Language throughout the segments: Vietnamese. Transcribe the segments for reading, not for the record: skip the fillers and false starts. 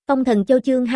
Phong Thần Châu chương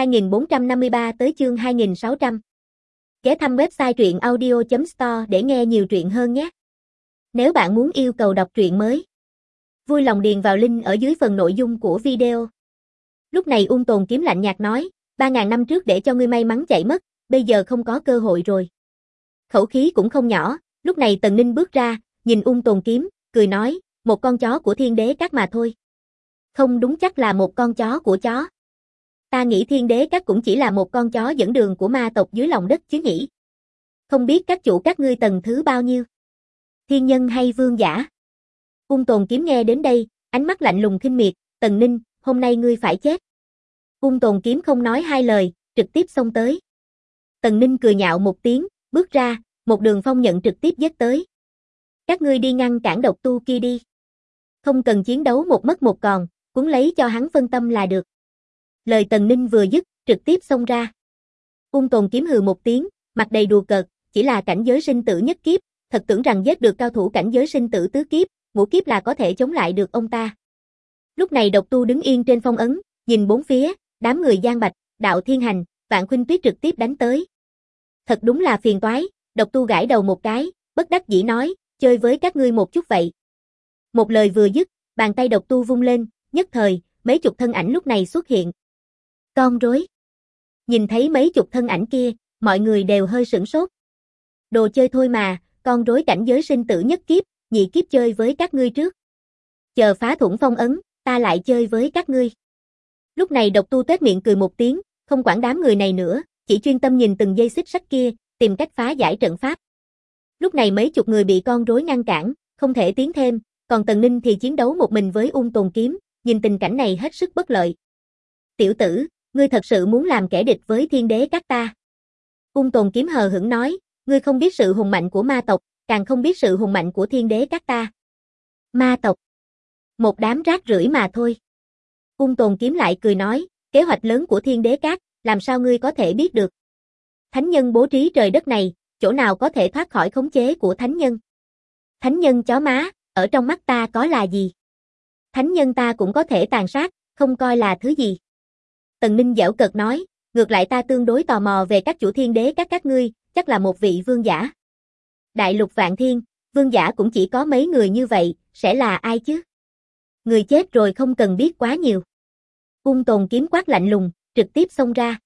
2453 tới chương 2600. Ghé thăm website truyện audio.store để nghe nhiều truyện hơn nhé. Nếu bạn muốn yêu cầu đọc truyện mới, vui lòng điền vào link ở dưới phần nội dung của video. Lúc này Ung Tồn Kiếm lạnh nhạt nói, 3.000 năm trước để cho ngươi may mắn chạy mất, bây giờ không có cơ hội rồi. Khẩu khí cũng không nhỏ, lúc này Tần Ninh bước ra, nhìn Ung Tồn Kiếm, cười nói, một con chó của Thiên Đế Các mà thôi. Không đúng, chắc là một con chó của chó. Ta nghĩ Thiên Đế Các cũng chỉ là một con chó dẫn đường của ma tộc dưới lòng đất chứ nhỉ. Không biết các chủ các ngươi tầng thứ bao nhiêu? Thiên nhân hay vương giả? Ung Tồn Kiếm nghe đến đây, ánh mắt lạnh lùng khinh miệt, Tần Ninh, hôm nay ngươi phải chết. Ung Tồn Kiếm không nói hai lời, trực tiếp xông tới. Tần Ninh cười nhạo một tiếng, bước ra, một đường phong nhận trực tiếp giết tới. Các ngươi đi ngăn cản độc tu kia đi. Không cần chiến đấu một mất một còn, cuốn lấy cho hắn phân tâm là được. Lời Tần Ninh vừa dứt, trực tiếp xông ra. Ung Tồn Kiếm hừ một tiếng, mặt đầy đùa cợt, chỉ là cảnh giới sinh tử nhất kiếp, thật tưởng rằng giết được cao thủ cảnh giới sinh tử tứ kiếp, ngũ kiếp là có thể chống lại được ông ta. Lúc này độc tu đứng yên trên phong ấn, nhìn bốn phía, đám người Giang Bạch, Đạo Thiên Hành, Vạn Khuynh Tuyết trực tiếp đánh tới. Thật đúng là phiền toái, độc tu gãi đầu một cái, bất đắc dĩ nói, chơi với các ngươi một chút vậy. Một lời vừa dứt, bàn tay độc tu vung lên, nhất thời, mấy chục thân ảnh lúc này xuất hiện. Con rối. Nhìn thấy mấy chục thân ảnh kia, mọi người đều hơi sửng sốt. Đồ chơi thôi mà, con rối cảnh giới sinh tử nhất kiếp, nhị kiếp chơi với các ngươi trước. Chờ phá thủng phong ấn, ta lại chơi với các ngươi. Lúc này độc tu tuét miệng cười một tiếng, không quản đám người này nữa, chỉ chuyên tâm nhìn từng dây xích sắt kia, tìm cách phá giải trận pháp. Lúc này mấy chục người bị con rối ngăn cản, không thể tiến thêm, còn Tần Ninh thì chiến đấu một mình với Ung Tồn Kiếm, nhìn tình cảnh này hết sức bất lợi. Tiểu tử, ngươi thật sự muốn làm kẻ địch với Thiên Đế Các ta? Ung Tồn Kiếm hờ hững nói, ngươi không biết sự hùng mạnh của ma tộc, càng không biết sự hùng mạnh của Thiên Đế Các ta. Ma tộc? Một đám rác rưởi mà thôi. Ung Tồn Kiếm lại cười nói, kế hoạch lớn của Thiên Đế Các, làm sao ngươi có thể biết được? Thánh nhân bố trí trời đất này, chỗ nào có thể thoát khỏi khống chế của thánh nhân? Thánh nhân chó má, ở trong mắt ta có là gì? Thánh nhân ta cũng có thể tàn sát, không coi là thứ gì. Tần Ninh giễu cợt nói, ngược lại ta tương đối tò mò về các chủ Thiên Đế các ngươi, chắc là một vị vương giả. Đại lục vạn thiên, vương giả cũng chỉ có mấy người như vậy, sẽ là ai chứ? Người chết rồi không cần biết quá nhiều. Ung Tồn Kiếm quát lạnh lùng, trực tiếp xông ra.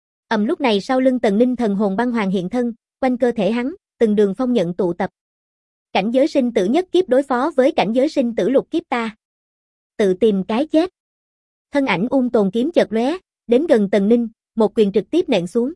Lúc này sau lưng Tần Ninh thần hồn băng hoàng hiện thân, quanh cơ thể hắn, từng đường phong nhận tụ tập. Cảnh giới sinh tử nhất kiếp đối phó với cảnh giới sinh tử lục kiếp ta. Tự tìm cái chết. Thân ảnh Ung Tồn Kiếm chợt lóe, đến gần Tần Ninh, một quyền trực tiếp nện xuống.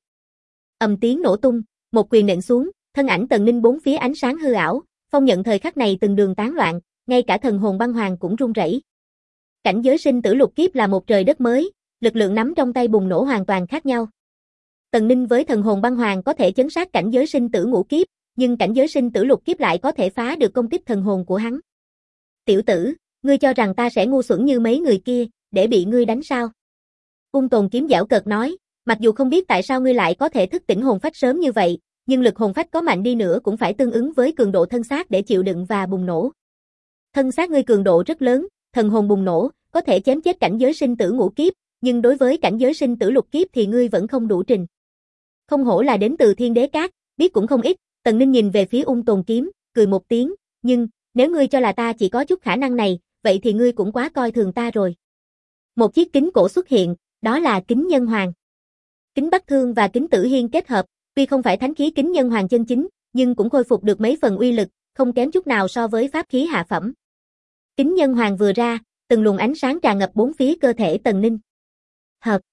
Tiếng nổ tung, một quyền nện xuống, thân ảnh Tần Ninh bốn phía ánh sáng hư ảo, phong nhận thời khắc này từng đường tán loạn, ngay cả thần hồn băng hoàng cũng run rẩy. Cảnh giới sinh tử lục kiếp là một trời đất mới, lực lượng nắm trong tay bùng nổ hoàn toàn khác nhau. Tần Ninh với thần hồn băng hoàng có thể chấn sát cảnh giới sinh tử ngũ kiếp, nhưng cảnh giới sinh tử lục kiếp lại có thể phá được công kích thần hồn của hắn. Tiểu tử, ngươi cho rằng ta sẽ ngu xuẩn như mấy người kia, để bị ngươi đánh sao? Ung Tồn Kiếm giễu cợt nói, mặc dù không biết tại sao ngươi lại có thể thức tỉnh hồn phách sớm như vậy, nhưng lực hồn phách có mạnh đi nữa cũng phải tương ứng với cường độ thân xác để chịu đựng và bùng nổ. Thân xác ngươi cường độ rất lớn, thần hồn bùng nổ, có thể chém chết cảnh giới sinh tử ngũ kiếp, nhưng đối với cảnh giới sinh tử lục kiếp thì ngươi vẫn không đủ trình. Không hổ là đến từ Thiên Đế Các, biết cũng không ít. Tần Ninh nhìn về phía Ung Tồn Kiếm, cười một tiếng, nhưng, nếu ngươi cho là ta chỉ có chút khả năng này, vậy thì ngươi cũng quá coi thường ta rồi. Một chiếc kính cổ xuất hiện, đó là kính nhân hoàng. Kính Bắc Thương và kính Tử Hiên kết hợp, tuy không phải thánh khí kính nhân hoàng chân chính, nhưng cũng khôi phục được mấy phần uy lực, không kém chút nào so với pháp khí hạ phẩm. Kính nhân hoàng vừa ra, từng luồng ánh sáng tràn ngập bốn phía cơ thể Tần Ninh. Hợp.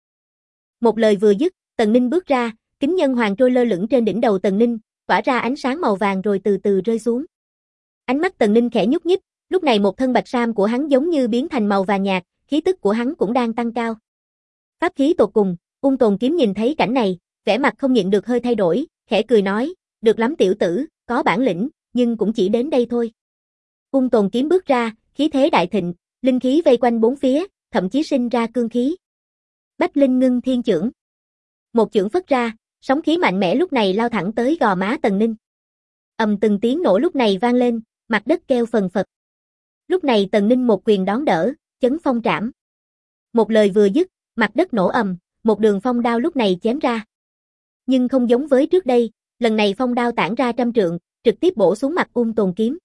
Một lời vừa dứt, Tần Ninh bước ra, kính nhân hoàng trôi lơ lửng trên đỉnh đầu Tần Ninh, tỏa ra ánh sáng màu vàng rồi từ từ rơi xuống. Ánh mắt Tần Ninh khẽ nhúc nhích, lúc này một thân bạch sam của hắn giống như biến thành màu vàng nhạt, khí tức của hắn cũng đang tăng cao. Pháp khí tột cùng, Ung Tồn Kiếm nhìn thấy cảnh này, vẻ mặt không nhịn được hơi thay đổi, khẽ cười nói, được lắm tiểu tử, có bản lĩnh, nhưng cũng chỉ đến đây thôi. Ung Tồn Kiếm bước ra, khí thế đại thịnh, linh khí vây quanh bốn phía, thậm chí sinh ra cương khí. Bách Linh Ngưng Thiên Chưởng. Một chưởng phất ra, sóng khí mạnh mẽ lúc này lao thẳng tới gò má Tần Ninh. Từng tiếng nổ lúc này vang lên, mặt đất kêu phần phật. Lúc này Tần Ninh một quyền đón đỡ, chấn phong trảm. Một lời vừa dứt, Mặt đất nổ ầm, một đường phong đao lúc này chém ra. Nhưng không giống với trước đây, lần này phong đao tản ra trăm trượng, trực tiếp bổ xuống mặt Tồn Kiếm.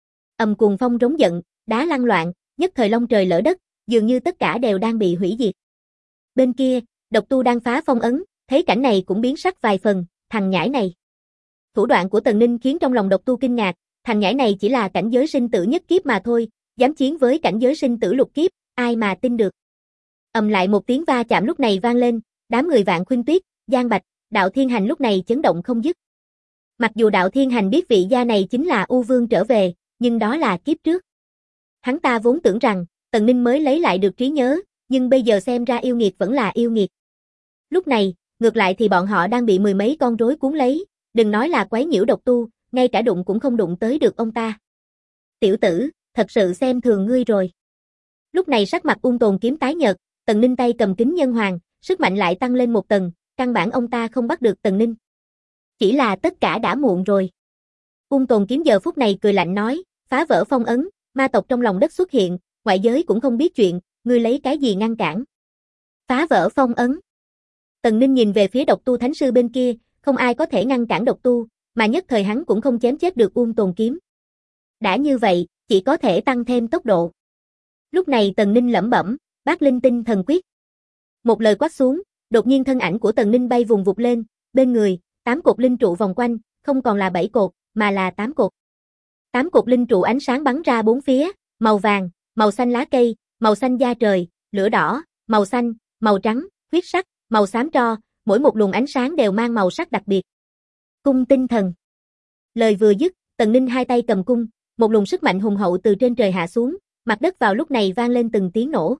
Cuồng phong rống giận, đá lăn loạn, nhất thời long trời lở đất, dường như tất cả đều đang bị hủy diệt. Bên kia, độc tu đang phá phong ấn, thấy cảnh này cũng biến sắc vài phần, thằng nhãi này. Thủ đoạn của Tần Ninh khiến trong lòng độc tu kinh ngạc, thằng nhãi này chỉ là cảnh giới sinh tử nhất kiếp mà thôi, dám chiến với cảnh giới sinh tử lục kiếp, ai mà tin được. Lại một tiếng va chạm lúc này vang lên, đám người Vạn Khuynh Tuyết, Giang Bạch, Đạo Thiên Hành lúc này chấn động không dứt. Mặc dù Đạo Thiên Hành biết vị gia này chính là U Vương trở về, nhưng đó là kiếp trước. Hắn ta vốn tưởng rằng, Tần Ninh mới lấy lại được trí nhớ, nhưng bây giờ xem ra yêu nghiệt vẫn là yêu nghiệt. Lúc này, ngược lại thì bọn họ đang bị mười mấy con rối cuốn lấy, đừng nói là quấy nhiễu độc tu, ngay cả đụng cũng không đụng tới được ông ta. Tiểu tử, thật sự xem thường ngươi rồi. Lúc này sắc mặt Tồn Kiếm tái nhợt, Tần Ninh tay cầm kính nhân hoàng, sức mạnh lại tăng lên một tầng, căn bản ông ta không bắt được Tần Ninh. Chỉ là tất cả đã muộn rồi. Tồn Kiếm giờ phút này cười lạnh nói, phá vỡ phong ấn, ma tộc trong lòng đất xuất hiện, ngoại giới cũng không biết chuyện, ngươi lấy cái gì ngăn cản? Phá vỡ phong ấn. Tần Ninh nhìn về phía độc tu thánh sư bên kia, không ai có thể ngăn cản độc tu, mà nhất thời hắn cũng không chém chết được Tồn Kiếm. Đã như vậy, chỉ có thể tăng thêm tốc độ. Lúc này Tần Ninh lẩm bẩm, Bát Linh Tinh Thần Quyết. Một lời quát xuống, đột nhiên thân ảnh của Tần Ninh bay vùng vụt lên, bên người, 8 cột linh trụ vòng quanh, không còn là 7 cột, mà là 8 cột. 8 cột linh trụ ánh sáng bắn ra bốn phía, màu vàng, màu xanh lá cây, màu xanh da trời, lửa đỏ, màu xanh, màu trắng, huyết sắc, màu xám tro, mỗi một luồng ánh sáng đều mang màu sắc đặc biệt. Cung tinh thần. Lời vừa dứt, Tần Ninh hai tay cầm cung, một luồng sức mạnh hùng hậu từ trên trời hạ xuống, mặt đất vào lúc này vang lên từng tiếng nổ.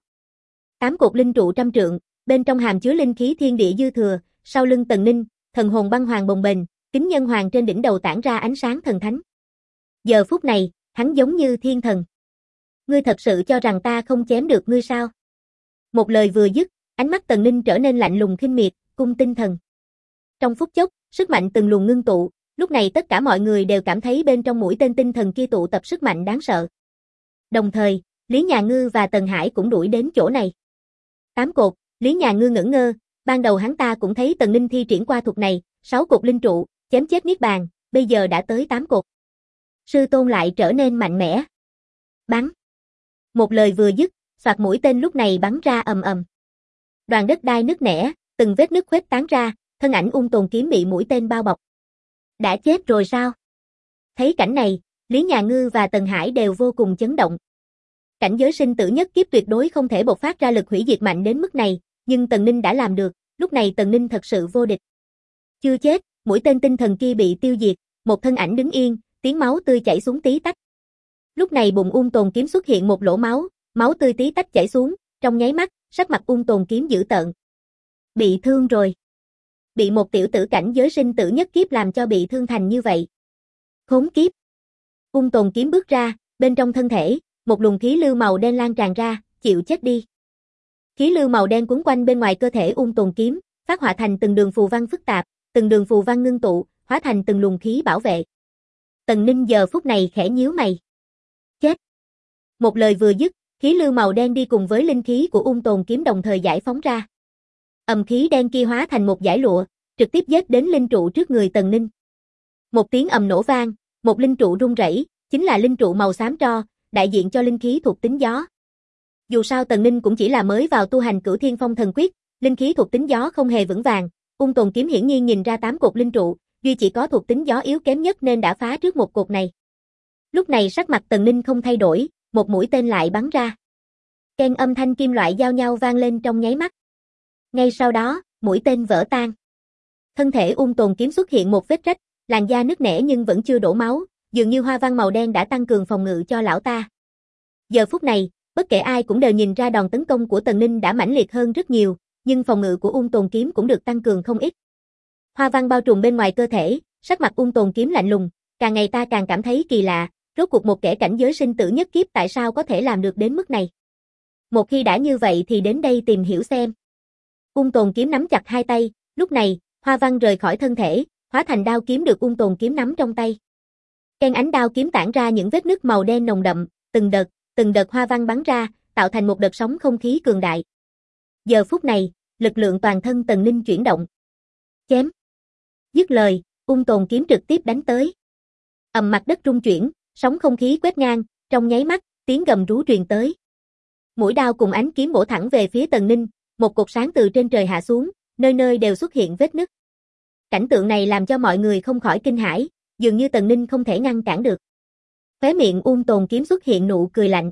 8 cột linh trụ trăm trượng, bên trong hàm chứa linh khí thiên địa dư thừa, sau lưng Tần Ninh, thần hồn băng hoàng bồng bềnh, kính nhân hoàng trên đỉnh đầu tản ra ánh sáng thần thánh. Giờ phút này, hắn giống như thiên thần. Ngươi thật sự cho rằng ta không chém được ngươi sao? Một lời vừa dứt, ánh mắt Tần Ninh trở nên lạnh lùng khinh miệt, cung tinh thần. Trong phút chốc, sức mạnh từng luồng ngưng tụ, lúc này tất cả mọi người đều cảm thấy bên trong mũi tên tinh thần kia tụ tập sức mạnh đáng sợ. Đồng thời, Lý Nhà Ngư và Tần Hải cũng đuổi đến chỗ này. 8 cột, Lý Nhà Ngư ngẩn ngơ, ban đầu hắn ta cũng thấy Tần Ninh thi triển qua thuật này, 6 cột linh trụ, chém chết niết bàn, bây giờ đã tới 8 cột. Sư tôn lại trở nên mạnh mẽ. Bắn. Một lời vừa dứt, xoạt mũi tên lúc này bắn ra ầm ầm. Đoàn đất đai nứt nẻ, từng vết nứt khuếch tán ra, thân ảnh Tồn Kiếm bị mũi tên bao bọc. Đã chết rồi sao? Thấy cảnh này, Lý Nhà Ngư và Tần Hải đều vô cùng chấn động. Cảnh giới sinh tử nhất kiếp tuyệt đối không thể bộc phát ra lực hủy diệt mạnh đến mức này, nhưng Tần Ninh đã làm được, lúc này Tần Ninh thật sự vô địch. Chưa chết, mũi tên tinh thần kia bị tiêu diệt, một thân ảnh đứng yên, tiếng máu tươi chảy xuống tí tách. Lúc này bụng Tồn Kiếm xuất hiện một lỗ máu, máu tươi tí tách chảy xuống, trong nháy mắt, sắc mặt Tồn Kiếm dữ tợn. Bị thương rồi. Bị một tiểu tử cảnh giới sinh tử nhất kiếp làm cho bị thương thành như vậy. Khốn kiếp. Tồn Kiếm bước ra, bên trong thân thể, một luồng khí lưu màu đen lan tràn ra, chịu chết đi. Khí lưu màu đen quấn quanh bên ngoài cơ thể Tồn Kiếm, phát họa thành từng đường phù văn phức tạp, từng đường phù văn ngưng tụ, hóa thành từng luồng khí bảo vệ. Tần Ninh giờ phút này khẽ nhíu mày. Chết. Một lời vừa dứt, khí lưu màu đen đi cùng với linh khí của Tồn Kiếm đồng thời giải phóng ra. Khí đen kia hóa thành một dải lụa, trực tiếp giết đến linh trụ trước người Tần Ninh. Một tiếng ầm nổ vang, một linh trụ rung rẩy, chính là linh trụ màu xám tro, đại diện cho linh khí thuộc tính gió. Dù sao Tần Ninh cũng chỉ là mới vào tu hành Cửu Thiên Phong Thần Quyết, linh khí thuộc tính gió không hề vững vàng, Tồn Kiếm hiển nhiên nhìn ra 8 cột linh trụ, duy chỉ có thuộc tính gió yếu kém nhất nên đã phá trước một cột này. Lúc này sắc mặt Tần Ninh không thay đổi, một mũi tên lại bắn ra. Keng âm thanh kim loại giao nhau vang lên trong nháy mắt. Ngay sau đó, mũi tên vỡ tan. Thân thể Tồn Kiếm xuất hiện một vết rách, làn da nứt nẻ nhưng vẫn chưa đổ máu, dường như hoa văn màu đen đã tăng cường phòng ngự cho lão ta. Giờ phút này, bất kể ai cũng đều nhìn ra đòn tấn công của Tần Ninh đã mãnh liệt hơn rất nhiều, nhưng phòng ngự của Tồn Kiếm cũng được tăng cường không ít. Hoa văn bao trùm bên ngoài cơ thể, sắc mặt Tồn Kiếm lạnh lùng, càng ngày ta càng cảm thấy kỳ lạ, rốt cuộc một kẻ cảnh giới sinh tử nhất kiếp tại sao có thể làm được đến mức này. Một khi đã như vậy thì đến đây tìm hiểu xem. Tồn Kiếm nắm chặt hai tay, lúc này, hoa văn rời khỏi thân thể, hóa thành đao kiếm được Tồn Kiếm nắm trong tay. Keng ánh đao kiếm tản ra những vết nứt màu đen nồng đậm, từng đợt hoa văn bắn ra, tạo thành một đợt sóng không khí cường đại. Giờ phút này, lực lượng toàn thân Tần Ninh chuyển động. Chém. Dứt lời, ung tồn kiếm trực tiếp đánh tới. Ầm, mặt đất rung chuyển, sóng không khí quét ngang, trong nháy mắt, tiếng gầm rú truyền tới. Mũi đao cùng ánh kiếm bổ thẳng về phía Tần Ninh, một cột sáng từ trên trời hạ xuống, nơi nơi đều xuất hiện vết nứt. Cảnh tượng này làm cho mọi người không khỏi kinh hãi, dường như Tần Ninh không thể ngăn cản được. Khóe miệng ung tồn kiếm xuất hiện nụ cười lạnh.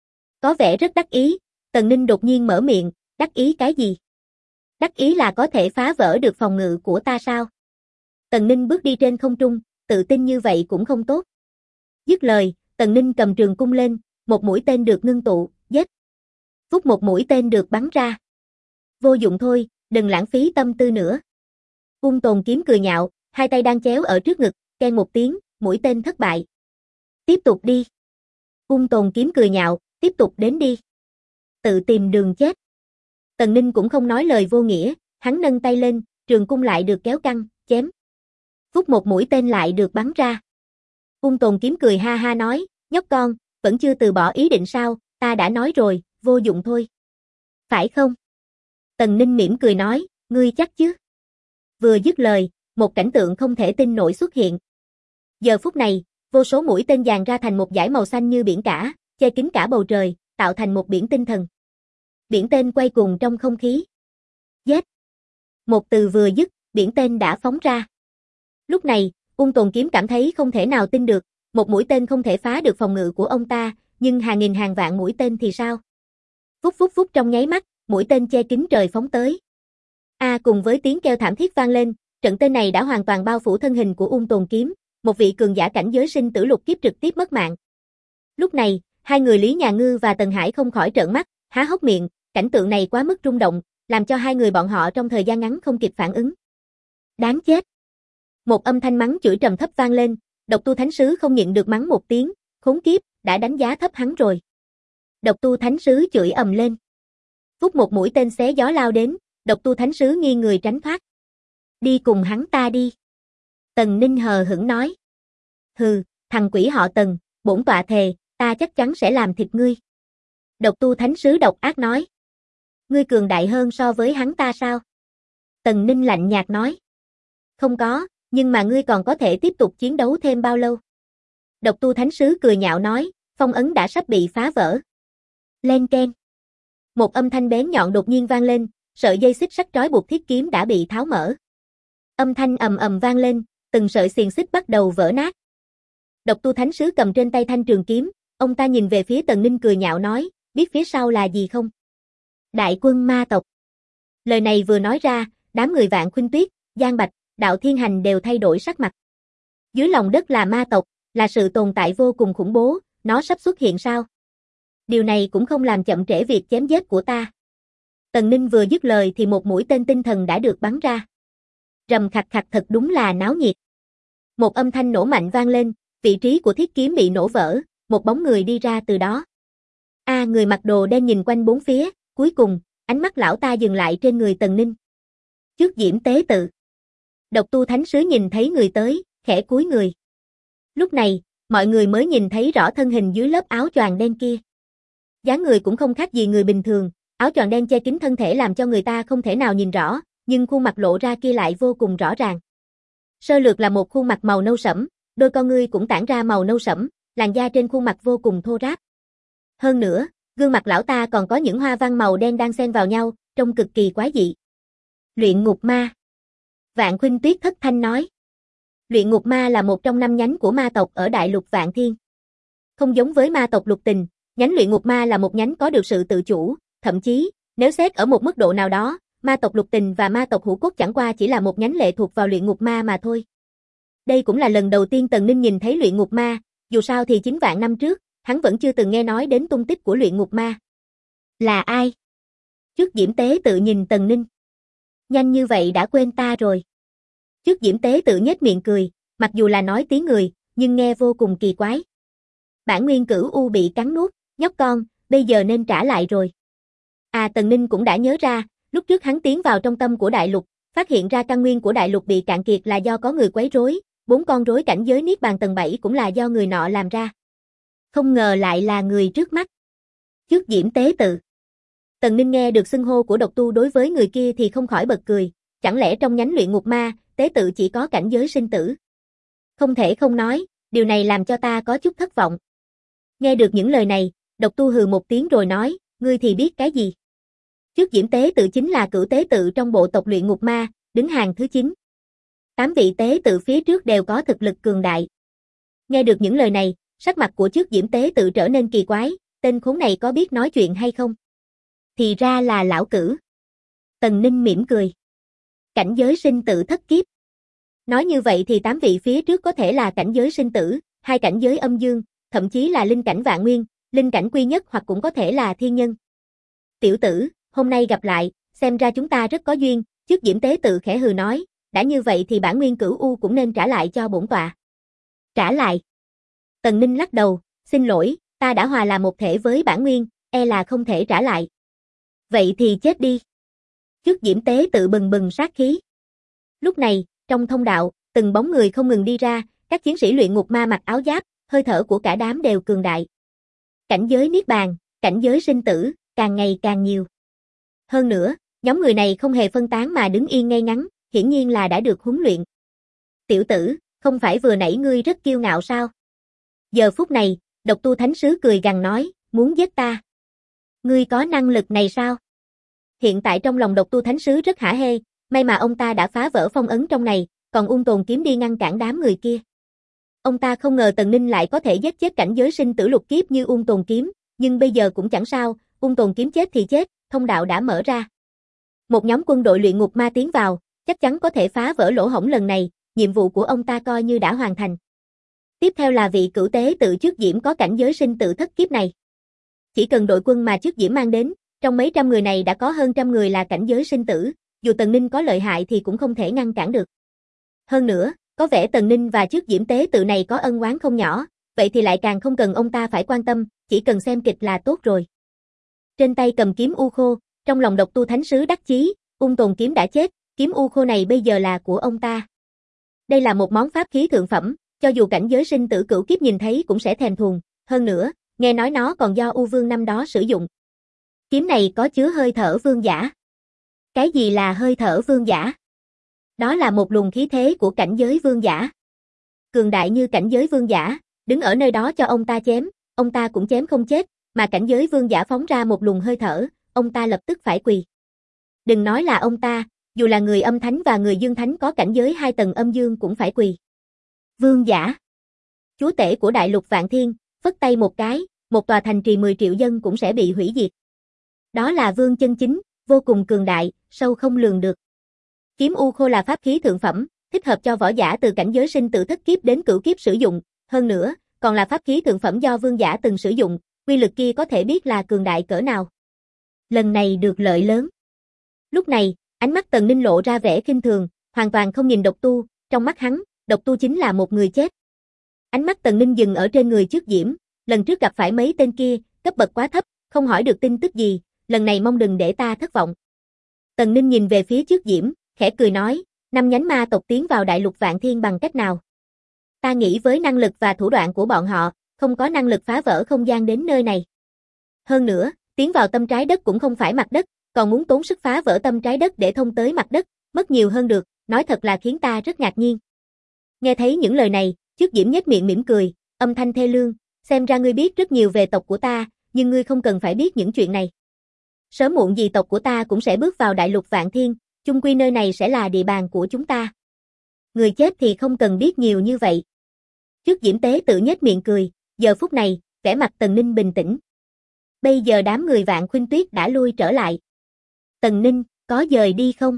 Có vẻ rất đắc ý, Tần Ninh đột nhiên mở miệng, đắc ý cái gì? Đắc ý là có thể phá vỡ được phòng ngự của ta sao? Tần Ninh bước đi trên không trung, tự tin như vậy cũng không tốt. Dứt lời, Tần Ninh cầm trường cung lên, một mũi tên được ngưng tụ, giết. Phút một mũi tên được bắn ra. Vô dụng thôi, đừng lãng phí tâm tư nữa. Ung tồn kiếm cười nhạo, hai tay đang chéo ở trước ngực, keng một tiếng, mũi tên thất bại. Tiếp tục đi. Ung tồn kiếm cười nhạo, tiếp tục đến đi. Tự tìm đường chết. Tần Ninh cũng không nói lời vô nghĩa, hắn nâng tay lên, trường cung lại được kéo căng, chém. Phút một mũi tên lại được bắn ra. Ung tồn kiếm cười ha ha nói, nhóc con, vẫn chưa từ bỏ ý định sao, ta đã nói rồi, vô dụng thôi. Phải không? Tần Ninh mỉm cười nói, ngươi chắc chứ? Vừa dứt lời, một cảnh tượng không thể tin nổi xuất hiện. Giờ phút này, vô số mũi tên dàn ra thành một dải màu xanh như biển cả, che kín cả bầu trời, tạo thành một biển tinh thần. Biển tên quay cuồng trong không khí. Giết! Một từ vừa dứt, biển tên đã phóng ra. Lúc này, ung tồn kiếm cảm thấy không thể nào tin được, một mũi tên không thể phá được phòng ngự của ông ta, nhưng hàng nghìn hàng vạn mũi tên thì sao? Phút phút phút trong nháy mắt, mũi tên che kín trời phóng tới. Cùng với tiếng kêu thảm thiết vang lên, trận tên này đã hoàn toàn bao phủ thân hình của ung tồn kiếm, một vị cường giả cảnh giới sinh tử lục kiếp trực tiếp mất mạng. Lúc này, hai người Lý Nhà Ngư và Tần Hải không khỏi trợn mắt, há hốc miệng, cảnh tượng này quá mức rung động, làm cho hai người bọn họ trong thời gian ngắn không kịp phản ứng. Đáng chết! Một âm thanh mắng chửi trầm thấp vang lên, Độc Tu Thánh Sứ không nhịn được mắng một tiếng, khốn kiếp, đã đánh giá thấp hắn rồi. Độc Tu Thánh Sứ chửi ầm lên. Phút một mũi tên xé gió lao đến, Độc Tu Thánh Sứ nghiêng người tránh thoát. Đi cùng hắn ta đi. Tần Ninh hờ hững nói. Hừ, thằng quỷ họ Tần, bổn tọa thề, ta chắc chắn sẽ làm thịt ngươi. Độc Tu Thánh Sứ độc ác nói. Ngươi cường đại hơn so với hắn ta sao? Tần Ninh lạnh nhạt nói. Không có, nhưng mà ngươi còn có thể tiếp tục chiến đấu thêm bao lâu? Độc Tu Thánh Sứ cười nhạo nói, phong ấn đã sắp bị phá vỡ. Len keng. Một âm thanh bén nhọn đột nhiên vang lên, sợi dây xích sắt trói buộc thiết kiếm đã bị tháo mở. Âm thanh ầm ầm vang lên, từng sợi xiềng xích bắt đầu vỡ nát. Độc Tu Thánh Sứ cầm trên tay thanh trường kiếm, ông ta nhìn về phía Tần Ninh cười nhạo nói, biết phía sau là gì không? Đại quân ma tộc. Lời này vừa nói ra, đám người Vạn Khuynh Tuyết, Giang Bạch, Đạo Thiên Hành đều thay đổi sắc mặt. Dưới lòng đất là ma tộc, là sự tồn tại vô cùng khủng bố, nó sắp xuất hiện sao? Điều này cũng không làm chậm trễ việc chém giết của ta. Tần Ninh vừa dứt lời thì một mũi tên tinh thần đã được bắn ra. Rầm khạch khạch, thật đúng là náo nhiệt. Một âm thanh nổ mạnh vang lên, vị trí của thiết kiếm bị nổ vỡ, một bóng người đi ra từ đó. Người mặc đồ đen nhìn quanh bốn phía, cuối cùng, ánh mắt lão ta dừng lại trên người Tần Ninh. Trước Diễm Tế Tự. Độc Tu Thánh Sứ nhìn thấy người tới, khẽ cúi người. Lúc này, mọi người mới nhìn thấy rõ thân hình dưới lớp áo choàng đen kia. Dáng người cũng không khác gì người bình thường, áo choàng đen che kín thân thể làm cho người ta không thể nào nhìn rõ, nhưng khuôn mặt lộ ra kia lại vô cùng rõ ràng. Sơ lược là một khuôn mặt màu nâu sẫm, đôi con ngươi cũng tản ra màu nâu sẫm, làn da trên khuôn mặt vô cùng thô ráp. Hơn nữa, gương mặt lão ta còn có những hoa văn màu đen đang xen vào nhau, trông cực kỳ quái dị. Luyện ngục ma. Vạn Khuynh Tuyết thất thanh nói. Luyện ngục ma là một trong 5 nhánh của ma tộc ở đại lục Vạn Thiên. Không giống với ma tộc Lục Tình, nhánh luyện ngục ma là một nhánh có được sự tự chủ, thậm chí, nếu xét ở một mức độ nào đó, ma tộc Lục Tình và ma tộc Hữu Cốt chẳng qua chỉ là một nhánh lệ thuộc vào luyện ngục ma mà thôi. Đây cũng là lần đầu tiên Tần Ninh nhìn thấy luyện ngục ma, dù sao thì 9 vạn năm trước, hắn vẫn chưa từng nghe nói đến tung tích của luyện ngục ma. Là ai? Trước Diễm Tế Tự nhìn Tần Ninh. Nhanh như vậy đã quên ta rồi. Trước Diễm Tế Tự nhếch miệng cười, mặc dù là nói tiếng người, nhưng nghe vô cùng kỳ quái. Bản nguyên cửu u bị cắn nuốt, nhóc con, bây giờ nên trả lại rồi. Tần Ninh cũng đã nhớ ra, lúc trước hắn tiến vào trong tâm của đại lục, phát hiện ra căn nguyên của đại lục bị cạn kiệt là do có người quấy rối, 4 con rối cảnh giới Niết Bàn tầng 7 cũng là do người nọ làm ra. Không ngờ lại là người trước mắt. Trước Diễm Tế Tự. Tần Ninh nghe được xưng hô của độc tu đối với người kia thì không khỏi bật cười, chẳng lẽ trong nhánh luyện ngục ma, tế tự chỉ có cảnh giới sinh tử? Không thể không nói, điều này làm cho ta có chút thất vọng. Nghe được những lời này, độc tu hừ một tiếng rồi nói, ngươi thì biết cái gì? Trước Diễm tế tự chính là cửu tế tự trong bộ tộc luyện ngục ma, đứng hàng thứ 9. 8 vị tế tự phía trước đều có thực lực cường đại. Nghe được những lời này, sắc mặt của trước Diễm tế tự trở nên kỳ quái, tên khốn này có biết nói chuyện hay không? Thì ra là lão cử. Tần Ninh mỉm cười. Cảnh giới sinh tử thất kiếp. Nói như vậy thì 8 vị phía trước có thể là cảnh giới sinh tử, 2 cảnh giới âm dương, thậm chí là linh cảnh vạn nguyên, linh cảnh quy nhất hoặc cũng có thể là thiên nhân. Tiểu tử, hôm nay gặp lại, xem ra chúng ta rất có duyên, trước Diễm tế tự khẽ hừ nói, đã như vậy thì bản nguyên cửu u cũng nên trả lại cho bổn tọa. Trả lại. Tần Ninh lắc đầu, xin lỗi, ta đã hòa là một thể với bản nguyên, e là không thể trả lại. Vậy thì chết đi. Trước Diễm tế tự bừng bừng sát khí. Lúc này, trong thông đạo, từng bóng người không ngừng đi ra, các chiến sĩ luyện ngục ma mặc áo giáp, hơi thở của cả đám đều cường đại. Cảnh giới niết bàn, cảnh giới sinh tử, càng ngày càng nhiều. Hơn nữa, nhóm người này không hề phân tán mà đứng yên ngay ngắn, hiển nhiên là đã được huấn luyện. Tiểu tử, không phải vừa nãy ngươi rất kiêu ngạo sao? Giờ phút này, độc tu thánh sứ cười gằn nói, muốn giết ta. Ngươi có năng lực này sao? Hiện tại trong lòng độc tu thánh sứ rất hả hê, may mà ông ta đã phá vỡ phong ấn trong này, còn ung tồn kiếm đi ngăn cản đám người kia. Ông ta không ngờ Tần Ninh lại có thể giết chết cảnh giới sinh tử lục kiếp như ung tồn kiếm, nhưng bây giờ cũng chẳng sao, ung tồn kiếm chết thì chết, thông đạo đã mở ra. Một nhóm quân đội luyện ngục ma tiến vào, chắc chắn có thể phá vỡ lỗ hổng lần này, nhiệm vụ của ông ta coi như đã hoàn thành. Tiếp theo là vị cửu tế tự trước Diễm có cảnh giới sinh tử thất kiếp này. Chỉ cần đội quân mà trước Diễm mang đến, trong mấy trăm người này đã có hơn trăm người là cảnh giới sinh tử, dù Tần Ninh có lợi hại thì cũng không thể ngăn cản được. Hơn nữa, có vẻ Tần Ninh và trước Diễm tế tự này có ân oán không nhỏ, vậy thì lại càng không cần ông ta phải quan tâm, chỉ cần xem kịch là tốt rồi. Trên tay cầm kiếm u khô, trong lòng độc tu thánh sứ đắc chí, ung tồn kiếm đã chết, kiếm u khô này bây giờ là của ông ta. Đây là một món pháp khí thượng phẩm, cho dù cảnh giới sinh tử cửu kiếp nhìn thấy cũng sẽ thèm thuồng, hơn nữa, nghe nói nó còn do U Vương năm đó sử dụng. Kiếm này có chứa hơi thở vương giả. Cái gì là hơi thở vương giả? Đó là một luồng khí thế của cảnh giới vương giả. Cường đại như cảnh giới vương giả, đứng ở nơi đó cho ông ta chém, ông ta cũng chém không chết, mà cảnh giới vương giả phóng ra một luồng hơi thở, ông ta lập tức phải quỳ. Đừng nói là ông ta, dù là người âm thánh và người dương thánh có cảnh giới 2 tầng âm dương cũng phải quỳ. Vương giả. Chúa tể của đại lục Vạn Thiên, phất tay một cái, một tòa thành trì 10 triệu dân cũng sẽ bị hủy diệt. Đó là vương chân chính, vô cùng cường đại, sâu không lường được. Kiếm u khô là pháp khí thượng phẩm, thích hợp cho võ giả từ cảnh giới sinh tử thất kiếp đến cửu kiếp sử dụng, hơn nữa, còn là pháp khí thượng phẩm do vương giả từng sử dụng, uy lực kia có thể biết là cường đại cỡ nào. Lần này được lợi lớn. Lúc này, ánh mắt Tần Ninh lộ ra vẻ khinh thường, hoàn toàn không nhìn độc tu, trong mắt hắn, độc tu chính là một người chết. Ánh mắt Tần Ninh dừng ở trên người trước Diễm, lần trước gặp phải mấy tên kia, cấp bậc quá thấp, không hỏi được tin tức gì, lần này mong đừng để ta thất vọng. Tần Ninh nhìn về phía trước Diễm, khẽ cười nói, 5 nhánh ma tộc tiến vào đại lục Vạn Thiên bằng cách nào? Ta nghĩ với năng lực và thủ đoạn của bọn họ, không có năng lực phá vỡ không gian đến nơi này. Hơn nữa, tiến vào tâm trái đất cũng không phải mặt đất, còn muốn tốn sức phá vỡ tâm trái đất để thông tới mặt đất, mất nhiều hơn được, nói thật là khiến ta rất ngạc nhiên. Nghe thấy những lời này, trước Diễm nhếch miệng mỉm cười, âm thanh thê lương, xem ra ngươi biết rất nhiều về tộc của ta, nhưng ngươi không cần phải biết những chuyện này. Sớm muộn gì tộc của ta cũng sẽ bước vào đại lục Vạn Thiên, chung quy nơi này sẽ là địa bàn của chúng ta. Người chết thì không cần biết nhiều như vậy. Trước Diễm tế tự nhếch miệng cười, giờ phút này, vẻ mặt Tần Ninh bình tĩnh. Bây giờ đám người Vạn Khuynh Tuyết đã lui trở lại. Tần Ninh, có dời đi không?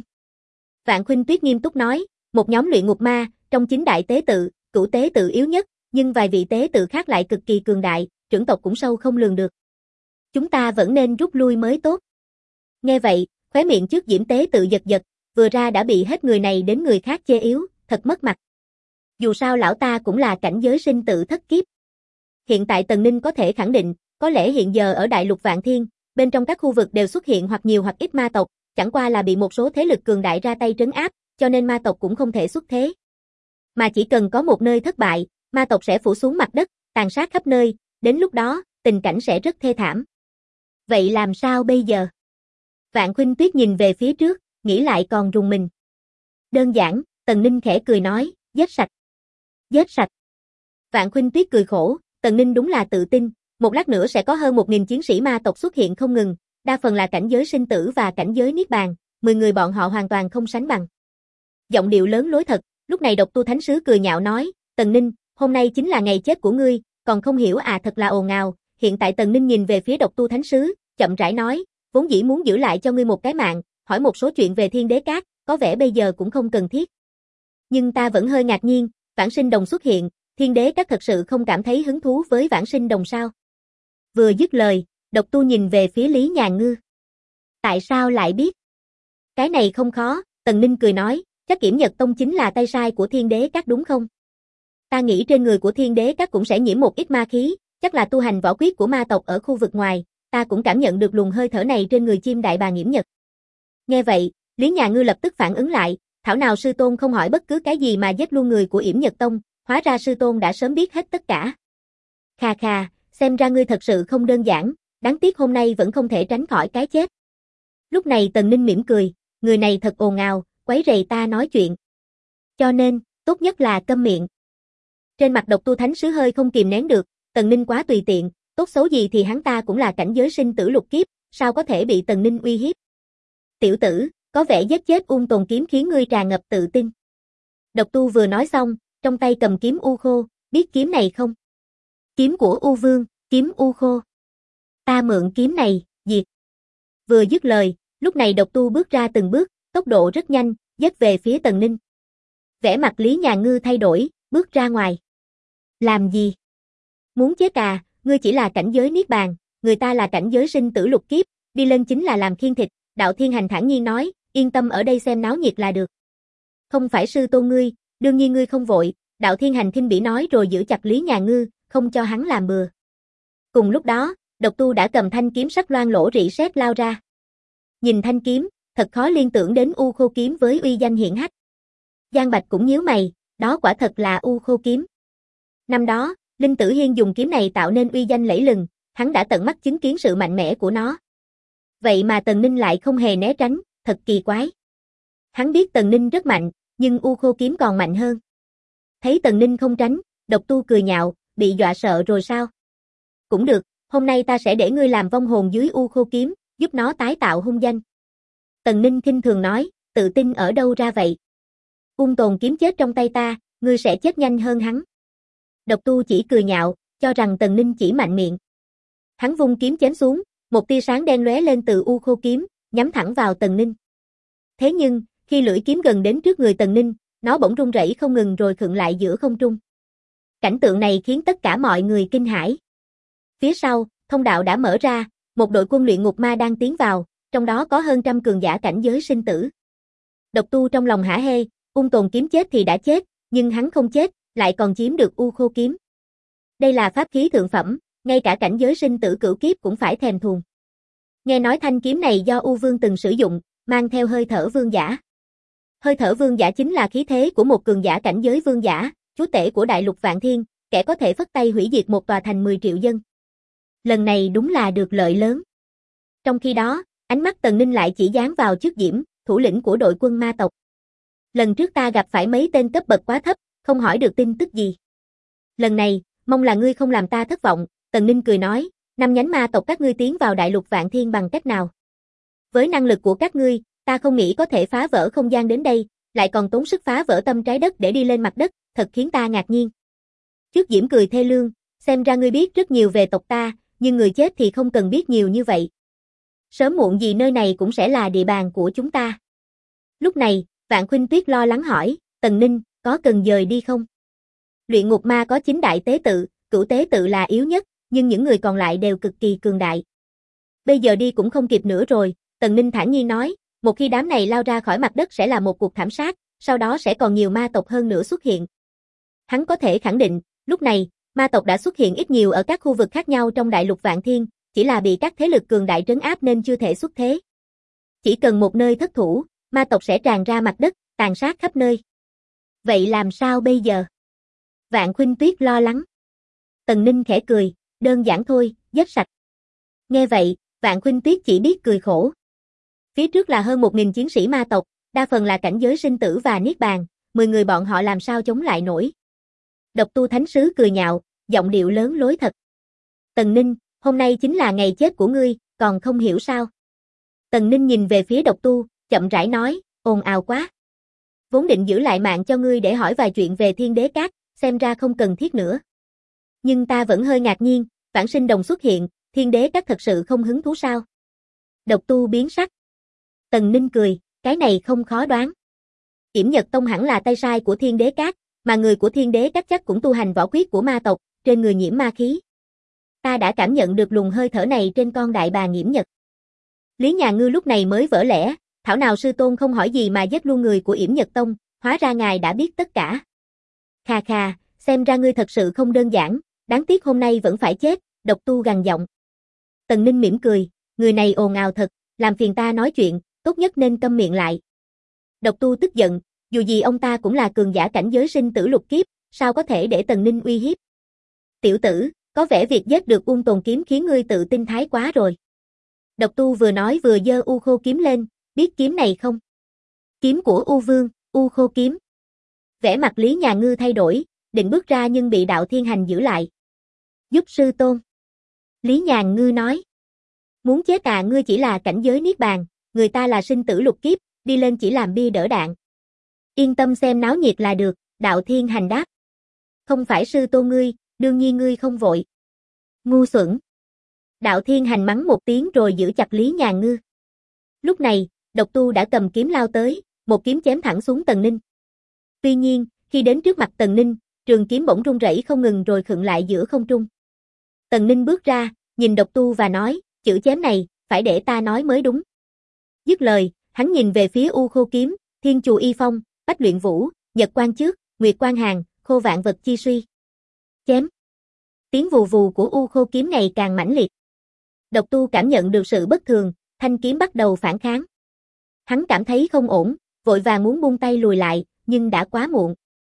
Vạn Khuynh Tuyết nghiêm túc nói, một nhóm luyện ngục ma, trong 9 đại tế tự, cửu tế tự yếu nhất, nhưng vài vị tế tự khác lại cực kỳ cường đại, trưởng tộc cũng sâu không lường được. Chúng ta vẫn nên rút lui mới tốt. Nghe vậy, khóe miệng trước Diễm tế tự giật giật, vừa ra đã bị hết người này đến người khác chê yếu, thật mất mặt. Dù sao lão ta cũng là cảnh giới sinh tử thất kiếp. Hiện tại Tần Ninh có thể khẳng định, có lẽ hiện giờ ở đại lục Vạn Thiên, bên trong các khu vực đều xuất hiện hoặc nhiều hoặc ít ma tộc, chẳng qua là bị một số thế lực cường đại ra tay trấn áp, cho nên ma tộc cũng không thể xuất thế. Mà chỉ cần có một nơi thất bại, ma tộc sẽ phủ xuống mặt đất, tàn sát khắp nơi, đến lúc đó, tình cảnh sẽ rất thê thảm. Vậy làm sao bây giờ? Vạn Khuynh Tuyết nhìn về phía trước, nghĩ lại còn rùng mình. Đơn giản, Tần Ninh khẽ cười nói, giết sạch. Giết sạch. Vạn Khuynh Tuyết cười khổ, Tần Ninh đúng là tự tin, một lát nữa sẽ có hơn 1000 chiến sĩ ma tộc xuất hiện không ngừng, đa phần là cảnh giới sinh tử và cảnh giới niết bàn, 10 người bọn họ hoàn toàn không sánh bằng. Giọng điệu lớn lối thật, lúc này Độc Tu Thánh Sứ cười nhạo nói, Tần Ninh, hôm nay chính là ngày chết của ngươi, còn không hiểu à, thật là ồn ào. Hiện tại Tần Ninh nhìn về phía Độc Tu Thánh Sứ, chậm rãi nói, vốn dĩ muốn giữ lại cho ngươi một cái mạng, hỏi một số chuyện về Thiên Đế Các, có vẻ bây giờ cũng không cần thiết. Nhưng ta vẫn hơi ngạc nhiên, Vãng Sinh Đồng xuất hiện, Thiên Đế Các thật sự không cảm thấy hứng thú với Vãng Sinh Đồng sao? Vừa dứt lời, Độc Tu nhìn về phía Lý Nhàn Ngư. Tại sao lại biết? Cái này không khó, Tần Ninh cười nói, chắc Kiểm Nhật Tông chính là tay sai của Thiên Đế Các đúng không? Ta nghĩ trên người của Thiên Đế Các cũng sẽ nhiễm một ít ma khí, chắc là tu hành võ quyết của ma tộc ở khu vực ngoài, ta cũng cảm nhận được luồng hơi thở này trên người chim đại bà Nghiễm Nhật. Nghe vậy, Lý Nhà Ngư lập tức phản ứng lại, thảo nào sư tôn không hỏi bất cứ cái gì mà giết luôn người của Yểm Nhật Tông, hóa ra sư tôn đã sớm biết hết tất cả. Khà khà, xem ra ngươi thật sự không đơn giản, đáng tiếc hôm nay vẫn không thể tránh khỏi cái chết. Lúc này Tần Ninh mỉm cười, người này thật ồn ào, quấy rầy ta nói chuyện. Cho nên, tốt nhất là câm miệng. Trên mặt Độc Tu Thánh Sứ hơi không kìm nén được, Tần Ninh quá tùy tiện, tốt xấu gì thì hắn ta cũng là cảnh giới sinh tử lục kiếp, sao có thể bị Tần Ninh uy hiếp. Tiểu tử, có vẻ giết chết Ung Tồn kiếm khiến ngươi tràn ngập tự tin. Độc Tu vừa nói xong, trong tay cầm kiếm U Khô, biết kiếm này không? Kiếm của U Vương, kiếm U Khô. Ta mượn kiếm này, diệt. Vừa dứt lời, lúc này Độc Tu bước ra từng bước, tốc độ rất nhanh, giết về phía Tần Ninh. Vẻ mặt Lý Nhà Ngư thay đổi, bước ra ngoài. Làm gì? Muốn chết à, ngươi chỉ là cảnh giới niết bàn, người ta là cảnh giới sinh tử lục kiếp, đi lên chính là làm khiên thịt. Đạo Thiên Hành thản nhiên nói, yên tâm ở đây xem náo nhiệt là được. Không phải sư tôn ngươi, đương nhiên ngươi không vội, Đạo Thiên Hành khinh bỉ nói rồi giữ chặt Lý Nhà Ngư, không cho hắn làm bừa. Cùng lúc đó, Độc Tu đã cầm thanh kiếm sắc loang lỗ rỉ sét lao ra. Nhìn thanh kiếm, thật khó liên tưởng đến U Khô kiếm với uy danh hiển hách. Giang Bạch cũng nhíu mày, đó quả thật là U Khô kiếm. Năm đó, Linh Tử Hiên dùng kiếm này tạo nên uy danh lẫy lừng, hắn đã tận mắt chứng kiến sự mạnh mẽ của nó. Vậy mà Tần Ninh lại không hề né tránh, thật kỳ quái. Hắn biết Tần Ninh rất mạnh, nhưng U Khô kiếm còn mạnh hơn. Thấy Tần Ninh không tránh, Độc Tu cười nhạo, bị dọa sợ rồi sao? Cũng được, hôm nay ta sẽ để ngươi làm vong hồn dưới U Khô kiếm, giúp nó tái tạo hung danh. Tần Ninh khinh thường nói, tự tin ở đâu ra vậy? Ung Tồn kiếm chết trong tay ta, ngươi sẽ chết nhanh hơn hắn. Độc Tu chỉ cười nhạo, cho rằng Tần Ninh chỉ mạnh miệng. Hắn vung kiếm chém xuống, một tia sáng đen lóe lên từ U Khô kiếm, nhắm thẳng vào Tần Ninh. Thế nhưng, khi lưỡi kiếm gần đến trước người Tần Ninh, nó bỗng rung rẩy không ngừng rồi khựng lại giữa không trung. Cảnh tượng này khiến tất cả mọi người kinh hãi. Phía sau, thông đạo đã mở ra, một đội quân luyện ngục ma đang tiến vào, trong đó có hơn trăm cường giả cảnh giới sinh tử. Độc Tu trong lòng hả hê, Ung Tồn kiếm chết thì đã chết, nhưng hắn không chết, lại còn chiếm được U Khô kiếm. Đây là pháp khí thượng phẩm, ngay cả cảnh giới sinh tử cửu kiếp cũng phải thèm thuồng. Nghe nói thanh kiếm này do U Vương từng sử dụng, mang theo hơi thở vương giả. Hơi thở vương giả chính là khí thế của một cường giả cảnh giới vương giả, chúa tể của đại lục Vạn Thiên, kẻ có thể phất tay hủy diệt một tòa thành 10 triệu dân. Lần này đúng là được lợi lớn. Trong khi đó, ánh mắt Tần Ninh lại chỉ dán vào Trước Diễm, thủ lĩnh của đội quân ma tộc. Lần trước ta gặp phải mấy tên cấp bậc quá thấp, không hỏi được tin tức gì. Lần này, mong là ngươi không làm ta thất vọng, Tần Ninh cười nói, 5 nhánh ma tộc các ngươi tiến vào đại lục Vạn Thiên bằng cách nào? Với năng lực của các ngươi, ta không nghĩ có thể phá vỡ không gian đến đây, lại còn tốn sức phá vỡ tâm trái đất để đi lên mặt đất, thật khiến ta ngạc nhiên. Trước Diễm cười thê lương, xem ra ngươi biết rất nhiều về tộc ta, nhưng người chết thì không cần biết nhiều như vậy. Sớm muộn gì nơi này cũng sẽ là địa bàn của chúng ta. Lúc này, Vạn Khuynh Tuyết lo lắng hỏi, Tần Ninh, có cần dời đi không? Luyện ngục ma có 9 đại tế tự, Cửu tế tự là yếu nhất, nhưng những người còn lại đều cực kỳ cường đại. Bây giờ đi cũng không kịp nữa rồi, Tần Ninh thản nhiên nói, một khi đám này lao ra khỏi mặt đất sẽ là một cuộc thảm sát, sau đó sẽ còn nhiều ma tộc hơn nữa xuất hiện. Hắn có thể khẳng định, lúc này, ma tộc đã xuất hiện ít nhiều ở các khu vực khác nhau trong đại lục Vạn Thiên, chỉ là bị các thế lực cường đại trấn áp nên chưa thể xuất thế. Chỉ cần một nơi thất thủ, ma tộc sẽ tràn ra mặt đất, tàn sát khắp nơi. Vậy làm sao bây giờ? Vạn Khuynh Tuyết lo lắng. Tần Ninh khẽ cười, đơn giản thôi, giết sạch. Nghe vậy, Vạn Khuynh Tuyết chỉ biết cười khổ. Phía trước là hơn 1.000 chiến sĩ ma tộc, đa phần là cảnh giới sinh tử và niết bàn, 10 người bọn họ làm sao chống lại nổi. Độc tu thánh sứ cười nhạo, giọng điệu lớn lối thật. Tần Ninh, hôm nay chính là ngày chết của ngươi, còn không hiểu sao? Tần Ninh nhìn về phía độc tu, chậm rãi nói, ồn ào quá. Vốn định giữ lại mạng cho ngươi để hỏi vài chuyện về Thiên Đế Các, xem ra không cần thiết nữa. Nhưng ta vẫn hơi ngạc nhiên, vãng sinh đồng xuất hiện, Thiên Đế Các thật sự không hứng thú sao? Độc tu biến sắc. Tần Ninh cười, cái này không khó đoán. Yểm Nhật Tông hẳn là tay sai của Thiên Đế Các, mà người của Thiên Đế Các chắc cũng tu hành võ quyết của ma tộc, trên người nhiễm ma khí. Ta đã cảm nhận được luồng hơi thở này trên con đại bàng Yểm Nhật. Lý Nhà Ngư lúc này mới vỡ lẽ, thảo nào sư tôn không hỏi gì mà giết luôn người của Yểm Nhật Tông, hóa ra ngài đã biết tất cả. Khà khà, xem ra ngươi thật sự không đơn giản, đáng tiếc hôm nay vẫn phải chết, độc tu gằn giọng. Tần Ninh mỉm cười, người này ồn ào thật, làm phiền ta nói chuyện, tốt nhất nên câm miệng lại. Độc tu tức giận, dù gì ông ta cũng là cường giả cảnh giới sinh tử lục kiếp, sao có thể để Tần Ninh uy hiếp. Tiểu tử, có vẻ việc giết được Ung Tồn kiếm khiến ngươi tự tin thái quá rồi. Độc tu vừa nói vừa giơ U Khô kiếm lên, biết kiếm này không? Kiếm của U Vương, U Khô kiếm. Vẻ mặt Lý Nhà Ngư thay đổi, định bước ra nhưng bị Đạo Thiên Hành giữ lại. Giúp sư tôn. Lý Nhà Ngư nói. Muốn chết à, ngươi chỉ là cảnh giới niết bàn, người ta là sinh tử lục kiếp, đi lên chỉ làm bia đỡ đạn. Yên tâm xem náo nhiệt là được, Đạo Thiên Hành đáp. Không phải sư tôn ngươi, đương nhiên ngươi không vội. Ngu xuẩn. Đạo Thiên Hành mắng một tiếng rồi giữ chặt Lý Nhà Ngư. Lúc này, độc tu đã cầm kiếm lao tới, một kiếm chém thẳng xuống Tần Ninh. Tuy nhiên, khi đến trước mặt Tần Ninh, trường kiếm bỗng rung rẩy không ngừng rồi khựng lại giữa không trung. Tần Ninh bước ra, nhìn độc tu và nói, chữ chém này, phải để ta nói mới đúng. Dứt lời, hắn nhìn về phía U Khô kiếm, Thiên Chù Y Phong, Bách Luyện Vũ, Nhật Quang Trước, Nguyệt Quang Hàng, Khô Vạn Vật Chi Suy. Chém. Tiếng vù vù của U Khô kiếm ngày càng mãnh liệt. Độc tu cảm nhận được sự bất thường, thanh kiếm bắt đầu phản kháng. Hắn cảm thấy không ổn, vội vàng muốn buông tay lùi lại, nhưng đã quá muộn.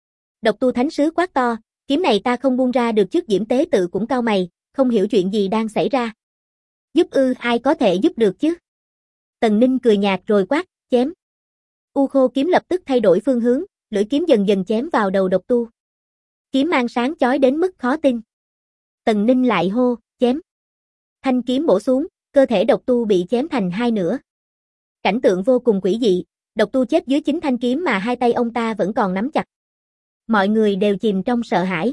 Độc tu thánh sứ quát to, kiếm này ta không buông ra được. Trước Diễm Tế Tự cũng cau mày, không hiểu chuyện gì đang xảy ra. Giúp ư, ai có thể giúp được chứ? Tần Ninh cười nhạt rồi quát, chém. U Khô kiếm lập tức thay đổi phương hướng, lưỡi kiếm dần dần chém vào đầu độc tu. Kiếm mang sáng chói đến mức khó tin. Tần Ninh lại hô, chém. Thanh kiếm bổ xuống, cơ thể độc tu bị chém thành hai nửa. Cảnh tượng vô cùng quỷ dị, độc tu chết dưới chính thanh kiếm mà hai tay ông ta vẫn còn nắm chặt. Mọi người đều chìm trong sợ hãi.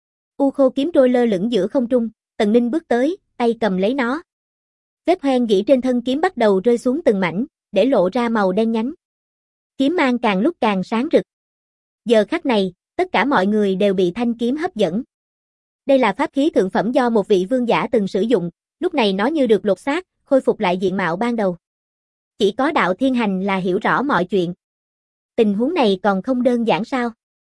U Khô kiếm trôi lơ lửng giữa không trung, Tần Ninh bước tới, tay cầm lấy nó. Vết hoen gỉ trên thân kiếm bắt đầu rơi xuống từng mảnh, để lộ ra màu đen nhánh. Kiếm mang càng lúc càng sáng rực. Giờ khắc này, tất cả mọi người đều bị thanh kiếm hấp dẫn. Đây là pháp khí thượng phẩm do một vị vương giả từng sử dụng, lúc này nó như được lột xác, khôi phục lại diện mạo ban đầu. Chỉ có Đạo Thiên Hành là hiểu rõ mọi chuyện. Tình huống này còn không đơn giản sao?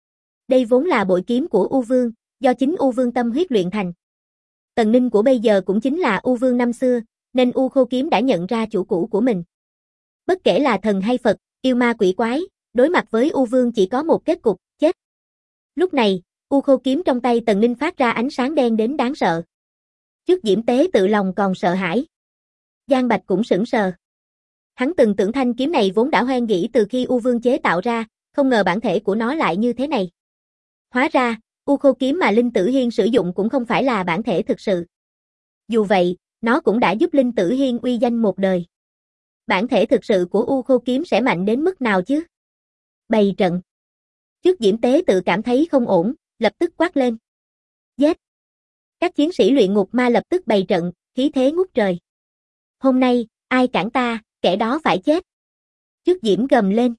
Đây vốn là bội kiếm của U Vương, do chính U Vương tâm huyết luyện thành. Tần Ninh của bây giờ cũng chính là U Vương năm xưa, nên U Khô kiếm đã nhận ra chủ cũ của mình. Bất kể là thần hay Phật, yêu ma quỷ quái, đối mặt với U Vương chỉ có một kết cục, chết. Lúc này, U Khô kiếm trong tay Tần Ninh phát ra ánh sáng đen đến đáng sợ. Trước Diễm Tế Tự lòng còn sợ hãi. Giang Bạch cũng sững sờ. Hắn từng tưởng thanh kiếm này vốn đã hoen gỉ từ khi U Vương chế tạo ra, không ngờ bản thể của nó lại như thế này. Hóa ra, U Khô kiếm mà Linh Tử Hiên sử dụng cũng không phải là bản thể thực sự. Dù vậy, nó cũng đã giúp Linh Tử Hiên uy danh một đời. Bản thể thực sự của U Khô kiếm sẽ mạnh đến mức nào chứ? Bày trận. Trước Diễm Tế Tự cảm thấy không ổn, lập tức quát lên. Giết! Các chiến sĩ luyện ngục ma lập tức bày trận, khí thế ngút trời. Hôm nay, ai cản ta, kẻ đó phải chết. Trước Diễm gầm lên.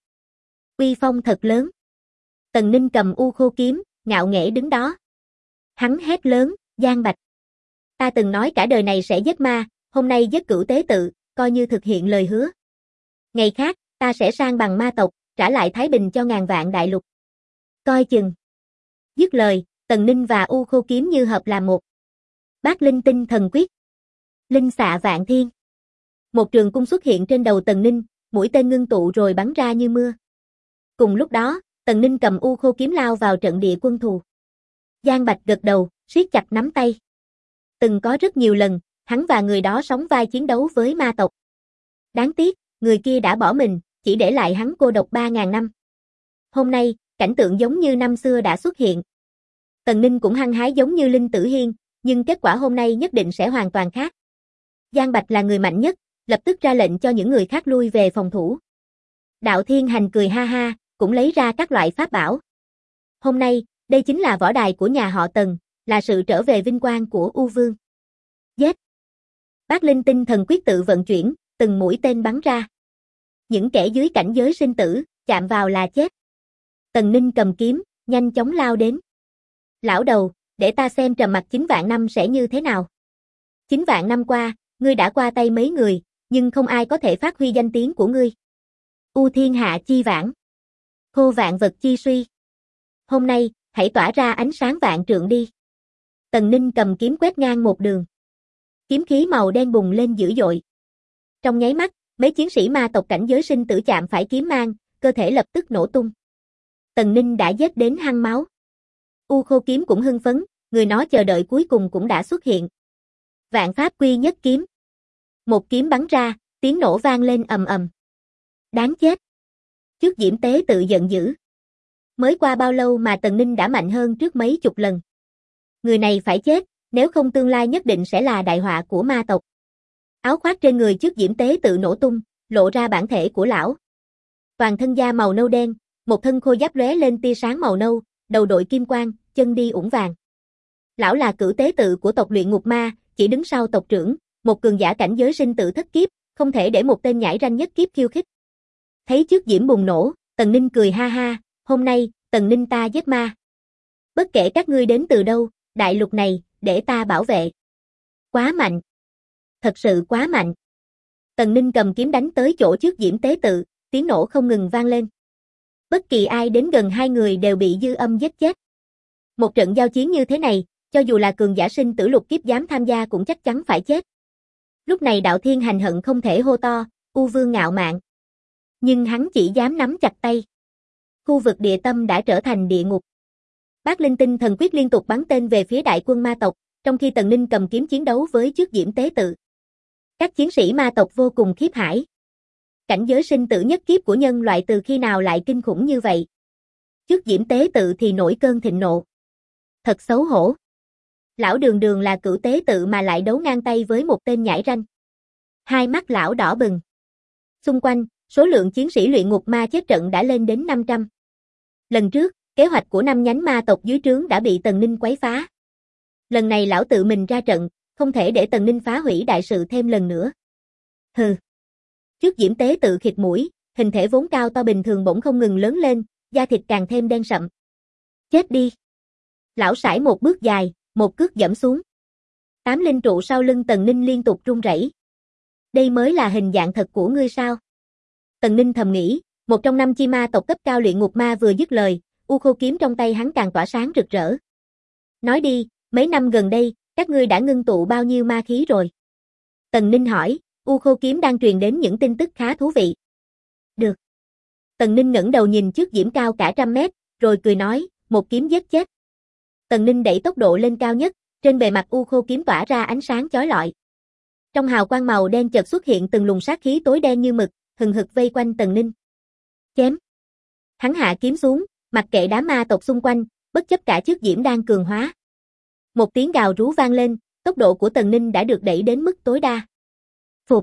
Uy phong thật lớn. Tần Ninh cầm U Khô kiếm, ngạo nghễ đứng đó. Hắn hét lớn, Giang Bạch. Ta từng nói cả đời này sẽ giết ma, hôm nay giết Cửu Tế Tự, coi như thực hiện lời hứa. Ngày khác, ta sẽ sang bằng ma tộc, trả lại thái bình cho ngàn vạn đại lục. Coi chừng. Dứt lời, Tần Ninh và U Khô kiếm như hợp làm một. Bát Linh Tinh Thần Quyết. Linh xạ vạn thiên. Một trường cung xuất hiện trên đầu Tần Ninh, mũi tên ngưng tụ rồi bắn ra như mưa. Cùng lúc đó, Tần Ninh cầm U Khô kiếm lao vào trận địa quân thù. Giang Bạch gật đầu, siết chặt nắm tay. Từng có rất nhiều lần, hắn và người đó sóng vai chiến đấu với ma tộc. Đáng tiếc, người kia đã bỏ mình, chỉ để lại hắn cô độc 3.000 năm. Hôm nay, cảnh tượng giống như năm xưa đã xuất hiện. Tần Ninh cũng hăng hái giống như Linh Tử Hiên, nhưng kết quả hôm nay nhất định sẽ hoàn toàn khác. Giang Bạch là người mạnh nhất, lập tức ra lệnh cho những người khác lui về phòng thủ. Đạo Thiên Hành cười ha ha, cũng lấy ra các loại pháp bảo. Hôm nay, đây chính là võ đài của nhà họ Tần, là sự trở về vinh quang của U Vương. Giết! Bát Linh Tinh Thần Quyết tự vận chuyển, từng mũi tên bắn ra. Những kẻ dưới cảnh giới sinh tử, chạm vào là chết. Tần Ninh cầm kiếm, nhanh chóng lao đến. Lão đầu, để ta xem trầm mặc 9 vạn năm sẽ như thế nào. 9 vạn năm qua, ngươi đã qua tay mấy người, nhưng không ai có thể phát huy danh tiếng của ngươi. U thiên hạ chi vãng, khô vạn vật chi suy. Hôm nay, hãy tỏa ra ánh sáng vạn trượng đi. Tần Ninh cầm kiếm quét ngang một đường. Kiếm khí màu đen bùng lên dữ dội. Trong nháy mắt, mấy chiến sĩ ma tộc cảnh giới sinh tử chạm phải kiếm mang, cơ thể lập tức nổ tung. Tần Ninh đã giết đến hăng máu. U Khô kiếm cũng hưng phấn, người nó chờ đợi cuối cùng cũng đã xuất hiện. Vạn pháp quy nhất kiếm. Một kiếm bắn ra, tiếng nổ vang lên ầm ầm. Đáng chết. Trước Diễm Tế tự giận dữ. Mới qua bao lâu mà Tần Ninh đã mạnh hơn trước mấy chục lần. Người này phải chết, nếu không tương lai nhất định sẽ là đại họa của ma tộc. Áo khoác trên người trước Diễm Tế tự nổ tung, lộ ra bản thể của lão. Toàn thân da màu nâu đen, một thân khôi giáp lóe lên tia sáng màu nâu, đầu đội kim quang, chân đi ủng vàng. Lão là cửu tế tự của tộc Luyện Ngục Ma, chỉ đứng sau tộc trưởng, một cường giả cảnh giới sinh tử thất kiếp, không thể để một tên nhãi ranh nhất kiếp khiêu khích. Thấy trước diễm bùng nổ, Tần Ninh cười ha ha, hôm nay, Tần Ninh ta giết ma. Bất kể các ngươi đến từ đâu, đại lục này, để ta bảo vệ. Quá mạnh. Thật sự quá mạnh. Tần Ninh cầm kiếm đánh tới chỗ trước Diễm Tế tự, tiếng nổ không ngừng vang lên. Bất kỳ ai đến gần hai người đều bị dư âm giết chết. Một trận giao chiến như thế này, cho dù là cường giả sinh tử lục kiếp dám tham gia cũng chắc chắn phải chết. Lúc này Đạo Thiên Hành hận không thể hô to, U Vương ngạo mạn. Nhưng hắn chỉ dám nắm chặt tay. Khu vực địa tâm đã trở thành địa ngục. Bát Linh Tinh Thần Quyết liên tục bắn tên về phía đại quân ma tộc, trong khi Tần Ninh cầm kiếm chiến đấu với trước Diễm Tế tự. Các chiến sĩ ma tộc vô cùng khiếp hãi. Cảnh giới sinh tử nhất kiếp của nhân loại từ khi nào lại kinh khủng như vậy? Trước Diễm Tế tự thì nổi cơn thịnh nộ. Thật xấu hổ. Lão đường đường là cửu tế tự mà lại đấu ngang tay với một tên nhãi ranh. Hai mắt lão đỏ bừng. Xung quanh, số lượng chiến sĩ luyện ngục ma chết trận đã lên đến 500. Lần trước, kế hoạch của 5 nhánh ma tộc dưới trướng đã bị Tần Ninh quấy phá. Lần này lão tự mình ra trận, không thể để Tần Ninh phá hủy đại sự thêm lần nữa. Hừ. Trước Diễm Tế tự khịt mũi, hình thể vốn cao to bình thường bỗng không ngừng lớn lên, da thịt càng thêm đen sậm. Chết đi. Lão sải một bước dài, một cước giẫm xuống. 8 linh trụ sau lưng Tần Ninh liên tục rung rẩy. Đây mới là hình dạng thật của ngươi sao? Tần Ninh thầm nghĩ, một trong 5 chi ma tộc cấp cao luyện ngục ma vừa dứt lời, U Khô kiếm trong tay hắn càng tỏa sáng rực rỡ. Nói đi, mấy năm gần đây, các ngươi đã ngưng tụ bao nhiêu ma khí rồi? Tần Ninh hỏi, U Khô kiếm đang truyền đến những tin tức khá thú vị. Được. Tần Ninh ngẩng đầu nhìn trước diễm cao cả 100 mét, rồi cười nói, một kiếm giết chết. Tần Ninh đẩy tốc độ lên cao nhất, trên bề mặt U Khô kiếm tỏa ra ánh sáng chói lọi. Trong hào quang màu đen chợt xuất hiện từng luồng sát khí tối đen như mực, hừng hực vây quanh Tần Ninh. Chém. Hắn hạ kiếm xuống, mặc kệ đám ma tộc xung quanh, bất chấp cả trước diễm đang cường hóa. Một tiếng gào rú vang lên, tốc độ của Tần Ninh đã được đẩy đến mức tối đa. Phụt.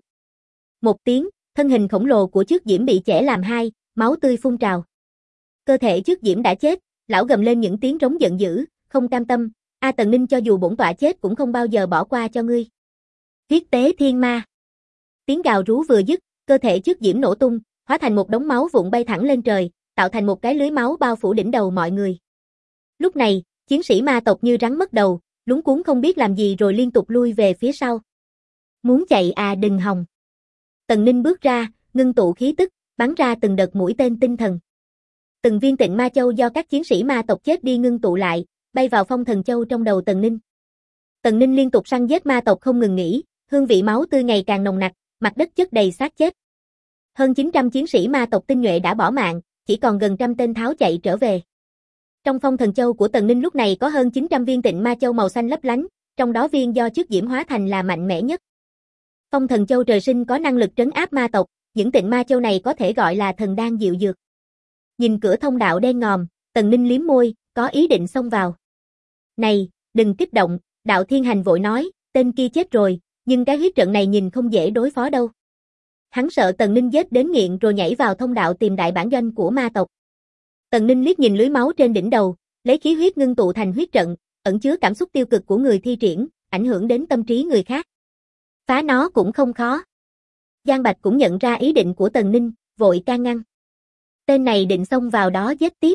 Một tiếng, thân hình khổng lồ của trước diễm bị chẻ làm hai, máu tươi phun trào. Cơ thể trước diễm đã chết, lão gầm lên những tiếng rống giận dữ, không cam tâm, Tần Ninh cho dù bổn tọa chết cũng không bao giờ bỏ qua cho ngươi. Huyết tế thiên ma. Tiếng gào rú vừa dứt, cơ thể trước diễm nổ tung, hóa thành một đống máu vụn bay thẳng lên trời, tạo thành một cái lưới máu bao phủ đỉnh đầu mọi người. Lúc này, chiến sĩ ma tộc như rắn mất đầu, luống cuống không biết làm gì rồi liên tục lui về phía sau. Muốn chạy đừng hòng. Tần Ninh bước ra, ngưng tụ khí tức, bắn ra từng đợt mũi tên tinh thần. Từng viên tịnh ma châu do các chiến sĩ ma tộc chết đi ngưng tụ lại, bay vào phong thần châu trong đầu Tần Ninh. Tần Ninh liên tục săn giết ma tộc không ngừng nghỉ, hương vị máu tươi ngày càng nồng nặc, mặt đất chất đầy xác chết. Hơn 900 chiến sĩ ma tộc tinh nhuệ đã bỏ mạng, chỉ còn gần 100 tên tháo chạy trở về. Trong phong thần châu của Tần Ninh lúc này có hơn 900 viên tịnh ma châu màu xanh lấp lánh, trong đó viên do trước diễm hóa thành là mạnh mẽ nhất. Phong thần châu trời sinh có năng lực trấn áp ma tộc, những tịnh ma châu này có thể gọi là thần đan diệu dược. Nhìn cửa thông đạo đen ngòm, Tần Ninh liếm môi, có ý định xông vào. Này, đừng kích động, Đạo Thiên Hành vội nói, tên kia chết rồi, nhưng cái huyết trận này nhìn không dễ đối phó đâu. Hắn sợ Tần Ninh giết đến nghiện rồi nhảy vào thông đạo tìm đại bản doanh của ma tộc. Tần Ninh liếc nhìn lưới máu trên đỉnh đầu, lấy khí huyết ngưng tụ thành huyết trận, ẩn chứa cảm xúc tiêu cực của người thi triển, ảnh hưởng đến tâm trí người khác. Phá nó cũng không khó. Giang Bạch cũng nhận ra ý định của Tần Ninh, vội can ngăn. Tên này định xông vào đó giết tiếp.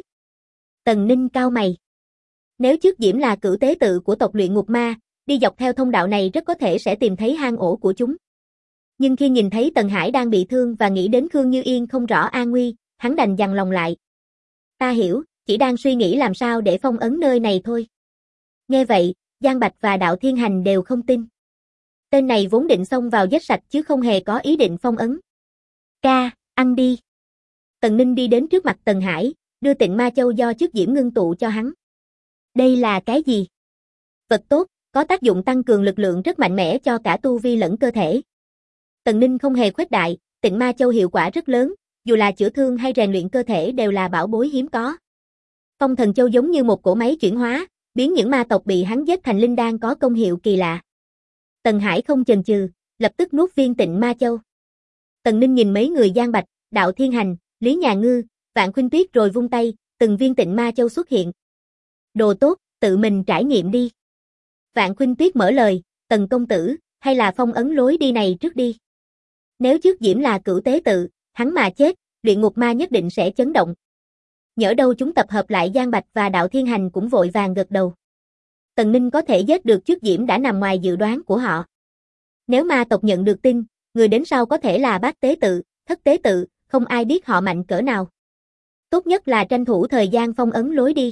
Tần Ninh cau mày. Nếu trước Diễm là cửu tế tự của tộc luyện ngục ma, đi dọc theo thông đạo này rất có thể sẽ tìm thấy hang ổ của chúng. Nhưng khi nhìn thấy Tần Hải đang bị thương và nghĩ đến Khương Như Yên không rõ an nguy, hắn đành dằn lòng lại. Ta hiểu, chỉ đang suy nghĩ làm sao để phong ấn nơi này thôi. Nghe vậy, Giang Bạch và Đạo Thiên Hành đều không tin. Tên này vốn định xông vào giết sạch chứ không hề có ý định phong ấn. Ca, ăn đi. Tần Ninh đi đến trước mặt Tần Hải, đưa Tịnh Ma Châu do trước Diễm ngưng tụ cho hắn. Đây là cái gì? Vật tốt, có tác dụng tăng cường lực lượng rất mạnh mẽ cho cả tu vi lẫn cơ thể. Tần Ninh không hề khuếch đại, Tịnh Ma Châu hiệu quả rất lớn, dù là chữa thương hay rèn luyện cơ thể đều là bảo bối hiếm có. Phong Thần Châu giống như một cỗ máy chuyển hóa, biến những ma tộc bị hắn giết thành linh đan có công hiệu kỳ lạ. Tần Hải không chần chừ, lập tức nuốt viên Tịnh Ma Châu. Tần Ninh nhìn mấy người Giang Bạch, Đạo Thiên Hành, Lý Nhà Ngư, Vạn Khuynh Tuyết rồi vung tay, từng viên Tịnh Ma Châu xuất hiện. Đồ tốt, tự mình trải nghiệm đi. Vạn Khuynh Tuyết mở lời, Tần công tử, hay là phong ấn lối đi này trước đi. Nếu trước Diễm là cửu tế tự, hắn mà chết, luyện ngục ma nhất định sẽ chấn động. Nhỡ đâu chúng tập hợp lại Giang Bạch và Đạo Thiên Hành cũng vội vàng gật đầu. Tần Ninh có thể giết được trước Diễm đã nằm ngoài dự đoán của họ. Nếu ma tộc nhận được tin, người đến sau có thể là bát tế tự, thất tế tự, không ai biết họ mạnh cỡ nào. Tốt nhất là tranh thủ thời gian phong ấn lối đi.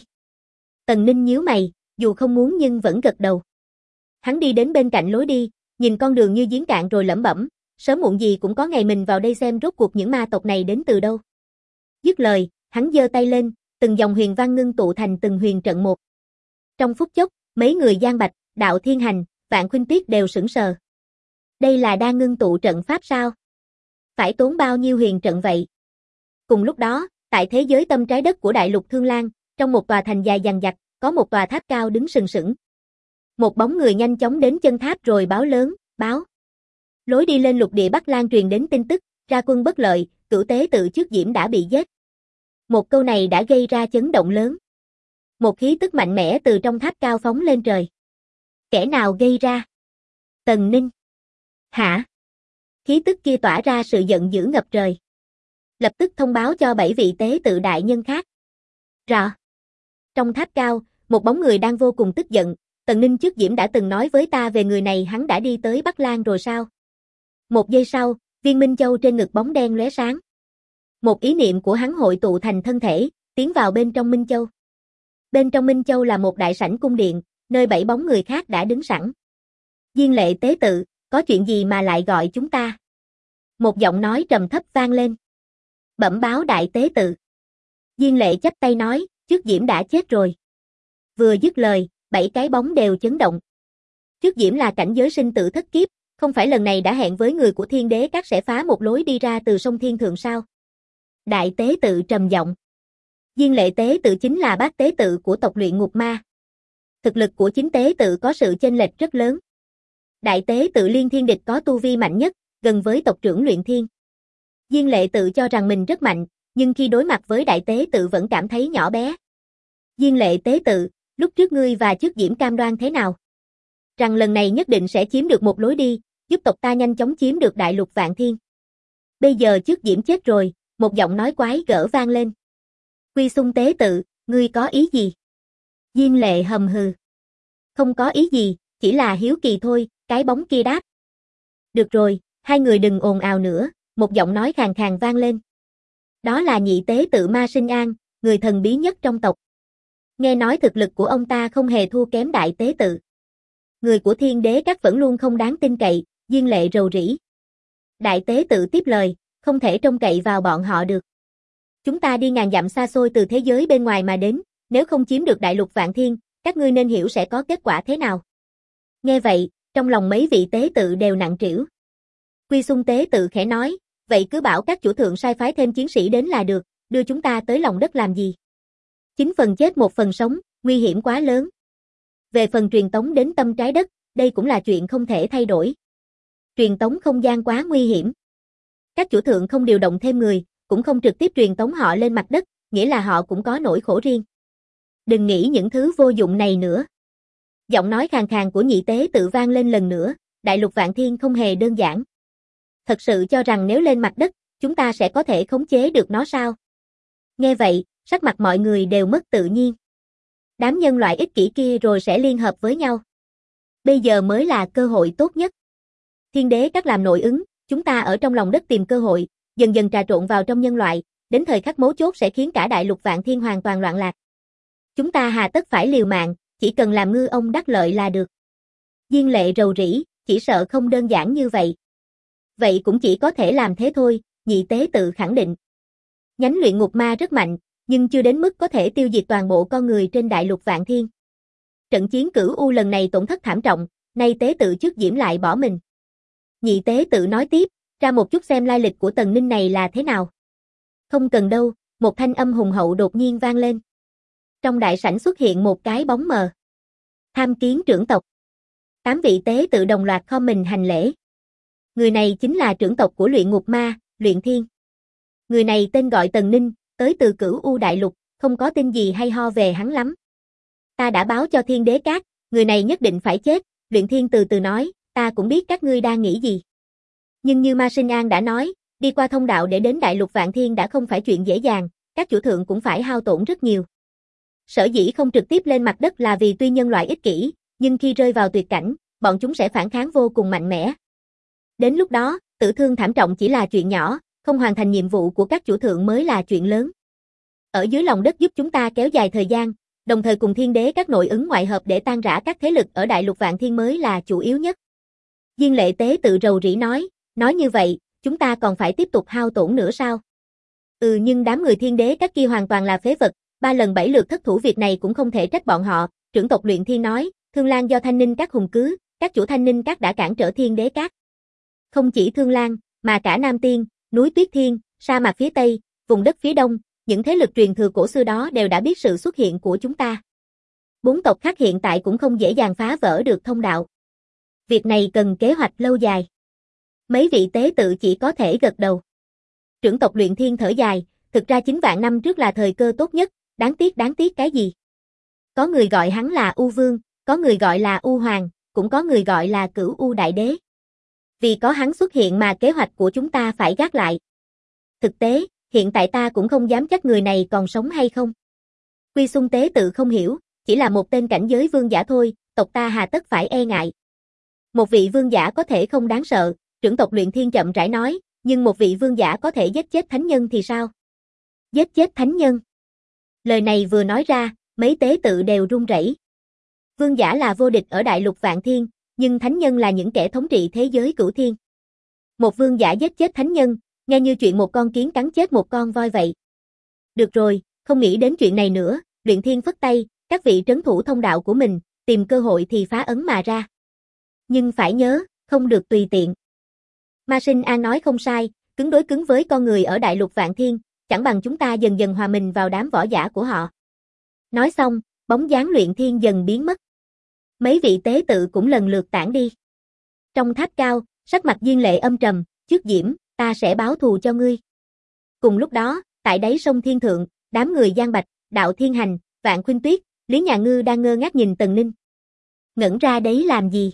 Tần Ninh nhíu mày, dù không muốn nhưng vẫn gật đầu. Hắn đi đến bên cạnh lối đi, nhìn con đường như giếng cạn rồi lẩm bẩm, sớm muộn gì cũng có ngày mình vào đây xem rốt cuộc những ma tộc này đến từ đâu. Dứt lời, hắn giơ tay lên, từng dòng huyền văn ngưng tụ thành từng huyền trận một. Trong phút chốc, mấy người Giang Bạch, Đạo Thiên Hành, Vạn Khuynh Tuyết đều sững sờ. Đây là đang ngưng tụ trận pháp sao? Phải tốn bao nhiêu huyền trận vậy? Cùng lúc đó, tại thế giới tâm trái đất của Đại Lục Thương Lan, trong một tòa thành dài dằng dặc, có một tòa tháp cao đứng sừng sững. Một bóng người nhanh chóng đến chân tháp rồi báo lớn, báo. Lối đi lên lục địa Bắc Lan truyền đến tin tức, ra quân bất lợi, cửu tế tự trước Diễm đã bị giết. Một câu này đã gây ra chấn động lớn. Một khí tức mạnh mẽ từ trong tháp cao phóng lên trời. Kẻ nào gây ra? Tần Ninh. Hả? Khí tức kia tỏa ra sự giận dữ ngập trời. Lập tức thông báo cho 7 vị tế tự đại nhân khác. Rõ. Trong tháp cao, một bóng người đang vô cùng tức giận. Tần Ninh trước Diễm đã từng nói với ta về người này, hắn đã đi tới Bắc Lan rồi sao? Một giây sau, viên Minh Châu trên ngực bóng đen lóe sáng. Một ý niệm của hắn hội tụ thành thân thể, tiến vào bên trong Minh Châu. Bên trong Minh Châu là một đại sảnh cung điện, nơi 7 bóng người khác đã đứng sẵn. Diên Lệ tế tự, có chuyện gì mà lại gọi chúng ta? Một giọng nói trầm thấp vang lên. Bẩm báo đại tế tự. Diên Lệ chắp tay nói, trước Diễm đã chết rồi. Vừa dứt lời, 7 cái bóng đều chấn động. Trước Diễm là cảnh giới sinh tử thất kiếp, không phải lần này đã hẹn với người của Thiên Đế Các sẽ phá một lối đi ra từ sông Thiên Thượng sao? Đại tế tự trầm giọng. Diên Lệ tế tự chính là bát tế tự của tộc luyện ngục ma. Thực lực của chính tế tự có sự chênh lệch rất lớn. Đại tế tự Liên Thiên Địch có tu vi mạnh nhất, gần với tộc trưởng Luyện Thiên. Diên Lệ tự cho rằng mình rất mạnh, nhưng khi đối mặt với đại tế tự vẫn cảm thấy nhỏ bé. Diên Lệ tế tự, lúc trước ngươi và trước Diễm cam đoan thế nào? Rằng lần này nhất định sẽ chiếm được một lối đi, giúp tộc ta nhanh chóng chiếm được đại lục Vạn Thiên. Bây giờ trước Diễm chết rồi, một giọng nói quái gở vang lên. Quy Xung tế tự, ngươi có ý gì? Diên Lệ hầm hừ. Không có ý gì, chỉ là hiếu kỳ thôi, cái bóng kia đáp. Được rồi, hai người đừng ồn ào nữa, một giọng nói khàn khàn vang lên. Đó là nhị tế tự Ma Sinh An, người thần bí nhất trong tộc. Nghe nói thực lực của ông ta không hề thua kém đại tế tự. Người của Thiên Đế Các vẫn luôn không đáng tin cậy, Diên Lệ rầu rĩ. Đại tế tự tiếp lời, không thể trông cậy vào bọn họ được. Chúng ta đi ngàn dặm xa xôi từ thế giới bên ngoài mà đến, nếu không chiếm được đại lục Vạn Thiên, các ngươi nên hiểu sẽ có kết quả thế nào. Nghe vậy, trong lòng mấy vị tế tự đều nặng trĩu. Quy Xung tế tự khẽ nói, Vậy cứ bảo các chủ thượng sai phái thêm chiến sĩ đến là được, đưa chúng ta tới lòng đất làm gì? 9 phần chết 1 phần sống, nguy hiểm quá lớn. Về phần truyền tống đến tâm trái đất, đây cũng là chuyện không thể thay đổi. Truyền tống không gian quá nguy hiểm. Các chủ thượng không điều động thêm người, cũng không trực tiếp truyền tống họ lên mặt đất, nghĩa là họ cũng có nỗi khổ riêng. Đừng nghĩ những thứ vô dụng này nữa. Giọng nói khàn khàn của Nhị Tế Tự vang lên lần nữa, đại lục Vạn Thiên không hề đơn giản. Thật sự cho rằng nếu lên mặt đất, chúng ta sẽ có thể khống chế được nó sao? Nghe vậy, sắc mặt mọi người đều mất tự nhiên. Đám nhân loại ích kỷ kia rồi sẽ liên hợp với nhau. Bây giờ mới là cơ hội tốt nhất. Thiên đế các làm nội ứng, chúng ta ở trong lòng đất tìm cơ hội, dần dần trà trộn vào trong nhân loại, đến thời khắc mấu chốt sẽ khiến cả đại lục Vạn Thiên hoàn toàn loạn lạc. Chúng ta hà tất phải liều mạng, chỉ cần làm ngư ông đắc lợi là được. Diên Lệ rầu rĩ, chỉ sợ không đơn giản như vậy. Vậy cũng chỉ có thể làm thế thôi, Nhị Tế Tự khẳng định. Nhánh luyện ngục ma rất mạnh, nhưng chưa đến mức có thể tiêu diệt toàn bộ con người trên đại lục Vạn Thiên. Trận chiến Cửu U lần này tổn thất thảm trọng, nay Tế Tự trước Diễm lại bỏ mình. Nhị Tế Tự nói tiếp, ra một chút xem lai lịch của Tần Ninh này là thế nào. Không cần đâu, một thanh âm hùng hậu đột nhiên vang lên. Trong đại sảnh xuất hiện một cái bóng mờ. Tham kiến trưởng tộc. 8 vị Tế Tự đồng loạt khom mình hành lễ. Người này chính là trưởng tộc của luyện ngục ma, Luyện Thiên. Người này tên gọi Tần Ninh, tới từ Cửu U đại lục, không có tin gì hay ho về hắn lắm. Ta đã báo cho Thiên Đế Các, người này nhất định phải chết, Luyện Thiên từ từ nói, ta cũng biết các ngươi đang nghĩ gì. Nhưng như Ma Sinh An đã nói, đi qua thông đạo để đến đại lục Vạn Thiên đã không phải chuyện dễ dàng, các chủ thượng cũng phải hao tổn rất nhiều. Sở dĩ không trực tiếp lên mặt đất là vì tuy nhân loại ích kỷ, nhưng khi rơi vào tuyệt cảnh, bọn chúng sẽ phản kháng vô cùng mạnh mẽ. Đến lúc đó, tử thương thảm trọng chỉ là chuyện nhỏ, không hoàn thành nhiệm vụ của các chủ thượng mới là chuyện lớn. Ở dưới lòng đất giúp chúng ta kéo dài thời gian, đồng thời cùng Thiên Đế các nội ứng ngoại hợp để tan rã các thế lực ở đại lục Vạn Thiên mới là chủ yếu nhất. Diên Lệ Tế Tự rầu rĩ nói như vậy, chúng ta còn phải tiếp tục hao tổn nữa sao? Nhưng đám người Thiên Đế các kia hoàn toàn là phế vật, 3 lần 7 lượt thất thủ việc này cũng không thể trách bọn họ, trưởng tộc Luyện Thiên nói, Thương Lan do Thanh Ninh các hùng cứ, các chủ Thanh Ninh các đã cản trở Thiên Đế các. Không chỉ Thương Lan, mà cả Nam Tiên, núi Tuyết Thiên, sa mạc phía Tây, vùng đất phía Đông, những thế lực truyền thừa cổ xưa đó đều đã biết sự xuất hiện của chúng ta. 4 tộc khác hiện tại cũng không dễ dàng phá vỡ được thông đạo. Việc này cần kế hoạch lâu dài. Mấy vị Tế Tự chỉ có thể gật đầu. Trưởng tộc Luyện Thiên thở dài, thực ra 9 vạn năm trước là thời cơ tốt nhất, đáng tiếc cái gì? Có người gọi hắn là U Vương, có người gọi là U Hoàng, cũng có người gọi là Cửu U Đại Đế. Vì có hắn xuất hiện mà kế hoạch của chúng ta phải gác lại. Thực tế, hiện tại ta cũng không dám chắc người này còn sống hay không. Quy Xung Tế Tự không hiểu, chỉ là một tên cảnh giới vương giả thôi, tộc ta hà tất phải e ngại. Một vị vương giả có thể không đáng sợ, trưởng tộc Luyện Thiên chậm rãi nói, nhưng một vị vương giả có thể giết chết thánh nhân thì sao? Giết chết thánh nhân? Lời này vừa nói ra, mấy Tế Tự đều run rẩy. Vương giả là vô địch ở đại lục Vạn Thiên, nhưng thánh nhân là những kẻ thống trị thế giới cửu thiên. Một vương giả giết chết thánh nhân, nghe như chuyện một con kiến cắn chết một con voi vậy. Được rồi, không nghĩ đến chuyện này nữa, Luyện Thiên phất tay, các vị trấn thủ thông đạo của mình, tìm cơ hội thì phá ấn mà ra. Nhưng phải nhớ, không được tùy tiện. Ma Sinh An nói không sai, cứng đối cứng với con người ở đại lục Vạn Thiên, chẳng bằng chúng ta dần dần hòa mình vào đám võ giả của họ. Nói xong, bóng dáng Luyện Thiên dần biến mất. Mấy vị Tế Tự cũng lần lượt tản đi. Trong tháp cao, sắc mặt Diên Lệ âm trầm, trước Diễm, ta sẽ báo thù cho ngươi. Cùng lúc đó, tại đáy sông Thiên Thượng, đám người Giang Bạch, Đạo Thiên Hành, Vạn Khuynh Tuyết, Lý Nhà Ngư đang ngơ ngác nhìn Tần Ninh. Ngẩn ra đấy làm gì?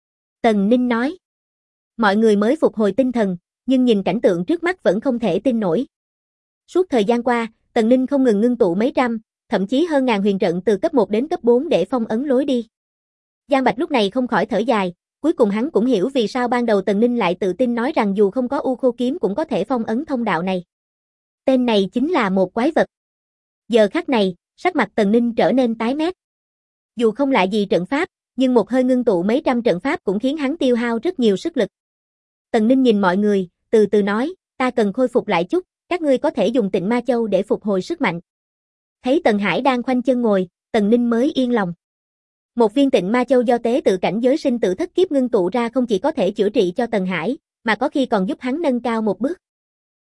Tần Ninh nói. Mọi người mới phục hồi tinh thần, nhưng nhìn cảnh tượng trước mắt vẫn không thể tin nổi. Suốt thời gian qua, Tần Ninh không ngừng ngưng tụ mấy trăm, thậm chí hơn ngàn huyền trận từ cấp 1 đến cấp 4 để phong ấn lối đi. Giang Bạch lúc này không khỏi thở dài, cuối cùng hắn cũng hiểu vì sao ban đầu Tần Ninh lại tự tin nói rằng dù không có U Khô Kiếm cũng có thể phong ấn thông đạo này. Tên này chính là một quái vật. Giờ khắc này, sắc mặt Tần Ninh trở nên tái mét. Dù không lại gì trận pháp, nhưng một hơi ngưng tụ mấy trăm trận pháp cũng khiến hắn tiêu hao rất nhiều sức lực. Tần Ninh nhìn mọi người, từ từ nói, ta cần khôi phục lại chút, các ngươi có thể dùng Tịnh Ma Châu để phục hồi sức mạnh. Thấy Tần Hải đang khoanh chân ngồi, Tần Ninh mới yên lòng. Một viên Tịnh Ma Châu do Tế Tự cảnh giới sinh tử thất kiếp ngưng tụ ra không chỉ có thể chữa trị cho Tần Hải, mà có khi còn giúp hắn nâng cao một bước.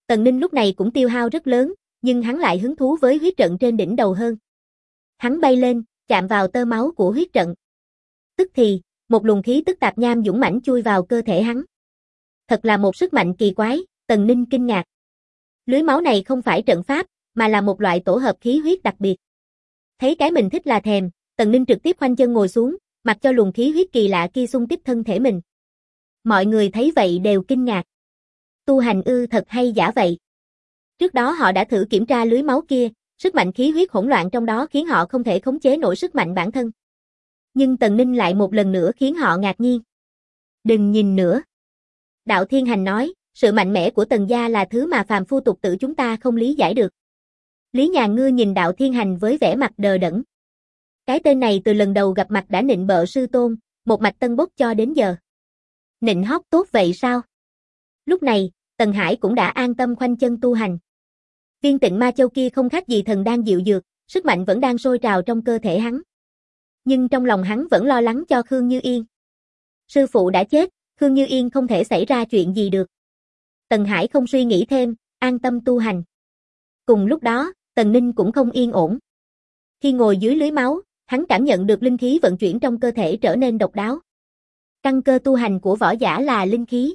Tần Ninh lúc này cũng tiêu hao rất lớn, nhưng hắn lại hứng thú với huyết trận trên đỉnh đầu hơn. Hắn bay lên, chạm vào tơ máu của huyết trận. Tức thì, một luồng khí tức tạp nham dũng mãnh chui vào cơ thể hắn. Thật là một sức mạnh kỳ quái, Tần Ninh kinh ngạc. Lưới máu này không phải trận pháp, mà là một loại tổ hợp khí huyết đặc biệt. Thấy cái mình thích là thèm, Tần Ninh trực tiếp khoanh chân ngồi xuống, mặc cho luồng khí huyết kỳ lạ kia xung kích thân thể mình. Mọi người thấy vậy đều kinh ngạc. Tu hành ư, thật hay giả vậy? Trước đó họ đã thử kiểm tra lưới máu kia, sức mạnh khí huyết hỗn loạn trong đó khiến họ không thể khống chế nổi sức mạnh bản thân. Nhưng Tần Ninh lại một lần nữa khiến họ ngạc nhiên. Đừng nhìn nữa. Đạo Thiên Hành nói, sự mạnh mẽ của Tần gia là thứ mà phàm phu tục tử chúng ta không lý giải được. Lý Nhà Ngư nhìn Đạo Thiên Hành với vẻ mặt đờ đẫn. Cái tên này từ lần đầu gặp mặt đã nịnh bợ sư tôn, một mạch tân bốc cho đến giờ. Nịnh hót tốt vậy sao? Lúc này, Tần Hải cũng đã an tâm khoanh chân tu hành. Viên Tịnh Ma Châu kia không khác gì thần đang dịu dược, sức mạnh vẫn đang sôi trào trong cơ thể hắn. Nhưng trong lòng hắn vẫn lo lắng cho Khương Như Yên. Sư phụ đã chết, Khương Như Yên không thể xảy ra chuyện gì được. Tần Hải không suy nghĩ thêm, an tâm tu hành. Cùng lúc đó, Tần Ninh cũng không yên ổn. Khi ngồi dưới lưới máu, hắn cảm nhận được linh khí vận chuyển trong cơ thể trở nên độc đáo. Căn cơ tu hành của võ giả là linh khí.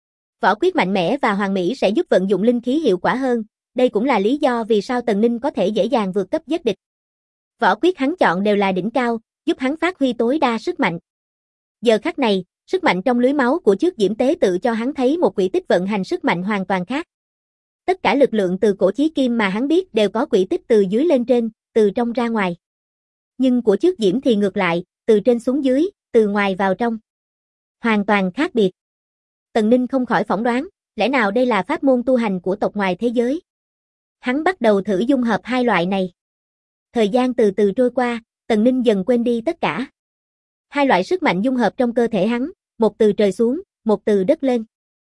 Võ quyết mạnh mẽ và hoàn mỹ sẽ giúp vận dụng linh khí hiệu quả hơn, đây cũng là lý do vì sao Tần Ninh có thể dễ dàng vượt cấp giết địch. Võ quyết hắn chọn đều là đỉnh cao, giúp hắn phát huy tối đa sức mạnh. Giờ khắc này, sức mạnh trong lưới máu của Trước Diễm Tế tự cho hắn thấy một quỹ tích vận hành sức mạnh hoàn toàn khác. Tất cả lực lượng từ cổ chí kim mà hắn biết đều có quỹ tích từ dưới lên trên, từ trong ra ngoài. Nhưng của Trước Diễm thì ngược lại, từ trên xuống dưới, từ ngoài vào trong. Hoàn toàn khác biệt. Tần Ninh không khỏi phỏng đoán, lẽ nào đây là pháp môn tu hành của tộc ngoài thế giới? Hắn bắt đầu thử dung hợp hai loại này. Thời gian từ từ trôi qua, Tần Ninh dần quên đi tất cả. Hai loại sức mạnh dung hợp trong cơ thể hắn, một từ trời xuống, một từ đất lên.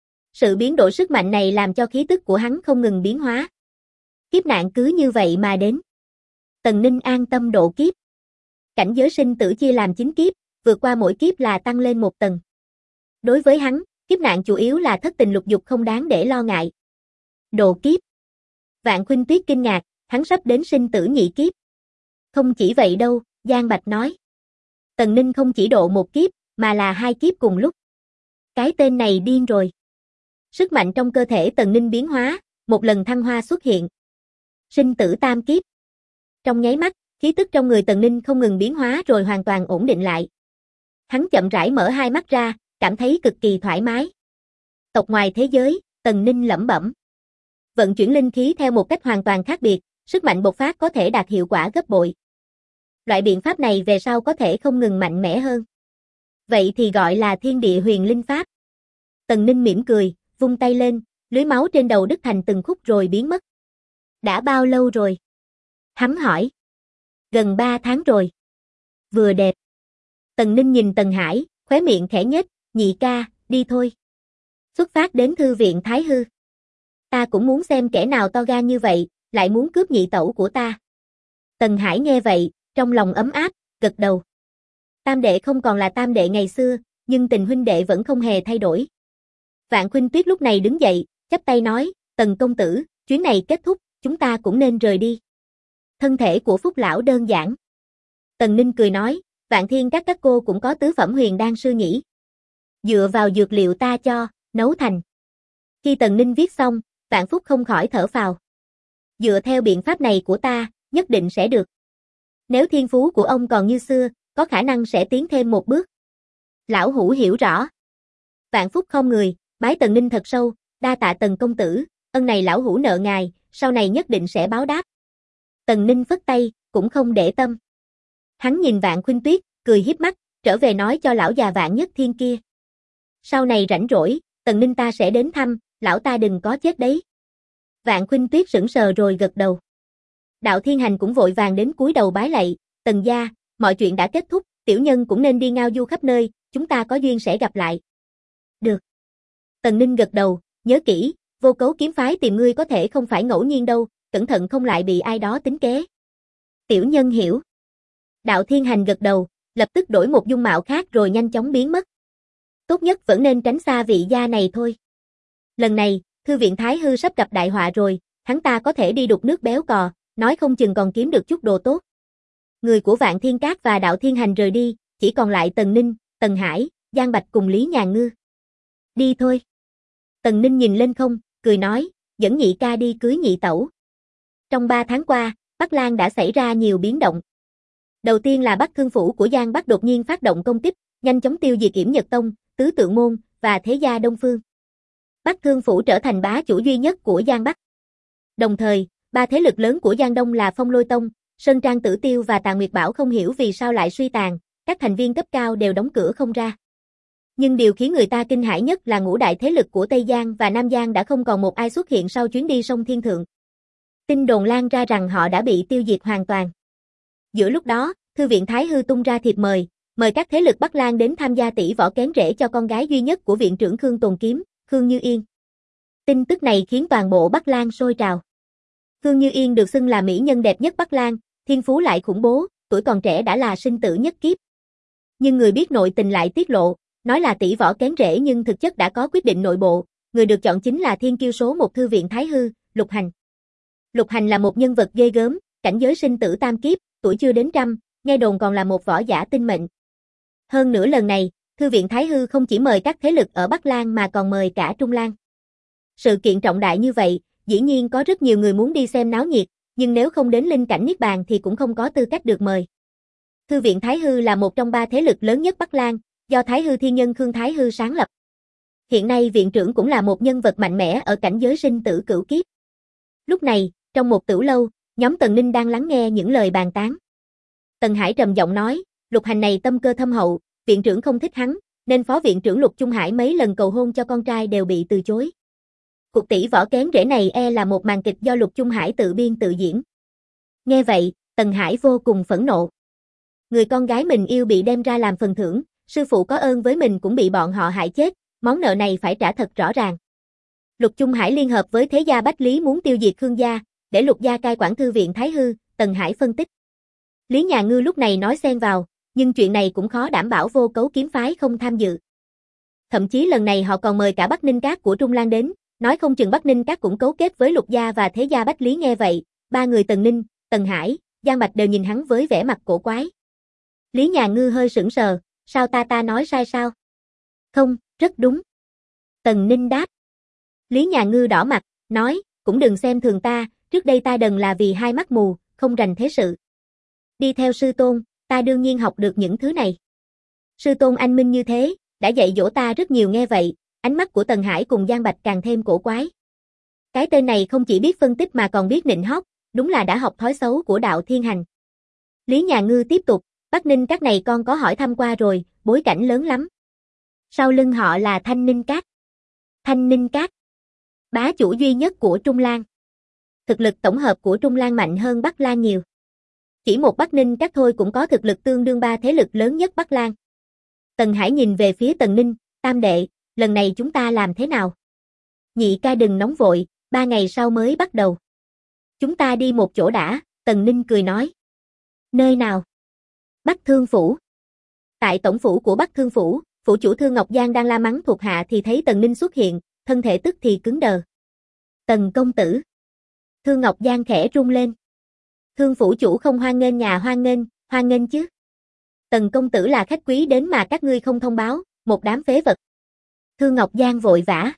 Sự biến đổi sức mạnh này làm cho khí tức của hắn không ngừng biến hóa. Kiếp nạn cứ như vậy mà đến. Tần Ninh an tâm độ kiếp. Cảnh giới sinh tử chia làm 9 kiếp, vượt qua mỗi kiếp là tăng lên một tầng. Đối với hắn, kiếp nạn chủ yếu là thất tình lục dục không đáng để lo ngại. Độ kiếp. Vạn Khuynh Tuyết kinh ngạc, hắn sắp đến sinh tử nhị kiếp. Không chỉ vậy đâu, Giang Bạch nói. Tần Ninh không chỉ độ một kiếp, mà là 2 kiếp cùng lúc. Cái tên này điên rồi. Sức mạnh trong cơ thể Tần Ninh biến hóa, một lần thăng hoa xuất hiện. Sinh tử tam kiếp. Trong nháy mắt, khí tức trong người Tần Ninh không ngừng biến hóa rồi hoàn toàn ổn định lại. Hắn chậm rãi mở hai mắt ra, cảm thấy cực kỳ thoải mái. Tộc ngoài thế giới, Tần Ninh lẩm bẩm. Vận chuyển linh khí theo một cách hoàn toàn khác biệt, sức mạnh bộc phát có thể đạt hiệu quả gấp bội. Loại biện pháp này về sau có thể không ngừng mạnh mẽ hơn. Vậy thì gọi là Thiên Địa Huyền Linh Pháp. Tần Ninh mỉm cười, vung tay lên, lưới máu trên đầu đứt thành từng khúc rồi biến mất. Đã bao lâu rồi? Hắn hỏi. Gần 3 tháng rồi. Vừa đẹp. Tần Ninh nhìn Tần Hải, khóe miệng khẽ nhếch, nhị ca, đi thôi. Xuất phát đến thư viện Thái Hư. Ta cũng muốn xem kẻ nào to gan như vậy, lại muốn cướp nhị tẩu của ta. Tần Hải nghe vậy, trong lòng ấm áp, gật đầu. Tam đệ không còn là tam đệ ngày xưa, nhưng tình huynh đệ vẫn không hề thay đổi. Vạn Khuynh Tuyết lúc này đứng dậy, chắp tay nói, Tần công tử, chuyến này kết thúc, chúng ta cũng nên rời đi. Thân thể của Phúc lão đơn giản. Tần Ninh cười nói, Vạn Thiên các cô cũng có tứ phẩm huyền đan sư nhỉ. Dựa vào dược liệu ta cho, nấu thành. Khi Tần Ninh viết xong, Vạn Phúc không khỏi thở phào. Dựa theo biện pháp này của ta, nhất định sẽ được. Nếu thiên phú của ông còn như xưa, có khả năng sẽ tiến thêm một bước. Lão hủ hiểu rõ. Vạn Phúc không người, bái Tần Ninh thật sâu, đa tạ Tần công tử, ân này lão hủ nợ ngài, sau này nhất định sẽ báo đáp. Tần Ninh phất tay, cũng không để tâm. Hắn nhìn Vạn Khuynh Tuyết, cười hiếp mắt, trở về nói cho lão già Vạn Nhất Thiên kia. Sau này rảnh rỗi, Tần Ninh ta sẽ đến thăm, lão ta đừng có chết đấy. Vạn Khuynh Tuyết sững sờ rồi gật đầu. Đạo Thiên Hành cũng vội vàng đến cúi đầu bái lạy, Tần gia, mọi chuyện đã kết thúc, tiểu nhân cũng nên đi ngao du khắp nơi, chúng ta có duyên sẽ gặp lại. Được. Tần Ninh gật đầu, nhớ kỹ, Vô Cấu kiếm phái tìm ngươi có thể không phải ngẫu nhiên đâu, cẩn thận không lại bị ai đó tính kế. Tiểu nhân hiểu. Đạo Thiên Hành gật đầu, lập tức đổi một dung mạo khác rồi nhanh chóng biến mất. Tốt nhất vẫn nên tránh xa vị gia này thôi. Lần này, Thư viện Thái Hư sắp gặp đại họa rồi, hắn ta có thể đi đục nước béo cò, nói không chừng còn kiếm được chút đồ tốt. Người của Vạn Thiên Các và Đạo Thiên Hành rời đi, chỉ còn lại Tần Ninh, Tần Hải, Giang Bạch cùng Lý Nhà Ngư. Đi thôi. Tần Ninh nhìn lên không, cười nói, dẫn nhị ca đi cưới nhị tẩu. Trong 3 tháng qua, Bắc Lang đã xảy ra nhiều biến động. Đầu tiên là Bắc Thương Phủ của Giang Bắc đột nhiên phát động công kích, nhanh chóng tiêu diệt Yểm Nhật Tông, Tứ Tượng Môn và Thế gia Đông Phương. Bắc Thương Phủ trở thành bá chủ duy nhất của Giang Bắc. Đồng thời, 3 thế lực lớn của Giang Đông là Phong Lôi Tông, Sơn Trang Tử Tiêu và Tà Nguyệt Bảo không hiểu vì sao lại suy tàn, các thành viên cấp cao đều đóng cửa không ra. Nhưng điều khiến người ta kinh hãi nhất là ngũ đại thế lực của Tây Giang và Nam Giang đã không còn một ai xuất hiện sau chuyến đi sông Thiên Thượng. Tin đồn lan ra rằng họ đã bị tiêu diệt hoàn toàn. Giữa lúc đó, Thư viện Thái Hư tung ra thiệp mời các thế lực Bắc Lang đến tham gia tỷ võ kén rễ cho con gái duy nhất của viện trưởng Khương Tồn Kiếm, Khương Như Yên. Tin tức này khiến toàn bộ Bắc Lang sôi trào. Khương Như Yên được xưng là mỹ nhân đẹp nhất Bắc Lang, thiên phú lại khủng bố, tuổi còn trẻ đã là sinh tử nhất kiếp. Nhưng người biết nội tình lại tiết lộ, nói là tỷ võ kén rễ nhưng thực chất đã có quyết định nội bộ, người được chọn chính là thiên kiêu số 1 Thư viện Thái Hư, Lục Hành. Lục Hành là một nhân vật ghê gớm, cảnh giới sinh tử tam kiếp, tuổi chưa đến trăm, nghe đồn còn là một võ giả tinh mệnh. Hơn nữa lần này, Thư viện Thái Hư không chỉ mời các thế lực ở Bắc Lang mà còn mời cả Trung Lang. Sự kiện trọng đại như vậy, dĩ nhiên có rất nhiều người muốn đi xem náo nhiệt, nhưng nếu không đến linh cảnh niết bàn thì cũng không có tư cách được mời. Thư viện Thái Hư là một trong 3 thế lực lớn nhất Bắc Lang, do Thái Hư Thiên Nhân Khương Thái Hư sáng lập. Hiện nay viện trưởng cũng là một nhân vật mạnh mẽ ở cảnh giới sinh tử cửu kiếp. Lúc này, trong một tửu lâu, nhóm Tần Ninh đang lắng nghe những lời bàn tán. Tần Hải trầm giọng nói, Lục Hành này tâm cơ thâm hậu, viện trưởng không thích hắn, nên phó viện trưởng Lục Trung Hải mấy lần cầu hôn cho con trai đều bị từ chối. Cuộc tỷ võ kén rễ này là một màn kịch do Lục Trung Hải tự biên tự diễn. Nghe vậy, Tần Hải vô cùng phẫn nộ. Người con gái mình yêu bị đem ra làm phần thưởng, sư phụ có ơn với mình cũng bị bọn họ hại chết, món nợ này phải trả thật rõ ràng. Lục Trung Hải liên hợp với thế gia Bách Lý muốn tiêu diệt Khương gia, để Lục gia cai quản Thư viện Thái Hư, Tần Hải phân tích. Lý Nhà Ngư lúc này nói xen vào, nhưng chuyện này cũng khó đảm bảo Vô Cấu kiếm phái không tham dự. Thậm chí lần này họ còn mời cả Bắc Ninh Các của Trung Lang đến, nói không chừng Bắc Ninh Các cũng cấu kết với Lục gia và thế gia Bách Lý. Nghe vậy, 3 người Tần Ninh, Tần Hải, Giang Bạch đều nhìn hắn với vẻ mặt cổ quái. Lý Nhà Ngư hơi sững sờ, sao ta nói sai sao? Không, rất đúng. Tần Ninh đáp. Lý Nhà Ngư đỏ mặt, nói, cũng đừng xem thường ta, trước đây ta đần là vì hai mắt mù, không rành thế sự. Đi theo sư tôn, ta đương nhiên học được những thứ này. Sư tôn anh minh như thế, đã dạy dỗ ta rất nhiều. Nghe vậy, ánh mắt của Tần Hải cùng Giang Bạch càng thêm cổ quái. Cái tên này không chỉ biết phân tích mà còn biết nịnh hót, đúng là đã học thói xấu của Đạo Thiên Hành. Lý Nhà Ngư tiếp tục, Bắc Ninh Các này con có hỏi thăm qua rồi, bối cảnh lớn lắm. Sau lưng họ là Thanh Ninh Các. Thanh Ninh Các, bá chủ duy nhất của Trung Lang. Thực lực tổng hợp của Trung Lang mạnh hơn Bắc Lang nhiều. Chỉ một Bắc Ninh Các thôi cũng có thực lực tương đương 3 thế lực lớn nhất Bắc Lang. Tần Hải nhìn về phía Tần Ninh, tam đệ, lần này chúng ta làm thế nào? Nhị ca đừng nóng vội, 3 ngày sau mới bắt đầu. Chúng ta đi một chỗ đã, Tần Ninh cười nói. Nơi nào? Bắc Thương Phủ. Tại tổng phủ của Bắc Thương Phủ, phủ chủ Thương Ngọc Giang đang la mắng thuộc hạ thì thấy Tần Ninh xuất hiện, thân thể tức thì cứng đờ. Tần công tử. Thương Ngọc Giang khẽ run lên. Thương phủ chủ không hoan nghênh nhà hoan nghênh chứ. Tần công tử là khách quý đến mà các ngươi không thông báo, một đám phế vật. Thương Ngọc Giang vội vã.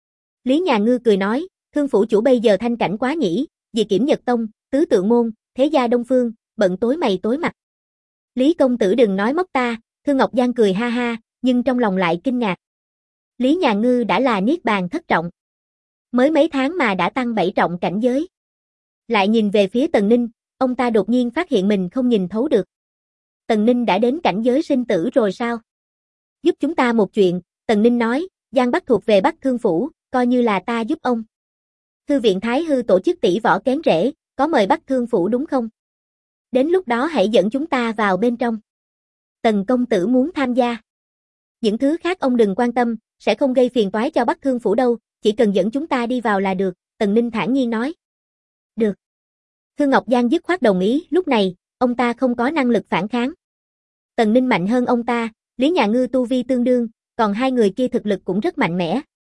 Lý Nhà Ngư cười nói, Thương phủ chủ bây giờ thanh cảnh quá nhỉ, vì Yểm Nhật Tông, Tứ Tượng Môn, Thế gia Đông Phương, bận tối mày tối mặt. Lý công tử đừng nói móc ta, Thương Ngọc Giang cười ha ha, nhưng trong lòng lại kinh ngạc. Lý Nhà Ngư đã là niết bàn thất trọng. Mới mấy tháng mà đã tăng 7 trọng cảnh giới. Lại nhìn về phía Tần Ninh, ông ta đột nhiên phát hiện mình không nhìn thấu được. Tần Ninh đã đến cảnh giới sinh tử rồi sao? Giúp chúng ta một chuyện, Tần Ninh nói, Giang Bắc thuộc về Bắc Thương Phủ, coi như là ta giúp ông. Thư viện Thái Hư tổ chức tỷ võ kén rễ, có mời Bắc Thương Phủ đúng không? Đến lúc đó hãy dẫn chúng ta vào bên trong. Tần công tử muốn tham gia. Những thứ khác ông đừng quan tâm, sẽ không gây phiền toái cho Bắc Thương Phủ đâu, chỉ cần dẫn chúng ta đi vào là được, Tần Ninh thản nhiên nói. Được. Thương Ngọc Giang dứt khoát đồng ý, lúc này, ông ta không có năng lực phản kháng. Tần Ninh mạnh hơn ông ta, Lý Nhà Ngư tu vi tương đương, còn hai người kia thực lực cũng rất mạnh mẽ.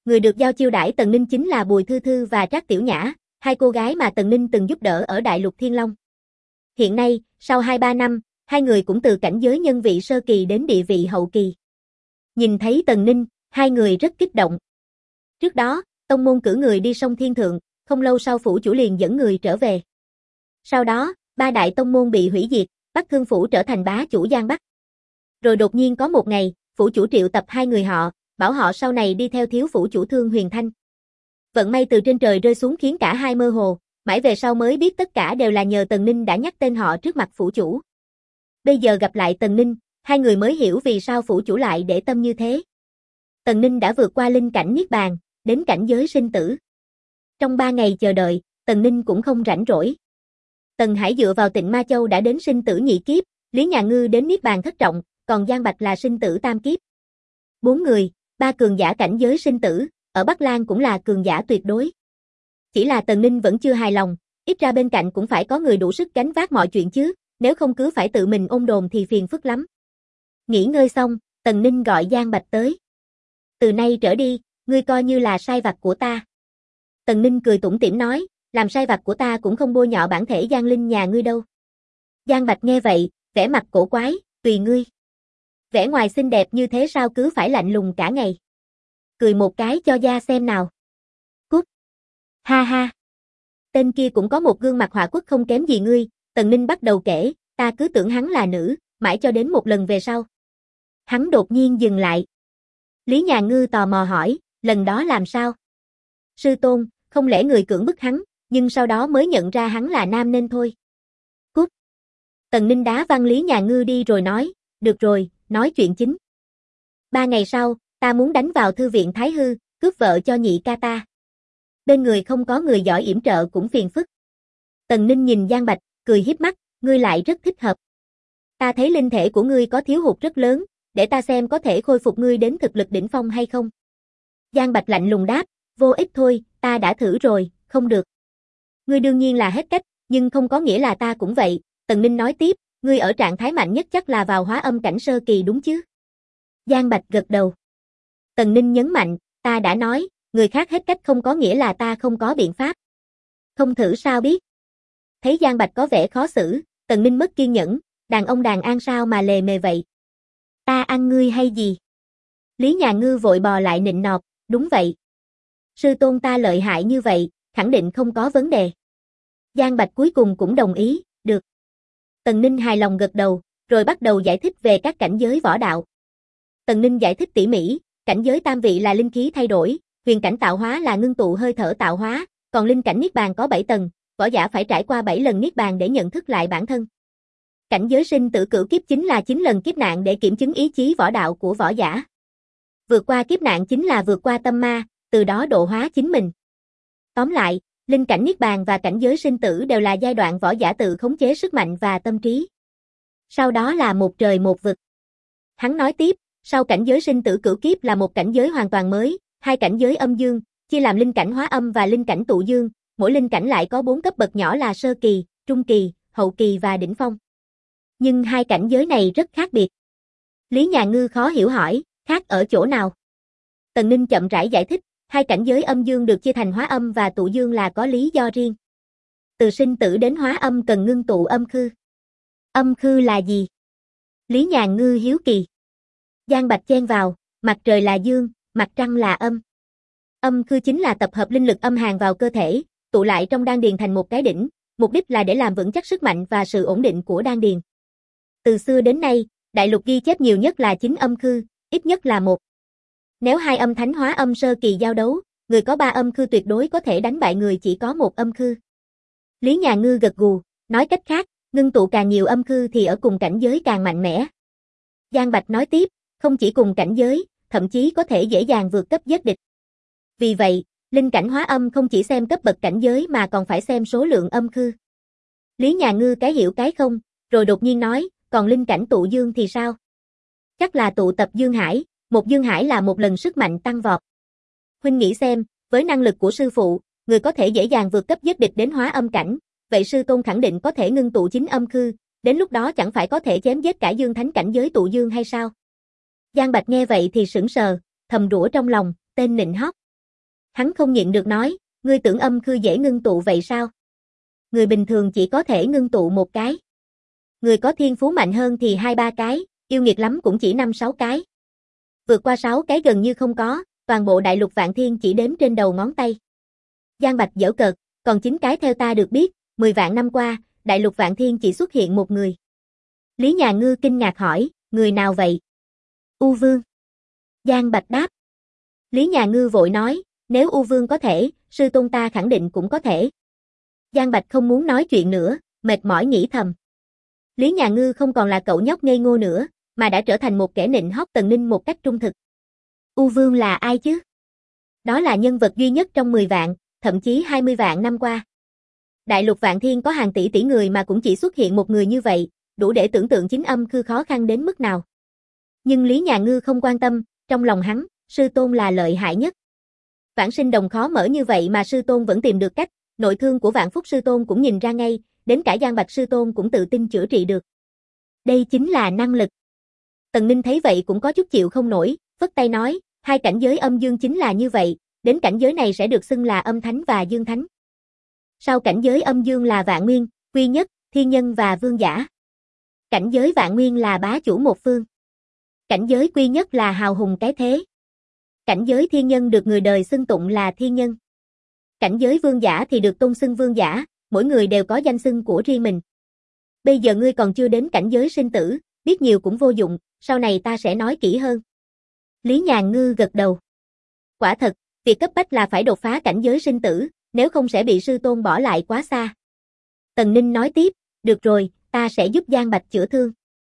Người được giao chiêu đãi Tần Ninh chính là Bùi Thư Thư và Trác Tiểu Nhã, hai cô gái mà Tần Ninh từng giúp đỡ ở Đại Lục Thiên Long. Hiện nay, sau 2-3 năm, hai người cũng từ cảnh giới nhân vị sơ kỳ đến địa vị hậu kỳ. Nhìn thấy Tần Ninh, hai người rất kích động. Trước đó, tông môn cử người đi sông Thiên Thượng, không lâu sau phủ chủ liền dẫn người trở về. Sau đó, ba đại tông môn bị hủy diệt, Bắc Thương phủ trở thành bá chủ Giang Bắc. Rồi đột nhiên có một ngày, phủ chủ triệu tập hai người họ, bảo họ sau này đi theo thiếu phủ chủ Thương Huyền Thanh. Vận may từ trên trời rơi xuống khiến cả hai mơ hồ, mãi về sau mới biết tất cả đều là nhờ Tần Ninh đã nhắc tên họ trước mặt phủ chủ. Bây giờ gặp lại Tần Ninh, hai người mới hiểu vì sao phủ chủ lại để tâm như thế. Tần Ninh đã vượt qua linh cảnh Niết Bàn, đến cảnh giới sinh tử. Trong 3 ngày chờ đợi, Tần Ninh cũng không rảnh rỗi. Tần Hải dựa vào Tịnh Ma Châu đã đến sinh tử nhị kiếp, Lý Nhà Ngư đến Niết Bàn thất trọng, còn Giang Bạch là sinh tử tam kiếp. 4 người, 3 cường giả cảnh giới sinh tử, ở Bắc Lang cũng là cường giả tuyệt đối. Chỉ là Tần Ninh vẫn chưa hài lòng, ít ra bên cạnh cũng phải có người đủ sức gánh vác mọi chuyện chứ, nếu không cứ phải tự mình ôm đồm thì phiền phức lắm. Nghỉ ngơi xong, Tần Ninh gọi Giang Bạch tới. Từ nay trở đi, ngươi coi như là sai vặt của ta. Tần Ninh cười tủm tỉm nói, làm sai vặt của ta cũng không bôi nhọ bản thể Giang Linh nhà ngươi đâu. Giang Bạch nghe vậy, vẻ mặt cổ quái, tùy ngươi. Vẻ ngoài xinh đẹp như thế sao cứ phải lạnh lùng cả ngày. Cười một cái cho da xem nào. Cút. Ha ha. Tên kia cũng có một gương mặt họa quốc không kém gì ngươi, Tần Ninh bắt đầu kể, ta cứ tưởng hắn là nữ, mãi cho đến một lần về sau. Hắn đột nhiên dừng lại. Lý Nhà Ngư tò mò hỏi, lần đó làm sao? Sư tôn, không lẽ người cưỡng bức hắn, nhưng sau đó mới nhận ra hắn là nam nên thôi. Cút. Tần Ninh đá văng Lý Nhà Ngư đi rồi nói, được rồi, nói chuyện chính. 3 ngày sau, ta muốn đánh vào thư viện Thái Hư, cướp vợ cho nhị ca ta. Bên người không có người giỏi yểm trợ cũng phiền phức. Tần Ninh nhìn Giang Bạch, cười hiếp mắt, ngươi lại rất thích hợp. Ta thấy linh thể của ngươi có thiếu hụt rất lớn, để ta xem có thể khôi phục ngươi đến thực lực đỉnh phong hay không. Giang Bạch lạnh lùng đáp, vô ích thôi, ta đã thử rồi, không được. Ngươi đương nhiên là hết cách, nhưng không có nghĩa là ta cũng vậy. Tần Ninh nói tiếp, ngươi ở trạng thái mạnh nhất chắc là vào hóa âm cảnh sơ kỳ đúng chứ? Giang Bạch gật đầu. Tần Ninh nhấn mạnh, ta đã nói, người khác hết cách không có nghĩa là ta không có biện pháp. Không thử sao biết? Thấy Giang Bạch có vẻ khó xử, Tần Ninh mất kiên nhẫn, đàn ông đàn an sao mà lề mề vậy? Ta ăn ngươi hay gì? Lý Nhà Ngư vội bò lại nịnh nọt, đúng vậy. Sư tôn ta lợi hại như vậy, khẳng định không có vấn đề. Giang Bạch cuối cùng cũng đồng ý, được. Tần Ninh hài lòng gật đầu, rồi bắt đầu giải thích về các cảnh giới võ đạo. Tần Ninh giải thích tỉ mỉ, cảnh giới tam vị là linh khí thay đổi, huyền cảnh tạo hóa là ngưng tụ hơi thở tạo hóa, còn linh cảnh niết bàn có 7 tầng, võ giả phải trải qua 7 lần niết bàn để nhận thức lại bản thân. Cảnh giới sinh tử cửu kiếp chính là 9 lần kiếp nạn để kiểm chứng ý chí võ đạo của võ giả. Vượt qua kiếp nạn chính là vượt qua tâm ma, từ đó độ hóa chính mình. Tóm lại, linh cảnh niết bàn và cảnh giới sinh tử đều là giai đoạn võ giả tự khống chế sức mạnh và tâm trí. Sau đó là một trời một vực. Hắn nói tiếp, sau cảnh giới sinh tử cửu kiếp là một cảnh giới hoàn toàn mới, 2 cảnh giới âm dương, chia làm linh cảnh hóa âm và linh cảnh tụ dương, mỗi linh cảnh lại có 4 cấp bậc nhỏ là sơ kỳ, trung kỳ, hậu kỳ và đỉnh phong. Nhưng 2 cảnh giới này rất khác biệt. Lý Nhà Ngư khó hiểu hỏi, khác ở chỗ nào? Tần Ninh chậm rãi giải thích, 2 cảnh giới âm dương được chia thành hóa âm và tụ dương là có lý do riêng. Từ sinh tử đến hóa âm cần ngưng tụ âm khư. Âm khư là gì? Lý Nhà Ngư hiếu kỳ. Giang Bạch chen vào, mặt trời là dương, mặt trăng là âm. Âm khư chính là tập hợp linh lực âm hàn vào cơ thể, tụ lại trong đan điền thành một cái đỉnh, mục đích là để làm vững chắc sức mạnh và sự ổn định của đan điền. Từ xưa đến nay, đại lục ghi chép nhiều nhất là 9 âm khư, ít nhất là 1. Nếu 2 âm thánh hóa âm sơ kỳ giao đấu, người có 3 âm khư tuyệt đối có thể đánh bại người chỉ có 1 âm khư. Lý Nhà Ngư gật gù, nói cách khác, ngưng tụ càng nhiều âm khư thì ở cùng cảnh giới càng mạnh mẽ. Giang Bạch nói tiếp, không chỉ cùng cảnh giới, thậm chí có thể dễ dàng vượt cấp giết địch. Vì vậy, linh cảnh hóa âm không chỉ xem cấp bậc cảnh giới mà còn phải xem số lượng âm khư. Lý Nhà Ngư cái hiểu cái không, rồi đột nhiên nói, còn linh cảnh tụ dương thì sao? Chắc là tụ tập dương hải, một dương hải là một lần sức mạnh tăng vọt. Huynh nghĩ xem, với năng lực của sư phụ, người có thể dễ dàng vượt cấp giết địch đến hóa âm cảnh, vậy sư tôn khẳng định có thể ngưng tụ 9 âm khư, đến lúc đó chẳng phải có thể chém giết cả dương thánh cảnh giới tụ dương hay sao? Giang Bạch nghe vậy thì sững sờ, thầm rủa trong lòng, tên nịnh hót. Hắn không nhịn được nói, ngươi tưởng âm khư dễ ngưng tụ vậy sao? Người bình thường chỉ có thể ngưng tụ một cái. Người có thiên phú mạnh hơn thì 2-3 cái, yêu nghiệt lắm cũng chỉ 5-6 cái. Vượt qua 6 cái gần như không có, toàn bộ đại lục Vạn Thiên chỉ đếm trên đầu ngón tay. Giang Bạch giễu cợt, còn 9 cái theo ta được biết, 10 vạn năm qua, đại lục Vạn Thiên chỉ xuất hiện một người. Lý Nhà Ngư kinh ngạc hỏi, người nào vậy? U Vương. Giang Bạch đáp. Lý Nhà Ngư vội nói, nếu U Vương có thể, sư tôn ta khẳng định cũng có thể. Giang Bạch không muốn nói chuyện nữa, mệt mỏi nghĩ thầm. Lý Nhà Ngư không còn là cậu nhóc ngây ngô nữa, mà đã trở thành một kẻ nịnh hót Tần Ninh một cách trung thực. U Vương là ai chứ? Đó là nhân vật duy nhất trong 10 vạn, thậm chí 20 vạn năm qua. Đại lục Vạn Thiên có hàng tỷ tỷ người mà cũng chỉ xuất hiện một người như vậy, đủ để tưởng tượng chính âm khư khó khăn đến mức nào. Nhưng Lý Nhà Ngư không quan tâm, trong lòng hắn, sư tôn là lợi hại nhất. Vãng sinh đồng khó mở như vậy mà sư tôn vẫn tìm được cách, nội thương của Vạn Phúc sư tôn cũng nhìn ra ngay, đến cả Giang Bạch sư tôn cũng tự tin chữa trị được. Đây chính là năng lực. Tần Ninh thấy vậy cũng có chút chịu không nổi, phất tay nói, hai cảnh giới âm dương chính là như vậy, đến cảnh giới này sẽ được xưng là âm thánh và dương thánh. Sau cảnh giới âm dương là vạn nguyên, quy nhất, thiên nhân và vương giả. Cảnh giới vạn nguyên là bá chủ một phương. Cảnh giới quy nhất là hào hùng cái thế. Cảnh giới thiên nhân được người đời xưng tụng là thiên nhân. Cảnh giới vương giả thì được tôn xưng vương giả, mỗi người đều có danh xưng của riêng mình. Bây giờ ngươi còn chưa đến cảnh giới sinh tử, biết nhiều cũng vô dụng, sau này ta sẽ nói kỹ hơn. Lý Nhà Ngư gật đầu. Quả thật, việc cấp bách là phải đột phá cảnh giới sinh tử, nếu không sẽ bị sư tôn bỏ lại quá xa. Tần Ninh nói tiếp, được rồi, ta sẽ giúp Giang Bạch chữa thương.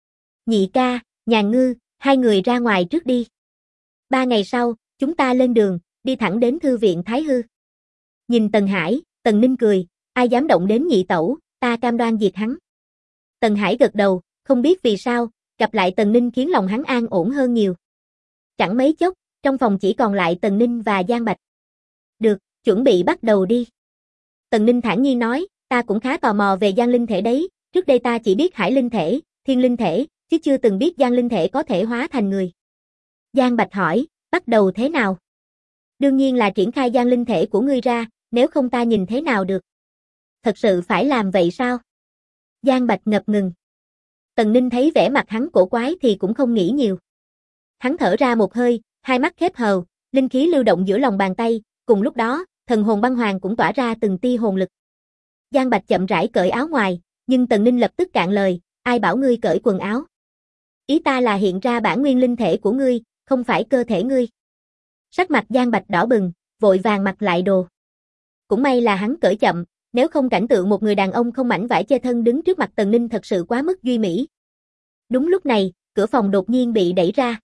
Nhị ca, Nhà Ngư, hai người ra ngoài trước đi. 3 ngày sau, chúng ta lên đường, đi thẳng đến thư viện Thái Hư. Nhìn Tần Hải, Tần Ninh cười, ai dám động đến nhị tẩu, ta cam đoan diệt hắn. Tần Hải gật đầu, không biết vì sao, gặp lại Tần Ninh khiến lòng hắn an ổn hơn nhiều. Chẳng mấy chốc, trong phòng chỉ còn lại Tần Ninh và Giang Bạch. Được, chuẩn bị bắt đầu đi. Tần Ninh thản nhiên nói, ta cũng khá tò mò về Giang linh thể đấy, trước đây ta chỉ biết Hải linh thể, Thiên linh thể, chứ chưa từng biết Giang linh thể có thể hóa thành người. Giang Bạch hỏi, bắt đầu thế nào? Đương nhiên là triển khai Giang linh thể của ngươi ra, nếu không ta nhìn thế nào được. Thật sự phải làm vậy sao? Giang Bạch ngập ngừng. Tần Ninh thấy vẻ mặt hắn cổ quái thì cũng không nghĩ nhiều. Hắn thở ra một hơi, hai mắt khép hờ, linh khí lưu động giữa lòng bàn tay, cùng lúc đó, thần hồn băng hoàng cũng tỏa ra từng tia hồn lực. Giang Bạch chậm rãi cởi áo ngoài, nhưng Tần Ninh lập tức cạn lời, ai bảo ngươi cởi quần áo? Ý ta là hiện ra bản nguyên linh thể của ngươi, không phải cơ thể ngươi. Sắc mặt Giang Bạch đỏ bừng, vội vàng mặc lại đồ. Cũng may là hắn cởi chậm, nếu không cảnh tượng một người đàn ông không mảnh vải che thân đứng trước mặt Tần Ninh thật sự quá mức duy mỹ. Đúng lúc này, cửa phòng đột nhiên bị đẩy ra.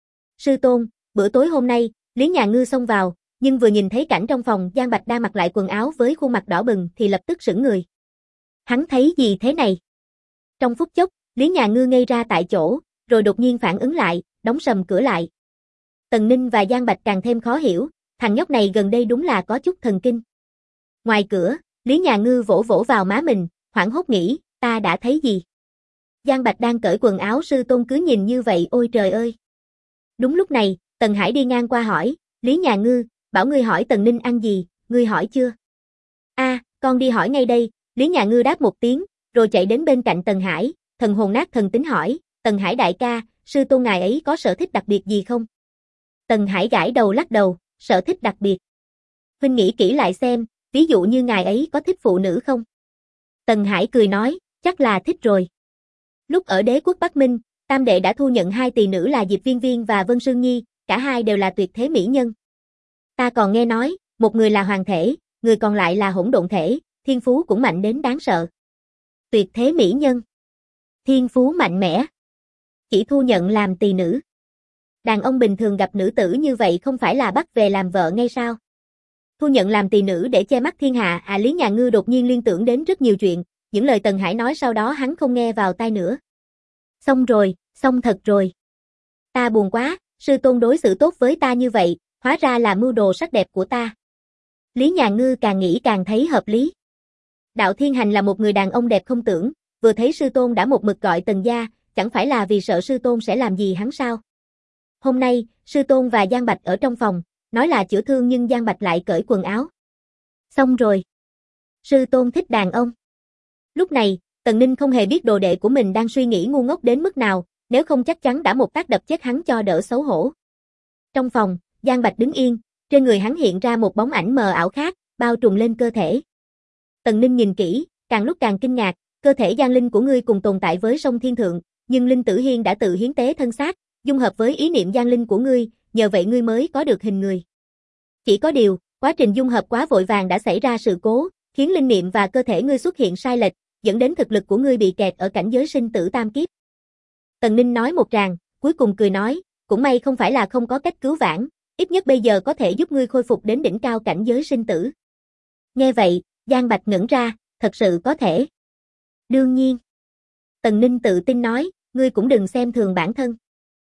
Sư tôn, bữa tối hôm nay, Lý Nhà Ngư xông vào, nhưng vừa nhìn thấy cảnh trong phòng Giang Bạch đang mặc lại quần áo với khuôn mặt đỏ bừng thì lập tức sững người. Hắn thấy gì thế này? Trong phút chốc, Lý Nhà Ngư ngây ra tại chỗ, rồi đột nhiên phản ứng lại, đóng sầm cửa lại. Tần Ninh và Giang Bạch càng thêm khó hiểu, thằng nhóc này gần đây đúng là có chút thần kinh. Ngoài cửa, Lý Nhà Ngư vỗ vỗ vào má mình, hoảng hốt nghĩ, ta đã thấy gì? Giang Bạch đang cởi quần áo sư tôn cứ nhìn như vậy ôi trời ơi. Đúng lúc này, Tần Hải đi ngang qua hỏi, Lý Nhà Ngư, bảo ngươi hỏi Tần Ninh ăn gì, ngươi hỏi chưa? Con đi hỏi ngay đây, Lý Nhà Ngư đáp một tiếng, rồi chạy đến bên cạnh Tần Hải, thần hồn nát thần tính hỏi, Tần Hải đại ca, sư tôn ngài ấy có sở thích đặc biệt gì không? Tần Hải gãi đầu lắc đầu, sở thích đặc biệt. Huynh nghĩ kỹ lại xem, ví dụ như ngài ấy có thích phụ nữ không? Tần Hải cười nói, chắc là thích rồi. Lúc ở đế quốc Bắc Minh, Tam đệ đã thu nhận 2 tỳ nữ là Diệp Viên Viên và Vân Sương Nhi, cả hai đều là tuyệt thế mỹ nhân. Ta còn nghe nói, một người là hoàng thể, người còn lại là hỗn độn thể, thiên phú cũng mạnh đến đáng sợ. Tuyệt thế mỹ nhân. Thiên phú mạnh mẽ. Chỉ thu nhận làm tỳ nữ. Đàn ông bình thường gặp nữ tử như vậy không phải là bắt về làm vợ ngay sao? Thu nhận làm tỳ nữ để che mắt thiên hạ Lý Nhà Ngư đột nhiên liên tưởng đến rất nhiều chuyện, những lời Tần Hải nói sau đó hắn không nghe vào tai nữa. Xong rồi, xong thật rồi. Ta buồn quá, sư tôn đối xử tốt với ta như vậy, hóa ra là mưu đồ sắc đẹp của ta. Lý Nhà Ngư càng nghĩ càng thấy hợp lý. Đạo Thiên Hành là một người đàn ông đẹp không tưởng, vừa thấy sư tôn đã một mực gọi Tần gia, chẳng phải là vì sợ sư tôn sẽ làm gì hắn sao? Hôm nay, sư tôn và Giang Bạch ở trong phòng, nói là chữa thương nhưng Giang Bạch lại cởi quần áo. Xong rồi. Sư tôn thích đàn ông. Lúc này, Tần Ninh không hề biết đồ đệ của mình đang suy nghĩ ngu ngốc đến mức nào, nếu không chắc chắn đã một phát đập chết hắn cho đỡ xấu hổ. Trong phòng, Giang Bạch đứng yên, trên người hắn hiện ra một bóng ảnh mờ ảo khác, bao trùm lên cơ thể. Tần Ninh nhìn kỹ, càng lúc càng kinh ngạc, cơ thể Giang Linh của ngươi cùng tồn tại với Song Thiên Thượng, nhưng Linh Tử Hiên đã tự hiến tế thân xác, dung hợp với ý niệm Giang Linh của ngươi, nhờ vậy ngươi mới có được hình người. Chỉ có điều, quá trình dung hợp quá vội vàng đã xảy ra sự cố, khiến linh niệm và cơ thể ngươi xuất hiện sai lệch, dẫn đến thực lực của ngươi bị kẹt ở cảnh giới sinh tử tam kiếp. Tần Ninh nói một tràng, cuối cùng cười nói, cũng may không phải là không có cách cứu vãn, ít nhất bây giờ có thể giúp ngươi khôi phục đến đỉnh cao cảnh giới sinh tử. Nghe vậy, Giang Bạch ngẩn ra, thật sự có thể. Đương nhiên. Tần Ninh tự tin nói, ngươi cũng đừng xem thường bản thân.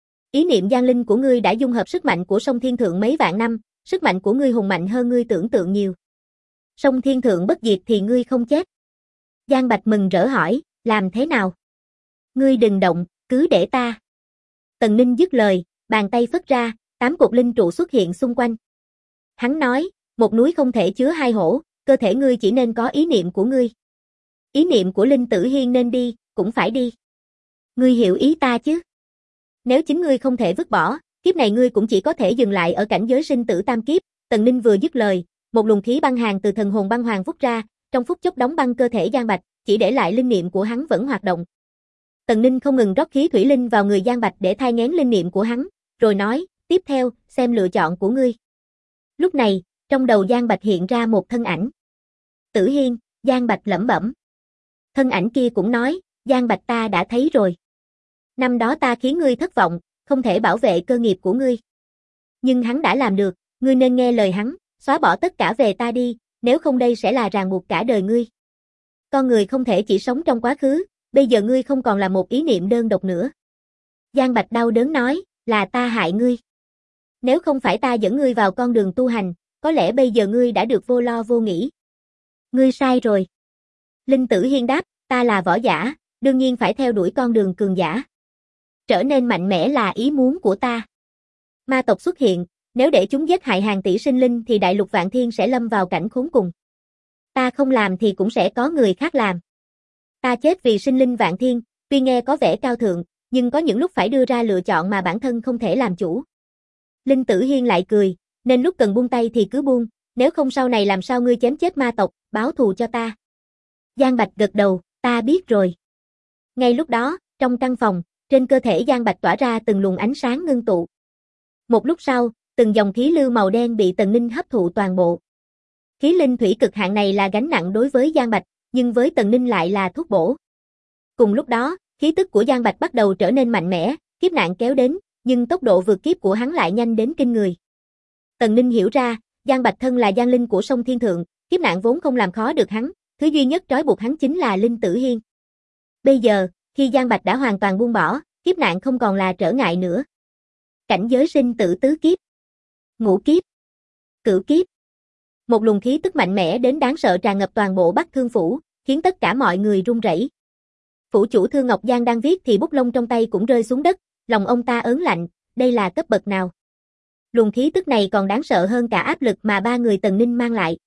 Ý niệm Giang Linh của ngươi đã dung hợp sức mạnh của Song Thiên Thượng mấy vạn năm, sức mạnh của ngươi hùng mạnh hơn ngươi tưởng tượng nhiều. Song Thiên Thượng bất diệt thì ngươi không chết. Giang Bạch mừng rỡ hỏi, làm thế nào? Ngươi đừng động, cứ để ta. Tần Ninh dứt lời, bàn tay phất ra, 8 cột linh trụ xuất hiện xung quanh. Hắn nói, một núi không thể chứa hai hổ, cơ thể ngươi chỉ nên có ý niệm của ngươi. Ý niệm của Linh Tử Hiên nên đi, cũng phải đi. Ngươi hiểu ý ta chứ? Nếu chính ngươi không thể vứt bỏ, kiếp này ngươi cũng chỉ có thể dừng lại ở cảnh giới sinh tử tam kiếp. Tần Ninh vừa dứt lời, một luồng khí băng hàn từ thần hồn băng hoàng vút ra, trong phút chốc đóng băng cơ thể Giang Bạch, chỉ để lại linh niệm của hắn vẫn hoạt động. Tần Ninh không ngừng rót khí thủy linh vào người Giang Bạch để thai nghén linh niệm của hắn, rồi nói, tiếp theo, xem lựa chọn của ngươi. Lúc này, trong đầu Giang Bạch hiện ra một thân ảnh. Tử Hiên, Giang Bạch lẩm bẩm. Thân ảnh kia cũng nói, Giang Bạch ta đã thấy rồi. Năm đó ta khiến ngươi thất vọng, không thể bảo vệ cơ nghiệp của ngươi. Nhưng hắn đã làm được, ngươi nên nghe lời hắn, xóa bỏ tất cả về ta đi, nếu không đây sẽ là ràng buộc cả đời ngươi. Con người không thể chỉ sống trong quá khứ, bây giờ ngươi không còn là một ý niệm đơn độc nữa. Giang Bạch đau đớn nói, là ta hại ngươi. Nếu không phải ta dẫn ngươi vào con đường tu hành, có lẽ bây giờ ngươi đã được vô lo vô nghĩ. Ngươi sai rồi. Linh Tử Hiên đáp, ta là võ giả, đương nhiên phải theo đuổi con đường cường giả. Trở nên mạnh mẽ là ý muốn của ta. Ma tộc xuất hiện, nếu để chúng giết hại hàng tỷ sinh linh thì đại lục Vạn Thiên sẽ lâm vào cảnh khốn cùng. Ta không làm thì cũng sẽ có người khác làm. Ta chết vì sinh linh Vạn Thiên, tuy nghe có vẻ cao thượng, nhưng có những lúc phải đưa ra lựa chọn mà bản thân không thể làm chủ. Linh Tử Hiên lại cười, nên lúc cần buông tay thì cứ buông, nếu không sau này làm sao ngươi chém chết ma tộc, báo thù cho ta. Giang Bạch gật đầu, ta biết rồi. Ngay lúc đó, trong căn phòng, trên cơ thể Giang Bạch tỏa ra từng luồng ánh sáng ngưng tụ. Một lúc sau, từng dòng khí lưu màu đen bị Tần Ninh hấp thụ toàn bộ. Khí linh thủy cực hạn này là gánh nặng đối với Giang Bạch, nhưng với Tần Ninh lại là thuốc bổ. Cùng lúc đó, khí tức của Giang Bạch bắt đầu trở nên mạnh mẽ, kiếp nạn kéo đến, nhưng tốc độ vượt kiếp của hắn lại nhanh đến kinh người. Tần Ninh hiểu ra, Giang Bạch thân là Giang Linh của Song Thiên Thượng, kiếp nạn vốn không làm khó được hắn, thứ duy nhất trói buộc hắn chính là Linh Tử Hiên. Bây giờ, khi Giang Bạch đã hoàn toàn buông bỏ, kiếp nạn không còn là trở ngại nữa. Cảnh giới sinh tử tứ kiếp, ngũ kiếp, cửu kiếp. Một luồng khí tức mạnh mẽ đến đáng sợ tràn ngập toàn bộ Bắc Thương phủ, khiến tất cả mọi người run rẩy. Phủ chủ Thương Ngọc Giang đang viết thì bút lông trong tay cũng rơi xuống đất, lòng ông ta ớn lạnh, đây là cấp bậc nào? Luồng khí tức này còn đáng sợ hơn cả áp lực mà ba người Tần Ninh mang lại.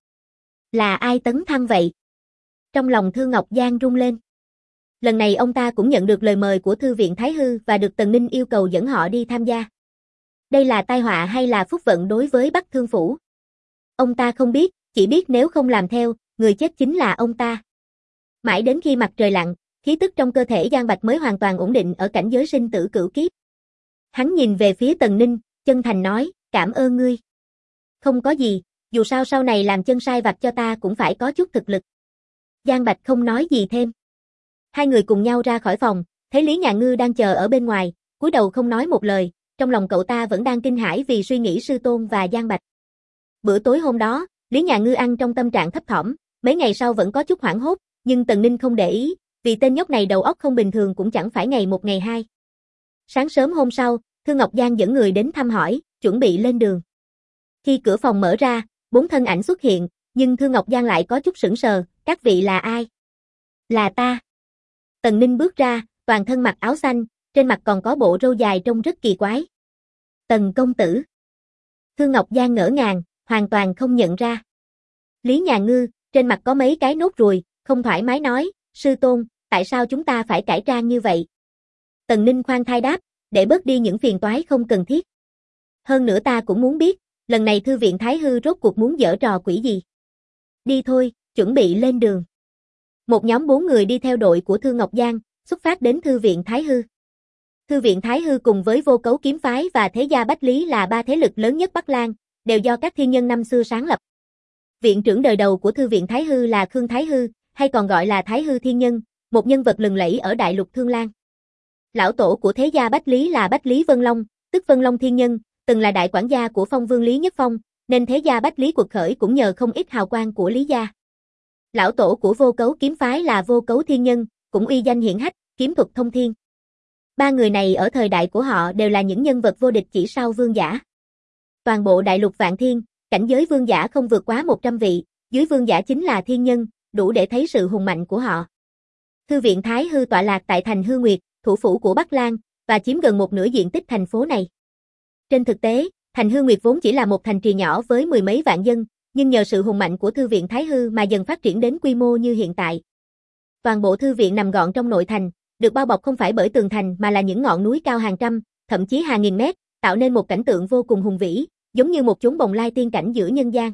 Là ai tấn thăng vậy? Trong lòng Thương Ngọc Giang rung lên. Lần này ông ta cũng nhận được lời mời của Thư viện Thái Hư và được Tần Ninh yêu cầu dẫn họ đi tham gia. Đây là tai họa hay là phúc vận đối với Bắc Thương phủ? Ông ta không biết, chỉ biết nếu không làm theo, người chết chính là ông ta. Mãi đến khi mặt trời lặn, khí tức trong cơ thể Giang Bạch mới hoàn toàn ổn định ở cảnh giới sinh tử cửu kiếp. Hắn nhìn về phía Tần Ninh, chân thành nói, cảm ơn ngươi. Không có gì, dù sao sau này làm chân sai vặt cho ta cũng phải có chút thực lực. Giang Bạch không nói gì thêm. Hai người cùng nhau ra khỏi phòng, thấy Lý Nhà Ngư đang chờ ở bên ngoài, cúi đầu không nói một lời, trong lòng cậu ta vẫn đang kinh hãi vì suy nghĩ sư tôn và Giang Bạch. Bữa tối hôm đó, Lý Nhà Ngư ăn trong tâm trạng thấp thỏm, mấy ngày sau vẫn có chút hoảng hốt, nhưng Tần Ninh không để ý, vì tên nhóc này đầu óc không bình thường cũng chẳng phải ngày một ngày hai. Sáng sớm hôm sau, Thương Ngọc Giang dẫn người đến thăm hỏi, chuẩn bị lên đường. Khi cửa phòng mở ra, 4 thân ảnh xuất hiện, nhưng Thương Ngọc Giang lại có chút sững sờ, các vị là ai? Là ta. Tần Ninh bước ra, toàn thân mặc áo xanh, trên mặt còn có bộ râu dài trông rất kỳ quái. Tần công tử. Thương Ngọc Giang ngỡ ngàng, hoàn toàn không nhận ra. Lý Nhà Ngư, trên mặt có mấy cái nốt ruồi, không thoải mái nói, sư tôn, tại sao chúng ta phải cải trang như vậy? Tần Ninh khoan thai đáp, để bớt đi những phiền toái không cần thiết. Hơn nữa ta cũng muốn biết, lần này thư viện Thái Hư rốt cuộc muốn giở trò quỷ gì. Đi thôi, chuẩn bị lên đường. Một nhóm 4 người đi theo đội của Thương Ngọc Giang, xuất phát đến thư viện Thái Hư. Thư viện Thái Hư cùng với Vô Cấu Kiếm Phái và Thế Gia Bách Lý là 3 thế lực lớn nhất Bắc Lang, đều do các thiên nhân năm xưa sáng lập. Viện trưởng đời đầu của Thư viện Thái Hư là Khương Thái Hư, hay còn gọi là Thái Hư Thiên Nhân, một nhân vật lừng lẫy ở Đại Lục Thương Lan. Lão tổ của Thế Gia Bách Lý là Bách Lý Vân Long, tức Vân Long Thiên Nhân, từng là đại quản gia của Phong Vương Lý Nhất Phong, nên Thế Gia Bách Lý quật khởi cũng nhờ không ít hào quang của Lý gia. Lão tổ của Vô Cấu Kiếm Phái là Vô Cấu Thiên Nhân, cũng uy danh hiển hách, kiếm thuật thông thiên. 3 người này ở thời đại của họ đều là những nhân vật vô địch chỉ sau vương giả. Toàn bộ đại lục Vạn Thiên, cảnh giới vương giả không vượt quá 100 vị, dưới vương giả chính là thiên nhân, đủ để thấy sự hùng mạnh của họ. Thư viện Thái Hư tọa lạc tại thành Hư Nguyệt, thủ phủ của Bắc Lang, và chiếm gần một nửa diện tích thành phố này. Trên thực tế, thành Hư Nguyệt vốn chỉ là một thành trì nhỏ với 10 mấy vạn dân, nhưng nhờ sự hùng mạnh của Thư viện Thái Hư mà dần phát triển đến quy mô như hiện tại. Toàn bộ thư viện nằm gọn trong nội thành, được bao bọc không phải bởi tường thành mà là những ngọn núi cao hàng trăm, thậm chí hàng nghìn mét, tạo nên một cảnh tượng vô cùng hùng vĩ, giống như một chốn bồng lai tiên cảnh giữa nhân gian.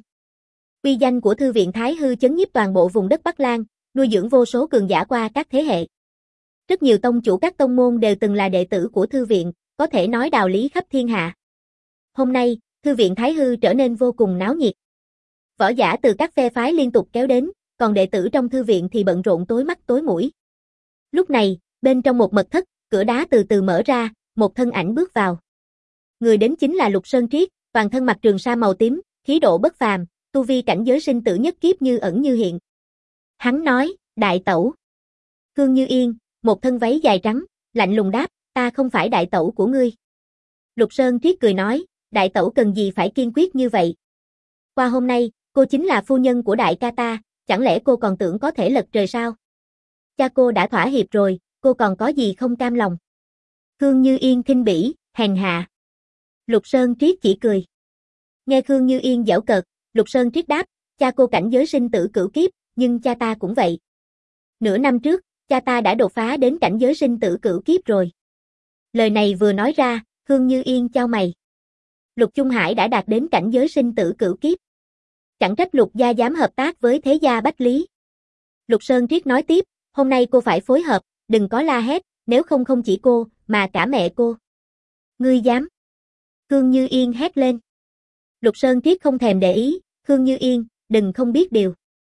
Uy danh của Thư viện Thái Hư chấn nhiếp toàn bộ vùng đất Bắc Lang, nuôi dưỡng vô số cường giả qua các thế hệ. Rất nhiều tông chủ các tông môn đều từng là đệ tử của thư viện, có thể nói đạo lý khắp thiên hạ. Hôm nay, Thư viện Thái Hư trở nên vô cùng náo nhiệt. Võ giả từ các phe phái liên tục kéo đến, còn đệ tử trong thư viện thì bận rộn tối mắt tối mũi. Lúc này, bên trong một mật thất, cửa đá từ từ mở ra, một thân ảnh bước vào. Người đến chính là Lục Sơn Triết, toàn thân mặc trường sa màu tím, khí độ bất phàm, tu vi cảnh giới sinh tử nhất kiếp như ẩn như hiện. Hắn nói, đại tẩu. Khương Như Yên, một thân váy dài trắng, lạnh lùng đáp, ta không phải đại tẩu của ngươi. Lục Sơn Triết cười nói, đại tẩu cần gì phải kiên quyết như vậy. Qua hôm nay, cô chính là phu nhân của đại ca ta, chẳng lẽ cô còn tưởng có thể lật trời sao? Cha cô đã thỏa hiệp rồi, cô còn có gì không cam lòng? Khương Như Yên khinh bỉ, hèn hạ. Lục Sơn Triết chỉ cười. Nghe Khương Như Yên giễu cợt, Lục Sơn Triết đáp, cha cô cảnh giới sinh tử cửu kiếp, nhưng cha ta cũng vậy. Nửa năm trước, cha ta đã đột phá đến cảnh giới sinh tử cửu kiếp rồi. Lời này vừa nói ra, Khương Như Yên chau mày. Lục Trung Hải đã đạt đến cảnh giới sinh tử cửu kiếp. Chẳng trách Lục gia dám hợp tác với Thế Gia Bách Lý. Lục Sơn Triết nói tiếp, hôm nay cô phải phối hợp, đừng có la hét, nếu không không chỉ cô, mà cả mẹ cô. Ngươi dám? Khương Như Yên hét lên. Lục Sơn Triết không thèm để ý, Khương Như Yên, đừng không biết điều.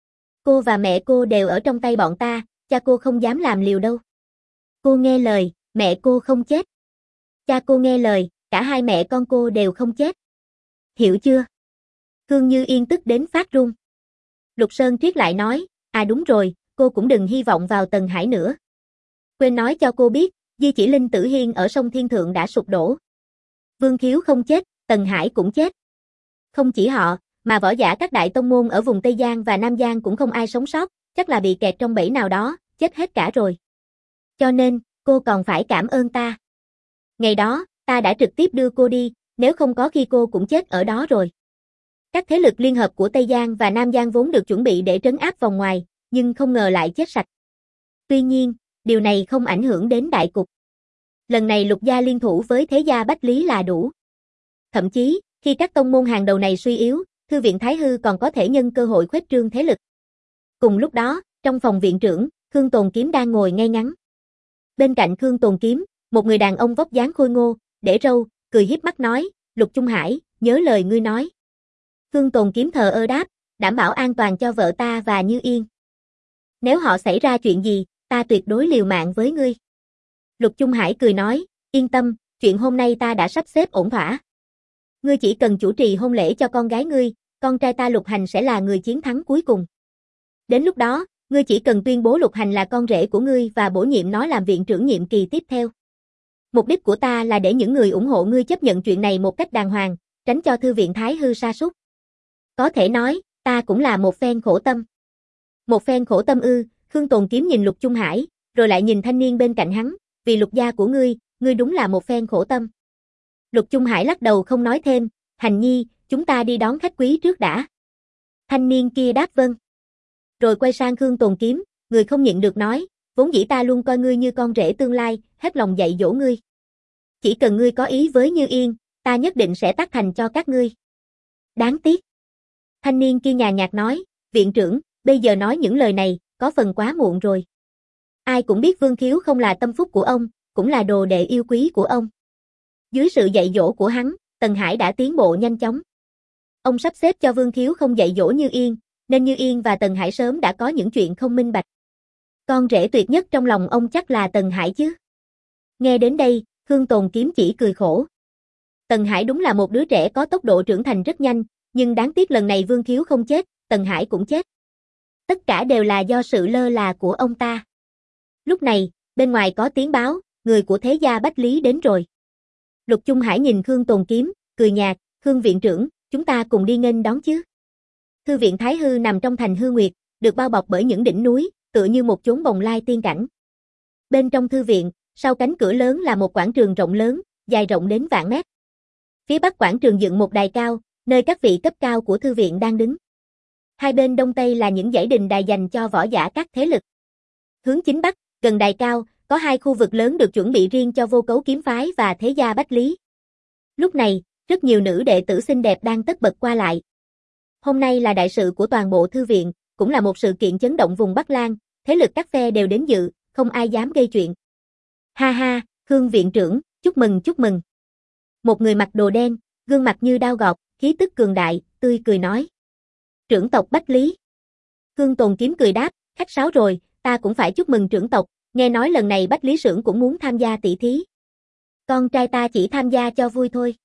Cô và mẹ cô đều ở trong tay bọn ta, cha cô không dám làm liều đâu. Cô nghe lời, mẹ cô không chết. Cha cô nghe lời, cả hai mẹ con cô đều không chết. Hiểu chưa? Khương Như Yên tức đến phát run. Lục Sơn Triết lại nói, à đúng rồi, cô cũng đừng hy vọng vào Tần Hải nữa. Quên nói cho cô biết, Di Chỉ Linh Tử Hiên ở sông Thiên Thượng đã sụp đổ. Vương Khiếu không chết, Tần Hải cũng chết. Không chỉ họ, mà võ giả các đại tông môn ở vùng Tây Giang và Nam Giang cũng không ai sống sót, chắc là bị kẹt trong bẫy nào đó, chết hết cả rồi. Cho nên, cô còn phải cảm ơn ta. Ngày đó, ta đã trực tiếp đưa cô đi, nếu không có khi cô cũng chết ở đó rồi. Các thế lực liên hợp của Tây Giang và Nam Giang vốn được chuẩn bị để trấn áp vòng ngoài, nhưng không ngờ lại chết sạch. Tuy nhiên, điều này không ảnh hưởng đến đại cục. Lần này Lục gia liên thủ với Thế Gia Bách Lý là đủ. Thậm chí, khi các tông môn hàng đầu này suy yếu, Thư viện Thái Hư còn có thể nhân cơ hội khuếch trương thế lực. Cùng lúc đó, trong phòng viện trưởng, Khương Tồn Kiếm đang ngồi ngay ngắn. Bên cạnh Khương Tồn Kiếm, một người đàn ông vóc dáng khôi ngô, để râu, cười hiếp mắt nói, Lục Trung Hải, nhớ lời ngươi nói. Khương Tồn Kiếm thờ ơ đáp, đảm bảo an toàn cho vợ ta và Như Yên. Nếu họ xảy ra chuyện gì, ta tuyệt đối liều mạng với ngươi. Lục Trung Hải cười nói, yên tâm, chuyện hôm nay ta đã sắp xếp ổn thỏa. Ngươi chỉ cần chủ trì hôn lễ cho con gái ngươi, con trai ta Lục Hành sẽ là người chiến thắng cuối cùng. Đến lúc đó, ngươi chỉ cần tuyên bố Lục Hành là con rể của ngươi và bổ nhiệm nó làm viện trưởng nhiệm kỳ tiếp theo. Mục đích của ta là để những người ủng hộ ngươi chấp nhận chuyện này một cách đàng hoàng, tránh cho Thư viện Thái Hư sa sút. Có thể nói, ta cũng là một phen khổ tâm. Một phen khổ tâm ư? Khương Tồn Kiếm nhìn Lục Trung Hải, rồi lại nhìn thanh niên bên cạnh hắn, vì Lục gia của ngươi đúng là một phen khổ tâm. Lục Trung Hải lắc đầu không nói thêm, Hành nhi, chúng ta đi đón khách quý trước đã. Thanh niên kia đáp vâng. Rồi quay sang Khương Tồn Kiếm, người không nhịn được nói, vốn dĩ ta luôn coi ngươi như con rể tương lai, hết lòng dạy dỗ ngươi. Chỉ cần ngươi có ý với Như Yên, ta nhất định sẽ tác thành cho các ngươi. Đáng tiếc. Thanh niên kia nhàn nhạt nói, viện trưởng, bây giờ nói những lời này, có phần quá muộn rồi. Ai cũng biết Vương Khiếu không là tâm phúc của ông, cũng là đồ đệ yêu quý của ông. Dưới sự dạy dỗ của hắn, Tần Hải đã tiến bộ nhanh chóng. Ông sắp xếp cho Vương Khiếu không dạy dỗ Như Yên, nên Như Yên và Tần Hải sớm đã có những chuyện không minh bạch. Con rể tuyệt nhất trong lòng ông chắc là Tần Hải chứ. Nghe đến đây, Khương Tồn Kiếm chỉ cười khổ. Tần Hải đúng là một đứa trẻ có tốc độ trưởng thành rất nhanh, nhưng đáng tiếc lần này Vương Khiếu không chết, Tần Hải cũng chết. Tất cả đều là do sự lơ là của ông ta. Lúc này, bên ngoài có tiếng báo, người của thế gia Bách Lý đến rồi. Lục Chung Hải nhìn Khương Tồn Kiếm, cười nhạt, Khương viện trưởng, chúng ta cùng đi nghênh đón chứ. Thư viện Thái Hư nằm trong thành Hư Nguyệt, được bao bọc bởi những đỉnh núi, tựa như một chốn bồng lai tiên cảnh. Bên trong thư viện, sau cánh cửa lớn là một quảng trường rộng lớn, dài rộng đến vạn mét. Phía bắc quảng trường dựng một đài cao, nơi các vị cấp cao của thư viện đang đứng. Hai bên đông tây là những dãy đình đài dành cho võ giả các thế lực. Hướng chính bắc, gần đài cao, có hai khu vực lớn được chuẩn bị riêng cho Vô Cấu kiếm phái và thế gia Bách Lý. Lúc này, rất nhiều nữ đệ tử xinh đẹp đang tất bật qua lại. Hôm nay là đại sự của toàn bộ thư viện, cũng là một sự kiện chấn động vùng Bắc Lan, thế lực các phe đều đến dự, không ai dám gây chuyện. Ha ha, Khương viện trưởng, chúc mừng chúc mừng. Một người mặc đồ đen, gương mặt như đao gọt, khí tức cường đại, tươi cười nói. Trưởng tộc Bách Lý. Khương Tồn Kiếm cười đáp, khách sáo rồi, ta cũng phải chúc mừng trưởng tộc, nghe nói lần này Bách Lý Sưởng cũng muốn tham gia tỷ thí. Con trai ta chỉ tham gia cho vui thôi.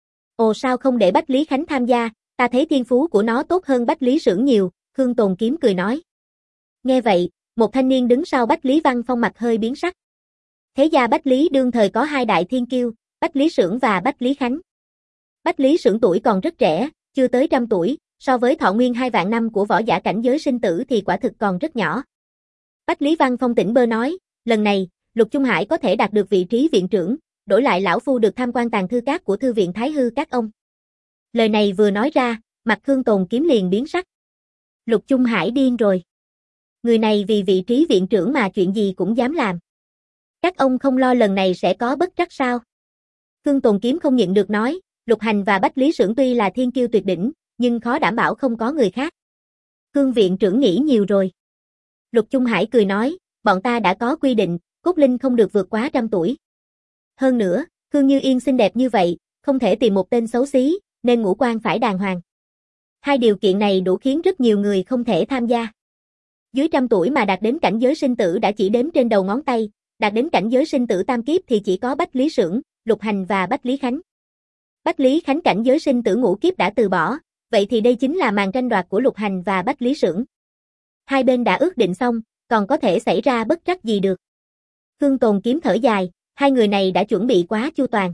Ồ sao không để Bách Lý Khánh tham gia, ta thấy thiên phú của nó tốt hơn Bách Lý Sưởng nhiều, Khương Tồn Kiếm cười nói. Nghe vậy, một thanh niên đứng sau Bách Lý Văn Phong mặt hơi biến sắc. Thế gia Bách Lý đương thời có hai đại thiên kiêu, Bách Lý Sưởng và Bách Lý Khánh. Bách Lý Sưởng tuổi còn rất trẻ, chưa tới 100 tuổi, so với thọ nguyên 2 vạn năm của võ giả cảnh giới sinh tử thì quả thực còn rất nhỏ. Bách Lý Văn Phong tỉnh bơ nói, lần này, Lục Chung Hải có thể đạt được vị trí viện trưởng, đổi lại lão phu được tham quan tàng thư các của thư viện Thái Hư các ông. Lời này vừa nói ra, mặt Khương Tồn Kiếm liền biến sắc. Lục Chung Hải điên rồi. Người này vì vị trí viện trưởng mà chuyện gì cũng dám làm. Các ông không lo lần này sẽ có bất trắc sao? Khương Tồn Kiếm không nhịn được nói, Lục Hành và Bách Lý Sưởng tuy là thiên kiêu tuyệt đỉnh, nhưng khó đảm bảo không có người khác. Khương viện trưởng nghĩ nhiều rồi. Lục Chung Hải cười nói, bọn ta đã có quy định, cốt linh không được vượt quá 100 tuổi. Hơn nữa, Khương Như Yên xinh đẹp như vậy, không thể tìm một tên xấu xí, nên ngũ quan phải đàng hoàng. Hai điều kiện này đủ khiến rất nhiều người không thể tham gia. Dưới 100 tuổi mà đạt đến cảnh giới sinh tử đã chỉ đếm trên đầu ngón tay, đạt đến cảnh giới sinh tử tam kiếp thì chỉ có Bách Lý Sưởng, Lục Hành và Bách Lý Khánh. Bách Lý Khánh cảnh giới sinh tử ngũ kiếp đã từ bỏ, vậy thì đây chính là màn tranh đoạt của Lục Hành và Bách Lý Sưởng. Hai bên đã ước định xong, còn có thể xảy ra bất trắc gì được. Khương Tồn Kiếm thở dài, hai người này đã chuẩn bị quá chu toàn.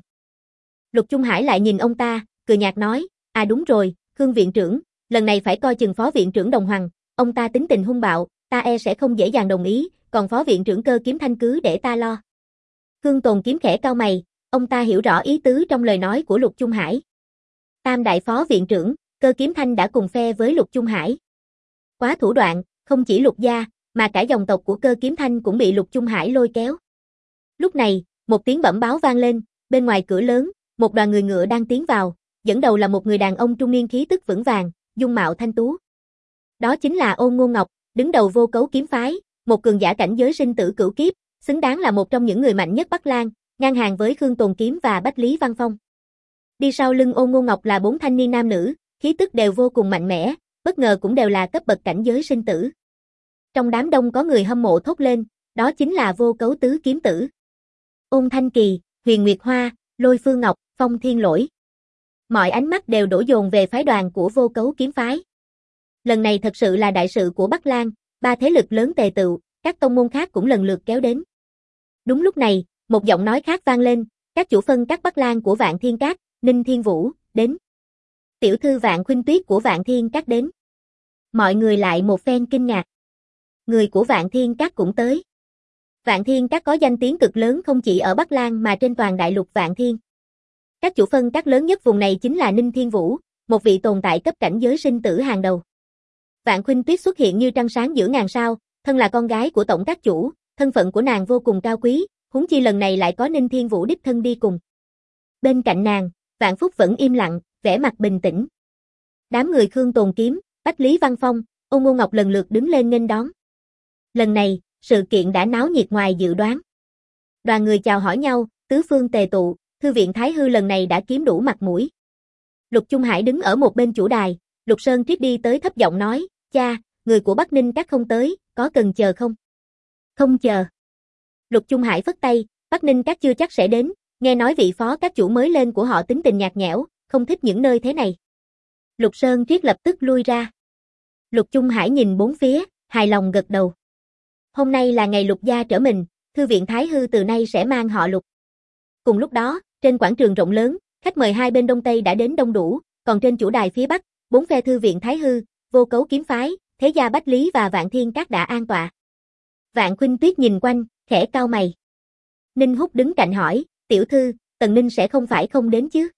Lục Chung Hải lại nhìn ông ta, cười nhạt nói, à đúng rồi, Khương viện trưởng, lần này phải coi chừng phó viện trưởng Đồng Hoàng, ông ta tính tình hung bạo, ta e sẽ không dễ dàng đồng ý, còn phó viện trưởng Cơ Kiếm Thanh cứ để ta lo. Khương Tồn Kiếm khẽ cau mày, ông ta hiểu rõ ý tứ trong lời nói của Lục Chung Hải. Tam đại phó viện trưởng, Cơ Kiếm Thanh đã cùng phe với Lục Chung Hải. Quá thủ đoạn, không chỉ Lục gia, mà cả dòng tộc của Cơ Kiếm Thanh cũng bị Lục Chung Hải lôi kéo. Lúc này, một tiếng bẩm báo vang lên, bên ngoài cửa lớn, một đoàn người ngựa đang tiến vào, dẫn đầu là một người đàn ông trung niên khí tức vững vàng, dung mạo thanh tú. Đó chính là Ôn Ngôn Ngọc, đứng đầu Vô Cấu kiếm phái, một cường giả cảnh giới sinh tử cửu kiếp, xứng đáng là một trong những người mạnh nhất Bắc Lan, ngang hàng với Khương Tồn Kiếm và Bách Lý Văn Phong. Đi sau lưng Ôn Ngôn Ngọc là 4 thanh niên nam nữ, khí tức đều vô cùng mạnh mẽ, bất ngờ cũng đều là cấp bậc cảnh giới sinh tử. Trong đám đông có người hâm mộ thốt lên, đó chính là Vô Cấu tứ kiếm tử. Ôn Thanh Kỳ, Huyền Nguyệt Hoa, Lôi Phương Ngọc, Phong Thiên Lỗi. Mọi ánh mắt đều đổ dồn về phái đoàn của Vô Cấu kiếm phái. Lần này thật sự là đại sự của Bắc Lan, 3 thế lực lớn tề tựu, các tông môn khác cũng lần lượt kéo đến. Đúng lúc này, một giọng nói khác vang lên, các chủ phân các Bắc Lan của Vạn Thiên Các, Ninh Thiên Vũ, đến. Tiểu thư Vạn Khuynh Tuyết của Vạn Thiên Các đến. Mọi người lại một phen kinh ngạc. Người của Vạn Thiên Các cũng tới. Vạn Thiên Các có danh tiếng cực lớn không chỉ ở Bắc Lan mà trên toàn đại lục Vạn Thiên. Các chủ phân các lớn nhất vùng này chính là Ninh Thiên Vũ, một vị tồn tại cấp cảnh giới sinh tử hàng đầu. Vạn Khuynh Tuyết xuất hiện như trăng sáng giữa ngàn sao, thân là con gái của tổng các chủ, thân phận của nàng vô cùng cao quý, huống chi lần này lại có Ninh Thiên Vũ đích thân đi cùng. Bên cạnh nàng, Vạn Phúc vẫn im lặng, vẻ mặt bình tĩnh. Đám người Khương Tồn Kiếm, Bách Lý Văn Phong, Ôn Ngô Ngọc lần lượt đứng lên nghênh đón. Lần này, sự kiện đã náo nhiệt ngoài dự đoán. Đoàn người chào hỏi nhau, tứ phương tề tụ, thư viện Thái Hư lần này đã kiếm đủ mặt mũi. Lục Trung Hải đứng ở một bên chủ đài, Lục Sơn Triết đi tới thấp giọng nói, cha, người của Bắc Ninh các không tới, có cần chờ không? Không chờ. Lục Trung Hải phất tay, Bắc Ninh các chưa chắc sẽ đến, nghe nói vị phó các chủ mới lên của họ tính tình nhạt nhẽo, không thích những nơi thế này. Lục Sơn Triết lập tức lui ra. Lục Trung Hải nhìn bốn phía, hài lòng gật đầu. Hôm nay là ngày Lục gia trở mình, thư viện Thái Hư từ nay sẽ mang họ Lục. Cùng lúc đó, trên quảng trường rộng lớn, khách mời hai bên đông tây đã đến đông đủ, còn trên chủ đài phía bắc, bốn phe thư viện Thái Hư, Vô Cấu kiếm phái, Thế gia Bách Lý và Vạn Thiên các đã an tọa. Vạn Khuynh Tuyết nhìn quanh, khẽ cau mày. Ninh Húc đứng cạnh hỏi, tiểu thư, Tần Ninh sẽ không phải không đến chứ?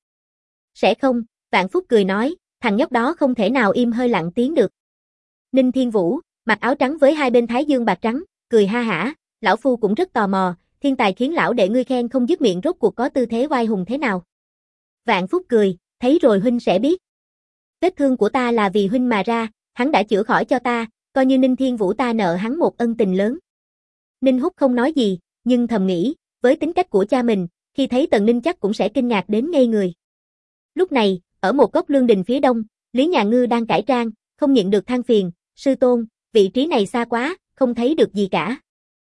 Sẽ không, Vạn Phúc cười nói, thằng nhóc đó không thể nào im hơi lặng tiếng được. Ninh Thiên Vũ, mặc áo trắng với hai bên thái dương bạc trắng, cười ha hả, lão phu cũng rất tò mò, thiên tài khiến lão đệ ngươi khen không dứt miệng rốt cuộc có tư thế oai hùng thế nào. Vạn Phúc cười, thấy rồi huynh sẽ biết. Vết thương của ta là vì huynh mà ra, hắn đã chữa khỏi cho ta, coi như Ninh Thiên Vũ ta nợ hắn một ân tình lớn. Ninh Húc không nói gì, nhưng thầm nghĩ, với tính cách của cha mình, khi thấy Tần Ninh chắc cũng sẽ kinh ngạc đến ngây người. Lúc này, ở một góc lương đình phía đông, Lý Nhà Ngư đang cải trang, không nhịn được than phiền, sư tôn, vị trí này xa quá, không thấy được gì cả.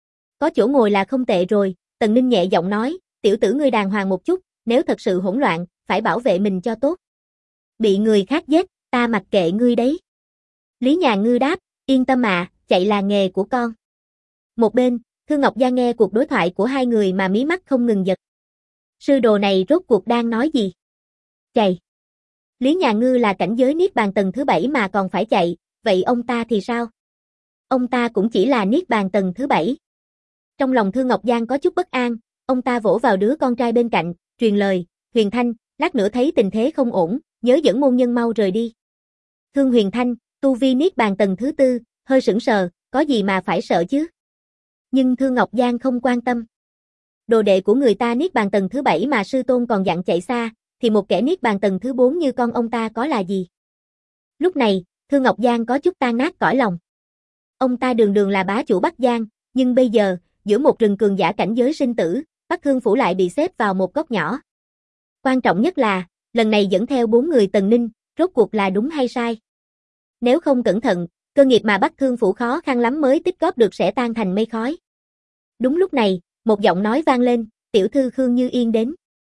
Có chỗ ngồi là không tệ rồi, Tần Ninh nhẹ giọng nói, tiểu tử ngươi đàng hoàng một chút, nếu thật sự hỗn loạn, phải bảo vệ mình cho tốt. Bị người khác giết, ta mặc kệ ngươi đấy. Lý Nhà Ngư đáp, yên tâm mà, chạy là nghề của con. Một bên, Thư Ngọc Gia nghe cuộc đối thoại của hai người mà mí mắt không ngừng giật. Sư đồ này rốt cuộc đang nói gì? Chạy. Lý Nhà Ngư là cảnh giới Niết Bàn tầng thứ 7 mà còn phải chạy, vậy ông ta thì sao? Ông ta cũng chỉ là Niết Bàn tầng thứ 7. Trong lòng Thư Ngọc Giang có chút bất an, ông ta vỗ vào đứa con trai bên cạnh, truyền lời, Huyền Thanh, lát nữa thấy tình thế không ổn, nhớ dẫn môn nhân mau rời đi. Thương Huyền Thanh, tu vi Niết Bàn tầng thứ 4, hơi sững sờ, có gì mà phải sợ chứ? Nhưng Thư Ngọc Giang không quan tâm. Đồ đệ của người ta Niết Bàn tầng thứ 7 mà sư tôn còn dặn chạy xa, thì một kẻ Niết Bàn tầng thứ 4 như con ông ta có là gì? Lúc này, Thư Ngọc Giang có chút tan nát cõi lòng. Ông ta đường đường là bá chủ Bắc Giang, nhưng bây giờ, giữa một rừng cường giả cảnh giới sinh tử, Bắc Thương Phủ lại bị xếp vào một góc nhỏ. Quan trọng nhất là, lần này dẫn theo 4 người Tần Ninh, rốt cuộc là đúng hay sai? Nếu không cẩn thận, cơ nghiệp mà Bắc Thương Phủ khó khăn lắm mới tích góp được sẽ tan thành mây khói. Đúng lúc này, một giọng nói vang lên, tiểu thư Khương Như Yên đến.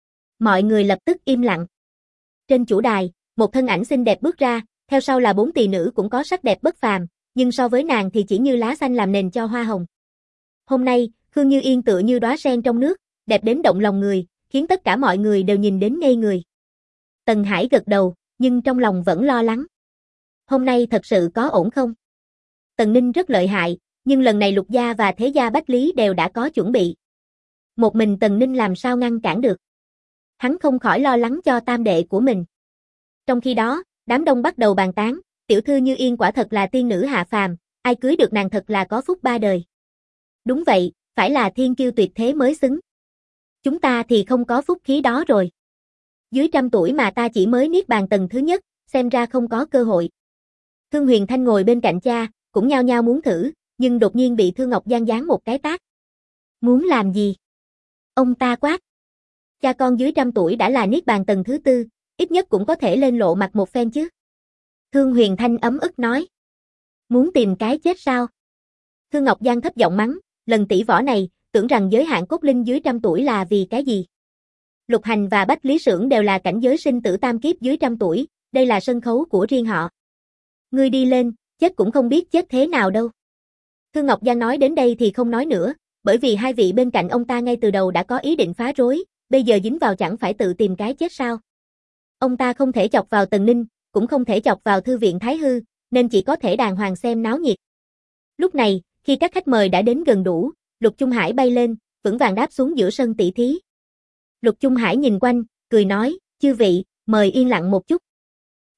Mọi người lập tức im lặng. Trên chủ đài, một thân ảnh xinh đẹp bước ra, theo sau là 4 tỳ nữ cũng có sắc đẹp bất phàm, nhưng so với nàng thì chỉ như lá xanh làm nền cho hoa hồng. Hôm nay, Khương Như Yên tựa như đóa sen trong nước, đẹp đến động lòng người, khiến tất cả mọi người đều nhìn đến ngây người. Tần Hải gật đầu, nhưng trong lòng vẫn lo lắng. Hôm nay thật sự có ổn không? Tần Ninh rất lợi hại, nhưng lần này Lục gia và Thế gia Bách Lý đều đã có chuẩn bị. Một mình Tần Ninh làm sao ngăn cản được? Hắn không khỏi lo lắng cho tam đệ của mình. Trong khi đó, đám đông bắt đầu bàn tán, tiểu thư Như Yên quả thật là tiên nữ hạ phàm, ai cưới được nàng thật là có phúc ba đời. Đúng vậy, phải là thiên kiêu tuyệt thế mới xứng. Chúng ta thì không có phúc khí đó rồi. Dưới 100 tuổi mà ta chỉ mới Niết Bàn tầng thứ nhất, xem ra không có cơ hội. Thương Huyền Thanh ngồi bên cạnh cha, cũng nhao nhao muốn thử, nhưng đột nhiên bị Thương Ngọc Giang giáng một cái tát. Muốn làm gì? Ông ta quát. Cha con dưới 100 tuổi đã là Niết Bàn tầng thứ 4, ít nhất cũng có thể lên lộ mặt một phen chứ. Thương Huyền Thanh ấm ức nói. Muốn tìm cái chết sao? Thương Ngọc Giang thấp giọng mắng, lần tỷ võ này, tưởng rằng giới hạn cốt linh dưới 100 tuổi là vì cái gì? Lục Hành và Bách Lý Sưởng đều là cảnh giới sinh tử tam kiếp dưới 100 tuổi, đây là sân khấu của riêng họ. Ngươi đi lên, chết cũng không biết chết thế nào đâu. Thương Ngọc Giang nói đến đây thì không nói nữa, bởi vì hai vị bên cạnh ông ta ngay từ đầu đã có ý định phá rối, bây giờ dính vào chẳng phải tự tìm cái chết sao? Ông ta không thể chọc vào Tần Ninh, cũng không thể chọc vào thư viện Thái Hư, nên chỉ có thể đàng hoàng xem náo nhiệt. Lúc này, khi các khách mời đã đến gần đủ, Lục Trung Hải bay lên, vững vàng đáp xuống giữa sân tỷ thí. Lục Trung Hải nhìn quanh, cười nói, chư vị, mời yên lặng một chút.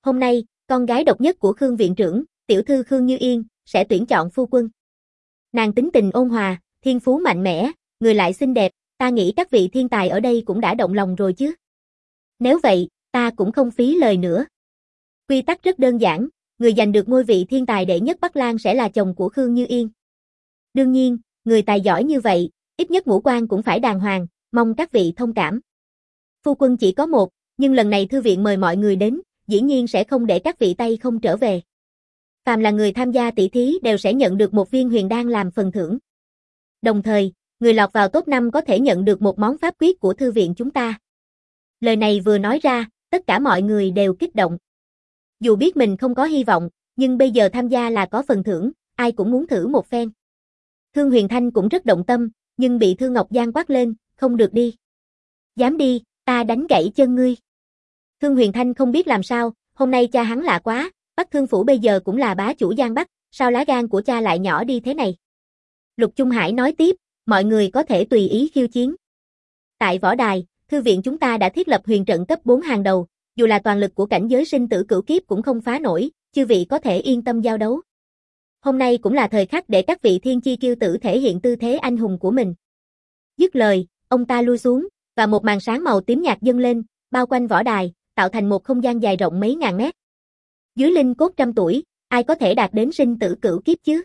Hôm nay, con gái độc nhất của Khương viện trưởng, tiểu thư Khương Như Yên, sẽ tuyển chọn phu quân. Nàng tính tình ôn hòa, thiên phú mạnh mẽ, người lại xinh đẹp, ta nghĩ các vị thiên tài ở đây cũng đã động lòng rồi chứ. Nếu vậy, ta cũng không phí lời nữa. Quy tắc rất đơn giản, người giành được ngôi vị thiên tài đệ nhất Bắc Lang sẽ là chồng của Khương Như Yên. Đương nhiên, người tài giỏi như vậy, ít nhất ngũ quan cũng phải đàng hoàng, mong các vị thông cảm. Phu quân chỉ có một, nhưng lần này thư viện mời mọi người đến, dĩ nhiên sẽ không để các vị tay không trở về. Phàm là người tham gia tỷ thí đều sẽ nhận được một viên huyền đan làm phần thưởng. Đồng thời, người lọt vào top 5 có thể nhận được một món pháp quyết của thư viện chúng ta. Lời này vừa nói ra, tất cả mọi người đều kích động. Dù biết mình không có hy vọng, nhưng bây giờ tham gia là có phần thưởng, ai cũng muốn thử một phen. Thương Huyền Thanh cũng rất động tâm, nhưng bị Thương Ngọc Giang quát lên, không được đi. Dám đi, ta đánh gãy chân ngươi. Thương Huyền Thanh không biết làm sao, hôm nay cha hắn lạ quá, Bắc Thương Phủ bây giờ cũng là bá chủ Giang Bắc, sao lá gan của cha lại nhỏ đi thế này. Lục Trung Hải nói tiếp, mọi người có thể tùy ý khiêu chiến. Tại võ đài, thư viện chúng ta đã thiết lập huyền trận cấp 4 hàng đầu, dù là toàn lực của cảnh giới sinh tử cửu kiếp cũng không phá nổi, chư vị có thể yên tâm giao đấu. Hôm nay cũng là thời khắc để các vị thiên chi kiêu tử thể hiện tư thế anh hùng của mình. Dứt lời, ông ta lui xuống, và một màn sáng màu tím nhạt dâng lên, bao quanh võ đài, tạo thành một không gian dài rộng mấy ngàn mét. Dưới linh cốt 100 tuổi, ai có thể đạt đến sinh tử cửu kiếp chứ?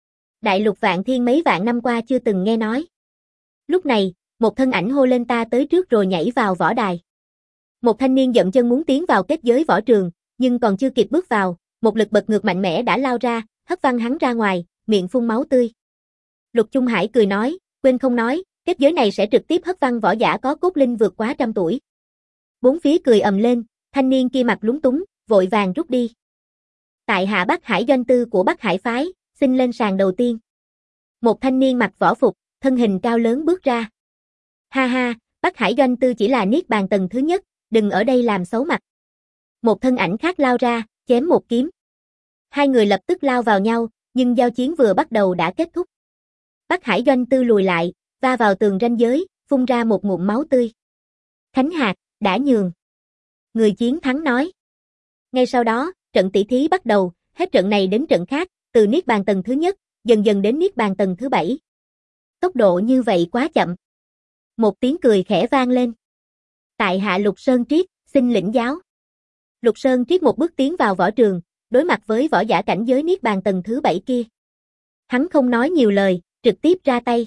Đại lục vạn thiên mấy vạn năm qua chưa từng nghe nói. Lúc này, một thân ảnh hô lên ta tới trước rồi nhảy vào võ đài. Một thanh niên dậm chân muốn tiến vào kết giới võ trường, nhưng còn chưa kịp bước vào, một lực bật ngược mạnh mẽ đã lao ra, hất văng hắn ra ngoài, miệng phun máu tươi. Lục Trung Hải cười nói, quên không nói, kết giới này sẽ trực tiếp hất văng võ giả có cốt linh vượt quá 100 tuổi. Bốn phía cười ầm lên, thanh niên kia mặt lúng túng, vội vàng rút đi. Tại hạ Bắc Hải doanh tư của Bắc Hải phái, xin lên sàn đầu tiên. Một thanh niên mặc võ phục, thân hình cao lớn bước ra. Ha ha, Bắc Hải doanh tư chỉ là niết bàn tầng thứ nhất, đừng ở đây làm xấu mặt. Một thân ảnh khác lao ra, chém một kiếm. Hai người lập tức lao vào nhau, nhưng giao chiến vừa bắt đầu đã kết thúc. Bắc Hải doanh tư lùi lại, va vào tường ranh giới, phun ra một ngụm máu tươi. Khánh Hạc, đã nhường. Người chiến thắng nói. Ngay sau đó, trận tỷ thí bắt đầu, hết trận này đến trận khác, từ niết bàn tầng thứ nhất, dần dần đến niết bàn tầng thứ 7. Tốc độ như vậy quá chậm. Một tiếng cười khẽ vang lên. Tại hạ Lục Sơn Triết, xin lĩnh giáo. Lục Sơn Triết một bước tiến vào võ trường, đối mặt với võ giả cảnh giới niết bàn tầng thứ 7 kia. Hắn không nói nhiều lời, trực tiếp ra tay.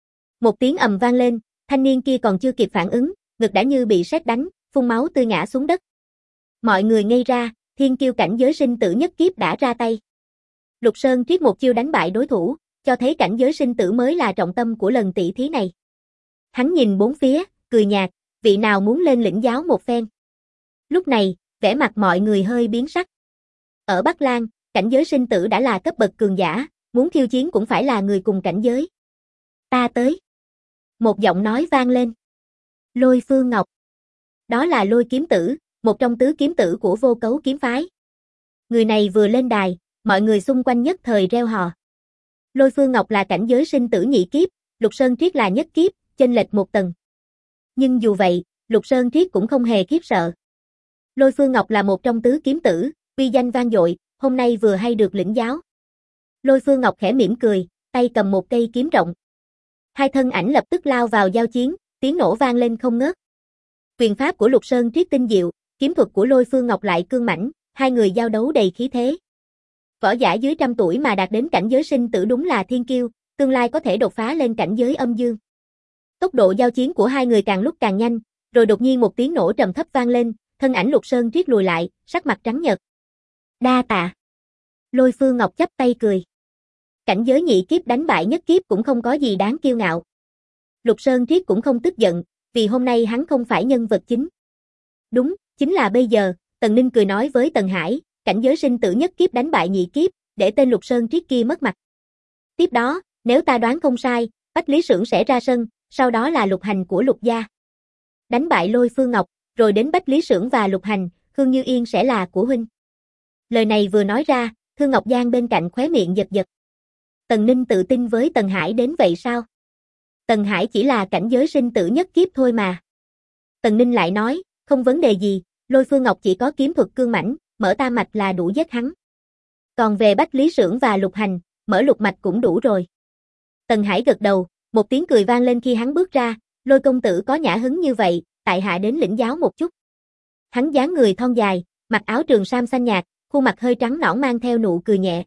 Một tiếng ầm vang lên, thanh niên kia còn chưa kịp phản ứng, ngực đã như bị sét đánh, phun máu tươi ngã xuống đất. Mọi người ngây ra, thiên kiêu cảnh giới sinh tử nhất kiếp đã ra tay. Lục Sơn Triết một chiêu đánh bại đối thủ, cho thấy cảnh giới sinh tử mới là trọng tâm của lần tỷ thí này. Hắn nhìn bốn phía, cười nhạt, vị nào muốn lên lĩnh giáo một phen. Lúc này, vẻ mặt mọi người hơi biến sắc. Ở Bắc Lang, cảnh giới sinh tử đã là cấp bậc cường giả, muốn khiêu chiến cũng phải là người cùng cảnh giới. Ta tới. Một giọng nói vang lên. Lôi Phương Ngọc. Đó là Lôi Kiếm Tử, một trong tứ kiếm tử của Vô Cấu kiếm phái. Người này vừa lên đài, mọi người xung quanh nhất thời reo hò. Lôi Phương Ngọc là cảnh giới sinh tử nhị kiếp, Lục Sơn Triết là nhất kiếp, chênh lệch một tầng. Nhưng dù vậy, Lục Sơn Triết cũng không hề khiếp sợ. Lôi Phương Ngọc là một trong tứ kiếm tử, uy danh vang dội, hôm nay vừa hay được lĩnh giáo. Lôi Phương Ngọc khẽ mỉm cười, tay cầm một cây kiếm rộng. Hai thân ảnh lập tức lao vào giao chiến, tiếng nổ vang lên không ngớt. Quyền pháp của Lục Sơn Triết tinh diệu, kiếm thuật của Lôi Phương Ngọc lại cương mãnh, hai người giao đấu đầy khí thế. Võ giả dưới 100 tuổi mà đạt đến cảnh giới sinh tử đúng là thiên kiêu, tương lai có thể đột phá lên cảnh giới âm dương. Tốc độ giao chiến của hai người càng lúc càng nhanh, rồi đột nhiên một tiếng nổ trầm thấp vang lên, thân ảnh Lục Sơn Triết lùi lại, sắc mặt trắng nhợt. Đa tạ. Lôi Phương Ngọc chắp tay cười. Cảnh giới nhị kiếp đánh bại nhất kiếp cũng không có gì đáng kiêu ngạo. Lục Sơn Triết cũng không tức giận, vì hôm nay hắn không phải nhân vật chính. Đúng, chính là bây giờ, Tần Ninh cười nói với Tần Hải, cảnh giới sinh tử nhất kiếp đánh bại nhị kiếp, để tên Lục Sơn Triết kia mất mặt. Tiếp đó, nếu ta đoán không sai, Bách Lý Sưởng sẽ ra sân, sau đó là Lục Hành của Lục gia. Đánh bại Lôi Phương Ngọc, rồi đến Bách Lý Sưởng và Lục Hành, Khương Như Yên sẽ là của huynh. Lời này vừa nói ra, Thương Ngọc Giang bên cạnh khóe miệng giật giật. Tần Ninh tự tin với Tần Hải đến vậy sao? Tần Hải chỉ là cảnh giới sinh tử nhất kiếp thôi mà. Tần Ninh lại nói, không vấn đề gì, Lôi Phương Ngọc chỉ có kiếm thuật cương mãnh, mở tam mạch là đủ giết hắn. Còn về Bách Lý Sưởng và Lục Hành, mở lục mạch cũng đủ rồi. Tần Hải gật đầu, một tiếng cười vang lên khi hắn bước ra, Lôi công tử có nhã hứng như vậy, tại hạ đến lĩnh giáo một chút. Hắn dáng người thon dài, mặc áo trường sam xanh nhạt, khuôn mặt hơi trắng nõn mang theo nụ cười nhẹ.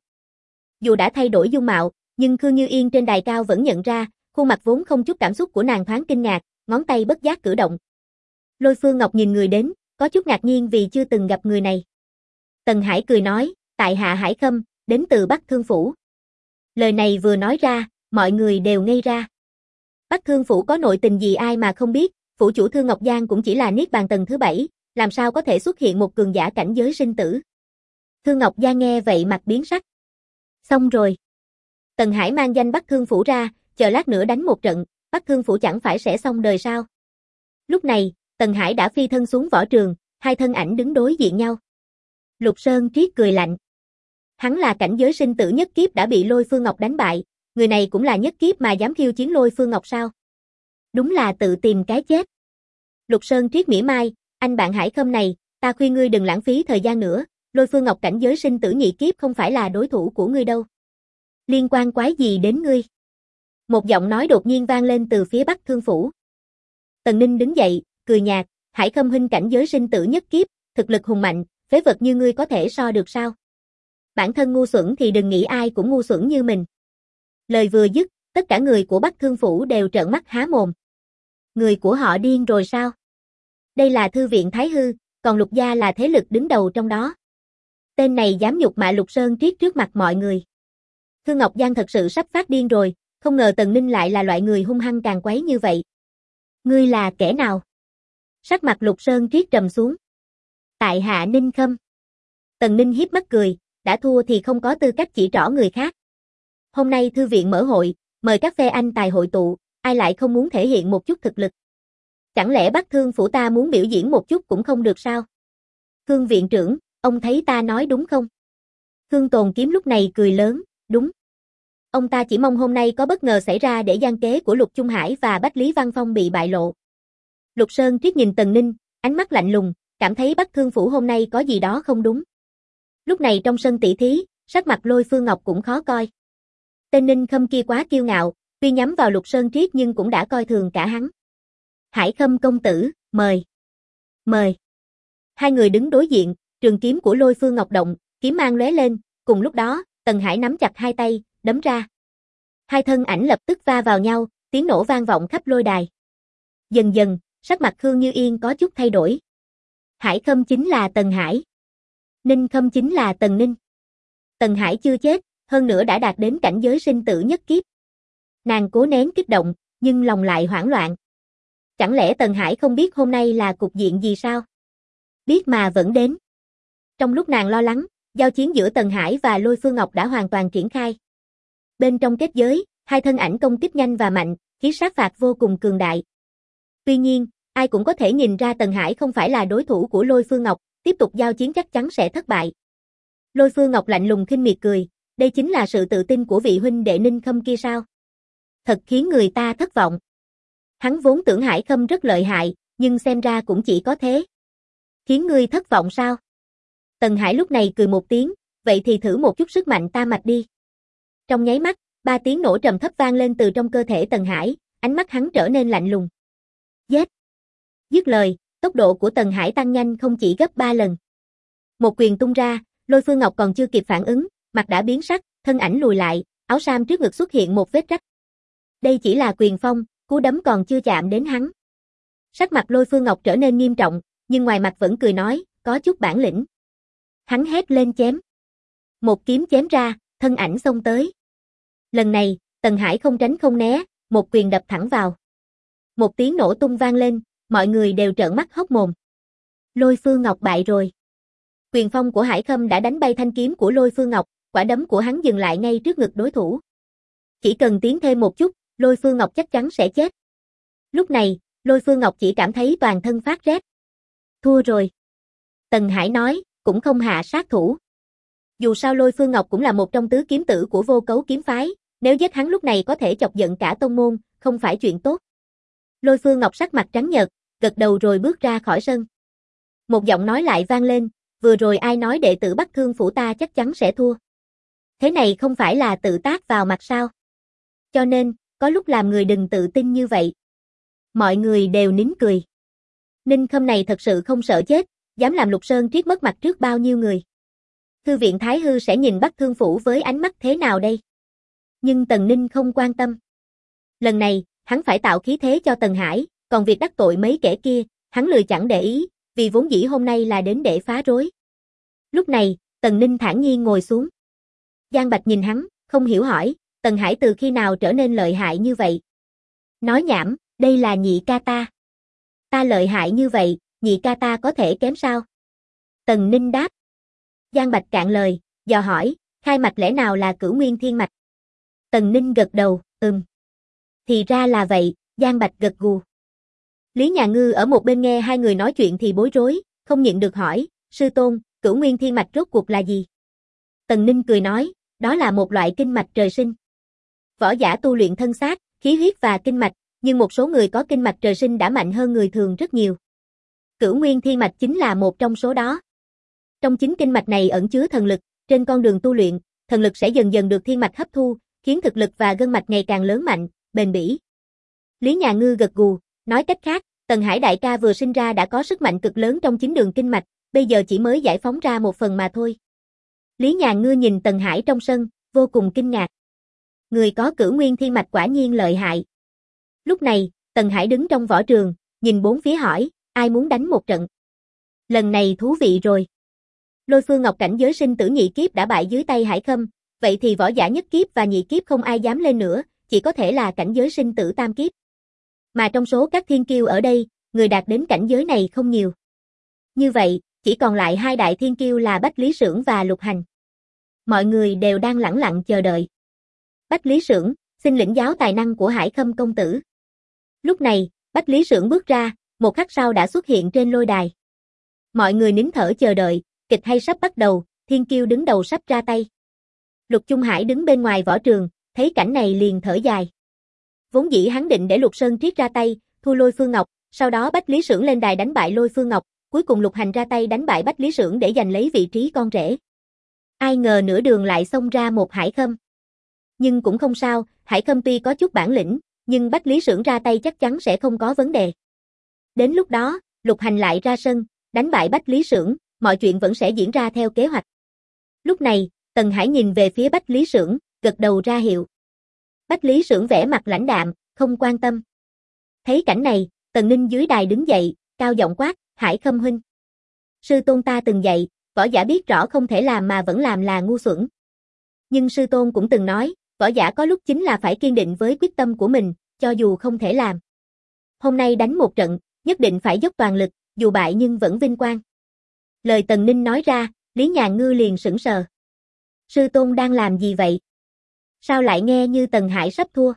Dù đã thay đổi dung mạo, nhưng Khương Như Yên trên đài cao vẫn nhận ra, khuôn mặt vốn không chút cảm xúc của nàng thoáng kinh ngạc, ngón tay bất giác cử động. Lôi Phương Ngọc nhìn người đến, có chút ngạc nhiên vì chưa từng gặp người này. Tần Hải cười nói, tại hạ Hải Khâm, đến từ Bắc Thương Phủ. Lời này vừa nói ra, mọi người đều ngây ra. Bắc Thương Phủ có nội tình gì ai mà không biết, phủ chủ Thương Ngọc Giang cũng chỉ là niết bàn tầng thứ 7, làm sao có thể xuất hiện một cường giả cảnh giới sinh tử. Thương Ngọc Giang nghe vậy mặt biến sắc. Xong rồi. Tần Hải mang danh Bắc Thương Phủ ra, chờ lát nữa đánh một trận, Bắc Thương Phủ chẳng phải sẽ xong đời sao. Lúc này, Tần Hải đã phi thân xuống võ trường, hai thân ảnh đứng đối diện nhau. Lục Sơn Triết cười lạnh. Hắn là cảnh giới sinh tử nhất kiếp đã bị Lôi Phương Ngọc đánh bại, người này cũng là nhất kiếp mà dám khiêu chiến Lôi Phương Ngọc sao? Đúng là tự tìm cái chết. Lục Sơn Triết mỉa mai, anh bạn Hải Khâm này, ta khuyên ngươi đừng lãng phí thời gian nữa, Lôi Phương Ngọc cảnh giới sinh tử nhị kiếp không phải là đối thủ của ngươi đâu. Liên quan quái gì đến ngươi? Một giọng nói đột nhiên vang lên từ phía Bắc Thương Phủ. Tần Ninh đứng dậy, cười nhạt, Hải Khâm huynh cảnh giới sinh tử nhất kiếp, thực lực hùng mạnh, phế vật như ngươi có thể so được sao? Bản thân ngu xuẩn thì đừng nghĩ ai cũng ngu xuẩn như mình. Lời vừa dứt, tất cả người của Bắc Thương Phủ đều trợn mắt há mồm. Người của họ điên rồi sao? Đây là thư viện Thái Hư, còn Lục gia là thế lực đứng đầu trong đó. Tên này dám nhục mạ Lục Sơn Triết trước mặt mọi người. Thương Ngọc Giang thật sự sắp phát điên rồi, không ngờ Tần Ninh lại là loại người hung hăng càn quấy như vậy. Ngươi là kẻ nào? Sắc mặt Lục Sơn Triết trầm xuống. Tại hạ Ninh Khâm. Tần Ninh hiếp mắt cười, đã thua thì không có tư cách chỉ trỏ người khác. Hôm nay thư viện mở hội, mời các phe anh tài hội tụ, ai lại không muốn thể hiện một chút thực lực. Chẳng lẽ Bắc Thương Phủ ta muốn biểu diễn một chút cũng không được sao? Khương viện trưởng, ông thấy ta nói đúng không? Khương Tồn Kiếm lúc này cười lớn, đúng. Ông ta chỉ mong hôm nay có bất ngờ xảy ra để gian kế của Lục Trung Hải và Bách Lý Văn Phong bị bại lộ. Lục Sơn Triết nhìn Tần Ninh, ánh mắt lạnh lùng, cảm thấy Bắc Thương Phủ hôm nay có gì đó không đúng. Lúc này trong sân tỷ thí, sắc mặt Lôi Phương Ngọc cũng khó coi. Tên Ninh Khâm kia quá kiêu ngạo, tuy nhắm vào Lục Sơn Triết nhưng cũng đã coi thường cả hắn. Hải Khâm công tử, mời. Mời. Hai người đứng đối diện, trường kiếm của Lôi Phương Ngọc động, kiếm mang lóe lên, cùng lúc đó, Tần Hải nắm chặt hai tay, đấm ra. Hai thân ảnh lập tức va vào nhau, tiếng nổ vang vọng khắp lôi đài. Dần dần, sắc mặt Khương Như Yên có chút thay đổi. Hải Khâm chính là Tần Hải. Ninh Khâm chính là Tần Ninh. Tần Hải chưa chết, hơn nữa đã đạt đến cảnh giới sinh tử nhất kiếp. Nàng cố nén kích động, nhưng lòng lại hoảng loạn. Chẳng lẽ Tần Hải không biết hôm nay là cục diện gì sao? Biết mà vẫn đến. Trong lúc nàng lo lắng, giao chiến giữa Tần Hải và Lôi Phương Ngọc đã hoàn toàn triển khai. Bên trong kết giới, hai thân ảnh công kích nhanh và mạnh, khí sát phạt vô cùng cường đại. Tuy nhiên, ai cũng có thể nhìn ra Tần Hải không phải là đối thủ của Lôi Phương Ngọc, tiếp tục giao chiến chắc chắn sẽ thất bại. Lôi Phương Ngọc lạnh lùng khinh miệt cười, đây chính là sự tự tin của vị huynh đệ Ninh Khâm kia sao? Thật khiến người ta thất vọng. Hắn vốn tưởng Hải Khâm rất lợi hại, nhưng xem ra cũng chỉ có thế. Khiến ngươi thất vọng sao? Tần Hải lúc này cười một tiếng, vậy thì thử một chút sức mạnh ta mạch đi. Trong nháy mắt, 3 tiếng nổ trầm thấp vang lên từ trong cơ thể Tần Hải, ánh mắt hắn trở nên lạnh lùng. Giết! Dứt lời, tốc độ của Tần Hải tăng nhanh không chỉ gấp 3 lần. Một quyền tung ra, Lôi Phương Ngọc còn chưa kịp phản ứng, mặt đã biến sắc, thân ảnh lùi lại, áo sam trước ngực xuất hiện một vết rách. Đây chỉ là quyền phong, cú đấm còn chưa chạm đến hắn. Sắc mặt Lôi Phương Ngọc trở nên nghiêm trọng, nhưng ngoài mặt vẫn cười nói, có chút bản lĩnh. Hắn hét lên chém. Một kiếm chém ra, thân ảnh xông tới. Lần này, Tần Hải không tránh không né, một quyền đập thẳng vào. Một tiếng nổ tung vang lên, mọi người đều trợn mắt hốc mồm. Lôi Phương Ngọc bại rồi. Quyền phong của Hải Khâm đã đánh bay thanh kiếm của Lôi Phương Ngọc, quả đấm của hắn dừng lại ngay trước ngực đối thủ. Chỉ cần tiến thêm một chút, Lôi Phương Ngọc chắc chắn sẽ chết. Lúc này, Lôi Phương Ngọc chỉ cảm thấy toàn thân phát rét. Thua rồi. Tần Hải nói, cũng không hạ sát thủ. Dù sao Lôi Phương Ngọc cũng là một trong tứ kiếm tử của Vô Cấu kiếm phái, nếu giết hắn lúc này có thể chọc giận cả tông môn, không phải chuyện tốt. Lôi Phương Ngọc sắc mặt trắng nhợt, gật đầu rồi bước ra khỏi sân. Một giọng nói lại vang lên, vừa rồi ai nói đệ tử Bắc Thương phủ ta chắc chắn sẽ thua. Thế này không phải là tự tát vào mặt sao? Cho nên, có lúc làm người đừng tự tin như vậy. Mọi người đều nín cười. Ninh Khâm này thật sự không sợ chết, dám làm Lục Sơn Triết mất mặt trước bao nhiêu người. Thư viện Thái Hư sẽ nhìn Bắc Thương phủ với ánh mắt thế nào đây? Nhưng Tần Ninh không quan tâm. Lần này, hắn phải tạo khí thế cho Tần Hải, còn việc đắc tội mấy kẻ kia, hắn lười chẳng để ý, vì vốn dĩ hôm nay là đến để phá rối. Lúc này, Tần Ninh thản nhiên ngồi xuống. Giang Bạch nhìn hắn, không hiểu hỏi, Tần Hải từ khi nào trở nên lợi hại như vậy? Nói nhảm, đây là nhị ca ta. Ta lợi hại như vậy, nhị ca ta có thể kém sao? Tần Ninh đáp. Giang Bạch cạn lời, dò hỏi, khai mạch lẽ nào là Cửu Nguyên Thiên Mạch? Tần Ninh gật đầu, Thì ra là vậy, Giang Bạch gật gù. Lý Nhà Ngư ở một bên nghe hai người nói chuyện thì bối rối, không nhịn được hỏi, sư tôn, Cửu Nguyên Thiên Mạch rốt cuộc là gì? Tần Ninh cười nói, đó là một loại kinh mạch trời sinh. Võ giả tu luyện thân xác, khí huyết và kinh mạch, nhưng một số người có kinh mạch trời sinh đã mạnh hơn người thường rất nhiều. Cửu Nguyên Thiên Mạch chính là một trong số đó. Trong chính kinh mạch này ẩn chứa thần lực, trên con đường tu luyện, thần lực sẽ dần dần được thiên mạch hấp thu, khiến thực lực và gân mạch ngày càng lớn mạnh, bền bỉ. Lý Nhà Ngư gật gù, nói cách khác, Tần Hải đại ca vừa sinh ra đã có sức mạnh cực lớn trong chính đường kinh mạch, bây giờ chỉ mới giải phóng ra một phần mà thôi. Lý Nhà Ngư nhìn Tần Hải trong sân, vô cùng kinh ngạc. Người có Cửu Nguyên Thiên Mạch quả nhiên lợi hại. Lúc này, Tần Hải đứng trong võ trường, nhìn bốn phía hỏi, ai muốn đánh một trận? Lần này thú vị rồi. Lôi Phương Ngọc cảnh giới sinh tử nhị kiếp đã bại dưới tay Hải Khâm, vậy thì võ giả nhất kiếp và nhị kiếp không ai dám lên nữa, chỉ có thể là cảnh giới sinh tử tam kiếp. Mà trong số các thiên kiêu ở đây, người đạt đến cảnh giới này không nhiều. Như vậy, chỉ còn lại hai đại thiên kiêu là Bách Lý Sưởng và Lục Hành. Mọi người đều đang lẳng lặng chờ đợi. Bách Lý Sưởng, xin lĩnh giáo tài năng của Hải Khâm công tử. Lúc này, Bách Lý Sưởng bước ra, một khắc sau đã xuất hiện trên lôi đài. Mọi người nín thở chờ đợi, kịch hay sắp bắt đầu, thiên kiêu đứng đầu sắp ra tay. Lục Trung Hải đứng bên ngoài võ trường, thấy cảnh này liền thở dài. Vốn dĩ hắn định để Lục Sơn Triết ra tay, thua Lôi Phương Ngọc, sau đó Bách Lý Sưởng lên đài đánh bại Lôi Phương Ngọc, cuối cùng Lục Hành ra tay đánh bại Bách Lý Sưởng để giành lấy vị trí con rể. Ai ngờ nửa đường lại xông ra một Hải Khâm. Nhưng cũng không sao, Hải Khâm tuy có chút bản lĩnh, nhưng Bách Lý Sưởng ra tay chắc chắn sẽ không có vấn đề. Đến lúc đó, Lục Hành lại ra sân, đánh bại Bách Lý Sưởng, mọi chuyện vẫn sẽ diễn ra theo kế hoạch. Lúc này, Tần Hải nhìn về phía Bách Lý Sưởng, gật đầu ra hiệu. Bách Lý Sưởng vẻ mặt lãnh đạm, không quan tâm. Thấy cảnh này, Tần Ninh dưới đài đứng dậy, cao giọng quát, Hải Khâm huynh. Sư tôn ta từng dạy, võ giả biết rõ không thể làm mà vẫn làm là ngu xuẩn. Nhưng sư tôn cũng từng nói, võ giả có lúc chính là phải kiên định với quyết tâm của mình, cho dù không thể làm. Hôm nay đánh một trận, nhất định phải dốc toàn lực, dù bại nhưng vẫn vinh quang. Lời Tần Ninh nói ra, Lý Nhà Ngư liền sững sờ. Sư tôn đang làm gì vậy? Sao lại nghe như Tần Hải sắp thua?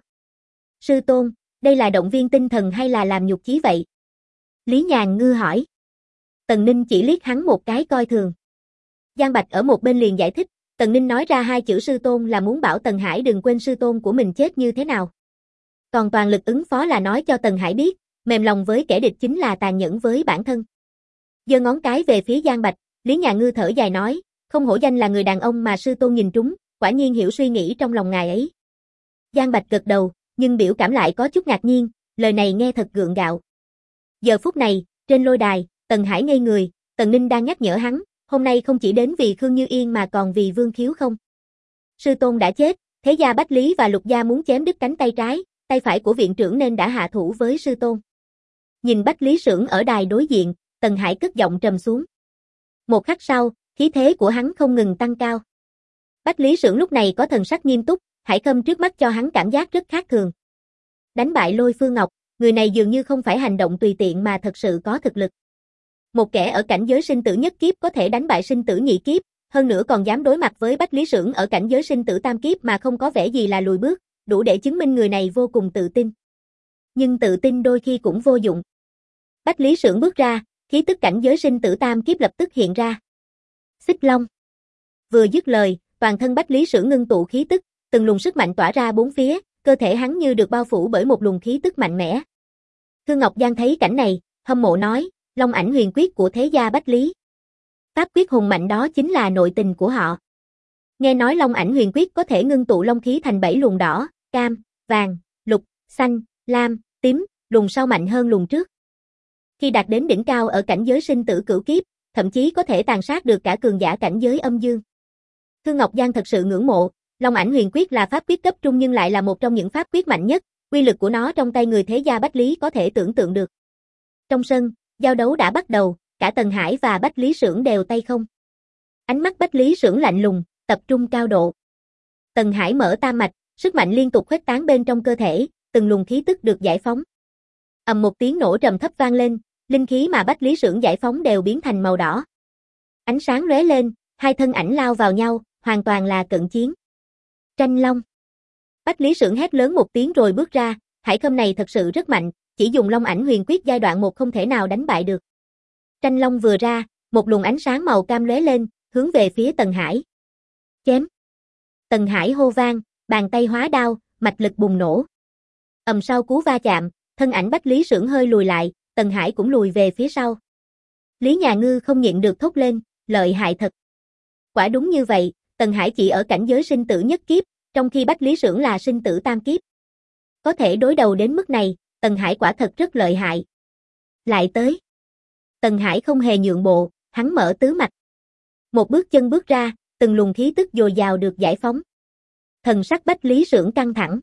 Sư tôn, đây là động viên tinh thần hay là làm nhục chí vậy? Lý Nhà Ngư hỏi. Tần Ninh chỉ liếc hắn một cái coi thường. Giang Bạch ở một bên liền giải thích, Tần Ninh nói ra hai chữ sư tôn là muốn bảo Tần Hải đừng quên sư tôn của mình chết như thế nào. Còn toàn lực ứng phó là nói cho Tần Hải biết, mềm lòng với kẻ địch chính là tàn nhẫn với bản thân. Giơ ngón cái về phía Giang Bạch, Lý Nhà Ngư thở dài nói, không hổ danh là người đàn ông mà sư tôn nhìn trúng, quả nhiên hiểu suy nghĩ trong lòng ngài ấy. Giang Bạch gật đầu, nhưng biểu cảm lại có chút ngạc nhiên, lời này nghe thật gượng gạo. Giờ phút này, trên lôi đài, Tần Hải ngây người, Tần Ninh đang nhắc nhở hắn, hôm nay không chỉ đến vì Khương Như Yên mà còn vì Vương Khiếu không. Sư tôn đã chết, thế gia Bách Lý và Lục gia muốn chém đứt cánh tay trái, tay phải của viện trưởng nên đã hạ thủ với sư tôn. Nhìn Bách Lý Sưởng ở đài đối diện, Tần Hải cất giọng trầm xuống. Một khắc sau, khí thế của hắn không ngừng tăng cao. Bách Lý Sưởng lúc này có thần sắc nghiêm túc, Hải Khâm trước mắt cho hắn cảm giác rất khác thường. Đánh bại Lôi Phương Ngọc, người này dường như không phải hành động tùy tiện mà thật sự có thực lực. Một kẻ ở cảnh giới sinh tử nhất kiếp có thể đánh bại sinh tử nhị kiếp, hơn nữa còn dám đối mặt với Bách Lý Sưởng ở cảnh giới sinh tử tam kiếp mà không có vẻ gì là lùi bước, đủ để chứng minh người này vô cùng tự tin. Nhưng tự tin đôi khi cũng vô dụng. Bách Lý Sưởng bước ra, khí tức cảnh giới sinh tử tam kiếp lập tức hiện ra. Xích Long. Vừa dứt lời, toàn thân Bách Lý Sưởng ngưng tụ khí tức, từng luồng sức mạnh tỏa ra bốn phía, cơ thể hắn như được bao phủ bởi một luồng khí tức mạnh mẽ. Khương Ngọc Giang thấy cảnh này, hâm mộ nói, Long Ảnh huyền quyết của thế gia Bách Lý. Pháp quyết hùng mạnh đó chính là nội tình của họ. Nghe nói Long Ảnh Huyền Quyết có thể ngưng tụ long khí thành 7 luồng đỏ, cam, vàng, lục, xanh, lam, tím, luồng sau mạnh hơn luồng trước. Khi đạt đến đỉnh cao ở cảnh giới sinh tử cửu kiếp, thậm chí có thể tàn sát được cả cường giả cảnh giới âm dương. Khương Ngọc Giang thật sự ngưỡng mộ, Long Ảnh Huyền Quyết là pháp quyết cấp trung nhưng lại là một trong những pháp quyết mạnh nhất, uy lực của nó trong tay người thế gia Bách Lý có thể tưởng tượng được. Trong sân, giao đấu đã bắt đầu, cả Tần Hải và Bách Lý Sưởng đều tay không. Ánh mắt Bách Lý Sưởng lạnh lùng, tập trung cao độ. Tần Hải mở tam mạch, sức mạnh liên tục khuếch tán bên trong cơ thể, từng luồng khí tức được giải phóng. Ầm một tiếng nổ trầm thấp vang lên, linh khí mà Bách Lý Sưởng giải phóng đều biến thành màu đỏ. Ánh sáng lóe lên, hai thân ảnh lao vào nhau, hoàn toàn là cận chiến. Tranh Long. Bách Lý Sưởng hét lớn một tiếng rồi bước ra, Hải Khâm này thật sự rất mạnh, chỉ dùng Long Ảnh Huyền Quyết giai đoạn 1 không thể nào đánh bại được. Tranh Long vừa ra, một luồng ánh sáng màu cam lóe lên, hướng về phía Tần Hải. Chém. Tần Hải hô vang, bàn tay hóa đao, mạch lực bùng nổ. Ầm sau cú va chạm, thân ảnh Bách Lý Sưởng hơi lùi lại, Tần Hải cũng lùi về phía sau. Lý Nhà Ngư không nhịn được thốt lên, lợi hại thật. Quả đúng như vậy, Tần Hải chỉ ở cảnh giới sinh tử nhất kiếp, trong khi Bách Lý Sưởng là sinh tử tam kiếp. Có thể đối đầu đến mức này, Tần Hải quả thật rất lợi hại. Lại tới. Tần Hải không hề nhượng bộ, hắn mở tứ mạch. Một bước chân bước ra, từng luồng khí tức dồi dào được giải phóng. Thần sắc Bách Lý Sưởng căng thẳng.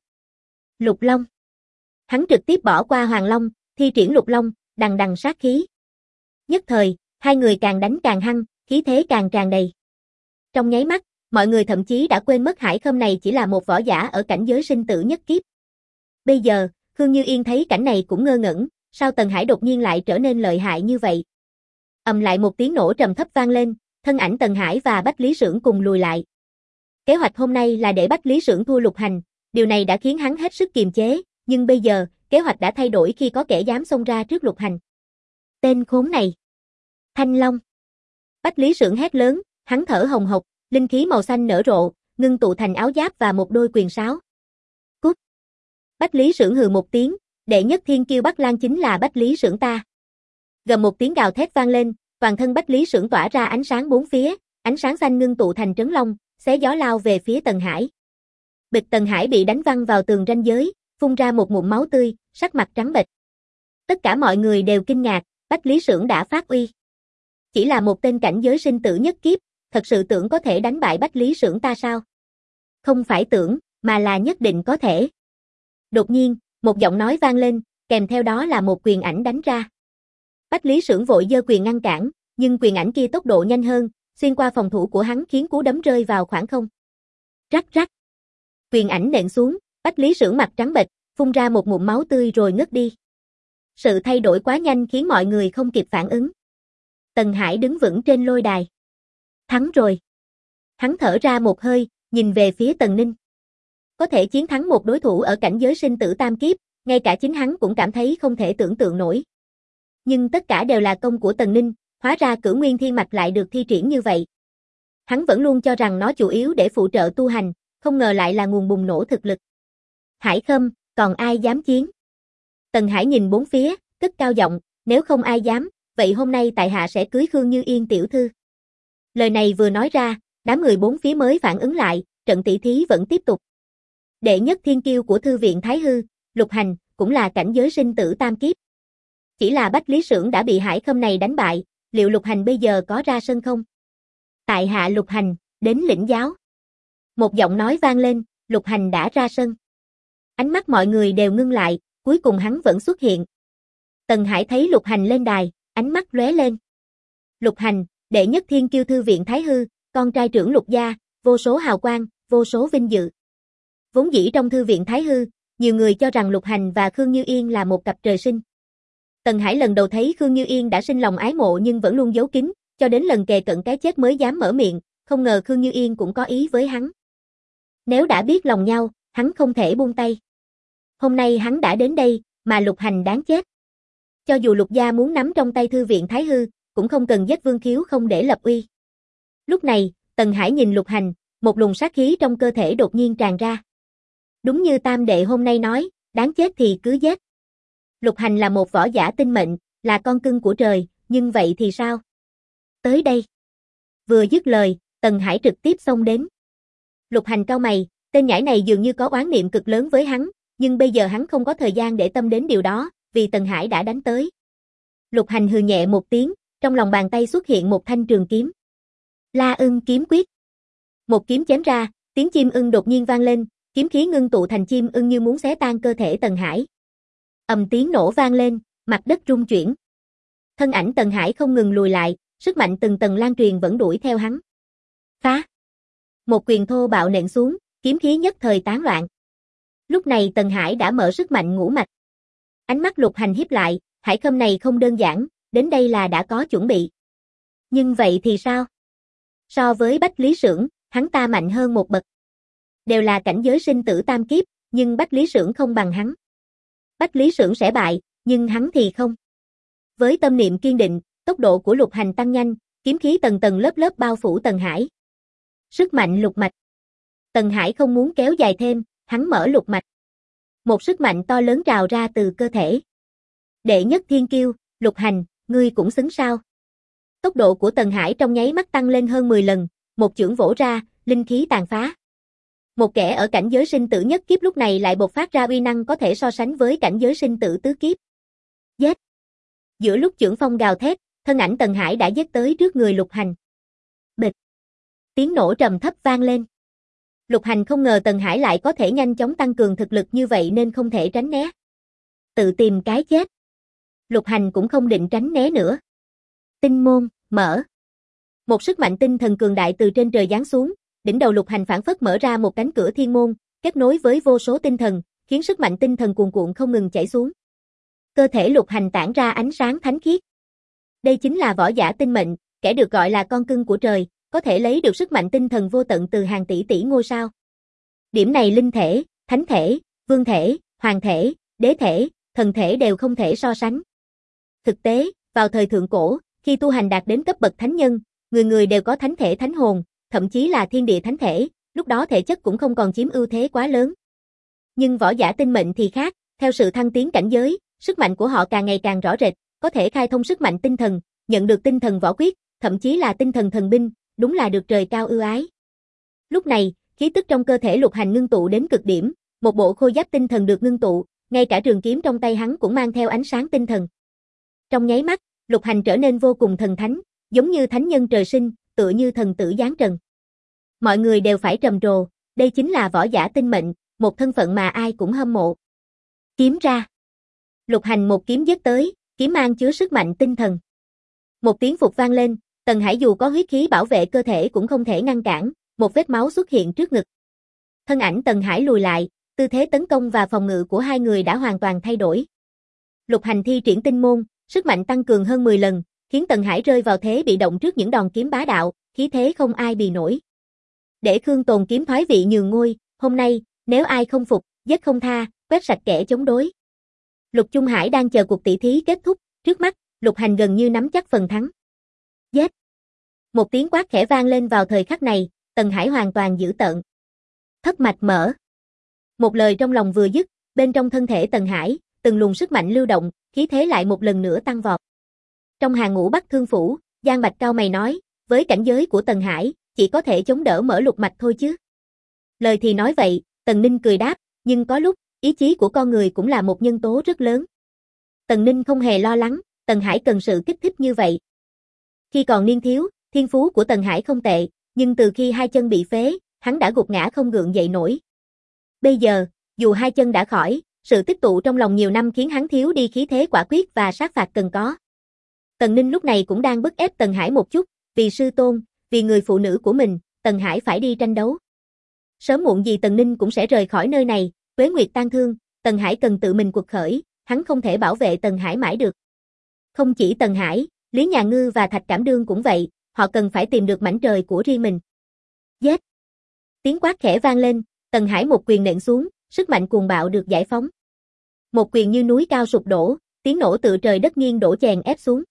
Lục Long. Hắn trực tiếp bỏ qua Hoàng Long, thi triển Lục Long, đằng đằng sát khí. Nhất thời, hai người càng đánh càng hăng, khí thế càng tràn đầy. Trong nháy mắt, mọi người thậm chí đã quên mất Hải Khâm này chỉ là một võ giả ở cảnh giới sinh tử nhất kiếp. Bây giờ, Khương Như Yên thấy cảnh này cũng ngơ ngẩn, sao Tần Hải đột nhiên lại trở nên lợi hại như vậy? Ầm lại một tiếng nổ trầm thấp vang lên, thân ảnh Tần Hải và Bách Lý Sưởng cùng lùi lại. Kế hoạch hôm nay là để Bách Lý Sưởng thua Lục Hành, điều này đã khiến hắn hết sức kiềm chế, nhưng bây giờ, kế hoạch đã thay đổi khi có kẻ dám xông ra trước Lục Hành. Tên khốn này! Thanh Long! Bách Lý Sưởng hét lớn, hắn thở hồng hộc, linh khí màu xanh nở rộ, ngưng tụ thành áo giáp và một đôi quyền sáo. Cút! Bách Lý Sưởng hừ một tiếng, đệ nhất thiên kiêu Bắc Lang chính là Bách Lý Sưởng ta. Gầm một tiếng gào thét vang lên, toàn thân Bách Lý Sưởng tỏa ra ánh sáng bốn phía, ánh sáng xanh ngưng tụ thành trấn long, xé gió lao về phía Tần Hải. Bịch Tần Hải bị đánh văng vào tường ranh giới, phun ra một ngụm máu tươi, sắc mặt trắng bệch. Tất cả mọi người đều kinh ngạc, Bách Lý Sưởng đã phát uy. Chỉ là một tên cảnh giới sinh tử nhất kiếp, thật sự tưởng có thể đánh bại Bách Lý Sưởng ta sao? Không phải tưởng, mà là nhất định có thể. Đột nhiên, một giọng nói vang lên, kèm theo đó là một quyền ảnh đánh ra. Bách Lý Sưởng vội giơ quyền ngăn cản, nhưng quyền ảnh kia tốc độ nhanh hơn, xuyên qua phòng thủ của hắn khiến cú đấm rơi vào khoảng không. Rắc rắc. Quyền ảnh nện xuống, Bách Lý Sưởng mặt trắng bệch, phun ra một ngụm máu tươi rồi ngất đi. Sự thay đổi quá nhanh khiến mọi người không kịp phản ứng. Tần Hải đứng vững trên lôi đài. Thắng rồi. Hắn thở ra một hơi, nhìn về phía Tần Ninh. Có thể chiến thắng một đối thủ ở cảnh giới sinh tử tam kiếp, ngay cả chính hắn cũng cảm thấy không thể tưởng tượng nổi. Nhưng tất cả đều là công của Tần Ninh, hóa ra Cửu Nguyên Thiên Mạch lại được thi triển như vậy. Hắn vẫn luôn cho rằng nó chủ yếu để phụ trợ tu hành, không ngờ lại là nguồn bùng nổ thực lực. Hải Khâm, còn ai dám chiến? Tần Hải nhìn bốn phía, cất cao giọng, nếu không ai dám, vậy hôm nay tại hạ sẽ cưới Khương Như Yên tiểu thư. Lời này vừa nói ra, đám người bốn phía mới phản ứng lại, trận tỷ thí vẫn tiếp tục. Đệ nhất thiên kiêu của thư viện Thái Hư, Lục Hành, cũng là cảnh giới sinh tử tam kiếp. Chỉ là Bách Lý Sưởng đã bị Hải Khâm này đánh bại, liệu Lục Hành bây giờ có ra sân không? Tại hạ Lục Hành, đến lĩnh giáo. Một giọng nói vang lên, Lục Hành đã ra sân. Ánh mắt mọi người đều ngưng lại, cuối cùng hắn vẫn xuất hiện. Tần Hải thấy Lục Hành lên đài, ánh mắt lóe lên. Lục Hành, đệ nhất thiên kiêu thư viện Thái Hư, con trai trưởng Lục gia, vô số hào quang, vô số vinh dự. Vốn dĩ trong thư viện Thái Hư, nhiều người cho rằng Lục Hành và Khương Như Yên là một cặp trời sinh. Tần Hải lần đầu thấy Khương Như Yên đã sinh lòng ái mộ nhưng vẫn luôn giấu kín, cho đến lần kề cận cái chết mới dám mở miệng, không ngờ Khương Như Yên cũng có ý với hắn. Nếu đã biết lòng nhau, hắn không thể buông tay. Hôm nay hắn đã đến đây, mà Lục Hành đáng chết. Cho dù Lục gia muốn nắm trong tay thư viện Thái Hư, cũng không cần giết Vương Khiếu không để lập uy. Lúc này, Tần Hải nhìn Lục Hành, một luồng sát khí trong cơ thể đột nhiên tràn ra. Đúng như tam đệ hôm nay nói, đáng chết thì cứ giết. Lục Hành là một võ giả tinh mệnh, là con cưng của trời, nhưng vậy thì sao? Tới đây. Vừa dứt lời, Tần Hải trực tiếp xông đến. Lục Hành cau mày, tên nhãi này dường như có oán niệm cực lớn với hắn, nhưng bây giờ hắn không có thời gian để tâm đến điều đó, vì Tần Hải đã đánh tới. Lục Hành hừ nhẹ một tiếng, trong lòng bàn tay xuất hiện một thanh trường kiếm. La Ưng kiếm quyết. Một kiếm chém ra, tiếng chim ưng đột nhiên vang lên, kiếm khí ngưng tụ thành chim ưng như muốn xé tan cơ thể Tần Hải. Ầm tiếng nổ vang lên, mặt đất rung chuyển. Thân ảnh Tần Hải không ngừng lùi lại, sức mạnh từng tầng lan truyền vẫn đuổi theo hắn. Phá! Một quyền thô bạo nện xuống, kiếm khí nhất thời tán loạn. Lúc này Tần Hải đã mở sức mạnh ngũ mạch. Ánh mắt Lục Hành híp lại, Hải Khâm này không đơn giản, đến đây là đã có chuẩn bị. Nhưng vậy thì sao? So với Bách Lý Sưởng, hắn ta mạnh hơn một bậc. Đều là cảnh giới sinh tử tam kiếp, nhưng Bách Lý Sưởng không bằng hắn. Bách Lý Sưởng sẽ bại, nhưng hắn thì không. Với tâm niệm kiên định, tốc độ của Lục Hành tăng nhanh, kiếm khí tầng tầng lớp lớp bao phủ Tần Hải. Sức mạnh lục mạch. Tần Hải không muốn kéo dài thêm, hắn mở lục mạch. Một sức mạnh to lớn trào ra từ cơ thể. Đệ nhất thiên kiêu, Lục Hành, ngươi cũng xứng sao? Tốc độ của Tần Hải trong nháy mắt tăng lên hơn 10 lần, một chưởng vỗ ra, linh khí tàn phá. Một kẻ ở cảnh giới sinh tử nhất kiếp lúc này lại bộc phát ra uy năng có thể so sánh với cảnh giới sinh tử tứ kiếp. Giết! Giữa lúc chưởng phong gào thét, thân ảnh Tần Hải đã giết tới trước người Lục Hành. Bịch! Tiếng nổ trầm thấp vang lên. Lục Hành không ngờ Tần Hải lại có thể nhanh chóng tăng cường thực lực như vậy nên không thể tránh né. Tự tìm cái chết. Lục Hành cũng không định tránh né nữa. Tinh môn, mở. Một sức mạnh tinh thần cường đại từ trên trời giáng xuống, đỉnh đầu Lục Hành phảng phất mở ra một cánh cửa thiên môn, kết nối với vô số tinh thần, khiến sức mạnh tinh thần cuồn cuộn không ngừng chảy xuống. Cơ thể Lục Hành tản ra ánh sáng thánh khiết. Đây chính là võ giả tinh mệnh, kẻ được gọi là con cưng của trời, có thể lấy được sức mạnh tinh thần vô tận từ hàng tỷ tỷ ngôi sao. Điểm này linh thể, thánh thể, vương thể, hoàng thể, đế thể, thần thể đều không thể so sánh. Thực tế, vào thời thượng cổ, khi tu hành đạt đến cấp bậc thánh nhân, người người đều có thánh thể thánh hồn, thậm chí là thiên địa thánh thể, lúc đó thể chất cũng không còn chiếm ưu thế quá lớn. Nhưng võ giả tinh mệnh thì khác, theo sự thăng tiến cảnh giới, sức mạnh của họ càng ngày càng rõ rệt, có thể khai thông sức mạnh tinh thần, nhận được tinh thần võ quyết, thậm chí là tinh thần thần binh, đúng là được trời cao ưu ái. Lúc này, khí tức trong cơ thể Lục Hành ngưng tụ đến cực điểm, một bộ khôi giáp tinh thần được ngưng tụ, ngay cả trường kiếm trong tay hắn cũng mang theo ánh sáng tinh thần. Trong nháy mắt, Lục Hành trở nên vô cùng thần thánh, giống như thánh nhân trời sinh, tựa như thần tử giáng trần. Mọi người đều phải trầm trồ, đây chính là võ giả tinh mệnh, một thân phận mà ai cũng hâm mộ. Kiếm ra. Lục Hành một kiếm giết tới, kiếm mang chứa sức mạnh tinh thần. Một tiếng phục vang lên, Tần Hải dù có huyết khí bảo vệ cơ thể cũng không thể ngăn cản, một vết máu xuất hiện trước ngực. Thân ảnh Tần Hải lùi lại, tư thế tấn công và phòng ngự của hai người đã hoàn toàn thay đổi. Lục Hành thi triển tinh môn, sức mạnh tăng cường hơn 10 lần, khiến Tần Hải rơi vào thế bị động trước những đòn kiếm bá đạo, khí thế không ai bì nổi. Để Khương Tồn kiếm thoái vị nhường ngôi, hôm nay, nếu ai không phục, giết không tha, quét sạch kẻ chống đối. Lục Trung Hải đang chờ cuộc tỷ thí kết thúc, trước mắt, Lục Hành gần như nắm chắc phần thắng. Giết! Một tiếng quát khẽ vang lên vào thời khắc này, Tần Hải hoàn toàn dữ tợn. Thất mạch mở. Một lời trong lòng vừa dứt, bên trong thân thể Tần Hải, từng luồng sức mạnh lưu động, khí thế lại một lần nữa tăng vọt. Trong hàng ngũ Bắc Thương Phủ, Giang Bạch cao mày nói, với cảnh giới của Tần Hải, chỉ có thể chống đỡ mở lục mạch thôi chứ. Lời thì nói vậy, Tần Ninh cười đáp, nhưng có lúc, ý chí của con người cũng là một nhân tố rất lớn. Tần Ninh không hề lo lắng, Tần Hải cần sự kích thích như vậy. Khi còn niên thiếu, thiên phú của Tần Hải không tệ, nhưng từ khi hai chân bị phế, hắn đã gục ngã không gượng dậy nổi. Bây giờ, dù hai chân đã khỏi, sự tích tụ trong lòng nhiều năm khiến hắn thiếu đi khí thế quả quyết và sát phạt cần có. Tần Ninh lúc này cũng đang bức ép Tần Hải một chút, vì sư tôn, vì người phụ nữ của mình, Tần Hải phải đi tranh đấu. Sớm muộn gì Tần Ninh cũng sẽ rời khỏi nơi này, Tuế Nguyệt tan thương, Tần Hải cần tự mình quật khởi, hắn không thể bảo vệ Tần Hải mãi được. Không chỉ Tần Hải, Lý Nhà Ngư và Thạch Cảm Đương cũng vậy, họ cần phải tìm được mảnh trời của riêng mình. Giết! Tiếng quát khẽ vang lên, Tần Hải một quyền nện xuống, sức mạnh cuồng bạo được giải phóng. Một quyền như núi cao sụp đổ, tiếng nổ tự trời đất nghiêng đổ chèn ép xuống.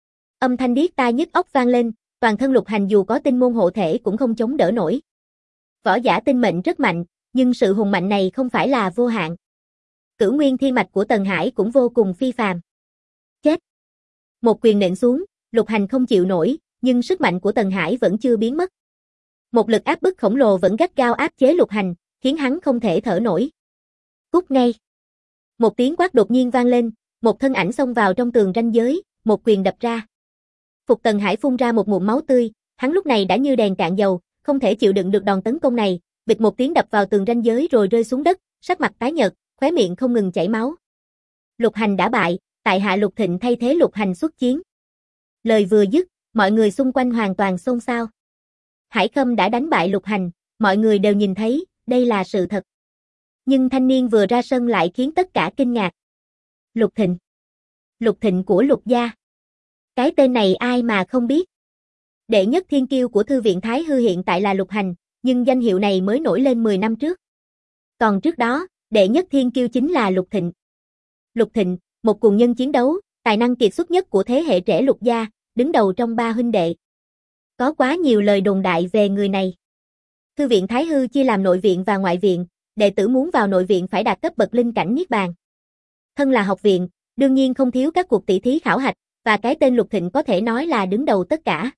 Âm thanh điếc tai nhức óc vang lên, toàn thân Lục Hành dù có tinh môn hộ thể cũng không chống đỡ nổi. Võ giả tinh mệnh rất mạnh, nhưng sự hùng mạnh này không phải là vô hạn. Cửu nguyên thiên mạch của Tần Hải cũng vô cùng phi phàm. Chết! Một quyền nện xuống, Lục Hành không chịu nổi, nhưng sức mạnh của Tần Hải vẫn chưa biến mất. Một lực áp bức khổng lồ vẫn gắt gao áp chế Lục Hành, khiến hắn không thể thở nổi. Cút ngay. Một tiếng quát đột nhiên vang lên, một thân ảnh xông vào trong tường ranh giới, một quyền đập ra. Phục Tần Hải phun ra một ngụm máu tươi, hắn lúc này đã như đèn cạn dầu, không thể chịu đựng được đòn tấn công này, bịch một tiếng đập vào tường ranh giới rồi rơi xuống đất, sắc mặt tái nhợt, khóe miệng không ngừng chảy máu. Lục Hành đã bại, tại hạ Lục Thịnh thay thế Lục Hành xuất chiến. Lời vừa dứt, mọi người xung quanh hoàn toàn xôn xao. Hải Khâm đã đánh bại Lục Hành, mọi người đều nhìn thấy, đây là sự thật. Nhưng thanh niên vừa ra sân lại khiến tất cả kinh ngạc. Lục Thịnh. Lục Thịnh của Lục gia. Cái tên này ai mà không biết. Đệ nhất thiên kiêu của thư viện Thái Hư hiện tại là Lục Hành, nhưng danh hiệu này mới nổi lên 10 năm trước. Còn trước đó, đệ nhất thiên kiêu chính là Lục Thịnh. Lục Thịnh, một cuồng nhân chiến đấu, tài năng kiệt xuất nhất của thế hệ trẻ Lục gia, đứng đầu trong 3 huynh đệ. Có quá nhiều lời đồn đại về người này. Thư viện Thái Hư chia làm nội viện và ngoại viện, đệ tử muốn vào nội viện phải đạt cấp bậc linh cảnh niết bàn. Thân là học viện, đương nhiên không thiếu các cuộc tỷ thí khảo hạch, và cái tên Lục Thịnh có thể nói là đứng đầu tất cả.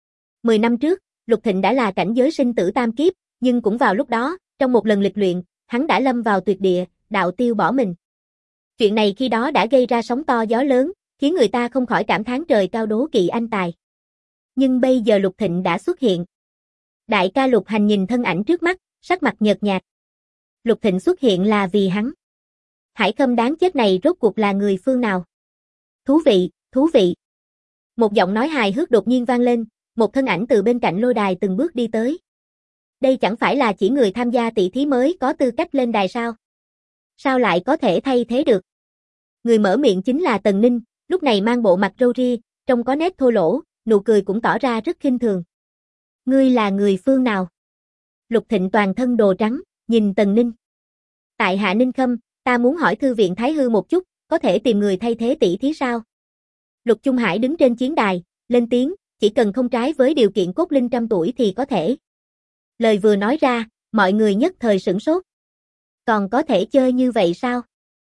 10 năm trước, Lục Thịnh đã là cảnh giới sinh tử tam kiếp, nhưng cũng vào lúc đó, trong một lần lịch luyện, hắn đã lâm vào tuyệt địa, đạo tiêu bỏ mình. Chuyện này khi đó đã gây ra sóng to gió lớn, khiến người ta không khỏi cảm thán trời cao đố kỵ anh tài. Nhưng bây giờ Lục Thịnh đã xuất hiện. Đại ca Lục Hành nhìn thân ảnh trước mắt, sắc mặt nhợt nhạt. Lục Thịnh xuất hiện là vì hắn. Hải Khâm đáng chết này rốt cuộc là người phương nào? Thú vị, thú vị. Một giọng nói hài hước đột nhiên vang lên, một thân ảnh từ bên cạnh lôi đài từng bước đi tới. Đây chẳng phải là chỉ người tham gia tỷ thí mới có tư cách lên đài sao? Sao lại có thể thay thế được? Người mở miệng chính là Tần Ninh, lúc này mang bộ mặt râu ria, trông có nét thô lỗ, nụ cười cũng tỏ ra rất khinh thường. Ngươi là người phương nào? Lục Thịnh toàn thân đồ trắng, nhìn Tần Ninh. Tại hạ Ninh Khâm, ta muốn hỏi thư viện Thái Hư một chút, có thể tìm người thay thế tỷ thí sao? Lục Trung Hải đứng trên chiến đài, lên tiếng, chỉ cần không trái với điều kiện cốt linh 100 tuổi thì có thể. Lời vừa nói ra, mọi người nhất thời sửng sốt. Còn có thể chơi như vậy sao?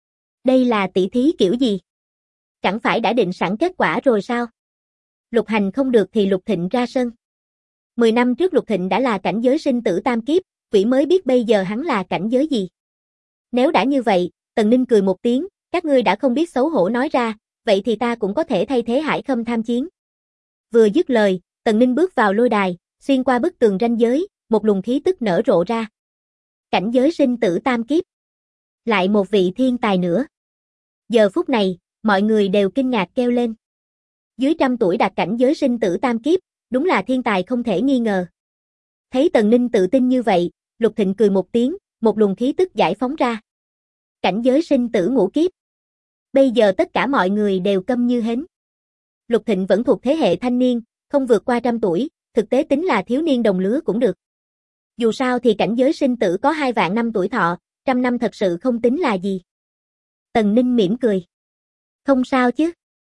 Đây là tỷ thí kiểu gì? Chẳng phải đã định sẵn kết quả rồi sao? Lục Hành không được thì Lục Thịnh ra sân. 10 năm trước Lục Thịnh đã là cảnh giới sinh tử tam kiếp, quỷ mới biết bây giờ hắn là cảnh giới gì. Nếu đã như vậy, Tần Ninh cười một tiếng, các ngươi đã không biết xấu hổ nói ra, vậy thì ta cũng có thể thay thế Hải Khâm tham chiến. Vừa dứt lời, Tần Ninh bước vào lôi đài, xuyên qua bức tường ranh giới, một luồng khí tức nở rộ ra. Cảnh giới sinh tử tam kiếp. Lại một vị thiên tài nữa. Giờ phút này, mọi người đều kinh ngạc kêu lên. Dưới 100 tuổi đạt cảnh giới sinh tử tam kiếp, đúng là thiên tài không thể nghi ngờ. Thấy Tần Ninh tự tin như vậy, Lục Thịnh cười một tiếng, một luồng khí tức giải phóng ra. Cảnh giới sinh tử ngũ kiếp. Bây giờ tất cả mọi người đều câm như hến. Lục Thịnh vẫn thuộc thế hệ thanh niên, không vượt qua 100 tuổi, thực tế tính là thiếu niên đồng lứa cũng được. Dù sao thì cảnh giới sinh tử có 2 vạn năm tuổi thọ, 100 năm thật sự không tính là gì. Tần Ninh mỉm cười. Không sao chứ.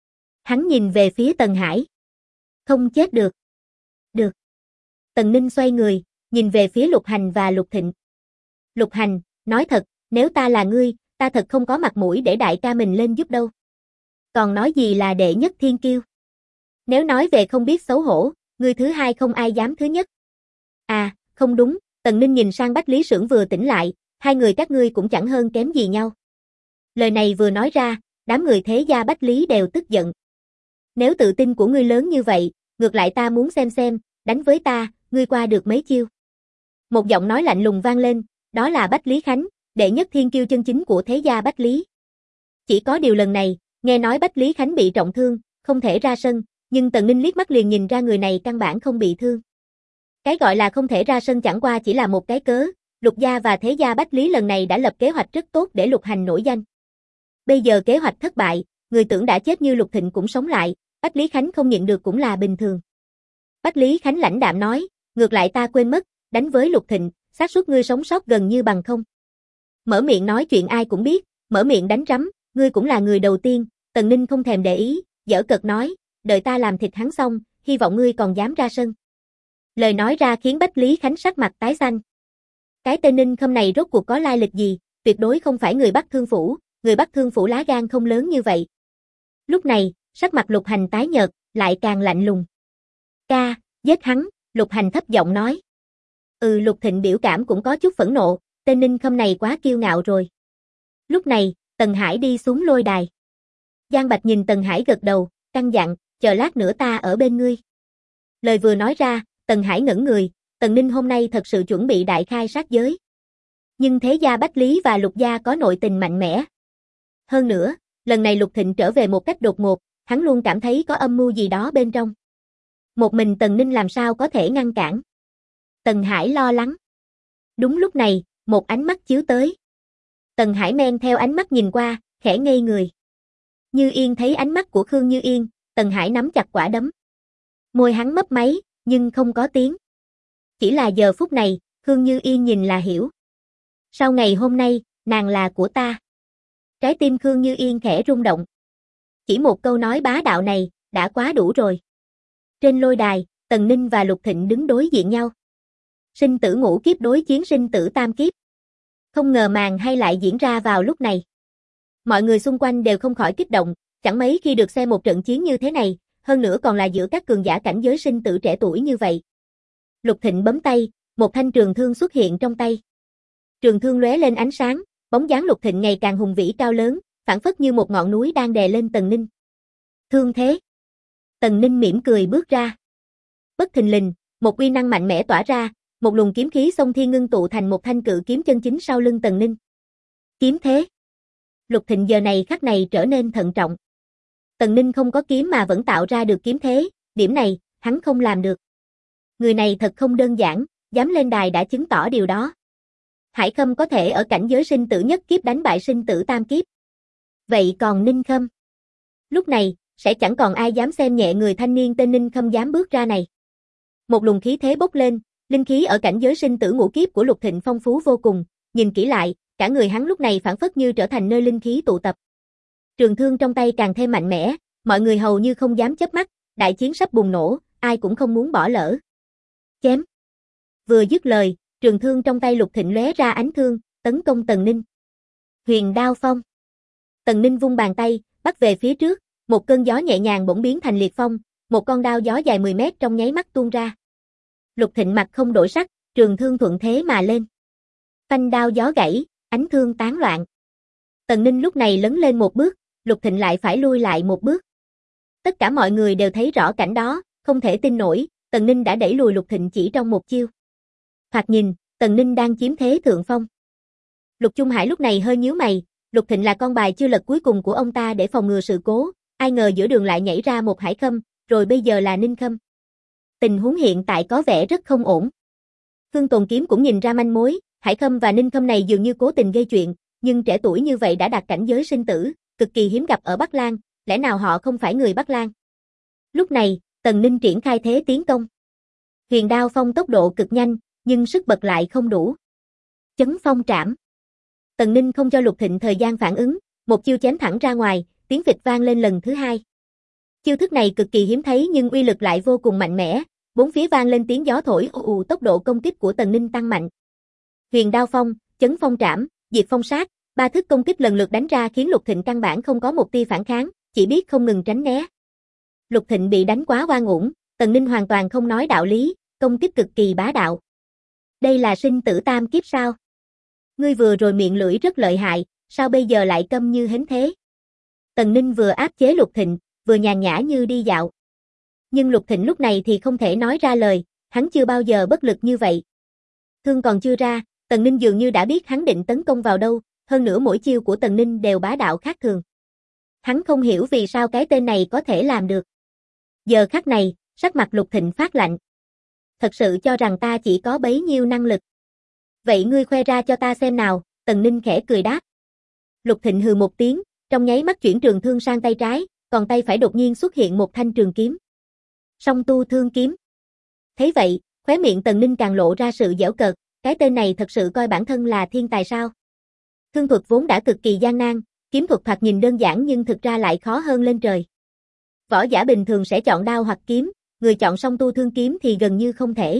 Hắn nhìn về phía Tần Hải. Không chết được. Được. Tần Ninh xoay người, nhìn về phía Lục Hành và Lục Thịnh. Lục Hành, nói thật, nếu ta là ngươi, ta thật không có mặt mũi để đại ca mình lên giúp đâu. Còn nói gì là đệ nhất thiên kiêu. Nếu nói về không biết xấu hổ, ngươi thứ hai không ai dám thứ nhất. À, không đúng, Tần Ninh nhìn sang Bách Lý Sưởng vừa tỉnh lại, hai người các ngươi cũng chẳng hơn kém gì nhau. Lời này vừa nói ra, đám người thế gia Bách Lý đều tức giận. Nếu tự tin của ngươi lớn như vậy, ngược lại ta muốn xem, đánh với ta, ngươi qua được mấy chiêu. Một giọng nói lạnh lùng vang lên, đó là Bách Lý Khánh, đệ nhất thiên kiêu chân chính của thế gia Bách Lý. Chỉ có điều lần này, nghe nói Bách Lý Khánh bị trọng thương, không thể ra sân, nhưng Tần Ninh liếc mắt liền nhìn ra người này căn bản không bị thương. Cái gọi là không thể ra sân chẳng qua chỉ là một cái cớ, Lục gia và thế gia Bách Lý lần này đã lập kế hoạch rất tốt để Lục Hành nổi danh. Bây giờ kế hoạch thất bại, người tưởng đã chết như Lục Thịnh cũng sống lại, Bách Lý Khánh không nhận được cũng là bình thường. Bách Lý Khánh lãnh đạm nói, ngược lại ta quên mất, đánh với Lục Thịnh, xác suất ngươi sống sót gần như bằng không. Mở miệng nói chuyện ai cũng biết, mở miệng đánh rắm, ngươi cũng là người đầu tiên, Tần Ninh không thèm để ý, giở cợt nói, đợi ta làm thịt hắn xong, hy vọng ngươi còn dám ra sân. Lời nói ra khiến Bách Lý Khánh sắc mặt tái xanh. Cái tên Ninh Khâm này rốt cuộc có lai lịch gì, tuyệt đối không phải người Bắc Thương Phủ, người Bắc Thương Phủ lá gan không lớn như vậy. Lúc này, sắc mặt Lục Hành tái nhợt, lại càng lạnh lùng. Ca, giết hắn, Lục Hành thấp giọng nói. Lục Thịnh biểu cảm cũng có chút phẫn nộ, tên Ninh Khâm này quá kiêu ngạo rồi. Lúc này, Tần Hải đi xuống lôi đài. Giang Bạch nhìn Tần Hải gật đầu, căn dặn, chờ lát nữa ta ở bên ngươi. Lời vừa nói ra, Tần Hải ngẩn người, Tần Ninh hôm nay thật sự chuẩn bị đại khai sát giới. Nhưng thế gia Bách Lý và Lục gia có nội tình mạnh mẽ. Hơn nữa, lần này Lục Thịnh trở về một cách đột ngột, hắn luôn cảm thấy có âm mưu gì đó bên trong. Một mình Tần Ninh làm sao có thể ngăn cản. Tần Hải lo lắng. Đúng lúc này, một ánh mắt chiếu tới. Tần Hải men theo ánh mắt nhìn qua, khẽ ngây người. Như Yên thấy ánh mắt của Khương Như Yên, Tần Hải nắm chặt quả đấm. Môi hắn mấp máy, nhưng không có tiếng. Chỉ là giờ phút này, Khương Như Yên nhìn là hiểu. Sau ngày hôm nay, nàng là của ta. Trái tim Khương Như Yên khẽ rung động. Chỉ một câu nói bá đạo này, đã quá đủ rồi. Trên lôi đài, Tần Ninh và Lục Thịnh đứng đối diện nhau. Sinh tử ngũ kiếp đối chiến sinh tử tam kiếp. Không ngờ màn hay lại diễn ra vào lúc này. Mọi người xung quanh đều không khỏi kích động, chẳng mấy khi được xem một trận chiến như thế này, hơn nữa còn là giữa các cường giả cảnh giới sinh tử trẻ tuổi như vậy. Lục Thịnh bấm tay, một thanh trường thương xuất hiện trong tay. Trường thương lóe lên ánh sáng, bóng dáng Lục Thịnh ngày càng hùng vĩ cao lớn, phảng phất như một ngọn núi đang đè lên Tần Ninh. Thương thế. Tần Ninh mỉm cười bước ra. Bất thình lình, một uy năng mạnh mẽ tỏa ra, một luồng kiếm khí sông thiên ngưng tụ thành một thanh cự kiếm chân chính sau lưng Tần Ninh. Kiếm thế. Lục Thịnh giờ này khắc này trở nên thận trọng. Tần Ninh không có kiếm mà vẫn tạo ra được kiếm thế, điểm này, hắn không làm được. Người này thật không đơn giản, dám lên đài đã chứng tỏ điều đó. Hải Khâm có thể ở cảnh giới sinh tử nhất kiếp đánh bại sinh tử tam kiếp. Vậy còn Ninh Khâm? Lúc này, sẽ chẳng còn ai dám xem nhẹ người thanh niên tên Ninh Khâm dám bước ra này. Một luồng khí thế bốc lên, linh khí ở cảnh giới sinh tử ngũ kiếp của Lục Thịnh phong phú vô cùng, nhìn kỹ lại, cả người hắn lúc này phảng phất như trở thành nơi linh khí tụ tập. Trường thương trong tay càng thêm mạnh mẽ, mọi người hầu như không dám chớp mắt, đại chiến sắp bùng nổ, ai cũng không muốn bỏ lỡ. Chém. Vừa dứt lời, trường thương trong tay Lục Thịnh lóe ra ánh thương, tấn công Tần Ninh. Huyền đao phong. Tần Ninh vung bàn tay, bắt về phía trước, một cơn gió nhẹ nhàng bỗng biến thành liệt phong, một con đao gió dài 10 mét trong nháy mắt tuôn ra. Lục Thịnh mặt không đổi sắc, trường thương thuận thế mà lên. Phanh đao gió gãy, ánh thương tán loạn. Tần Ninh lúc này lấn lên một bước, Lục Thịnh lại phải lui lại một bước. Tất cả mọi người đều thấy rõ cảnh đó, không thể tin nổi, Tần Ninh đã đẩy lùi Lục Thịnh chỉ trong một chiêu. Thoạt nhìn, Tần Ninh đang chiếm thế thượng phong. Lục Trung Hải lúc này hơi nhíu mày, Lục Thịnh là con bài chưa lật cuối cùng của ông ta để phòng ngừa sự cố, ai ngờ giữa đường lại nhảy ra một Hải Khâm, rồi bây giờ là Ninh Khâm. Tình huống hiện tại có vẻ rất không ổn. Khương Tồn Kiếm cũng nhìn ra manh mối, Hải Khâm và Ninh Khâm này dường như cố tình gây chuyện, nhưng trẻ tuổi như vậy đã đạt cảnh giới sinh tử, cực kỳ hiếm gặp ở Bắc Lang, lẽ nào họ không phải người Bắc Lang? Lúc này, Tần Ninh triển khai thế tiến công. Huyền đao phong tốc độ cực nhanh, nhưng sức bật lại không đủ. Chấn phong trảm. Tần Ninh không cho Lục Thịnh thời gian phản ứng, một chiêu chém thẳng ra ngoài, tiếng vịt vang lên lần thứ hai. Chiêu thức này cực kỳ hiếm thấy nhưng uy lực lại vô cùng mạnh mẽ, bốn phía vang lên tiếng gió thổi ù ù, tốc độ công kích của Tần Ninh tăng mạnh. Huyền đao phong, chấn phong trảm, diệt phong sát, ba thức công kích lần lượt đánh ra khiến Lục Thịnh căn bản không có một tia phản kháng, chỉ biết không ngừng tránh né. Lục Thịnh bị đánh quá oan uổng, Tần Ninh hoàn toàn không nói đạo lý, công kích cực kỳ bá đạo. Đây là sinh tử tam kiếp sao? Ngươi vừa rồi miệng lưỡi rất lợi hại, sao bây giờ lại câm như hến thế? Tần Ninh vừa áp chế Lục Thịnh, vừa nhàn nhã như đi dạo. Nhưng Lục Thịnh lúc này thì không thể nói ra lời, hắn chưa bao giờ bất lực như vậy. Thương còn chưa ra, Tần Ninh dường như đã biết hắn định tấn công vào đâu, hơn nữa mỗi chiêu của Tần Ninh đều bá đạo khác thường. Hắn không hiểu vì sao cái tên này có thể làm được. Giờ khắc này, sắc mặt Lục Thịnh phát lạnh. Thật sự cho rằng ta chỉ có bấy nhiêu năng lực. Vậy ngươi khoe ra cho ta xem nào, Tần Ninh khẽ cười đáp. Lục Thịnh hừ một tiếng, trong nháy mắt chuyển trường thương sang tay trái, còn tay phải đột nhiên xuất hiện một thanh trường kiếm. Song tu thương kiếm. Thấy vậy, khóe miệng Tần Ninh càng lộ ra sự giễu cợt, cái tên này thật sự coi bản thân là thiên tài sao? Thương thuật vốn đã cực kỳ gian nan, kiếm thuật thoạt nhìn đơn giản nhưng thực ra lại khó hơn lên trời. Võ giả bình thường sẽ chọn đao hoặc kiếm, người chọn song tu thương kiếm thì gần như không thể.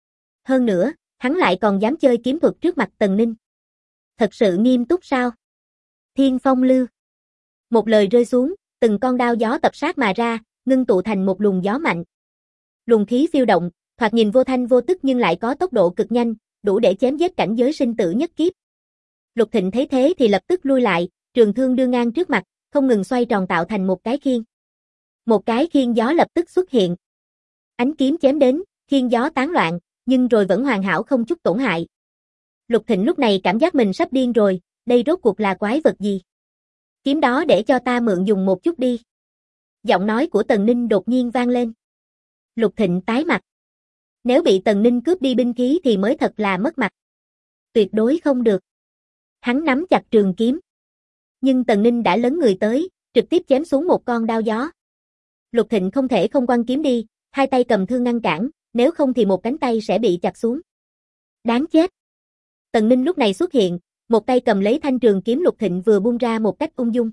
Hơn nữa, hắn lại còn dám chơi kiếm thuật trước mặt Tần Ninh. Thật sự nghiêm túc sao? Thiên phong lưu. Một lời rơi xuống, từng con đao gió tập sát mà ra, ngưng tụ thành một luồng gió mạnh. Luồng khí phiêu động, thoạt nhìn vô thanh vô tức nhưng lại có tốc độ cực nhanh, đủ để chém giết cảnh giới sinh tử nhất kiếp. Lục Thịnh thấy thế thì lập tức lui lại, trường thương đưa ngang trước mặt, không ngừng xoay tròn tạo thành một cái khiên. Một cái khiên gió lập tức xuất hiện. Ánh kiếm chém đến, khiên gió tán loạn, nhưng rồi vẫn hoàn hảo không chút tổn hại. Lục Thịnh lúc này cảm giác mình sắp điên rồi, đây rốt cuộc là quái vật gì? Kiếm đó để cho ta mượn dùng một chút đi. Giọng nói của Tần Ninh đột nhiên vang lên. Lục Thịnh tái mặt. Nếu bị Tần Ninh cướp đi binh khí thì mới thật là mất mặt. Tuyệt đối không được. Hắn nắm chặt trường kiếm. Nhưng Tần Ninh đã lấn người tới, trực tiếp chém xuống một con đao gió. Lục Thịnh không thể không quăng kiếm đi, hai tay cầm thương ngăn cản, nếu không thì một cánh tay sẽ bị chặt xuống. Đáng chết. Tần Ninh lúc này xuất hiện, một tay cầm lấy thanh trường kiếm Lục Thịnh vừa buông ra một cách ung dung.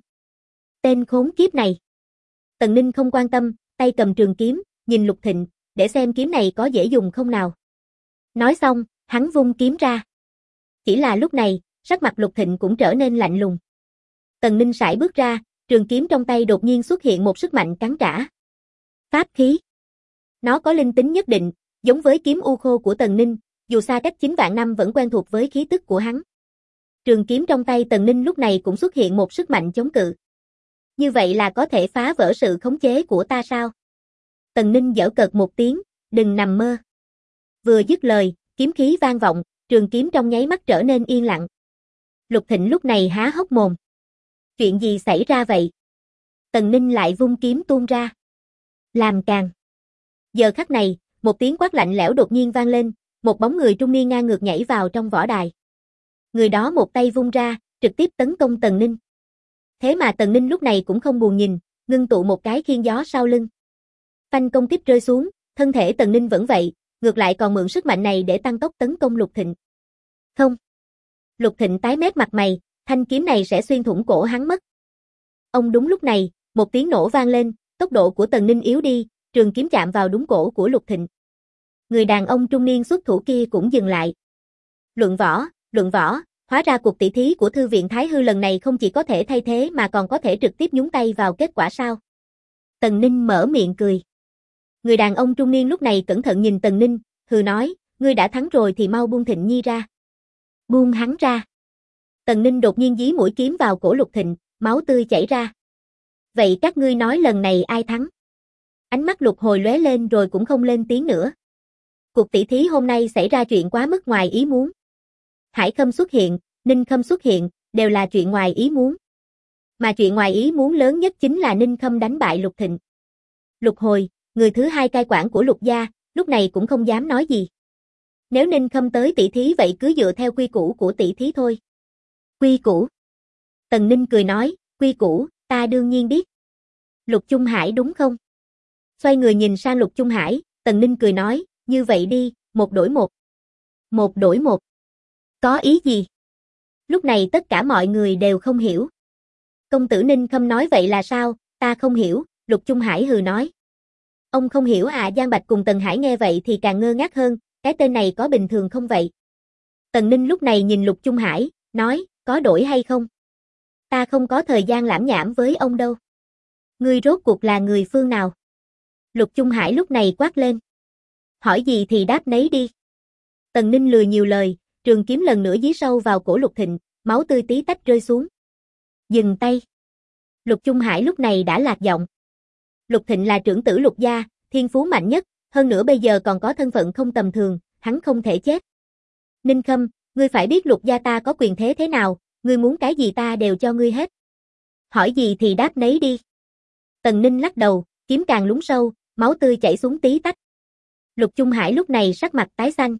Tên khốn kiếp này. Tần Ninh không quan tâm, tay cầm trường kiếm, nhìn Lục Thịnh, để xem kiếm này có dễ dùng không nào. Nói xong, hắn vung kiếm ra. Chỉ là lúc này, sắc mặt Lục Thịnh cũng trở nên lạnh lùng. Tần Ninh sải bước ra, trường kiếm trong tay đột nhiên xuất hiện một sức mạnh cắn trả. Pháp khí. Nó có linh tính nhất định, giống với kiếm u khô của Tần Ninh, dù xa cách 9 vạn năm vẫn quen thuộc với khí tức của hắn. Trường kiếm trong tay Tần Ninh lúc này cũng xuất hiện một sức mạnh chống cự. Như vậy là có thể phá vỡ sự khống chế của ta sao? Tần Ninh giễu cợt một tiếng, đừng nằm mơ. Vừa dứt lời, kiếm khí vang vọng, trường kiếm trong nháy mắt trở nên yên lặng. Lục Thịnh lúc này há hốc mồm. Chuyện gì xảy ra vậy? Tần Ninh lại vung kiếm tuôn ra. Làm càng. Giờ khắc này, một tiếng quát lạnh lẽo đột nhiên vang lên, một bóng người trung niên ngang ngược nhảy vào trong võ đài. Người đó một tay vung ra, trực tiếp tấn công Tần Ninh. Thế mà Tần Ninh lúc này cũng không buồn nhìn, ngưng tụ một cái khiên gió sau lưng. Phanh công kích rơi xuống, thân thể Tần Ninh vẫn vậy, ngược lại còn mượn sức mạnh này để tăng tốc tấn công Lục Thịnh. Không. Lục Thịnh tái mét mặt mày, thanh kiếm này sẽ xuyên thủng cổ hắn mất. Ông đúng lúc này, một tiếng nổ vang lên, tốc độ của Tần Ninh yếu đi, trường kiếm chạm vào đúng cổ của Lục Thịnh. Người đàn ông trung niên xuất thủ kia cũng dừng lại. Luận võ, hóa ra cuộc tỷ thí của Thư viện Thái Hư lần này không chỉ có thể thay thế mà còn có thể trực tiếp nhúng tay vào kết quả sao? Tần Ninh mở miệng cười. Người đàn ông trung niên lúc này cẩn thận nhìn Tần Ninh, hừ nói, ngươi đã thắng rồi thì mau buông Thịnh Nhi ra. Buông hắn ra. Tần Ninh đột nhiên dí mũi kiếm vào cổ Lục Thịnh, máu tươi chảy ra. Vậy các ngươi nói lần này ai thắng? Ánh mắt Lục Hồi lóe lên rồi cũng không lên tiếng nữa. Cuộc tỷ thí hôm nay xảy ra chuyện quá mức ngoài ý muốn. Hải Khâm xuất hiện, Ninh Khâm xuất hiện, đều là chuyện ngoài ý muốn. Mà chuyện ngoài ý muốn lớn nhất chính là Ninh Khâm đánh bại Lục Thịnh. Lục Hồi, người thứ hai cai quản của Lục gia, lúc này cũng không dám nói gì. Nếu Ninh Khâm tới tỷ thí vậy cứ dựa theo quy củ của tỷ thí thôi. Quy củ? Tần Ninh cười nói, quy củ, ta đương nhiên biết. Lục Trung Hải đúng không? Xoay người nhìn sang Lục Trung Hải, Tần Ninh cười nói, như vậy đi, 1 đổi 1. 1 đổi 1. Có ý gì? Lúc này tất cả mọi người đều không hiểu. Công tử Ninh Khâm nói vậy là sao, ta không hiểu, Lục Trung Hải hừ nói. Ông không hiểu à? Giang Bạch cùng Tần Hải nghe vậy thì càng ngơ ngác hơn, cái tên này có bình thường không vậy? Tần Ninh lúc này nhìn Lục Trung Hải, nói, có đổi hay không? Ta không có thời gian lãm nhảm với ông đâu. Ngươi rốt cuộc là người phương nào? Lục Trung Hải lúc này quát lên. Hỏi gì thì đáp nấy đi. Tần Ninh lười nhiều lời, trường kiếm lần nữa dí sâu vào cổ Lục Thịnh, máu tươi tí tách rơi xuống. Dừng tay. Lục Trung Hải lúc này đã lạc giọng. Lục Thịnh là trưởng tử Lục gia, thiên phú mạnh nhất, hơn nữa bây giờ còn có thân phận không tầm thường, hắn không thể chết. Ninh Khâm, ngươi phải biết Lục gia ta có quyền thế thế nào, ngươi muốn cái gì ta đều cho ngươi hết. Hỏi gì thì đáp nấy đi. Tần Ninh lắc đầu, kiếm càng lún sâu, máu tươi chảy xuống tí tách. Lục Trung Hải lúc này sắc mặt tái xanh.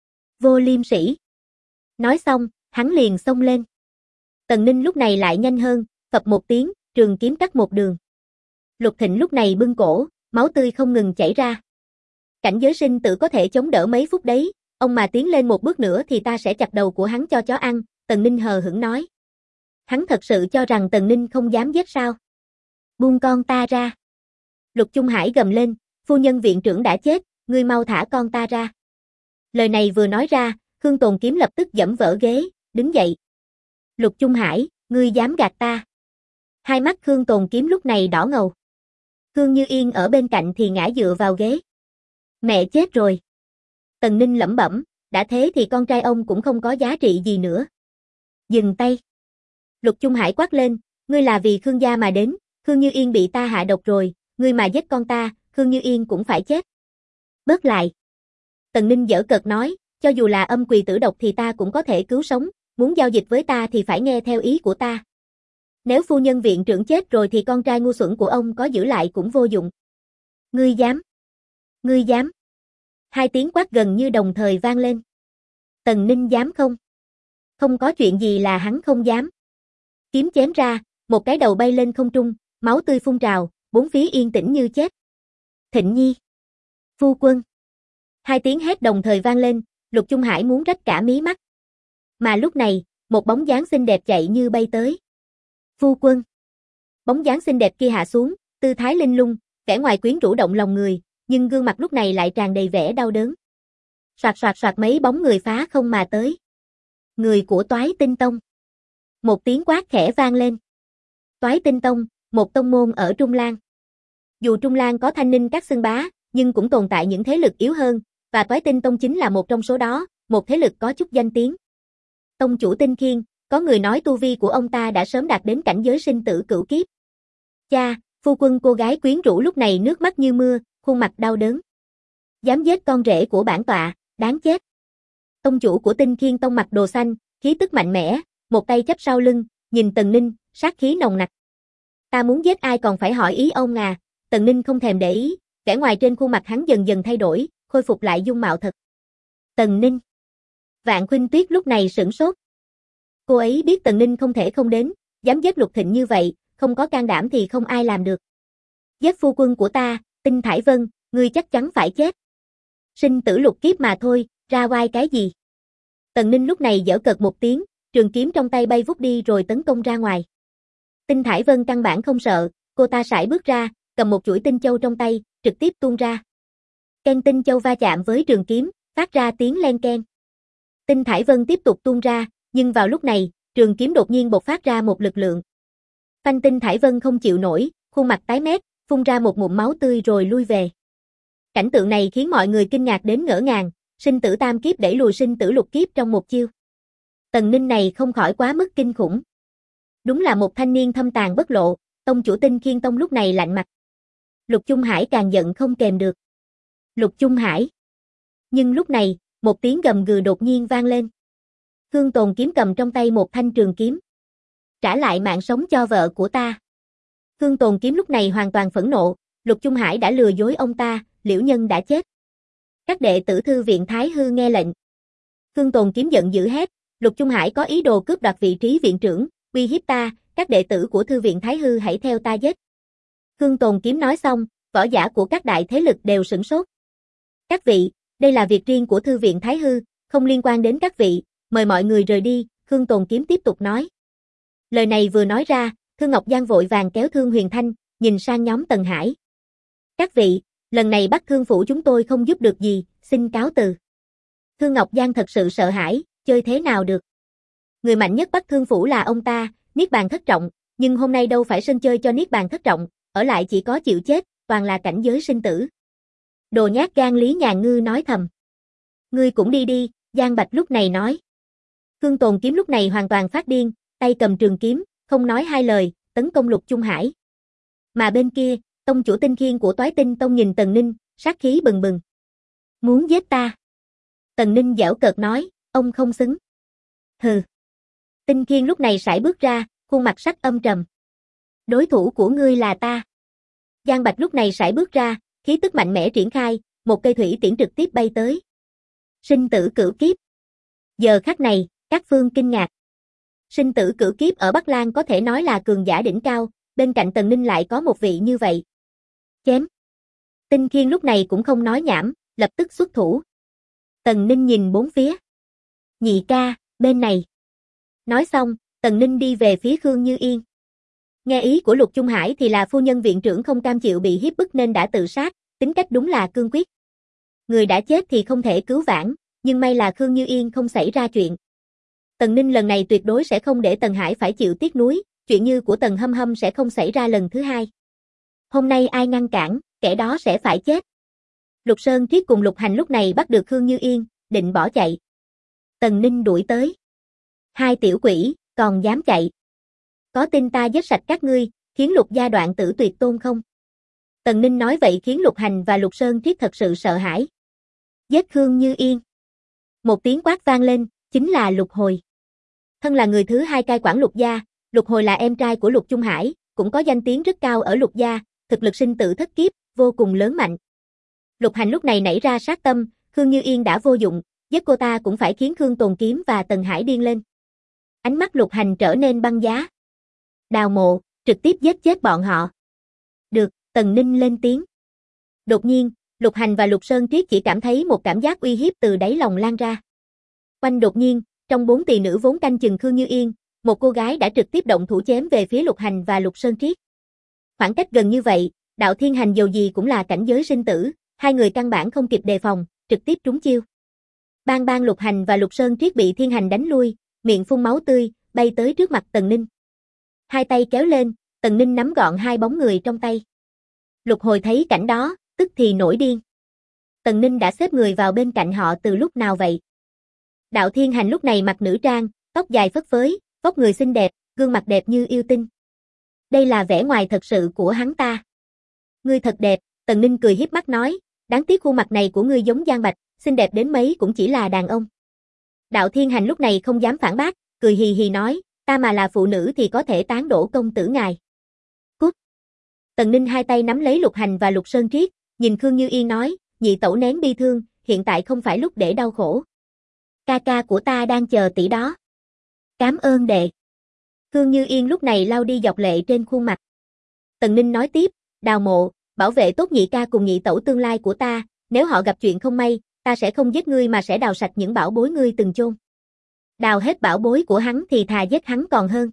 Vô liêm sỉ. Nói xong, hắn liền xông lên. Tần Ninh lúc này lại nhanh hơn, phập một tiếng, trường kiếm cắt một đường. Lục Thịnh lúc này bưng cổ, máu tươi không ngừng chảy ra. Cảnh giới sinh tử có thể chống đỡ mấy phút đấy, ông mà tiến lên một bước nữa thì ta sẽ chặt đầu của hắn cho chó ăn, Tần Ninh hờ hững nói. Hắn thật sự cho rằng Tần Ninh không dám giết sao? Buông con ta ra. Lục Trung Hải gầm lên, phu nhân viện trưởng đã chết, ngươi mau thả con ta ra. Lời này vừa nói ra, Khương Tồn Kiếm lập tức giẫm vỡ ghế, đứng dậy. Lục Trung Hải, ngươi dám gạt ta. Hai mắt Khương Tồn Kiếm lúc này đỏ ngầu. Khương Như Yên ở bên cạnh thì ngã dựa vào ghế. Mẹ chết rồi. Tần Ninh lẩm bẩm, đã thế thì con trai ông cũng không có giá trị gì nữa. Dừng tay. Lục Chung Hải quát lên, ngươi là vì Khương gia mà đến, Khương Như Yên bị ta hạ độc rồi, ngươi mà giết con ta, Khương Như Yên cũng phải chết. Bớt lại. Tần Ninh giở cợt nói, cho dù là âm quỳ tử độc thì ta cũng có thể cứu sống, muốn giao dịch với ta thì phải nghe theo ý của ta. Nếu phu nhân viện trưởng chết rồi thì con trai ngu xuẩn của ông có giữ lại cũng vô dụng. Ngươi dám? Ngươi dám? Hai tiếng quát gần như đồng thời vang lên. Tần Ninh dám không? Không có chuyện gì là hắn không dám. Kiếm chém ra, một cái đầu bay lên không trung, máu tươi phun trào, bốn phía yên tĩnh như chết. Thịnh Nhi! Phu quân! Hai tiếng hét đồng thời vang lên, Lục Chung Hải muốn rách cả mí mắt. Mà lúc này, một bóng dáng xinh đẹp chạy như bay tới. Phu quân! Bóng dáng xinh đẹp kia hạ xuống, tư thái linh lung, vẻ ngoài quyến rũ động lòng người, nhưng gương mặt lúc này lại tràn đầy vẻ đau đớn. Soạt soạt soạt mấy bóng người phá không mà tới. Người của Toái Tinh Tông. Một tiếng quát khẽ vang lên. Toái Tinh Tông, một tông môn ở Trung Lan. Dù Trung Lan có Thanh Ninh các xưng bá, nhưng cũng tồn tại những thế lực yếu hơn, và Toái Tinh Tông chính là một trong số đó, một thế lực có chút danh tiếng. Tông chủ Tinh Khiên, có người nói tu vi của ông ta đã sớm đạt đến cảnh giới sinh tử cửu kiếp. Cha, phu quân cô gái quyến rũ lúc này nước mắt như mưa, khuôn mặt đau đớn. Dám giết con rể của bản tọa, đáng chết. Tông chủ của Tinh Khiên Tông mặc đồ xanh, khí tức mạnh mẽ, một tay chắp sau lưng, nhìn Tần Ninh, sát khí nồng nặc. Ta muốn giết ai còn phải hỏi ý ông à, Tần Ninh không thèm để ý, vẻ ngoài trên khuôn mặt hắn dần dần thay đổi, khôi phục lại dung mạo thật. Tần Ninh. Vạn Khuynh Tuyết lúc này sửng sốt. Cô ấy biết Tần Ninh không thể không đến, dám giết Lục Thịnh như vậy, không có can đảm thì không ai làm được. Giết phu quân của ta, Tinh Thải Vân, ngươi chắc chắn phải chết. Sinh tử lục kiếp mà thôi, ra oai cái gì? Tần Ninh lúc này giở cợt một tiếng, trường kiếm trong tay bay vút đi rồi tấn công ra ngoài. Tinh Thải Vân căn bản không sợ, cô ta sải bước ra, cầm một chuỗi tinh châu trong tay, trực tiếp tuôn ra. Ken tinh châu va chạm với trường kiếm, phát ra tiếng len ken. Tinh Thải Vân tiếp tục tuôn ra, nhưng vào lúc này, trường kiếm đột nhiên bộc phát ra một lực lượng. Phanh Tinh Thải Vân không chịu nổi, khuôn mặt tái mét, phun ra một ngụm máu tươi rồi lui về. Cảnh tượng này khiến mọi người kinh ngạc đến ngỡ ngàng, sinh tử tam kiếp đẩy lùi sinh tử lục kiếp trong một chiêu. Tần Ninh này không khỏi quá mức kinh khủng. Đúng là một thanh niên thâm tàn bất lộ, tông chủ Tinh Khiên Tông lúc này lạnh mặt. Lục Chung Hải càng giận không kèm được. Lục Chung Hải. Nhưng lúc này, một tiếng gầm gừ đột nhiên vang lên. Khương Tồn Kiếm cầm trong tay một thanh trường kiếm. Trả lại mạng sống cho vợ của ta. Khương Tồn Kiếm lúc này hoàn toàn phẫn nộ, Lục Chung Hải đã lừa dối ông ta, Liễu Nhân đã chết. Các đệ tử thư viện Thái Hư nghe lệnh. Khương Tồn Kiếm giận dữ hét, Lục Chung Hải có ý đồ cướp đoạt vị trí viện trưởng, uy hiếp ta, các đệ tử của thư viện Thái Hư hãy theo ta giết. Khương Tồn Kiếm nói xong, võ giả của các đại thế lực đều sửng sốt. Các vị, đây là việc riêng của thư viện Thái Hư, không liên quan đến các vị, mời mọi người rời đi, Khương Tồn Kiếm tiếp tục nói. Lời này vừa nói ra, Thương Ngọc Giang vội vàng kéo Thương Huyền Thanh, nhìn sang nhóm Tần Hải. Các vị, lần này Bắc Thương Phủ chúng tôi không giúp được gì, xin cáo từ. Thương Ngọc Giang thật sự sợ hãi, chơi thế nào được. Người mạnh nhất Bắc Thương Phủ là ông ta, Niết Bàn Thất Trọng, nhưng hôm nay đâu phải sân chơi cho Niết Bàn Thất Trọng, ở lại chỉ có chịu chết, toàn là cảnh giới sinh tử. Đồ nhát gan Lý Nhàn Ngư nói thầm. Ngươi cũng đi đi, Giang Bạch lúc này nói. Khương Tồn Kiếm lúc này hoàn toàn phát điên, tay cầm trường kiếm, không nói hai lời, tấn công Lục Chung Hải. Mà bên kia, tông chủ Tinh Khiên của Toái Tinh Tông nhìn Tần Ninh, sát khí bừng bừng. Muốn giết ta? Tần Ninh giễu cợt nói, ông không xứng. Hừ. Tinh Khiên lúc này sải bước ra, khuôn mặt sắc âm trầm. Đối thủ của ngươi là ta. Giang Bạch lúc này sải bước ra, khí tức mạnh mẽ triển khai, một cây thủy tiễn trực tiếp bay tới. Sinh tử cửu kiếp. Giờ khắc này, các phương kinh ngạc. Sinh tử cửu kiếp ở Bắc Lan có thể nói là cường giả đỉnh cao, bên cạnh Tần Ninh lại có một vị như vậy. Chém. Tinh Khiên lúc này cũng không nói nhảm, lập tức xuất thủ. Tần Ninh nhìn bốn phía. Nhị ca, bên này. Nói xong, Tần Ninh đi về phía Khương Như Yên. Nghe ý của Lục Chung Hải thì là phu nhân viện trưởng không cam chịu bị hiếp bức nên đã tự sát, tính cách đúng là cương quyết. Người đã chết thì không thể cứu vãn, nhưng may là Khương Như Yên không xảy ra chuyện. Tần Ninh lần này tuyệt đối sẽ không để Tần Hải phải chịu tiếc nuối, chuyện như của Tần Hâm Hâm sẽ không xảy ra lần thứ hai. Hôm nay ai ngăn cản, kẻ đó sẽ phải chết. Lục Sơn Triết cùng Lục Hành lúc này bắt được Khương Như Yên, định bỏ chạy. Tần Ninh đuổi tới. Hai tiểu quỷ, còn dám chạy. Có tin ta giết sạch các ngươi, khiến Lục gia đoạn tử tuyệt tôn không? Tần Ninh nói vậy khiến Lục Hành và Lục Sơn Triết thật sự sợ hãi. Giết Khương Như Yên. Một tiếng quát vang lên, chính là Lục Hồi. Thân là người thứ hai cai quản Lục gia, Lục Hồi là em trai của Lục Trung Hải, cũng có danh tiếng rất cao ở Lục gia, thực lực sinh tử thất kiếp, vô cùng lớn mạnh. Lục Hành lúc này nảy ra sát tâm, Khương Như Yên đã vô dụng, giết cô ta cũng phải khiến Khương Tồn Kiếm và Tần Hải điên lên. Ánh mắt Lục Hành trở nên băng giá. Đào Mộ, trực tiếp giết chết bọn họ. Được, Tần Ninh lên tiếng. Đột nhiên, Lục Hành và Lục Sơn Triết chỉ cảm thấy một cảm giác uy hiếp từ đáy lòng lan ra. Quanh đột nhiên, trong 4 tỳ nữ vốn canh chừng Khương Như Yên, một cô gái đã trực tiếp động thủ chém về phía Lục Hành và Lục Sơn Triết. Khoảng cách gần như vậy, Đạo Thiên Hành dầu gì cũng là cảnh giới sinh tử, hai người căn bản không kịp đề phòng, trực tiếp trúng chiêu. Bang bang Lục Hành và Lục Sơn Triết bị Thiên Hành đánh lui, miệng phun máu tươi, bay tới trước mặt Tần Ninh. Hai tay kéo lên, Tần Ninh nắm gọn hai bóng người trong tay. Lục Hồi thấy cảnh đó, tức thì nổi điên. Tần Ninh đã xếp người vào bên cạnh họ từ lúc nào vậy? Đạo Thiên Hành lúc này mặc nữ trang, tóc dài phất phới, vóc người xinh đẹp, gương mặt đẹp như yêu tinh. Đây là vẻ ngoài thật sự của hắn ta. Ngươi thật đẹp, Tần Ninh cười hiếp mắt nói, đáng tiếc khuôn mặt này của ngươi giống Giang Bạch, xinh đẹp đến mấy cũng chỉ là đàn ông. Đạo Thiên Hành lúc này không dám phản bác, cười hì hì nói, ta mà là phụ nữ thì có thể tán đổ công tử ngài. Cút. Tần Ninh hai tay nắm lấy Lục Hành và Lục Sơn Triết, nhìn Khương Như Yên nói, nhị tẩu nén bi thương, hiện tại không phải lúc để đau khổ. Ca ca của ta đang chờ tỷ đó. Cảm ơn đệ. Khương Như Yên lúc này lau đi giọt lệ trên khuôn mặt. Tần Ninh nói tiếp, Đào Mộ, bảo vệ tốt nhị ca cùng nhị tẩu tương lai của ta, nếu họ gặp chuyện không may, ta sẽ không giết ngươi mà sẽ đào sạch những bảo bối ngươi từng chôn. Đào hết bảo bối của hắn thì thà giết hắn còn hơn.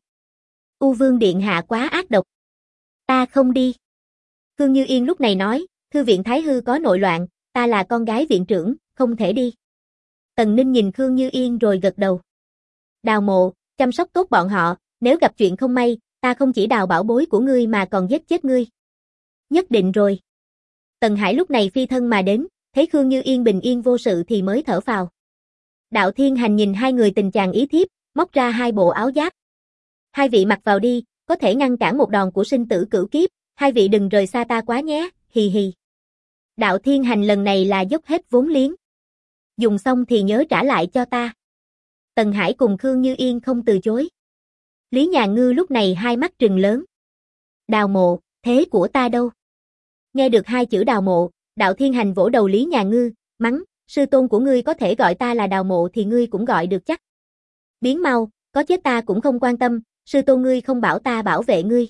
U Vương điện hạ quá ác độc. Ta không đi. Khương Như Yên lúc này nói, thư viện Thái Hư có nội loạn, ta là con gái viện trưởng, không thể đi. Tần Ninh nhìn Khương Như Yên rồi gật đầu. Đào Mộ, chăm sóc tốt bọn họ, nếu gặp chuyện không may, ta không chỉ đào bảo bối của ngươi mà còn giết chết ngươi. Nhất định rồi. Tần Hải lúc này phi thân mà đến, thấy Khương Như Yên bình yên vô sự thì mới thở phào. Đạo Thiên Hành nhìn hai người tình chàng ý thiếp, móc ra hai bộ áo giáp. Hai vị mặc vào đi, có thể ngăn cản một đòn của sinh tử cửu kiếp, hai vị đừng rời xa ta quá nhé, hì hì. Đạo Thiên Hành lần này là dốc hết vốn liếng. Dùng xong thì nhớ trả lại cho ta. Tần Hải cùng Khương Như Yên không từ chối. Lý Nhà Ngư lúc này hai mắt trừng lớn. Đào Mộ, thế của ta đâu? Nghe được hai chữ Đào Mộ, Đạo Thiên Hành vỗ đầu Lý Nhà Ngư, mắng, sư tôn của ngươi có thể gọi ta là Đào Mộ thì ngươi cũng gọi được chắc. Biến mau, có chết ta cũng không quan tâm, sư tôn ngươi không bảo ta bảo vệ ngươi.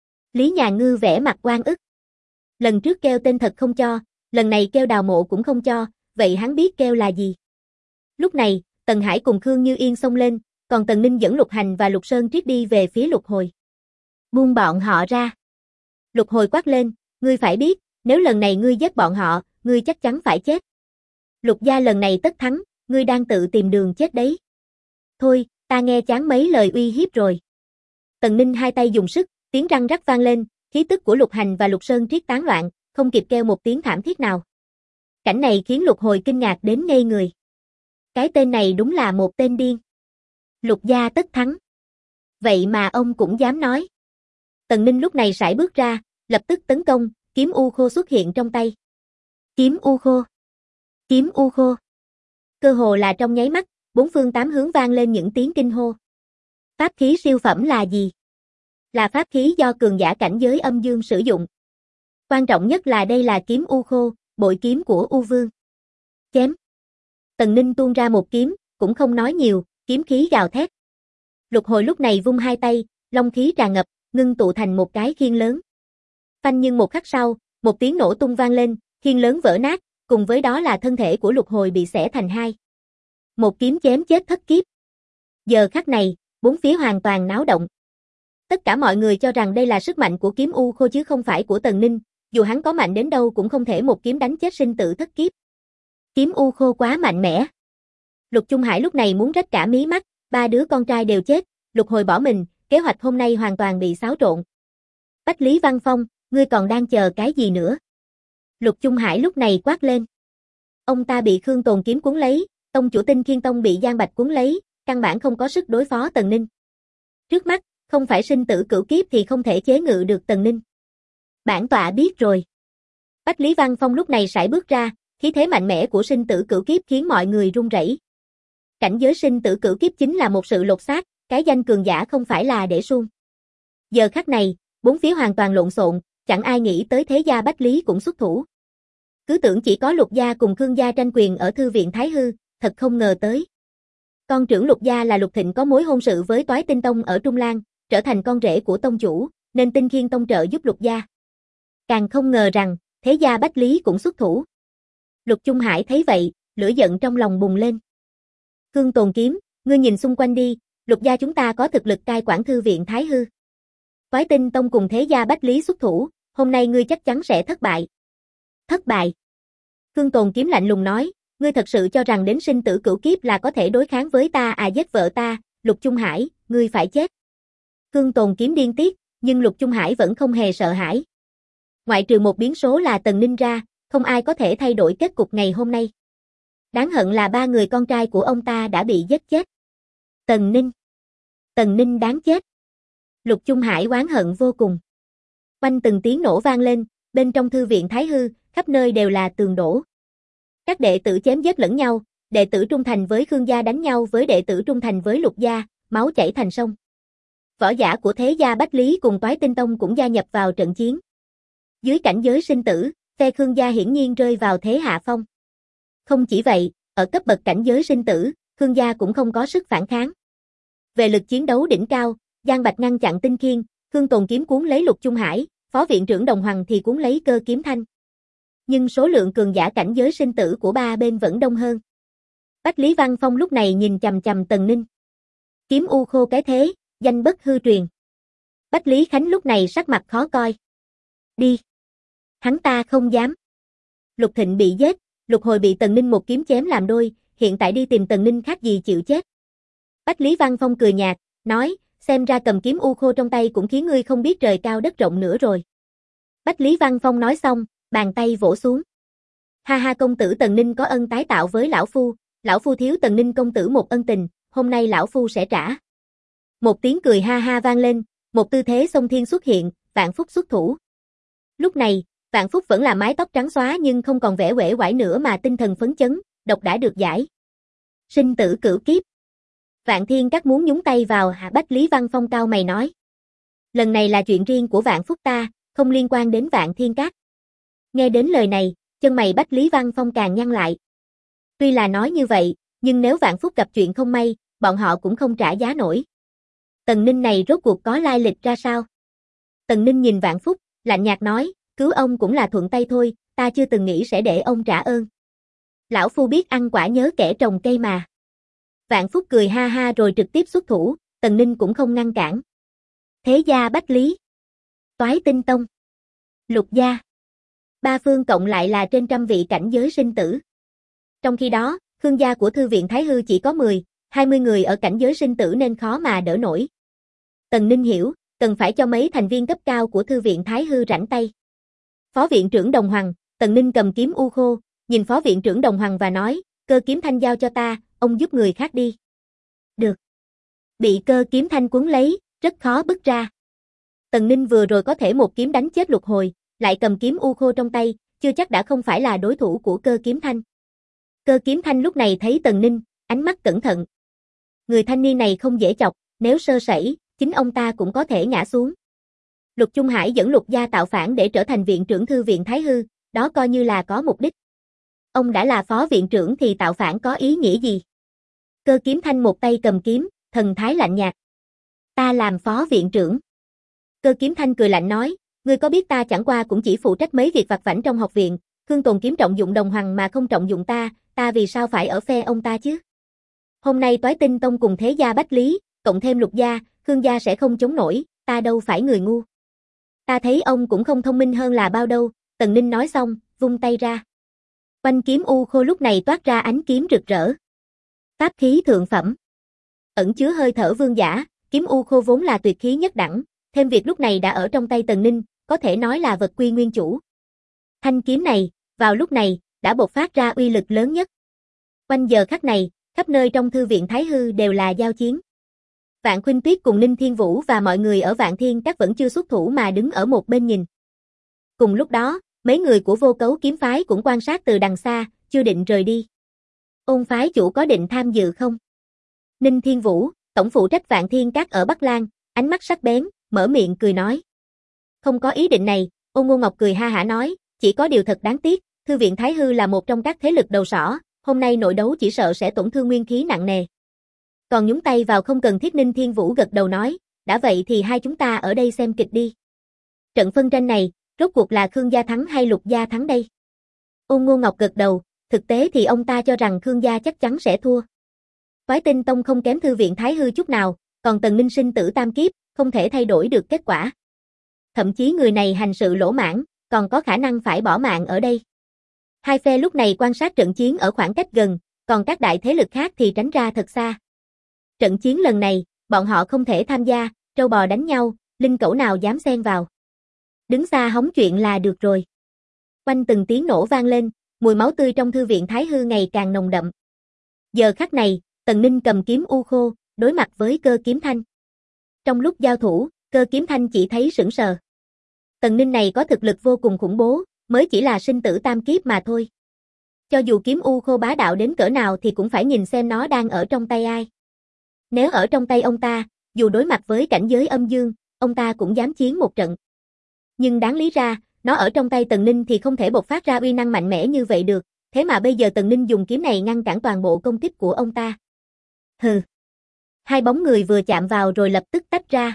Lý Nhà Ngư vẻ mặt oan ức. Lần trước kêu tên thật không cho, lần này kêu Đào Mộ cũng không cho, vậy hắn biết kêu là gì? Lúc này, Tần Hải cùng Khương Như Yên xông lên, còn Tần Ninh dẫn Lục Hành và Lục Sơn Triết đi về phía Lục Hồi. Buông bọn họ ra. Lục Hồi quát lên, ngươi phải biết, nếu lần này ngươi giết bọn họ, ngươi chắc chắn phải chết. Lục gia lần này tất thắng, ngươi đang tự tìm đường chết đấy. Thôi, ta nghe chán mấy lời uy hiếp rồi. Tần Ninh hai tay dùng sức, tiếng răng rắc vang lên, khí tức của Lục Hành và Lục Sơn Triết tán loạn, không kịp kêu một tiếng thảm thiết nào. Cảnh này khiến Lục Hồi kinh ngạc đến ngây người. Cái tên này đúng là một tên điên. Lục gia tất thắng. Vậy mà ông cũng dám nói. Tần Ninh lúc này sải bước ra, lập tức tấn công, kiếm u khô xuất hiện trong tay. Kiếm u khô. Kiếm u khô. Cơ hồ là trong nháy mắt, bốn phương tám hướng vang lên những tiếng kinh hô. Pháp khí siêu phẩm là gì? Là pháp khí do cường giả cảnh giới âm dương sử dụng. Quan trọng nhất là đây là kiếm u khô, bội kiếm của U Vương. Chém. Tần Ninh tuôn ra một kiếm, cũng không nói nhiều, kiếm khí gào thét. Lục Hồi lúc này vung hai tay, long khí tràn ngập, ngưng tụ thành một cái khiên lớn. Phanh, nhưng một khắc sau, một tiếng nổ tung vang lên, khiên lớn vỡ nát, cùng với đó là thân thể của Lục Hồi bị xẻ thành hai. Một kiếm chém chết thất kiếp. Giờ khắc này, bốn phía hoàn toàn náo động. Tất cả mọi người cho rằng đây là sức mạnh của kiếm u khô chứ không phải của Tần Ninh, dù hắn có mạnh đến đâu cũng không thể một kiếm đánh chết sinh tử thất kiếp. Kiếm u khô quá mạnh mẽ. Lục Trung Hải lúc này muốn rách cả mí mắt, ba đứa con trai đều chết, Lục Hồi bỏ mình, kế hoạch hôm nay hoàn toàn bị xáo trộn. Bách Lý Văn Phong, ngươi còn đang chờ cái gì nữa? Lục Chung Hải lúc này quát lên. Ông ta bị Khương Tồn kiếm cuốn lấy, tông chủ Tinh Khiên Tông bị Giang Bạch cuốn lấy, căn bản không có sức đối phó Tần Ninh. Trước mắt, không phải sinh tử cửu kiếp thì không thể chế ngự được Tần Ninh. Bản tọa biết rồi. Bách Lý Văn Phong lúc này sải bước ra, khí thế mạnh mẽ của sinh tử cửu kiếp khiến mọi người run rẩy. Cảnh giới sinh tử cửu kiếp chính là một sự lột xác, cái danh cường giả không phải là để suông. Giờ khắc này, bốn phía hoàn toàn lộn xộn, chẳng ai nghĩ tới thế gia Bách Lý cũng xuất thủ. Cứ tưởng chỉ có Lục gia cùng Khương gia tranh quyền ở thư viện Thái Hư, thật không ngờ tới. Con trưởng Lục gia là Lục Thịnh có mối hôn sự với Toái Tinh Tông ở Trung Lan, trở thành con rể của tông chủ, nên Tinh Khiên Tông trợ giúp Lục gia. Càng không ngờ rằng, thế gia Bách Lý cũng xuất thủ. Lục Chung Hải thấy vậy, lửa giận trong lòng bùng lên. Khương Tồn kiếm, ngươi nhìn xung quanh đi, Lục gia chúng ta có thực lực cai quản thư viện Thái Hư. Toái Tinh Tông cùng thế gia Bách Lý xuất thủ, hôm nay ngươi chắc chắn sẽ thất bại. Thất bại. Khương Tồn kiếm lạnh lùng nói, ngươi thật sự cho rằng đến sinh tử cửu kiếp là có thể đối kháng với ta à, giết vợ ta, Lục Chung Hải, ngươi phải chết. Khương Tồn kiếm điên tiết, nhưng Lục Chung Hải vẫn không hề sợ hãi. Ngoại trừ một biến số là Tần Ninh ra, không ai có thể thay đổi kết cục ngày hôm nay. Đáng hận là ba người con trai của ông ta đã bị giết chết. Tần Ninh đáng chết. Lục Chung Hải oán hận vô cùng. Quanh từng tiếng nổ vang lên, bên trong thư viện Thái Hư, khắp nơi đều là tường đổ. Các đệ tử chém giết lẫn nhau, đệ tử trung thành với Khương gia đánh nhau với đệ tử trung thành với Lục gia, máu chảy thành sông. Võ giả của thế gia Bách Lý cùng Toái Tinh Tông cũng gia nhập vào trận chiến. Dưới cảnh giới sinh tử, phe Khương gia hiển nhiên rơi vào thế hạ phong. Không chỉ vậy, ở cấp bậc cảnh giới sinh tử, Khương gia cũng không có sức phản kháng. Về lực chiến đấu đỉnh cao, Giang Bạch ngăn chặn Tinh Khiên, Khương Tồn kiếm cuốn lấy Lục Chung Hải, phó viện trưởng Đồng Hoàng thì cuốn lấy Cơ Kiếm Thanh. Nhưng số lượng cường giả cảnh giới sinh tử của ba bên vẫn đông hơn. Bách Lý Văn Phong lúc này nhìn chằm chằm Tần Ninh. Kiếm u khô cái thế, danh bất hư truyền. Bách Lý Khánh lúc này sắc mặt khó coi. Đi. Hắn ta không dám. Lục Thịnh bị giết, Lục Hồi bị Tần Ninh một kiếm chém làm đôi, hiện tại đi tìm Tần Ninh khác gì chịu chết. Bách Lý Văn Phong cười nhạt, nói, xem ra cầm kiếm u khô trong tay cũng khiến ngươi không biết trời cao đất rộng nữa rồi. Bách Lý Văn Phong nói xong, bàn tay vỗ xuống. Ha ha, công tử Tần Ninh có ân tái tạo với lão phu thiếu Tần Ninh công tử một ân tình, hôm nay lão phu sẽ trả. Một tiếng cười ha ha vang lên, một tư thế song thiên xuất hiện, Vạn Phúc xuất thủ. Lúc này, Vạn Phúc vẫn là mái tóc trắng xóa nhưng không còn vẻ uể oải nữa mà tinh thần phấn chấn, độc đã được giải. Sinh tử cửu kiếp. Vạn Thiên Các muốn nhúng tay vào, Bách Lý Văn Phong cao mày nói. Lần này là chuyện riêng của Vạn Phúc ta, không liên quan đến Vạn Thiên Các. Nghe đến lời này, chân mày Bách Lý Văn Phong càng nhăn lại. Tuy là nói như vậy, nhưng nếu Vạn Phúc gặp chuyện không may, bọn họ cũng không trả giá nổi. Tần Ninh này rốt cuộc có lai lịch ra sao? Tần Ninh nhìn Vạn Phúc, lạnh nhạt nói, cứu ông cũng là thuận tay thôi, ta chưa từng nghĩ sẽ để ông trả ơn. Lão phu biết ăn quả nhớ kẻ trồng cây mà. Vạn Phúc cười ha ha rồi trực tiếp xuất thủ, Tần Ninh cũng không ngăn cản. Thế gia Bách Lý, Toái Tinh Tông, Lục gia. Ba phương cộng lại là trên trăm vị cảnh giới sinh tử. Trong khi đó, Khương gia của thư viện Thái Hư chỉ có 10-20 người ở cảnh giới sinh tử nên khó mà đỡ nổi. Tần Ninh hiểu, cần phải cho mấy thành viên cấp cao của thư viện Thái Hư rảnh tay. Phó viện trưởng Đồng Hoàng, Tần Ninh cầm kiếm u khô, nhìn phó viện trưởng Đồng Hoàng và nói, Cơ Kiếm Thanh giao cho ta, ông giúp người khác đi. Được. Bị Cơ Kiếm Thanh cuốn lấy, rất khó bứt ra. Tần Ninh vừa rồi có thể một kiếm đánh chết Lục Hồi, lại cầm kiếm u khô trong tay, chưa chắc đã không phải là đối thủ của Cơ Kiếm Thanh. Cơ Kiếm Thanh lúc này thấy Tần Ninh, ánh mắt cẩn thận. Người thanh niên này không dễ chọc, nếu sơ sẩy, chính ông ta cũng có thể ngã xuống. Lục Chung Hải dẫn Lục gia tạo phản để trở thành viện trưởng thư viện Thái Hư, đó coi như là có mục đích. Ông đã là phó viện trưởng thì tạo phản có ý nghĩa gì? Cơ Kiếm Thanh một tay cầm kiếm, thần thái lạnh nhạt. Ta làm phó viện trưởng. Cơ Kiếm Thanh cười lạnh nói, ngươi có biết ta chẳng qua cũng chỉ phụ trách mấy việc vặt vãnh trong học viện, Khương Tồn kiếm trọng dụng Đồng Hoàng mà không trọng dụng ta vì sao phải ở phe ông ta chứ? Hôm nay Toái Tinh Tông cùng thế gia Bách Lý, cộng thêm Lục gia, Khương gia sẽ không chống nổi, ta đâu phải người ngu. Ta thấy ông cũng không thông minh hơn là bao đâu, Tần Ninh nói xong, vung tay ra. Quanh kiếm u khô lúc này toát ra ánh kiếm rực rỡ. Pháp khí thượng phẩm. Ẩn chứa hơi thở vương giả, kiếm u khô vốn là tuyệt khí nhất đẳng, thêm việc lúc này đã ở trong tay Tần Ninh, có thể nói là vật quy nguyên chủ. Thanh kiếm này, vào lúc này, đã bộc phát ra uy lực lớn nhất. Quanh giờ khắc này, khắp nơi trong thư viện Thái Hư đều là giao chiến. Vạn Khuynh Tuyết cùng Ninh Thiên Vũ và mọi người ở Vạn Thiên Các vẫn chưa xuất thủ mà đứng ở một bên nhìn. Cùng lúc đó, mấy người của Vô Cấu kiếm phái cũng quan sát từ đằng xa, chưa định rời đi. Ôn phái chủ có định tham dự không? Ninh Thiên Vũ, tổng phụ trách Vạn Thiên Các ở Bắc Lan, ánh mắt sắc bén, mở miệng cười nói. Không có ý định này, Ôn Ngô Ngọc cười ha hả nói, chỉ có điều thật đáng tiếc, thư viện Thái Hư là một trong các thế lực đầu sỏ, hôm nay nội đấu chỉ sợ sẽ tổn thương nguyên khí nặng nề. Còn nhúng tay vào không cần thiết. Ninh Thiên Vũ gật đầu nói, đã vậy thì hai chúng ta ở đây xem kịch đi. Trận phân tranh này, rốt cuộc là Khương gia thắng hay Lục gia thắng đây? Ôn Ngô Ngọc gật đầu, thực tế thì ông ta cho rằng Khương gia chắc chắn sẽ thua. Toái Tinh Tông không kém thư viện Thái Hư chút nào, còn Tần Ninh sinh tử tam kiếp, không thể thay đổi được kết quả. Thậm chí người này hành sự lỗ mãng, còn có khả năng phải bỏ mạng ở đây. Hai phe lúc này quan sát trận chiến ở khoảng cách gần, còn các đại thế lực khác thì tránh ra thật xa. Trận chiến lần này, bọn họ không thể tham gia, trâu bò đánh nhau, linh cẩu nào dám xen vào. Đứng xa hóng chuyện là được rồi. Quanh từng tiếng nổ vang lên, mùi máu tươi trong thư viện Thái Hư ngày càng nồng đậm. Giờ khắc này, Tần Ninh cầm kiếm u khô, đối mặt với Cơ Kiếm Thanh. Trong lúc giao thủ, Cơ Kiếm Thanh chỉ thấy sững sờ. Tần Ninh này có thực lực vô cùng khủng bố, mới chỉ là sinh tử tam kiếp mà thôi. Cho dù kiếm u khô bá đạo đến cỡ nào thì cũng phải nhìn xem nó đang ở trong tay ai. Nếu ở trong tay ông ta, dù đối mặt với cảnh giới âm dương, ông ta cũng dám chiến một trận. Nhưng đáng lý ra, nó ở trong tay Tần Ninh thì không thể bộc phát ra uy năng mạnh mẽ như vậy được, thế mà bây giờ Tần Ninh dùng kiếm này ngăn cản toàn bộ công kích của ông ta. Hừ. Hai bóng người vừa chạm vào rồi lập tức tách ra.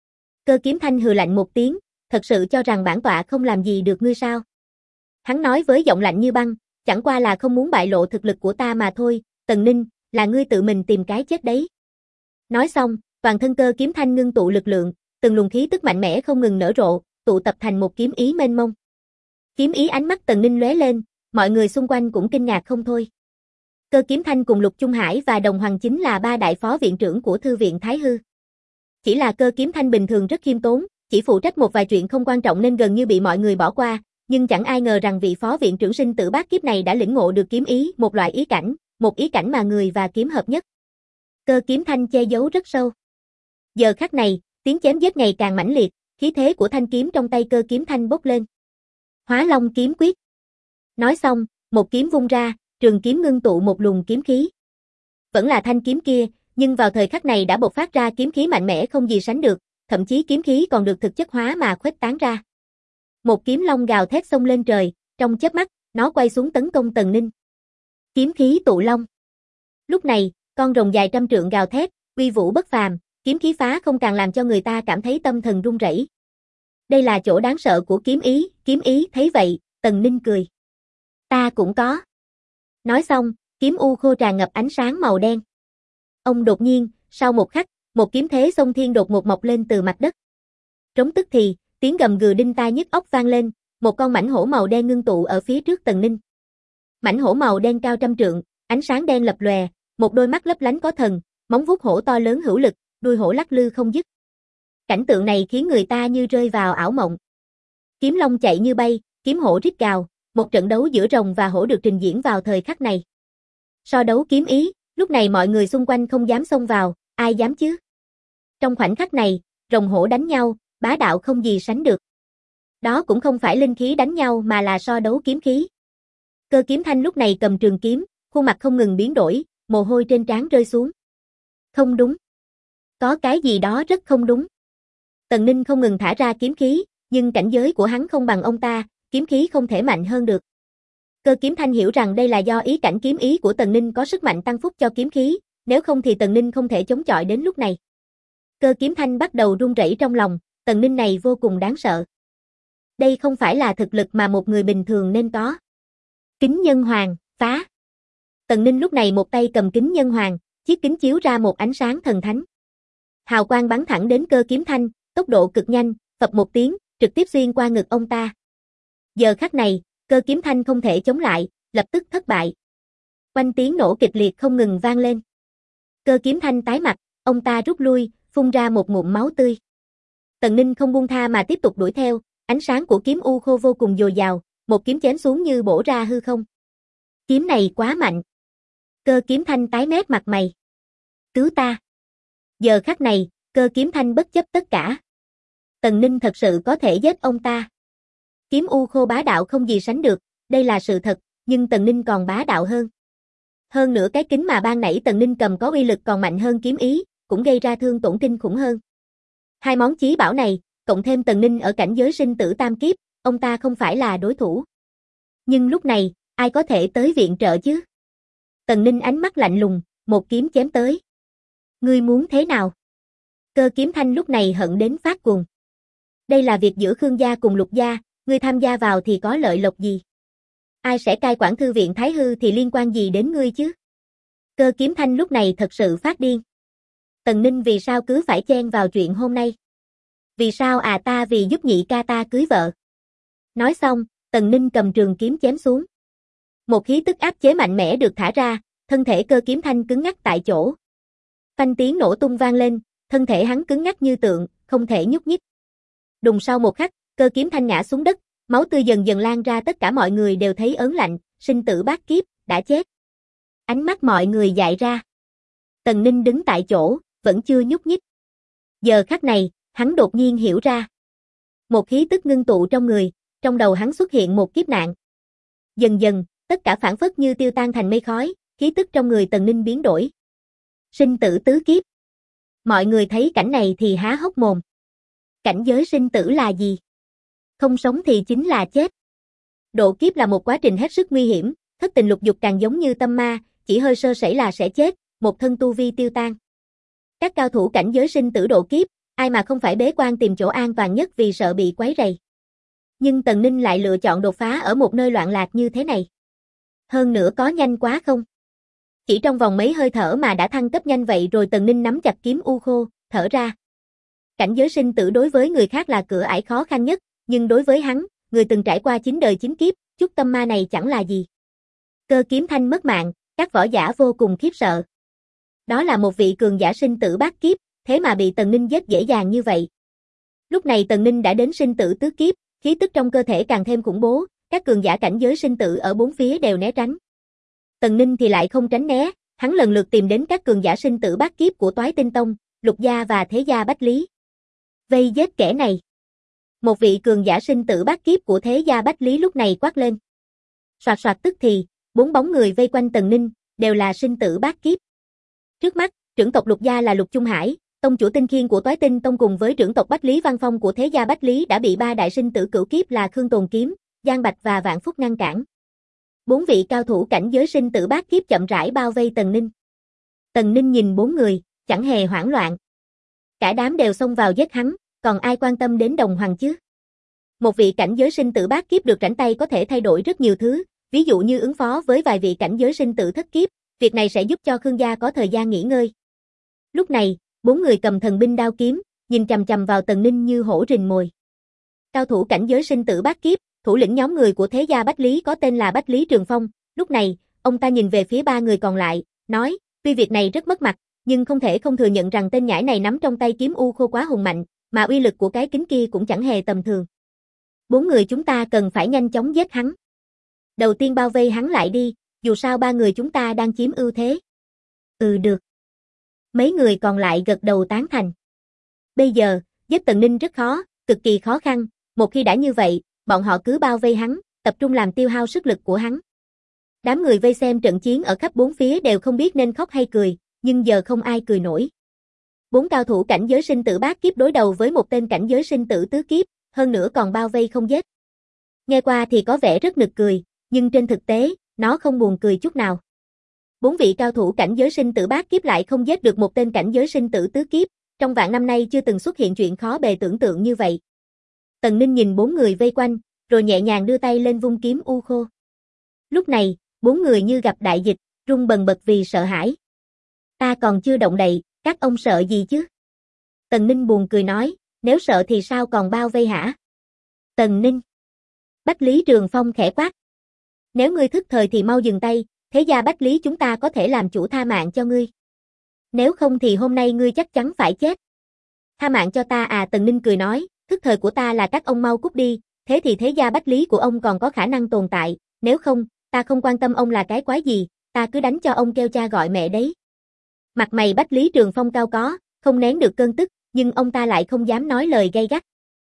Cơ Kiếm Thanh hừ lạnh một tiếng, thật sự cho rằng bản tọa không làm gì được ngươi sao? Hắn nói với giọng lạnh như băng, chẳng qua là không muốn bại lộ thực lực của ta mà thôi, Tần Ninh, là ngươi tự mình tìm cái chết đấy. Nói xong, toàn thân Cơ Kiếm Thanh ngưng tụ lực lượng, từng luồng khí tức mạnh mẽ không ngừng nở rộ, tụ tập thành một kiếm ý mênh mông. Kiếm ý ánh mắt Tần Ninh lóe lên, mọi người xung quanh cũng kinh ngạc không thôi. Cơ Kiếm Thanh cùng Lục Trung Hải và Đồng Hoàng chính là ba đại phó viện trưởng của thư viện Thái Hư. Chỉ là Cơ Kiếm Thanh bình thường rất khiêm tốn, chỉ phụ trách một vài chuyện không quan trọng nên gần như bị mọi người bỏ qua, nhưng chẳng ai ngờ rằng vị phó viện trưởng sinh tử bát kiếp này đã lĩnh ngộ được kiếm ý, một loại ý cảnh, một ý cảnh mà người và kiếm hợp nhất. Cơ Kiếm Thanh che giấu rất sâu. Giờ khắc này, tiếng chém giết ngày càng mãnh liệt, khí thế của thanh kiếm trong tay Cơ Kiếm Thanh bốc lên. Hóa Long kiếm quyết. Nói xong, một kiếm vung ra, trường kiếm ngưng tụ một luồng kiếm khí. Vẫn là thanh kiếm kia, nhưng vào thời khắc này đã bộc phát ra kiếm khí mạnh mẽ không gì sánh được, thậm chí kiếm khí còn được thực chất hóa mà khuếch tán ra. Một kiếm long gào thét xông lên trời, trong chớp mắt, nó quay xuống tấn công Tần Ninh. Kiếm khí tụ long. Lúc này, con rồng dài trăm trượng gào thét, uy vũ bất phàm, kiếm khí phá không càng làm cho người ta cảm thấy tâm thần run rẩy. Đây là chỗ đáng sợ của kiếm ý thấy vậy, Tần Ninh cười. Ta cũng có. Nói xong, kiếm u khô tràn ngập ánh sáng màu đen. Ông đột nhiên, sau một khắc, một kiếm thế sông thiên đột ngột mọc lên từ mặt đất. Trống tức thì, tiếng gầm gừ đinh tai nhức óc vang lên, một con mãnh hổ màu đen ngưng tụ ở phía trước Tần Ninh. Mãnh hổ màu đen cao trăm trượng, ánh sáng đen lập lòe, một đôi mắt lấp lánh có thần, móng vuốt hổ to lớn hữu lực, đuôi hổ lắc lư không dứt. Cảnh tượng này khiến người ta như rơi vào ảo mộng. Kiếm long chạy như bay, kiếm hổ rít gào, một trận đấu giữa rồng và hổ được trình diễn vào thời khắc này. So đấu kiếm ý, lúc này mọi người xung quanh không dám xông vào, ai dám chứ? Trong khoảnh khắc này, rồng hổ đánh nhau, bá đạo không gì sánh được. Đó cũng không phải linh khí đánh nhau mà là so đấu kiếm khí. Cơ Kiếm Thanh lúc này cầm trường kiếm, khuôn mặt không ngừng biến đổi, mồ hôi trên trán rơi xuống. Không đúng. Có cái gì đó rất không đúng. Tần Ninh không ngừng thả ra kiếm khí, nhưng cảnh giới của hắn không bằng ông ta, kiếm khí không thể mạnh hơn được. Cơ Kiếm Thanh hiểu rằng đây là do ý cảnh kiếm ý của Tần Ninh có sức mạnh tăng phúc cho kiếm khí, nếu không thì Tần Ninh không thể chống chọi đến lúc này. Cơ Kiếm Thanh bắt đầu run rẩy trong lòng, Tần Ninh này vô cùng đáng sợ. Đây không phải là thực lực mà một người bình thường nên có. Kính Nhân Hoàng, phá. Tần Ninh lúc này một tay cầm Kính Nhân Hoàng, chiếc kính chiếu ra một ánh sáng thần thánh. Hào quang bắn thẳng đến Cơ Kiếm Thanh, tốc độ cực nhanh, phập một tiếng, trực tiếp xuyên qua ngực ông ta. Giờ khắc này, Cơ Kiếm Thanh không thể chống lại, lập tức thất bại. Quanh tiếng nổ kịch liệt không ngừng vang lên. Cơ Kiếm Thanh tái mặt, ông ta rút lui, phun ra một ngụm máu tươi. Tần Ninh không buông tha mà tiếp tục đuổi theo, ánh sáng của kiếm u khô vô cùng dồi dào, một kiếm chém xuống như bổ ra hư không. Kiếm này quá mạnh. Cơ Kiếm Thanh tái mét mặt mày. Cứu ta. Giờ khắc này, Cơ Kiếm Thanh bất chấp tất cả. Tần Ninh thật sự có thể giết ông ta. Kiếm U Khô bá đạo không gì sánh được, đây là sự thật, nhưng Tần Ninh còn bá đạo hơn. Hơn nữa cái kính mà ban nãy Tần Ninh cầm có uy lực còn mạnh hơn kiếm ý, cũng gây ra thương tổn kinh khủng hơn. Hai món chí bảo này, cộng thêm Tần Ninh ở cảnh giới sinh tử tam kiếp, ông ta không phải là đối thủ. Nhưng lúc này, ai có thể tới viện trợ chứ? Tần Ninh ánh mắt lạnh lùng, một kiếm chém tới. Ngươi muốn thế nào? Cơ Kiếm Thanh lúc này hận đến phát cuồng. Đây là việc giữa Khương gia cùng Lục gia, ngươi tham gia vào thì có lợi lộc gì? Ai sẽ cai quản thư viện Thái Hư thì liên quan gì đến ngươi chứ? Cơ Kiếm Thanh lúc này thật sự phát điên. Tần Ninh vì sao cứ phải chen vào chuyện hôm nay? Vì sao ta vì giúp nhị ca ta cưới vợ? Nói xong, Tần Ninh cầm trường kiếm chém xuống. Một khí tức áp chế mạnh mẽ được thả ra, thân thể Cơ Kiếm Thanh cứng ngắc tại chỗ. Phanh tiếng nổ tung vang lên, thân thể hắn cứng ngắc như tượng, không thể nhúc nhích. Đùng sau một khắc, Cơ Kiếm Thanh ngã xuống đất, máu tươi dần dần lan ra, tất cả mọi người đều thấy ớn lạnh, sinh tử bát kiếp, đã chết. Ánh mắt mọi người dại ra. Tần Ninh đứng tại chỗ, vẫn chưa nhúc nhích. Giờ khắc này, hắn đột nhiên hiểu ra. Một khí tức ngưng tụ trong người, trong đầu hắn xuất hiện một kiếp nạn. Dần dần, tất cả phảng phất như tiêu tan thành mây khói, khí tức trong người Tần Ninh biến đổi. Sinh tử tứ kiếp. Mọi người thấy cảnh này thì há hốc mồm. Cảnh giới sinh tử là gì? Không sống thì chính là chết. Độ kiếp là một quá trình hết sức nguy hiểm, thất tình lục dục càng giống như tâm ma, chỉ hơi sơ sẩy là sẽ chết, một thân tu vi tiêu tan. Các cao thủ cảnh giới sinh tử độ kiếp, ai mà không phải bế quan tìm chỗ an toàn nhất vì sợ bị quấy rầy. Nhưng Tần Ninh lại lựa chọn đột phá ở một nơi loạn lạc như thế này. Hơn nữa có nhanh quá không? Chỉ trong vòng mấy hơi thở mà đã thăng cấp nhanh vậy rồi. Tần Ninh nắm chặt kiếm U Khô, thở ra. Cảnh giới sinh tử đối với người khác là cửa ải khó khăn nhất, nhưng đối với hắn, người từng trải qua 9 đời 9 kiếp, chút tâm ma này chẳng là gì. Cơ Kiếm Thanh mất mạng, các võ giả vô cùng khiếp sợ. Đó là một vị cường giả sinh tử bát kiếp, thế mà bị Tần Ninh giết dễ dàng như vậy. Lúc này Tần Ninh đã đến sinh tử tứ kiếp, khí tức trong cơ thể càng thêm khủng bố, các cường giả cảnh giới sinh tử ở bốn phía đều né tránh. Tần Ninh thì lại không tránh né, hắn lần lượt tìm đến các cường giả sinh tử bát kiếp của Toái Tinh Tông, Lục gia và Thế gia Bách Lý. Vây giết kẻ này. Một vị cường giả sinh tử bát kiếp của Thế gia Bách Lý lúc này quát lên. Soạt soạt tức thì, 4 bóng người vây quanh Tần Ninh, đều là sinh tử bát kiếp. Trước mắt, trưởng tộc Lục gia là Lục Trung Hải, tông chủ Tinh Khiên của Toái Tinh Tông cùng với trưởng tộc Bách Lý Văn Phong của Thế gia Bách Lý đã bị 3 đại sinh tử cửu kiếp là Khương Tồn Kiếm, Giang Bạch và Vạn Phúc ngăn cản. 4 vị cao thủ cảnh giới sinh tử bát kiếp chậm rãi bao vây Tần Ninh. Tần Ninh nhìn 4 người, chẳng hề hoảng loạn. Cả đám đều xông vào giết hắn, còn ai quan tâm đến đồng hoàng chứ? Một vị cảnh giới sinh tử bát kiếp được rảnh tay có thể thay đổi rất nhiều thứ, ví dụ như ứng phó với vài vị cảnh giới sinh tử thất kiếp, việc này sẽ giúp cho Khương gia có thời gian nghỉ ngơi. Lúc này, 4 người cầm thần binh đao kiếm, nhìn chằm chằm vào Tần Ninh như hổ rình mồi. Cao thủ cảnh giới sinh tử bát kiếp, thủ lĩnh nhóm người của Thế gia Bách Lý có tên là Bách Lý Trường Phong, lúc này, ông ta nhìn về phía 3 người còn lại, nói, tuy việc này rất mất mặt, nhưng không thể không thừa nhận rằng tên nhãi này nắm trong tay kiếm U Khô quá hùng mạnh, mà uy lực của cái kính kia cũng chẳng hề tầm thường. 4 người chúng ta cần phải nhanh chóng giết hắn. Đầu tiên bao vây hắn lại đi, dù sao 3 người chúng ta đang chiếm ưu thế. Được. Mấy người còn lại gật đầu tán thành. Bây giờ, giết Tần Ninh rất khó, cực kỳ khó khăn, một khi đã như vậy, bọn họ cứ bao vây hắn, tập trung làm tiêu hao sức lực của hắn. Đám người vây xem trận chiến ở khắp bốn phía đều không biết nên khóc hay cười, nhưng giờ không ai cười nổi. 4 cao thủ cảnh giới sinh tử bát kiếp đối đầu với một tên cảnh giới sinh tử tứ kiếp, hơn nữa còn bao vây không giết. Nghe qua thì có vẻ rất nực cười, nhưng trên thực tế, nó không buồn cười chút nào. 4 vị cao thủ cảnh giới sinh tử bát kiếp lại không giết được một tên cảnh giới sinh tử tứ kiếp, trong vạn năm nay chưa từng xuất hiện chuyện khó bề tưởng tượng như vậy. Tần Ninh nhìn 4 người vây quanh, rồi nhẹ nhàng đưa tay lên vung kiếm U Khô. Lúc này, 4 người như gặp đại dịch, run bần bật vì sợ hãi. Ta còn chưa động đậy, các ông sợ gì chứ? Tần Ninh buồn cười nói, nếu sợ thì sao còn bao vây hả? Tần Ninh. Bách Lý Trường Phong khẽ quát. Nếu ngươi thức thời thì mau dừng tay, Thế gia Bách Lý chúng ta có thể làm chủ tha mạng cho ngươi. Nếu không thì hôm nay ngươi chắc chắn phải chết. Tha mạng cho ta à? Tần Ninh cười nói, thức thời của ta là các ông mau cút đi, thế thì thế gia bách lý của ông còn có khả năng tồn tại, nếu không, ta không quan tâm ông là cái quái gì, ta cứ đánh cho ông kêu cha gọi mẹ đấy. Mặt mày Bách Lý Trường Phong cao có, không nén được cơn tức, nhưng ông ta lại không dám nói lời gay gắt.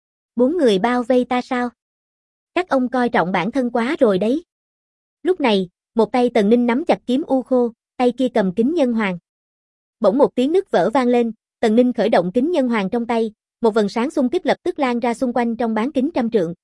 4 người bao vây ta sao? Các ông coi trọng bản thân quá rồi đấy. Lúc này, một tay Tần Ninh nắm chặt kiếm u khô, tay kia cầm kính nhân hoàng. Bỗng một tiếng nứt vỡ vang lên, Tần Ninh khởi động kính nhân hoàng trong tay, một vầng sáng xung kích lập tức lan ra xung quanh trong bán kính trăm trượng.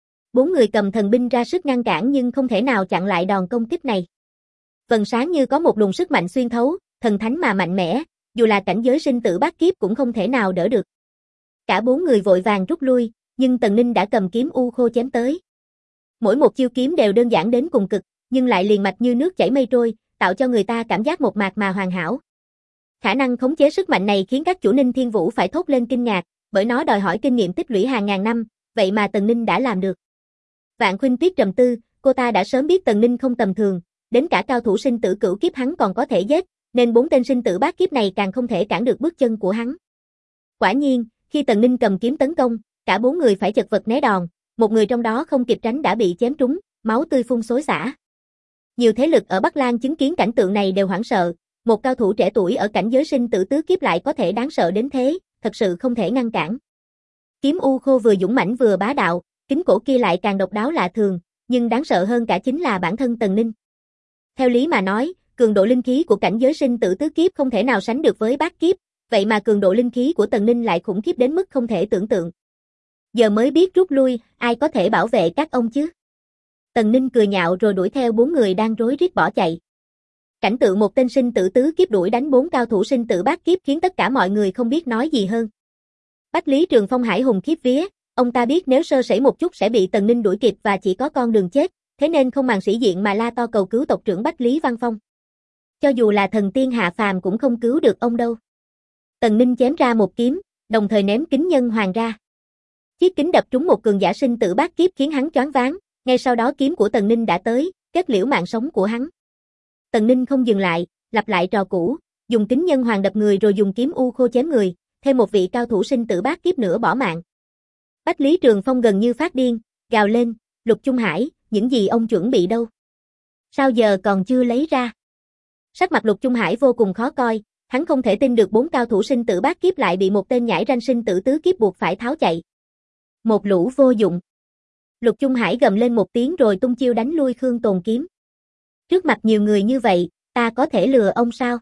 4 người cầm thần binh ra sức ngăn cản nhưng không thể nào chặn lại đòn công kích này. Vầng sáng như có một luồng sức mạnh xuyên thấu, thần thánh mà mạnh mẽ, dù là cảnh giới sinh tử bát kiếp cũng không thể nào đỡ được. Cả 4 người vội vàng rút lui, nhưng Tần Ninh đã cầm kiếm u khô chém tới. Mỗi một chiêu kiếm đều đơn giản đến cùng cực, nhưng lại liền mạch như nước chảy mây trôi, tạo cho người ta cảm giác một mạc mà hoàn hảo. Khả năng khống chế sức mạnh này khiến các chủ Ninh Thiên Vũ phải thốt lên kinh ngạc, bởi nó đòi hỏi kinh nghiệm tích lũy hàng ngàn năm, vậy mà Tần Ninh đã làm được. Vạn Khuynh Tuyết trầm tư, cô ta đã sớm biết Tần Ninh không tầm thường, đến cả cao thủ sinh tử cửu kiếp hắn còn có thể giết, nên 4 tên sinh tử bát kiếp này càng không thể cản được bước chân của hắn. Quả nhiên, khi Tần Ninh cầm kiếm tấn công, cả 4 người phải chật vật né đòn, một người trong đó không kịp tránh đã bị chém trúng, máu tươi phun xối xả. Nhiều thế lực ở Bắc Lang chứng kiến cảnh tượng này đều hoảng sợ, một cao thủ trẻ tuổi ở cảnh giới sinh tử tứ kiếp lại có thể đáng sợ đến thế, thật sự không thể ngăn cản. Kiếm u khô vừa dũng mãnh vừa bá đạo, kính cổ kia lại càng độc đáo lạ thường, nhưng đáng sợ hơn cả chính là bản thân Tần Ninh. Theo lý mà nói, cường độ linh khí của cảnh giới sinh tử tứ kiếp không thể nào sánh được với bát kiếp, vậy mà cường độ linh khí của Tần Ninh lại khủng khiếp đến mức không thể tưởng tượng. Giờ mới biết rút lui, ai có thể bảo vệ các ông chứ? Tần Ninh cười nhạo rồi đuổi theo 4 người đang rối rít bỏ chạy. Cảnh tượng một tên sinh tử tứ kiếp đuổi đánh 4 cao thủ sinh tử bát kiếp khiến tất cả mọi người không biết nói gì hơn. Bách Lý Trường Phong hải hùng khiếp vía, ông ta biết nếu sơ sẩy một chút sẽ bị Tần Ninh đuổi kịp và chỉ có con đường chết, thế nên không màng sĩ diện mà la to cầu cứu tộc trưởng Bách Lý Văn Phong. Cho dù là thần tiên hạ phàm cũng không cứu được ông đâu. Tần Ninh chém ra một kiếm, đồng thời ném kính nhân hoàng ra. Chiếc kính đập trúng một cường giả sinh tử bát kiếp khiến hắn choáng váng, ngay sau đó kiếm của Tần Ninh đã tới, kết liễu mạng sống của hắn. Tần Ninh không dừng lại, lặp lại trò cũ, dùng kính nhân hoàng đập người rồi dùng kiếm u khô chém người, thêm một vị cao thủ sinh tử bát kiếp nữa bỏ mạng. Bách Lý Trường Phong gần như phát điên, gào lên, Lục Trung Hải, những gì ông chuẩn bị đâu? Sao giờ còn chưa lấy ra? Sắc mặt Lục Trung Hải vô cùng khó coi, hắn không thể tin được 4 cao thủ sinh tử bát kiếp lại bị một tên nhãi ranh sinh tử tứ kiếp buộc phải tháo chạy. Một lũ vô dụng. Lục Trung Hải gầm lên một tiếng rồi tung chiêu đánh lui Khương Tồn Kiếm. Trước mặt nhiều người như vậy, ta có thể lừa ông sao?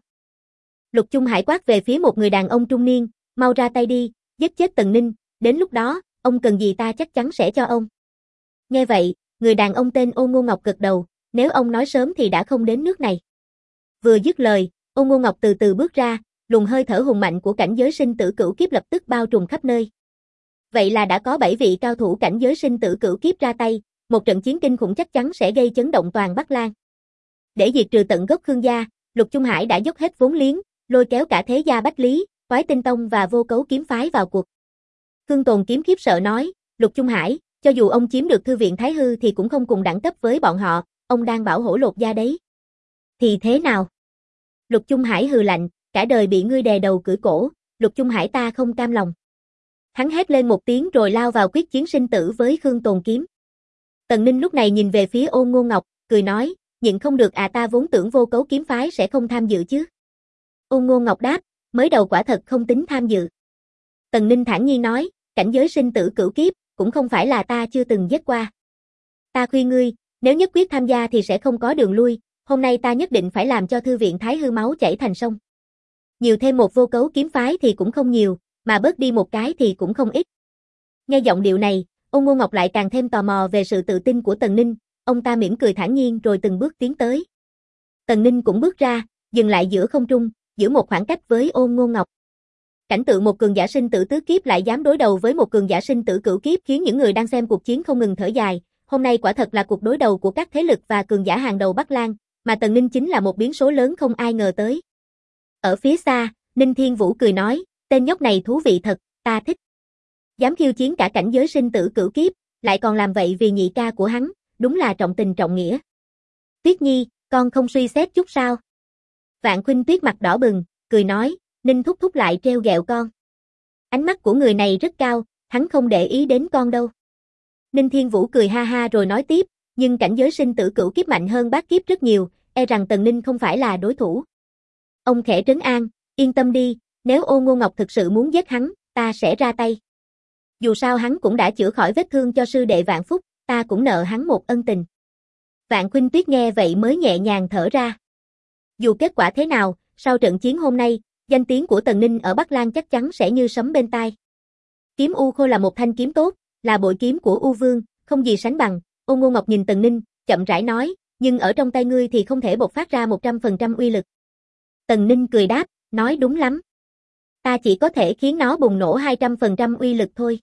Lục Trung Hải quát về phía một người đàn ông trung niên, mau ra tay đi, giết chết Tần Ninh, đến lúc đó, ông cần gì ta chắc chắn sẽ cho ông. Nghe vậy, người đàn ông tên Ôn Ngô Ngọc gật đầu, nếu ông nói sớm thì đã không đến nước này. Vừa dứt lời, Ôn Ngô Ngọc từ từ bước ra, luồng hơi thở hùng mạnh của cảnh giới sinh tử cửu kiếp lập tức bao trùm khắp nơi. Vậy là đã có 7 vị cao thủ cảnh giới sinh tử cửu kiếp ra tay, một trận chiến kinh khủng chắc chắn sẽ gây chấn động toàn Bắc Lang. Để diệt trừ tận gốc Khương gia, Lục Trung Hải đã dốc hết vốn liếng, lôi kéo cả thế gia Bách Lý, Toái Tinh Tông và Vô Cấu kiếm phái vào cuộc. Khương Tồn Kiếm khiếp sợ nói, Lục Trung Hải, cho dù ông chiếm được thư viện Thái Hư thì cũng không cùng đẳng cấp với bọn họ, ông đang bảo hổ lột da đấy. Thì thế nào? Lục Trung Hải hừ lạnh, cả đời bị ngươi đè đầu cưỡi cổ, Lục Trung Hải ta không cam lòng. Hắn hét lên một tiếng rồi lao vào quyết chiến sinh tử với Khương Tồn Kiếm. Tần Ninh lúc này nhìn về phía Ôn Ngô Ngọc, cười nói, nhịn không được à, ta vốn tưởng Vô Cấu kiếm phái sẽ không tham dự chứ. Ôn Ngô Ngọc đáp, mới đầu quả thật không tính tham dự. Tần Ninh thản nhiên nói, cảnh giới sinh tử cửu kiếp, cũng không phải là ta chưa từng giết qua. Ta khuyên ngươi, nếu nhất quyết tham gia thì sẽ không có đường lui, hôm nay ta nhất định phải làm cho thư viện Thái Hư máu chảy thành sông. Nhiều thêm một Vô Cấu kiếm phái thì cũng không nhiều, mà bớt đi một cái thì cũng không ít. Nghe giọng điệu này, Ôn Ngô Ngọc lại càng thêm tò mò về sự tự tin của Tần Ninh, ông ta mỉm cười thản nhiên rồi từng bước tiến tới. Tần Ninh cũng bước ra, dừng lại giữa không trung, giữ một khoảng cách với Ôn Ngô Ngọc. Cảnh tượng một cường giả sinh tử tứ kiếp lại dám đối đầu với một cường giả sinh tử cửu kiếp khiến những người đang xem cuộc chiến không ngừng thở dài, hôm nay quả thật là cuộc đối đầu của các thế lực và cường giả hàng đầu Bắc Lang, mà Tần Ninh chính là một biến số lớn không ai ngờ tới. Ở phía xa, Ninh Thiên Vũ cười nói, tên nhóc này thú vị thật, ta thích. Dám khiêu chiến cả cảnh giới sinh tử cửu kiếp, lại còn làm vậy vì nhị ca của hắn, đúng là trọng tình trọng nghĩa. Tuyết Nhi, con không suy xét chút sao? Vạn Khuynh Tuyết mặt đỏ bừng, cười nói, Ninh thúc thúc lại trêu ghẹo con. Ánh mắt của người này rất cao, hắn không để ý đến con đâu. Ninh Thiên Vũ cười ha ha rồi nói tiếp, nhưng cảnh giới sinh tử cửu kiếp mạnh hơn bát kiếp rất nhiều, e rằng Tần Ninh không phải là đối thủ. Ông khẽ trấn an, yên tâm đi, nếu Ô Ngô Ngọc thực sự muốn giết hắn, ta sẽ ra tay. Dù sao hắn cũng đã chữa khỏi vết thương cho sư đệ Vạn Phúc, ta cũng nợ hắn một ân tình. Vạn Khuynh Tuyết nghe vậy mới nhẹ nhàng thở ra. Dù kết quả thế nào, sau trận chiến hôm nay, danh tiếng của Tần Ninh ở Bắc Lang chắc chắn sẽ như sấm bên tai. Kiếm U Khô là một thanh kiếm tốt, là bội kiếm của U Vương, không gì sánh bằng. Ô Ngô Ngọc nhìn Tần Ninh, chậm rãi nói, nhưng ở trong tay ngươi thì không thể bộc phát ra 100% uy lực. Tần Ninh cười đáp, nói đúng lắm. Ta chỉ có thể khiến nó bùng nổ 200% uy lực thôi.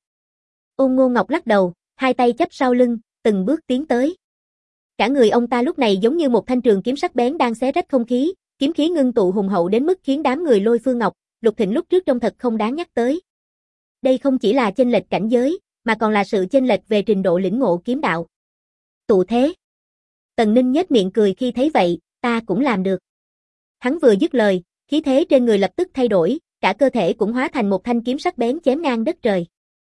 Ô Ngô Ngọc lắc đầu, hai tay chắp sau lưng, từng bước tiến tới. Cả người ông ta lúc này giống như một thanh trường kiếm sắc bén đang xé rách không khí, kiếm khí ngưng tụ hùng hậu đến mức khiến đám người Lôi Phương Ngọc, Lục Thịnh lúc trước trông thật không đáng nhắc tới. Đây không chỉ là chênh lệch cảnh giới, mà còn là sự chênh lệch về trình độ lĩnh ngộ kiếm đạo. Tụ thế. Tần Ninh nhếch miệng cười khi thấy vậy, ta cũng làm được. Hắn vừa dứt lời, khí thế trên người lập tức thay đổi, cả cơ thể cũng hóa thành một thanh kiếm sắc bén chém ngang đất trời.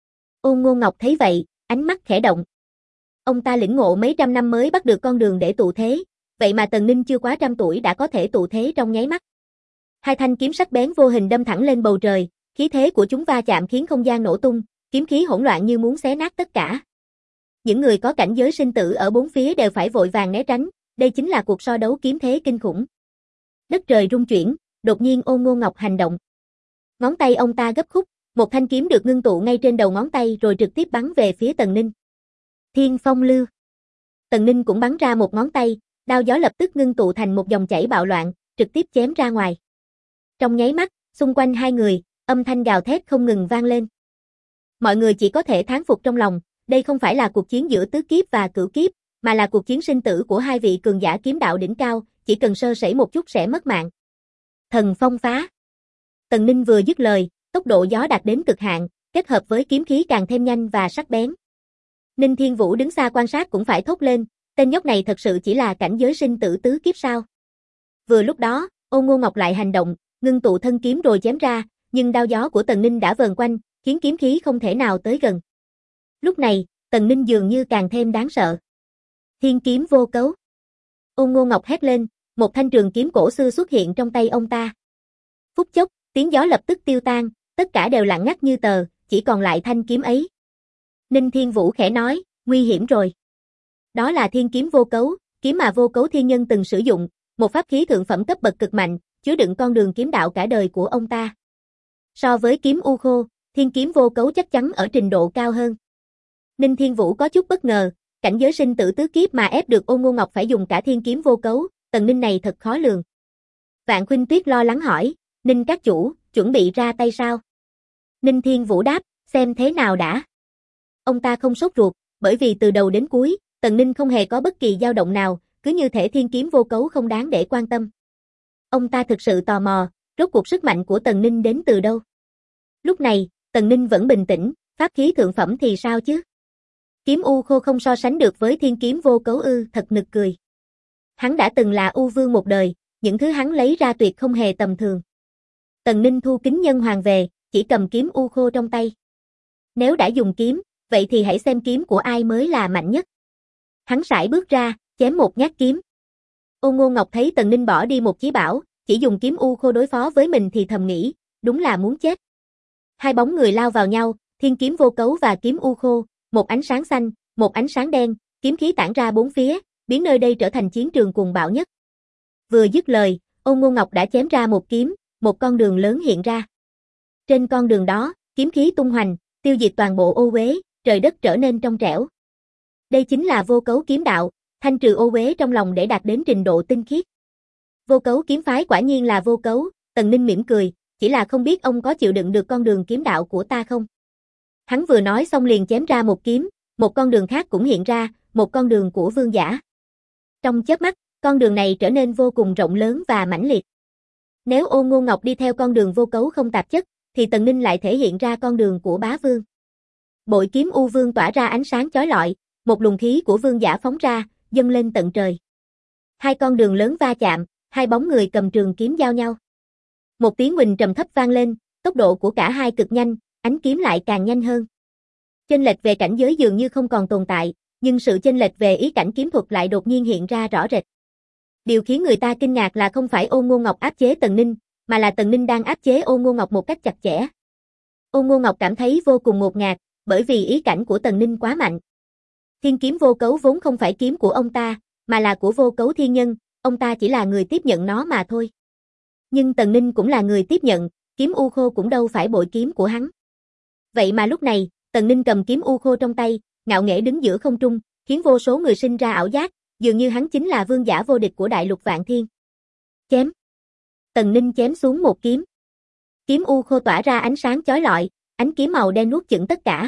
Ôn Ngô Ngọc thấy vậy, ánh mắt khẽ động. Ông ta lĩnh ngộ mấy trăm năm mới bắt được con đường để tụ thế, vậy mà Tần Ninh chưa quá trăm tuổi đã có thể tụ thế trong nháy mắt. Hai thanh kiếm sắc bén vô hình đâm thẳng lên bầu trời, khí thế của chúng va chạm khiến không gian nổ tung, kiếm khí hỗn loạn như muốn xé nát tất cả. Những người có cảnh giới sinh tử ở bốn phía đều phải vội vàng né tránh, đây chính là cuộc so đấu kiếm thế kinh khủng. Đất trời rung chuyển, đột nhiên Ôn Ngô Ngọc hành động. Ngón tay ông ta gấp khúc, một thanh kiếm được ngưng tụ ngay trên đầu ngón tay rồi trực tiếp bắn về phía Tần Ninh. Thiên Phong Lưu. Tần Ninh cũng bắn ra một ngón tay, đao gió lập tức ngưng tụ thành một dòng chảy bạo loạn, trực tiếp chém ra ngoài. Trong nháy mắt, xung quanh hai người, âm thanh gào thét không ngừng vang lên. Mọi người chỉ có thể thán phục trong lòng, đây không phải là cuộc chiến giữa tứ kiếp và cửu kiếp, mà là cuộc chiến sinh tử của hai vị cường giả kiếm đạo đỉnh cao, chỉ cần sơ sẩy một chút sẽ mất mạng. Thần phong phá. Tần Ninh vừa dứt lời, tốc độ gió đạt đến cực hạn, kết hợp với kiếm khí càng thêm nhanh và sắc bén. Ninh Thiên Vũ đứng xa quan sát cũng phải thốt lên, tên nhóc này thật sự chỉ là cảnh giới sinh tử tứ kiếp sao? Vừa lúc đó, Ôn Ngô Ngọc lại hành động, ngưng tụ thân kiếm rồi chém ra, nhưng đao gió của Tần Ninh đã vờn quanh, khiến kiếm khí không thể nào tới gần. Lúc này, Tần Ninh dường như càng thêm đáng sợ. Thiên kiếm vô cấu. Ôn Ngô Ngọc hét lên, một thanh trường kiếm cổ xưa xuất hiện trong tay ông ta. Phút chốc, tiếng gió lập tức tiêu tan, tất cả đều lặng ngắt như tờ, chỉ còn lại thanh kiếm ấy. Ninh Thiên Vũ khẽ nói, nguy hiểm rồi. Đó là thiên kiếm vô cấu, kiếm mà Vô Cấu Thiên Nhân từng sử dụng, một pháp khí thượng phẩm cấp bậc cực mạnh, chứa đựng con đường kiếm đạo cả đời của ông ta. So với kiếm U Khô, thiên kiếm vô cấu chắc chắn ở trình độ cao hơn. Ninh Thiên Vũ có chút bất ngờ, cảnh giới sinh tử tứ kiếp mà ép được Ôn Ngô Ngọc phải dùng cả thiên kiếm vô cấu, Tần Ninh này thật khó lường. Vạn Khuynh Tuyết lo lắng hỏi, Ninh các chủ, chuẩn bị ra tay sao? Ninh Thiên Vũ đáp, xem thế nào đã. Ông ta không sốt ruột, bởi vì từ đầu đến cuối, Tần Ninh không hề có bất kỳ dao động nào, cứ như thể thiên kiếm vô cấu không đáng để quan tâm. Ông ta thực sự tò mò, rốt cuộc sức mạnh của Tần Ninh đến từ đâu? Lúc này, Tần Ninh vẫn bình tĩnh, pháp khí thượng phẩm thì sao chứ? Kiếm U Khô không so sánh được với thiên kiếm vô cấu ư, thật nực cười. Hắn đã từng là U Vương một đời, những thứ hắn lấy ra tuyệt không hề tầm thường. Tần Ninh thu kính nhân hoàng về, chỉ cầm kiếm U Khô trong tay. Nếu đã dùng kiếm, vậy thì hãy xem kiếm của ai mới là mạnh nhất. Hắn sải bước ra, chém một nhát kiếm. Ôn Ngô Ngọc thấy Tần Ninh bỏ đi một chí bảo, chỉ dùng kiếm U Khô đối phó với mình thì thầm nghĩ, đúng là muốn chết. Hai bóng người lao vào nhau, thiên kiếm vô cấu và kiếm U Khô, một ánh sáng xanh, một ánh sáng đen, kiếm khí tản ra bốn phía, biến nơi đây trở thành chiến trường cuồng bạo nhất. Vừa dứt lời, Ôn Ngô Ngọc đã chém ra một kiếm, một con đường lớn hiện ra. Trên con đường đó, kiếm khí tung hoành, tiêu diệt toàn bộ ô uế, trời đất trở nên trong trẻo. Đây chính là vô cấu kiếm đạo, thanh trừ ô uế trong lòng để đạt đến trình độ tinh khiết. Vô cấu kiếm phái quả nhiên là vô cấu, Tần Ninh mỉm cười, chỉ là không biết ông có chịu đựng được con đường kiếm đạo của ta không? Hắn vừa nói xong liền chém ra một kiếm, một con đường khác cũng hiện ra, một con đường của vương giả. Trong chớp mắt, con đường này trở nên vô cùng rộng lớn và mãnh liệt. Nếu Ôn Ngô Ngọc đi theo con đường vô cấu không tạp chất, thì Tần Ninh lại thể hiện ra con đường của bá vương. Bội kiếm U Vương tỏa ra ánh sáng chói lọi, một luồng khí của vương giả phóng ra, dâng lên tận trời. Hai con đường lớn va chạm, hai bóng người cầm trường kiếm giao nhau. Một tiếng huỳnh trầm thấp vang lên, tốc độ của cả hai cực nhanh, ánh kiếm lại càng nhanh hơn. Chênh lệch về cảnh giới dường như không còn tồn tại, nhưng sự chênh lệch về ý cảnh kiếm thuật lại đột nhiên hiện ra rõ rệt. Điều khiến người ta kinh ngạc là không phải Ôn Ngô Ngọc áp chế Tần Ninh, mà là Tần Ninh đang áp chế Ôn Ngô Ngọc một cách chặt chẽ. Ôn Ngô Ngọc cảm thấy vô cùng ngột ngạt, bởi vì ý cảnh của Tần Ninh quá mạnh. Thiên kiếm vô cấu vốn không phải kiếm của ông ta, mà là của Vô Cấu Thiên Nhân, ông ta chỉ là người tiếp nhận nó mà thôi. Nhưng Tần Ninh cũng là người tiếp nhận, kiếm U Khô cũng đâu phải bội kiếm của hắn. Vậy mà lúc này, Tần Ninh cầm kiếm U Khô trong tay, ngạo nghễ đứng giữa không trung, khiến vô số người sinh ra ảo giác, dường như hắn chính là vương giả vô địch của đại lục vạn thiên. Chém. Tần Ninh chém xuống một kiếm. Kiếm U Khô tỏa ra ánh sáng chói lọi, ánh kiếm màu đen nuốt chửng tất cả.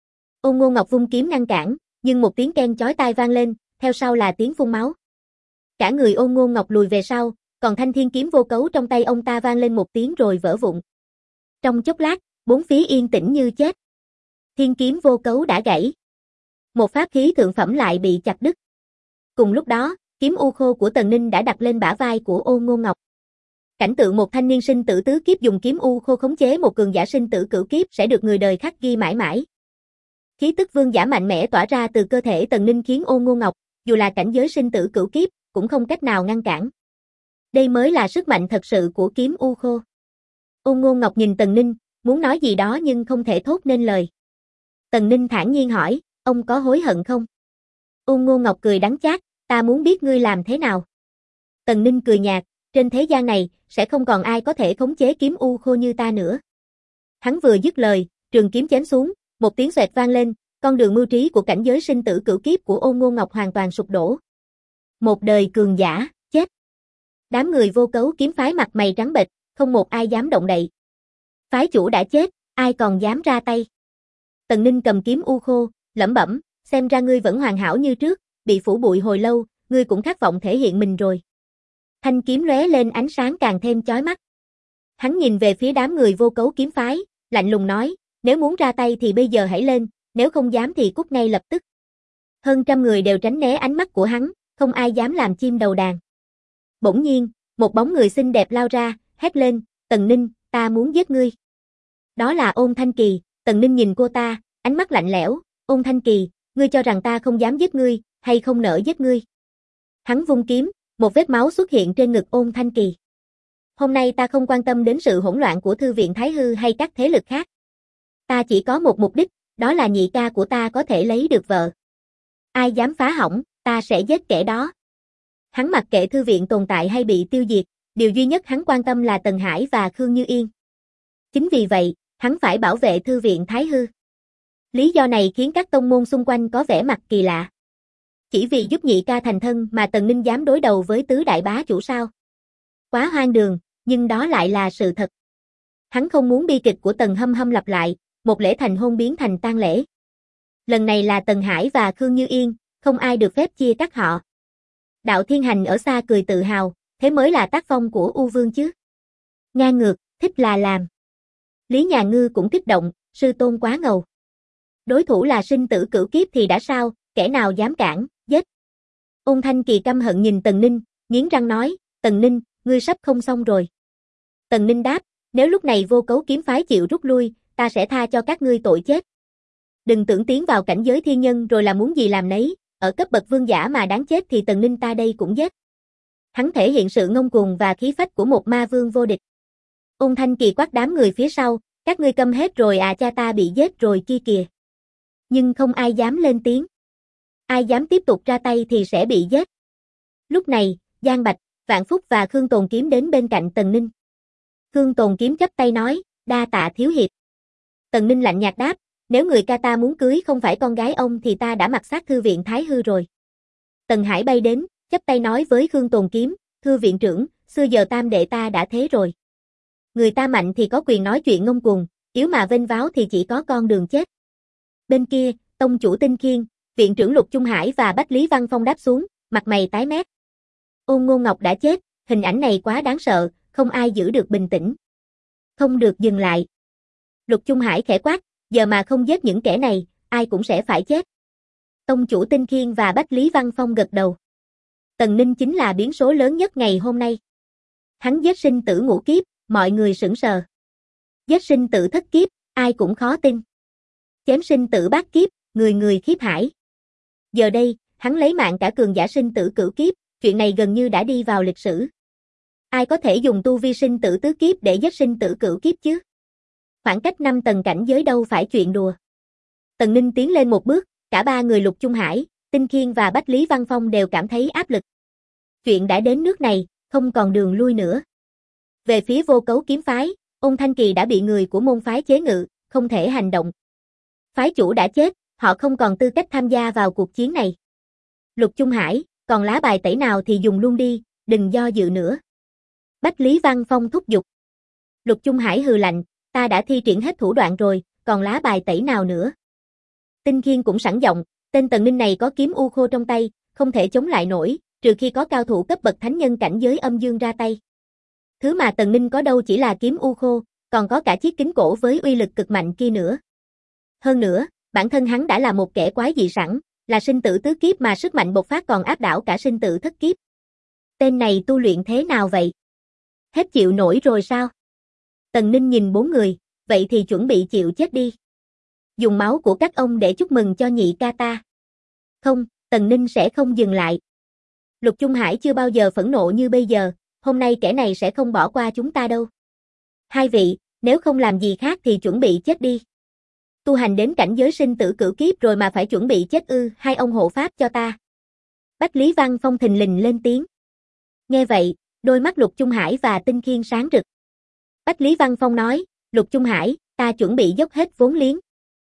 Ôn Ngô Ngọc vung kiếm ngăn cản, nhưng một tiếng keng chói tai vang lên, theo sau là tiếng phun máu. Cả người Ôn Ngô Ngọc lùi về sau, còn thanh thiên kiếm vô cấu trong tay ông ta vang lên một tiếng rồi vỡ vụn. Trong chốc lát, bốn phía yên tĩnh như chết. Thiên kiếm vô cấu đã gãy. Một pháp khí thượng phẩm lại bị chặt đứt. Cùng lúc đó, kiếm U Khô của Tần Ninh đã đặt lên bả vai của Ôn Ngô Ngọc. Cảnh tượng một thanh niên sinh tử tứ kiếp dùng kiếm U Khô khống chế một cường giả sinh tử cửu kiếp sẽ được người đời khắc ghi mãi mãi. Khí tức vương giả mạnh mẽ tỏa ra từ cơ thể Tần Ninh khiến Ôn Ngô Ngọc, dù là cảnh giới sinh tử cửu kiếp, cũng không cách nào ngăn cản. Đây mới là sức mạnh thật sự của kiếm U Khô. Ôn Ngô Ngọc nhìn Tần Ninh, muốn nói gì đó nhưng không thể thốt nên lời. Tần Ninh thản nhiên hỏi, ông có hối hận không? Ôn Ngô Ngọc cười đắng chát, ta muốn biết ngươi làm thế nào. Tần Ninh cười nhạt, trên thế gian này, sẽ không còn ai có thể khống chế kiếm U Khô như ta nữa. Hắn vừa dứt lời, trường kiếm chém xuống, một tiếng xoẹt vang lên, con đường mưu trí của cảnh giới sinh tử cửu kiếp của Ôn Ngô Ngọc hoàn toàn sụp đổ. Một đời cường giả, chết. Đám người Vô Cấu kiếm phái mặt mày trắng bệch, không một ai dám động đậy. Phái chủ đã chết, ai còn dám ra tay. Tần Ninh cầm kiếm U Khô, lẩm bẩm, xem ra ngươi vẫn hoàn hảo như trước, bị phủ bụi hồi lâu, ngươi cũng khát vọng thể hiện mình rồi. Thanh kiếm lóe lên ánh sáng càng thêm chói mắt. Hắn nhìn về phía đám người Vô Cấu kiếm phái, lạnh lùng nói, nếu muốn ra tay thì bây giờ hãy lên, nếu không dám thì cút ngay lập tức. Hơn trăm người đều tránh né ánh mắt của hắn, không ai dám làm chim đầu đàn. Bỗng nhiên, một bóng người xinh đẹp lao ra, hét lên, Tần Ninh, ta muốn giết ngươi. Đó là Ôn Thanh Kỳ. Tần Ninh nhìn cô ta, ánh mắt lạnh lẽo, Ôn Thanh Kỳ, ngươi cho rằng ta không dám giết ngươi, hay không nỡ giết ngươi. Hắn vung kiếm, một vết máu xuất hiện trên ngực Ôn Thanh Kỳ. Hôm nay ta không quan tâm đến sự hỗn loạn của Thư viện Thái Hư hay các thế lực khác. Ta chỉ có một mục đích, đó là nhị ca của ta có thể lấy được vợ. Ai dám phá hỏng, ta sẽ giết kẻ đó. Hắn mặc kệ thư viện tồn tại hay bị tiêu diệt, điều duy nhất hắn quan tâm là Tần Hải và Khương Như Yên. Chính vì vậy, hắn phải bảo vệ thư viện Thái Hư. Lý do này khiến các tông môn xung quanh có vẻ mặt kỳ lạ. Chỉ vì giúp nhị ca thành thân mà Tần Ninh dám đối đầu với tứ đại bá chủ sao? Quá hoang đường, nhưng đó lại là sự thật. Hắn không muốn bi kịch của Tần Hâm Hâm lặp lại, một lễ thành hôn biến thành tang lễ. Lần này là Tần Hải và Khương Như Yên, không ai được phép chia cắt họ. Đạo Thiên Hành ở xa cười tự hào, thế mới là tác phong của U Vương chứ. Ngang ngược, thích là làm. Lý Nhà Ngư cũng kích động, sư tôn quá ngầu. Đối thủ là sinh tử cửu kiếp thì đã sao, kẻ nào dám cản, giết. Ôn Thanh Kỳ căm hận nhìn Tần Ninh, nghiến răng nói, Tần Ninh, ngươi sắp không xong rồi. Tần Ninh đáp, nếu lúc này Vô Cấu kiếm phái chịu rút lui, ta sẽ tha cho các ngươi tội chết. Đừng tưởng tiến vào cảnh giới thiên nhân rồi là muốn gì làm nấy, ở cấp bậc vương giả mà đáng chết thì Tần Ninh ta đây cũng giết. Hắn thể hiện sự ngông cuồng và khí phách của một ma vương vô địch. Ôn Thanh Kỳ quát đám người phía sau, các ngươi câm hết rồi à, cha ta bị giết rồi kia kìa. Nhưng không ai dám lên tiếng. Ai dám tiếp tục ra tay thì sẽ bị giết. Lúc này, Giang Bạch, Vạn Phúc và Khương Tồn Kiếm đến bên cạnh Tần Ninh. Khương Tồn Kiếm chắp tay nói, đa tạ thiếu hiệp. Tần Ninh lạnh nhạt đáp, nếu người ca ta muốn cưới không phải con gái ông thì ta đã mặc xác thư viện Thái Hư rồi. Tần Hải bay đến, chắp tay nói với Khương Tồn Kiếm, thưa viện trưởng, xưa giờ tam đệ ta đã thế rồi. Người ta mạnh thì có quyền nói chuyện ngông cuồng, yếu mà vênh váo thì chỉ có con đường chết. Bên kia, tông chủ Tinh Khiên, viện trưởng Lục Trung Hải và Bách Lý Văn Phong đáp xuống, mặt mày tái mét. Ôn Ngô Ngọc đã chết, hình ảnh này quá đáng sợ, không ai giữ được bình tĩnh. Không được dừng lại. Lục Trung Hải khẽ quát, giờ mà không giết những kẻ này, ai cũng sẽ phải chết. Tông chủ Tinh Khiên và Bách Lý Văn Phong gật đầu. Tần Ninh chính là biến số lớn nhất ngày hôm nay. Hắn giết sinh tử ngũ kiếp, mọi người sững sờ. Giết sinh tử thất kiếp, ai cũng khó tin. Chém sinh tử bát kiếp, người người khiếp hải. Giờ đây, hắn lấy mạng cả cường giả sinh tử cửu kiếp, chuyện này gần như đã đi vào lịch sử. Ai có thể dùng tu vi sinh tử tứ kiếp để giết sinh tử cửu kiếp chứ? Khoảng cách 5 tầng cảnh giới đâu phải chuyện đùa. Tần Ninh tiến lên một bước, cả ba người Lục Chung Hải, Tinh Khiên và Bách Lý Văn Phong đều cảm thấy áp lực. Chuyện đã đến nước này, không còn đường lui nữa. Về phía Vô Cấu kiếm phái, Ôn Thanh Kỳ đã bị người của môn phái chế ngự, không thể hành động. Phái chủ đã chết, họ không còn tư cách tham gia vào cuộc chiến này. Lục Chung Hải, còn lá bài tẩy nào thì dùng luôn đi, đừng do dự nữa. Bách Lý Văn Phong thúc giục. Lục Chung Hải hừ lạnh, ta đã thi triển hết thủ đoạn rồi, còn lá bài tẩy nào nữa. Tinh Khiên cũng sẵn giọng, tên Tần Ninh này có kiếm u khô trong tay, không thể chống lại nổi, trừ khi có cao thủ cấp bậc thánh nhân cảnh giới âm dương ra tay. Thứ mà Tần Ninh có đâu chỉ là kiếm u khô, còn có cả chiếc kính cổ với uy lực cực mạnh kia nữa. Hơn nữa, bản thân hắn đã là một kẻ quái dị sẵn, là sinh tử tứ kiếp mà sức mạnh bộc phát còn áp đảo cả sinh tử thất kiếp. Tên này tu luyện thế nào vậy? Hết chịu nổi rồi sao? Tần Ninh nhìn bốn người, vậy thì chuẩn bị chịu chết đi. Dùng máu của các ông để chúc mừng cho nhị ca ta. Không, Tần Ninh sẽ không dừng lại. Lục Chung Hải chưa bao giờ phẫn nộ như bây giờ, hôm nay kẻ này sẽ không bỏ qua chúng ta đâu. Hai vị, nếu không làm gì khác thì chuẩn bị chết đi. Tu hành đến cảnh giới sinh tử cửu kiếp rồi mà phải chuẩn bị chết ư, hai ông hộ pháp cho ta. Bách Lý Văn Phong thình lình lên tiếng. Nghe vậy, đôi mắt Lục Chung Hải và Tinh Khiên sáng rực. Bách Lý Văn Phong nói, Lục Chung Hải, ta chuẩn bị dốc hết vốn liếng.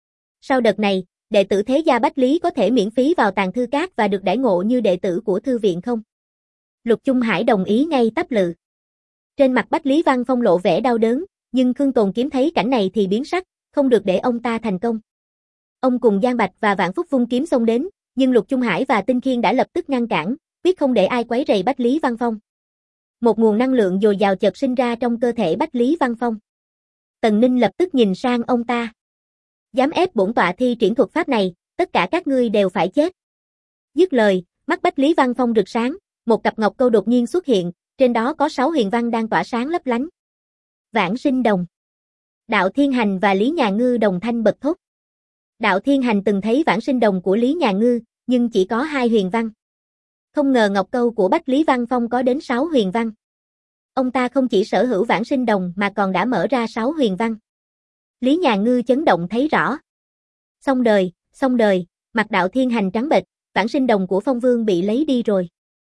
Sau đợt này, đệ tử thế gia Bách Lý có thể miễn phí vào tàng thư các và được đãi ngộ như đệ tử của thư viện không? Lục Chung Hải đồng ý ngay tắp lự. Trên mặt Bách Lý Văn Phong lộ vẻ đau đớn, nhưng Khương Tồn Kiếm thấy cảnh này thì biến sắc, không được để ông ta thành công. Ông cùng Giang Bạch và Vạn Phúc vung kiếm xông đến, nhưng Lục Chung Hải và Tinh Khiên đã lập tức ngăn cản, quyết không để ai quấy rầy Bách Lý Văn Phong. Một nguồn năng lượng dồi dào chợt sinh ra trong cơ thể Bách Lý Văn Phong. Tần Ninh lập tức nhìn sang ông ta. Dám ép bổn tọa thi triển thuật pháp này, tất cả các ngươi đều phải chết. Dứt lời, mắt Bách Lý Văn Phong rực sáng, một cặp ngọc câu đột nhiên xuất hiện, trên đó có 6 huyền văn đang tỏa sáng lấp lánh. Vãng Sinh Đồng. Đạo Thiên Hành và Lý Nhà Ngư đồng thanh bật thốt. Đạo Thiên Hành từng thấy Vãng Sinh Đồng của Lý Nhà Ngư, nhưng chỉ có 2 huyền văn. Không ngờ ngọc câu của Bách Lý Văn Phong có đến 6 huyền văn. Ông ta không chỉ sở hữu Vãng Sinh Đồng mà còn đã mở ra 6 huyền văn. Lý Nhà Ngư chấn động thấy rõ. Xong đời, mặt Đạo Thiên Hành trắng bệch, Vãng Sinh Đồng của Phong Vương bị lấy đi rồi.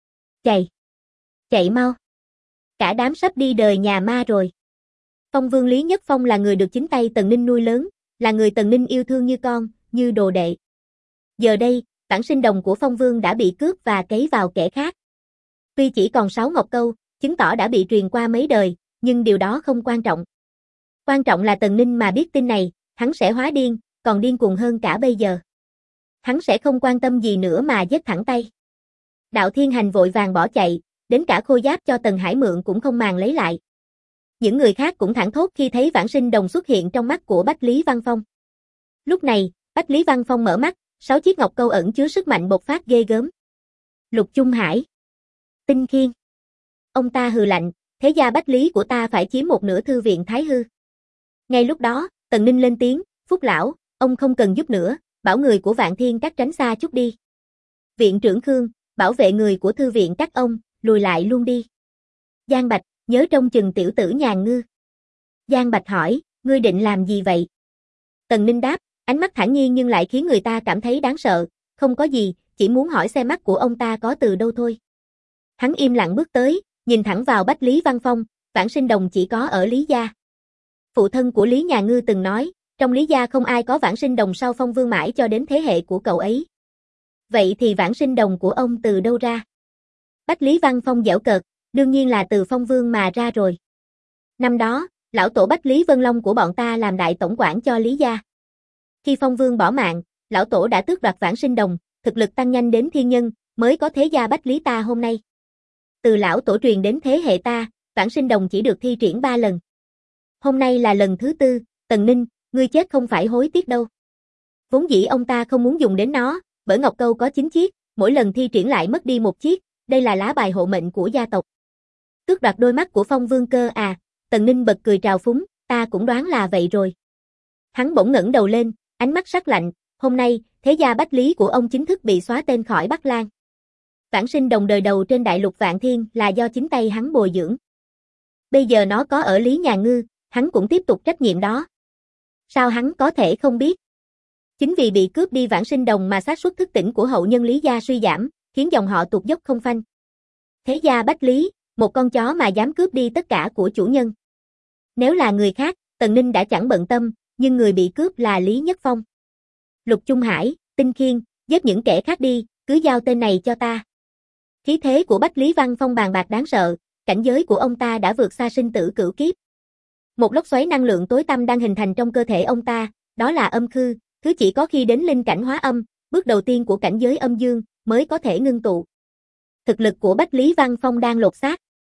Chạy mau. Cả đám sắp đi đời nhà ma rồi. Phong Vương Lý Nhất Phong là người được chính tay Tần Ninh nuôi lớn, là người Tần Ninh yêu thương như con, như đồ đệ. Giờ đây, Vãng Sinh Đồng của Phong Vương đã bị cướp và cấy vào kẻ khác. Tuy chỉ còn 6 ngọc câu, chứng tỏ đã bị truyền qua mấy đời, nhưng điều đó không quan trọng. Quan trọng là Tần Ninh mà biết tin này, hắn sẽ hóa điên, còn điên cuồng hơn cả bây giờ. Hắn sẽ không quan tâm gì nữa mà giết thẳng tay. Đạo Thiên Hành vội vàng bỏ chạy, đến cả khôi giáp cho Tần Hải mượn cũng không màng lấy lại. Những người khác cũng thảng thốt khi thấy Vãng Sinh Đồng xuất hiện trong mắt của Bách Lý Văn Phong. Lúc này, Bách Lý Văn Phong mở mắt, 6 chiếc ngọc câu ẩn chứa sức mạnh bộc phát ghê gớm. Lục Chung Hải. Tinh Khiên. Ông ta hừ lạnh, thế gia Bách Lý của ta phải chiếm một nửa thư viện Thái Hư. Ngay lúc đó, Tần Ninh lên tiếng, Phúc lão, ông không cần giúp nữa, bảo người của Vạn Thiên Các tránh xa chút đi. Viện trưởng Khương, bảo vệ người của thư viện các ông, lùi lại luôn đi. Giang Bạch, nhớ trông chừng tiểu tử Nhà Ngư. Giang Bạch hỏi, ngươi định làm gì vậy? Tần Ninh đáp, ánh mắt thản nhiên nhưng lại khiến người ta cảm thấy đáng sợ, không có gì, chỉ muốn hỏi xem mắt của ông ta có từ đâu thôi. Hắn im lặng bước tới, nhìn thẳng vào Bách Lý Văn Phong, Vãng Sinh Đồng chỉ có ở Lý gia. Phụ thân của Lý Nhà Ngư từng nói, trong Lý gia không ai có Vãng Sinh Đồng sau Phong Vương mãi cho đến thế hệ của cậu ấy. Vậy thì Vãng Sinh Đồng của ông từ đâu ra? Bách Lý Văn Phong giễu cợt, đương nhiên là từ Phong Vương mà ra rồi. Năm đó, lão tổ Bách Lý Vân Long của bọn ta làm đại tổng quản cho Lý gia. Khi Phong Vương bỏ mạng, lão tổ đã tước đoạt Vãng Sinh Đồng, thực lực tăng nhanh đến thiên nhân, mới có thế gia Bách Lý ta hôm nay. Từ lão tổ truyền đến thế hệ ta, Vãng Sinh Đồng chỉ được thi triển 3 lần. Hôm nay là lần thứ 4, Tần Ninh, ngươi chết không phải hối tiếc đâu. Vốn dĩ ông ta không muốn dùng đến nó, bởi ngọc câu có 9 chiếc, mỗi lần thi triển lại mất đi 1 chiếc, đây là lá bài hộ mệnh của gia tộc. Tước đoạt đôi mắt của Phong Vương cơ à, Tần Ninh bật cười trào phúng, ta cũng đoán là vậy rồi. Hắn bỗng ngẩng đầu lên, Ánh mắt sắc lạnh, hôm nay, thế gia Bách Lý của ông chính thức bị xóa tên khỏi Bắc Lang. Vãng sinh đồng đời đầu trên đại lục Vạn Thiên là do chính tay hắn bồi dưỡng. Bây giờ nó có ở Lý Nhà Ngư, hắn cũng tiếp tục trách nhiệm đó. Sao hắn có thể không biết? Chính vì bị cướp đi vãng sinh đồng mà xác suất thức tỉnh của hậu nhân Lý gia suy giảm, khiến dòng họ tụt dốc không phanh. Thế gia Bách Lý, một con chó mà dám cướp đi tất cả của chủ nhân. Nếu là người khác, Tần Ninh đã chẳng bận tâm, nhưng người bị cướp là Lý Nhất Phong. Lục Trung Hải, Tinh Khiên, giết những kẻ khác đi, cứ giao tên này cho ta. Khí thế của Bách Lý Văn Phong bàn bạc đáng sợ, cảnh giới của ông ta đã vượt xa sinh tử cửu kiếp. Một lốc xoáy năng lượng tối tăm đang hình thành trong cơ thể ông ta, đó là âm khư, thứ chỉ có khi đến linh cảnh hóa âm, bước đầu tiên của cảnh giới âm dương, mới có thể ngưng tụ. Thực lực của Bách Lý Văn Phong đang lột xác.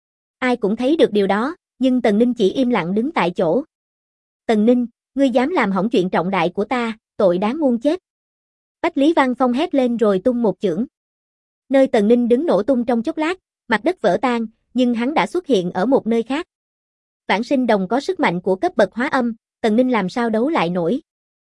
Ai cũng thấy được điều đó, nhưng Tần Ninh chỉ im lặng đứng tại chỗ. Tần Ninh, ngươi dám làm hỏng chuyện trọng đại của ta, tội đáng muôn chết. Bách Lý Văn Phong hét lên rồi tung một chưởng. Nơi Tần Ninh đứng nổ tung trong chốc lát, mặt đất vỡ tan, nhưng hắn đã xuất hiện ở một nơi khác. Vãng sinh đồng có sức mạnh của cấp bậc hóa âm, Tần Ninh làm sao đấu lại nổi.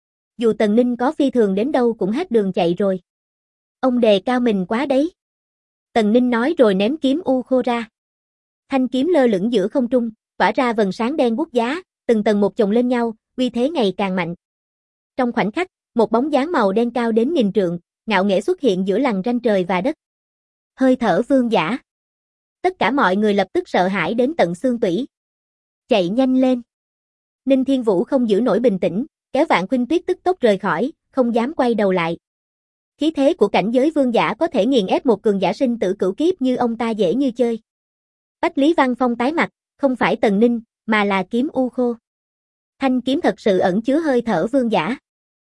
Dù Tần Ninh có phi thường đến đâu cũng hết đường chạy rồi. Ông đề cao mình quá đấy. Tần Ninh nói rồi ném kiếm u khô ra. Thanh kiếm lơ lửng giữa không trung, tỏa ra vầng sáng đen buốt giá, từng tầng một chồng lên nhau, uy thế ngày càng mạnh. Trong khoảnh khắc, một bóng dáng màu đen cao đến nghìn trượng, ngạo nghễ xuất hiện giữa lằn ranh trời và đất. Hơi thở vương giả. Tất cả mọi người lập tức sợ hãi đến tận xương tủy. Chạy nhanh lên. Ninh Thiên Vũ không giữ nổi bình tĩnh, kéo Vạn Khuynh Tuyết tức tốc rời khỏi, không dám quay đầu lại. Khí thế của cảnh giới vương giả có thể nghiền ép một cường giả sinh tử cửu kiếp như ông ta dễ như chơi. Bách Lý Văn Phong tái mặt, không phải Tần Ninh, mà là kiếm u khô. Thanh kiếm thật sự ẩn chứa hơi thở vương giả.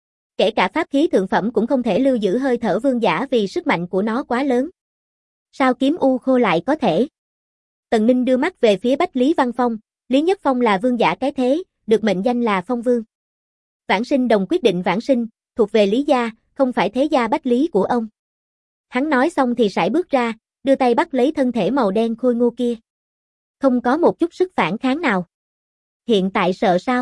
Kể cả pháp khí thượng phẩm cũng không thể lưu giữ hơi thở vương giả vì sức mạnh của nó quá lớn. Sao kiếm u khô lại có thể? Tần Ninh đưa mắt về phía Bách Lý Văn Phong, Lý Nhất Phong là vương giả cái thế, được mệnh danh là Phong Vương. Vãng sinh đồng quyết định vãng sinh, thuộc về Lý gia, không phải thế gia Bách Lý của ông. Hắn nói xong thì sải bước ra, đưa tay bắt lấy thân thể màu đen khôi ngô kia. Không có một chút sức phản kháng nào. Hiện tại sợ sao?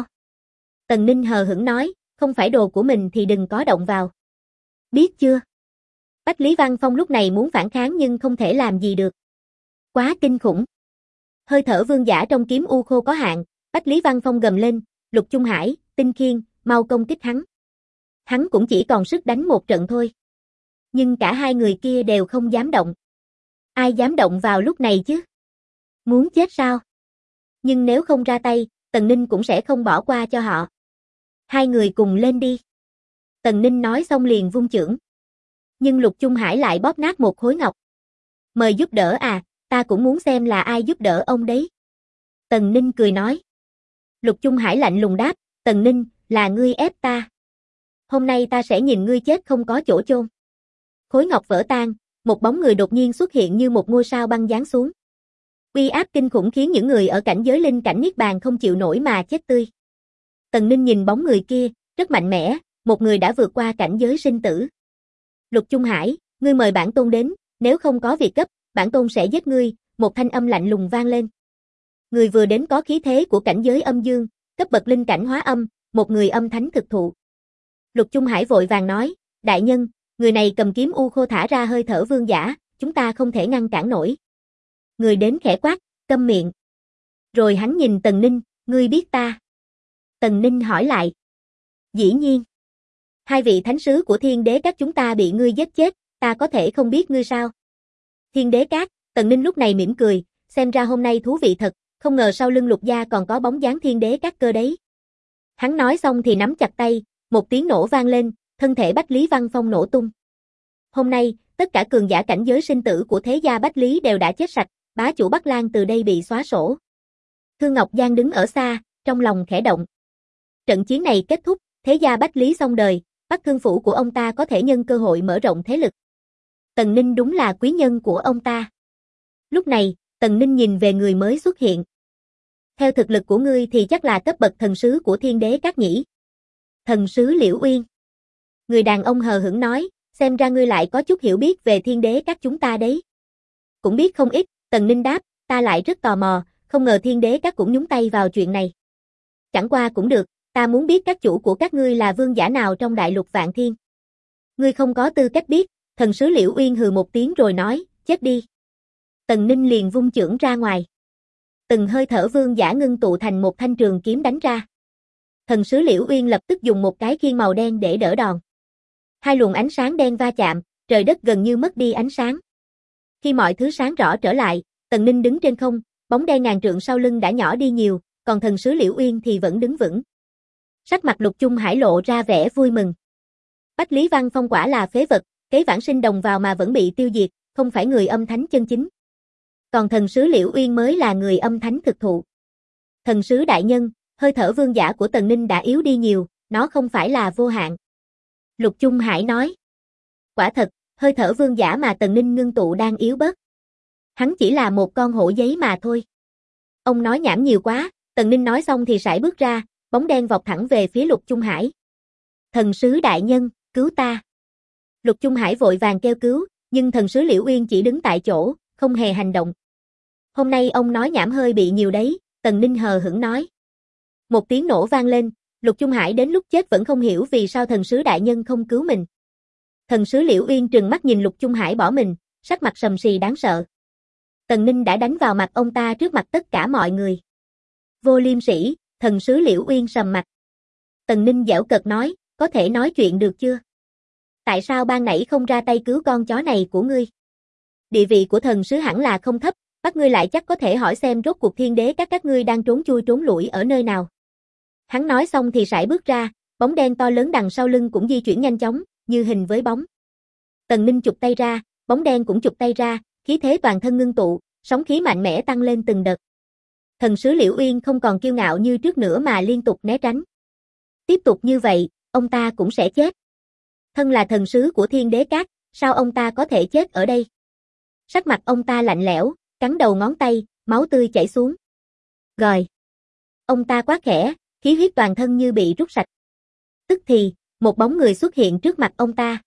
Tần Ninh hờ hững nói, không phải đồ của mình thì đừng có động vào. Biết chưa? Bách Lý Văn Phong lúc này muốn phản kháng nhưng không thể làm gì được. Quá kinh khủng. Hơi thở vương giả trong kiếm u khô có hạn, Bách Lý Văn Phong gầm lên, Lục Trung Hải, Tinh Khiên, mau công kích hắn. Hắn cũng chỉ còn sức đánh một trận thôi. Nhưng cả hai người kia đều không dám động. Ai dám động vào lúc này chứ? Muốn chết sao? Nhưng nếu không ra tay, Tần Ninh cũng sẽ không bỏ qua cho họ. Hai người cùng lên đi. Tần Ninh nói xong liền vung chưởng. Nhưng Lục Trung Hải lại bóp nát một khối ngọc. Mời giúp đỡ à, ta cũng muốn xem là ai giúp đỡ ông đấy. Tần Ninh cười nói. Lục Trung Hải lạnh lùng đáp, Tần Ninh, là ngươi ép ta. Hôm nay ta sẽ nhìn ngươi chết không có chỗ chôn. Khối ngọc vỡ tan, một bóng người đột nhiên xuất hiện như một ngôi sao băng giáng xuống. Uy áp kinh khủng khiến những người ở cảnh giới linh cảnh niết bàn không chịu nổi mà chết tươi. Tần Ninh nhìn bóng người kia, rất mạnh mẽ, một người đã vượt qua cảnh giới sinh tử. Lục Trung Hải, ngươi mời bản tôn đến, nếu không có việc gấp, bản tôn sẽ giết ngươi, một thanh âm lạnh lùng vang lên. Người vừa đến có khí thế của cảnh giới âm dương, cấp bậc linh cảnh hóa âm, một người âm thánh thực thụ. Lục Trung Hải vội vàng nói, đại nhân, người này cầm kiếm u khô thả ra hơi thở vương giả, chúng ta không thể ngăn cản nổi. Người đến khẽ quát, câm miệng. Rồi hắn nhìn Tần Ninh, ngươi biết ta. Tần Ninh hỏi lại. Dĩ nhiên. Hai vị thánh sứ của Thiên Đế Các chúng ta bị ngươi giết chết, ta có thể không biết ngươi sao? Thiên Đế Các, Tần Ninh lúc này mỉm cười, xem ra hôm nay thú vị thật, không ngờ sau lưng Lục gia còn có bóng dáng Thiên Đế Các cơ đấy. Hắn nói xong thì nắm chặt tay, một tiếng nổ vang lên, thân thể Bách Lý Văn Phong nổ tung. Hôm nay, tất cả cường giả cảnh giới sinh tử của thế gia Bách Lý đều đã chết sạch, bá chủ Bắc Lang từ đây bị xóa sổ. Thương Ngọc Giang đứng ở xa, trong lòng khẽ động. Trận chiến này kết thúc, thế gia Bách Lý xong đời, Bắc Cương phủ của ông ta có thể nhân cơ hội mở rộng thế lực. Tần Ninh đúng là quý nhân của ông ta. Lúc này, Tần Ninh nhìn về người mới xuất hiện. Theo thực lực của ngươi thì chắc là cấp bậc thần sứ của Thiên Đế Các nhỉ. Thần sứ Liễu Uyên. Người đàn ông hờ hững nói, xem ra ngươi lại có chút hiểu biết về Thiên Đế Các chúng ta đấy. Cũng biết không ít, Tần Ninh đáp, ta lại rất tò mò, không ngờ Thiên Đế Các cũng nhúng tay vào chuyện này. Chẳng qua cũng được, Ta muốn biết các chủ của các ngươi là vương giả nào trong đại lục Vạn Thiên. Ngươi không có tư cách biết, thần sứ Liễu Uyên hừ một tiếng rồi nói, chết đi. Tần Ninh liền vung chưởng ra ngoài. Từng hơi thở vương giả ngưng tụ thành một thanh trường kiếm đánh ra. Thần sứ Liễu Uyên lập tức dùng một cái khiên màu đen để đỡ đòn. Hai luồng ánh sáng đen va chạm, trời đất gần như mất đi ánh sáng. Khi mọi thứ sáng rõ trở lại, Tần Ninh đứng trên không, bóng đen ngàn trượng sau lưng đã nhỏ đi nhiều, còn thần sứ Liễu Uyên thì vẫn đứng vững. Sắc mặt Lục Chung Hải lộ ra vẻ vui mừng. Bách Lý Văn Phong quả là phế vật, kế vãng sinh đồng vào mà vẫn bị tiêu diệt, không phải người âm thánh chân chính. Còn thần sứ Liễu Uyên mới là người âm thánh thực thụ. Thần sứ đại nhân, hơi thở vương giả của Tần Ninh đã yếu đi nhiều, nó không phải là vô hạn. Lục Chung Hải nói. Quả thật, hơi thở vương giả mà Tần Ninh ngưng tụ đang yếu bớt. Hắn chỉ là một con hổ giấy mà thôi. Ông nói nhảm nhiều quá, Tần Ninh nói xong thì sải bước ra, bóng đen vọt thẳng về phía Lục Chung Hải. Thần sứ đại nhân, cứu ta. Lục Chung Hải vội vàng kêu cứu, nhưng thần sứ Liễu Uyên chỉ đứng tại chỗ, không hề hành động. Hôm nay ông nói nhảm hơi bị nhiều đấy, Tần Ninh hờ hững nói. Một tiếng nổ vang lên, Lục Chung Hải đến lúc chết vẫn không hiểu vì sao thần sứ đại nhân không cứu mình. Thần sứ Liễu Uyên trừng mắt nhìn Lục Chung Hải bỏ mình, sắc mặt sầm sì đáng sợ. Tần Ninh đã đánh vào mặt ông ta trước mặt tất cả mọi người. Vô liêm sỉ, thần sứ Liễu Uyên sầm mặt. Tần Ninh giễu cợt nói, có thể nói chuyện được chưa? Tại sao ban nãy không ra tay cứu con chó này của ngươi? Địa vị của thần sứ hẳn là không thấp, bắt ngươi lại chắc có thể hỏi xem rốt cuộc thiên đế các ngươi đang trốn chui trốn lủi ở nơi nào. Hắn nói xong thì sải bước ra, bóng đen to lớn đằng sau lưng cũng di chuyển nhanh chóng, như hình với bóng. Tần Ninh chụp tay ra, bóng đen cũng chụp tay ra, khí thế toàn thân ngưng tụ, sóng khí mạnh mẽ tăng lên từng đợt. Thần sứ Liễu Uyên không còn kiêu ngạo như trước nữa mà liên tục né tránh. Tiếp tục như vậy, ông ta cũng sẽ chết. Thân là thần sứ của thiên đế các, sao ông ta có thể chết ở đây? Sắc mặt ông ta lạnh lẽo, cắn đầu ngón tay, máu tươi chảy xuống. Gòi. Ông ta quát khẽ, khí huyết toàn thân như bị rút sạch. Tức thì, một bóng người xuất hiện trước mặt ông ta.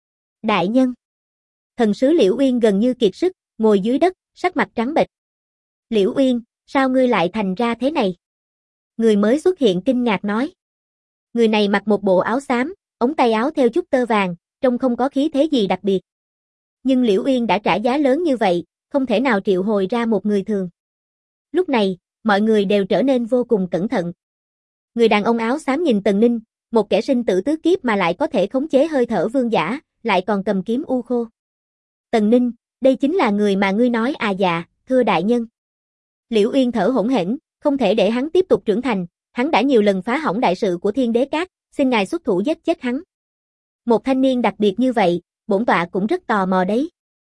Đại nhân. Thần sứ Liễu Uyên gần như kiệt sức, ngồi dưới đất, sắc mặt trắng bệch. Liễu Uyên, sao ngươi lại thành ra thế này? Người mới xuất hiện kinh ngạc nói. Người này mặc một bộ áo xám, ống tay áo theo chút tơ vàng, trông không có khí thế gì đặc biệt. Nhưng Liễu Uyên đã trả giá lớn như vậy, không thể nào triệu hồi ra một người thường. Lúc này, mọi người đều trở nên vô cùng cẩn thận. Người đàn ông áo xám nhìn Tần Ninh, một kẻ sinh tử tứ kiếp mà lại có thể khống chế hơi thở vương giả, lại còn cầm kiếm u khô. Tần Ninh, đây chính là người mà ngươi nói à? Dạ, thưa đại nhân. Liễu Uyên thở hổn hển, không thể để hắn tiếp tục trưởng thành, hắn đã nhiều lần phá hỏng đại sự của thiên đế các, xin ngài xuất thủ giết chết hắn. Một thanh niên đặc biệt như vậy, bổn tọa cũng rất tò mò đấy.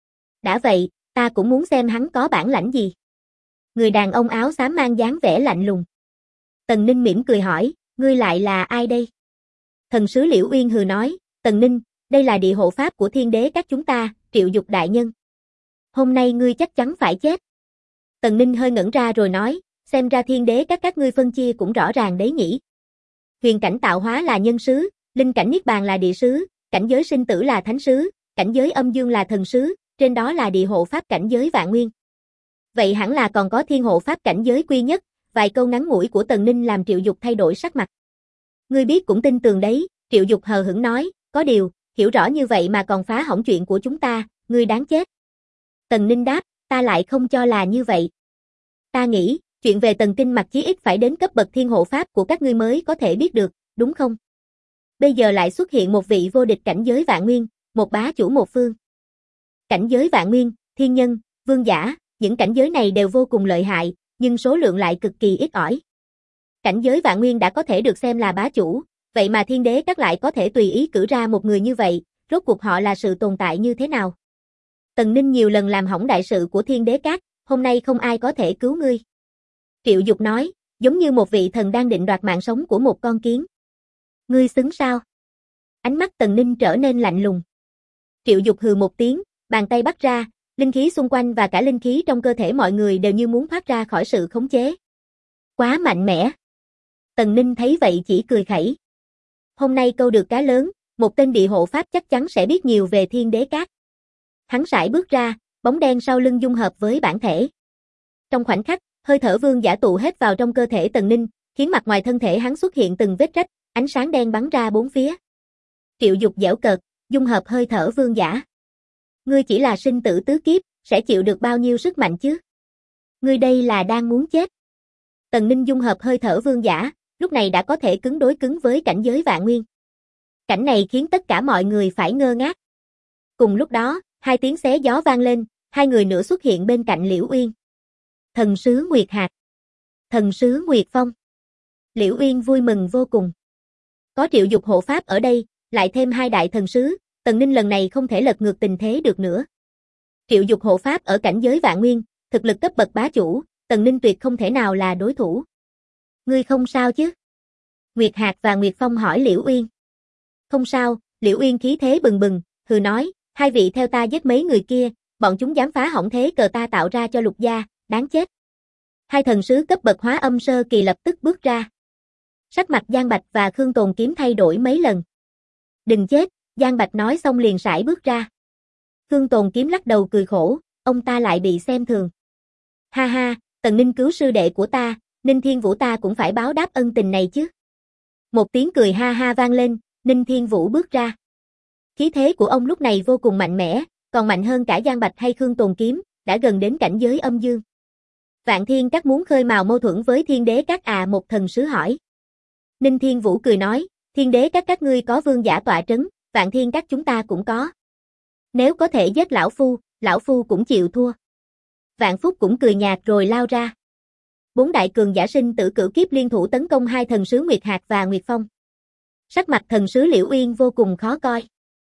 Đã vậy, ta cũng muốn xem hắn có bản lãnh gì. Người đàn ông áo xám mang dáng vẻ lạnh lùng. Tần Ninh mỉm cười hỏi, ngươi lại là ai đây? Thần sứ Liễu Uyên hừ nói, Tần Ninh, đây là địa hộ pháp của thiên đế các chúng ta, Triệu Dục đại nhân. Hôm nay ngươi chắc chắn phải chết. Tần Ninh hơi ngẩn ra rồi nói, xem ra thiên đế các ngươi phân chia cũng rõ ràng đấy nhỉ. Huyền cảnh tạo hóa là nhân sứ, linh cảnh niết bàn là địa sứ, cảnh giới sinh tử là thánh sứ, cảnh giới âm dương là thần sứ, trên đó là địa hộ pháp cảnh giới vạn nguyên. Vậy hẳn là còn có thiên hộ pháp cảnh giới quy nhất, vài câu ngắn ngủi của Tần Ninh làm Triệu Dục thay đổi sắc mặt. Ngươi biết cũng tin tường đấy, Triệu Dục hờ hững nói, có điều, hiểu rõ như vậy mà còn phá hỏng chuyện của chúng ta, ngươi đáng chết. Tần Ninh đáp, ta lại không cho là như vậy. Ta nghĩ, chuyện về Tần Kinh Mặc chí ít phải đến cấp bậc thiên hộ pháp của các ngươi mới có thể biết được, đúng không? Bây giờ lại xuất hiện một vị vô địch cảnh giới vạn nguyên, một bá chủ một phương. Cảnh giới vạn nguyên, thiên nhân, vương giả, những cảnh giới này đều vô cùng lợi hại, nhưng số lượng lại cực kỳ ít ỏi. Cảnh giới vạn nguyên đã có thể được xem là bá chủ, vậy mà thiên đế các lại có thể tùy ý cử ra một người như vậy, rốt cuộc họ là sự tồn tại như thế nào? Tần Ninh nhiều lần làm hỏng đại sự của thiên đế các, hôm nay không ai có thể cứu ngươi. Triệu Dục nói, giống như một vị thần đang định đoạt mạng sống của một con kiến. Ngươi xứng sao? Ánh mắt Tần Ninh trở nên lạnh lùng. Triệu Dục hừ một tiếng, bàn tay bắt ra, linh khí xung quanh và cả linh khí trong cơ thể mọi người đều như muốn thoát ra khỏi sự khống chế. Quá mạnh mẽ. Tần Ninh thấy vậy chỉ cười khẩy. Hôm nay câu được cá lớn, một tên địa hộ pháp chắc chắn sẽ biết nhiều về thiên đế các. Hắn sải bước ra, bóng đen sau lưng dung hợp với bản thể. Trong khoảnh khắc, hơi thở vương giả tụ hết vào trong cơ thể Tần Ninh, khiến mặt ngoài thân thể hắn xuất hiện từng vết rách, ánh sáng đen bắn ra bốn phía. Triệu Dục giễu cợt, dung hợp hơi thở vương giả. Ngươi chỉ là sinh tử tứ kiếp, sẽ chịu được bao nhiêu sức mạnh chứ? Ngươi đây là đang muốn chết. Tần Ninh dung hợp hơi thở vương giả, lúc này đã có thể cứng đối cứng với cảnh giới vạn nguyên. Cảnh này khiến tất cả mọi người phải ngơ ngác. Cùng lúc đó, hai tiếng xé gió vang lên, hai người nữa xuất hiện bên cạnh Liễu Uyên. Thần sứ Nguyệt Hạc, thần sứ Nguyệt Phong. Liễu Uyên vui mừng vô cùng. Có Triệu Dục hộ pháp ở đây, lại thêm hai đại thần sứ, Tần Ninh lần này không thể lật ngược tình thế được nữa. Triệu Dục hộ pháp ở cảnh giới vạn nguyên, thực lực cấp bậc bá chủ, Tần Ninh tuyệt không thể nào là đối thủ. Ngươi không sao chứ? Nguyệt Hạc và Nguyệt Phong hỏi Liễu Uyên. Không sao, Liễu Uyên khí thế bừng bừng, hừ nói, hai vị theo ta giết mấy người kia, bọn chúng dám phá hỏng thế cờ ta tạo ra cho Lục gia, đáng chết. Hai thần sứ cấp bậc hóa âm sơ kỳ lập tức bước ra. Sắc mặt Giang Bạch và Khương Tồn Kiếm thay đổi mấy lần. Đừng chết, Giang Bạch nói xong liền sải bước ra. Khương Tồn Kiếm lắc đầu cười khổ, ông ta lại bị xem thường. Ha ha, Tần Ninh cứu sư đệ của ta, Ninh Thiên Vũ ta cũng phải báo đáp ân tình này chứ. Một tiếng cười ha ha vang lên, Ninh Thiên Vũ bước ra. Khí thế của ông lúc này vô cùng mạnh mẽ, còn mạnh hơn cả Giang Bạch hay Khương Tồn Kiếm, đã gần đến cảnh giới âm dương. Vạn Thiên Các muốn khơi mào mâu thuẫn với Thiên Đế Các à, một thần sứ hỏi. Ninh Thiên Vũ cười nói, Thiên Đế Các ngươi có vương giả tọa trấn, Vạn Thiên Các chúng ta cũng có. Nếu có thể giết lão phu cũng chịu thua. Vạn Phúc cũng cười nhạt rồi lao ra. Bốn đại cường giả sinh tử cửu kiếp liên thủ tấn công hai thần sứ Nguyệt Hạc và Nguyệt Phong. Sắc mặt thần sứ Liễu Uyên vô cùng khó coi.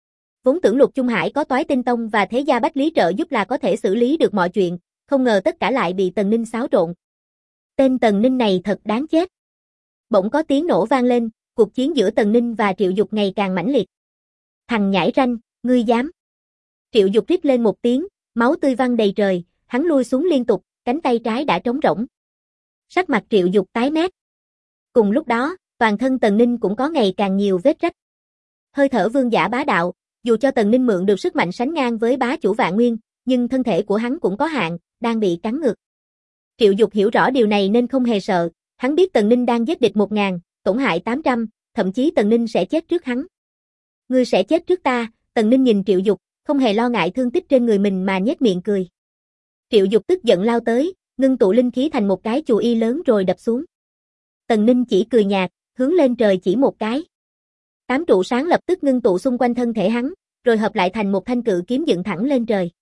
Vốn tưởng Lục Trung Hải có Toái Tinh Tông và Thế gia Bách Lý trợ giúp là có thể xử lý được mọi chuyện, không ngờ tất cả lại bị Tần Ninh xáo trộn. Tên Tần Ninh này thật đáng chết. Bỗng có tiếng nổ vang lên, cuộc chiến giữa Tần Ninh và Triệu Dục ngày càng mãnh liệt. Thằng nhãi ranh, ngươi dám. Triệu Dục rít lên một tiếng, máu tươi văng đầy trời, hắn lui xuống liên tục, cánh tay trái đã trống rỗng. Sắc mặt Triệu Dục tái mét. Cùng lúc đó, toàn thân Tần Ninh cũng có ngày càng nhiều vết rách. Hơi thở vương giả bá đạo, dù cho Tần Ninh mượn được sức mạnh sánh ngang với bá chủ vạn nguyên, nhưng thân thể của hắn cũng có hạn, đang bị cắn ngược. Triệu Dục hiểu rõ điều này nên không hề sợ, hắn biết Tần Ninh đang giết địch 1000, tổn hại 800, thậm chí Tần Ninh sẽ chết trước hắn. Ngươi sẽ chết trước ta, Tần Ninh nhìn Triệu Dục, không hề lo ngại thương tích trên người mình mà nhếch miệng cười. Triệu Dục tức giận lao tới, ngưng tụ linh khí thành một cái chù y lớn rồi đập xuống. Tần Ninh chỉ cười nhạt, hướng lên trời chỉ một cái. 8 trụ sáng lập tức ngưng tụ xung quanh thân thể hắn, rồi hợp lại thành một thanh cự kiếm dựng thẳng lên trời.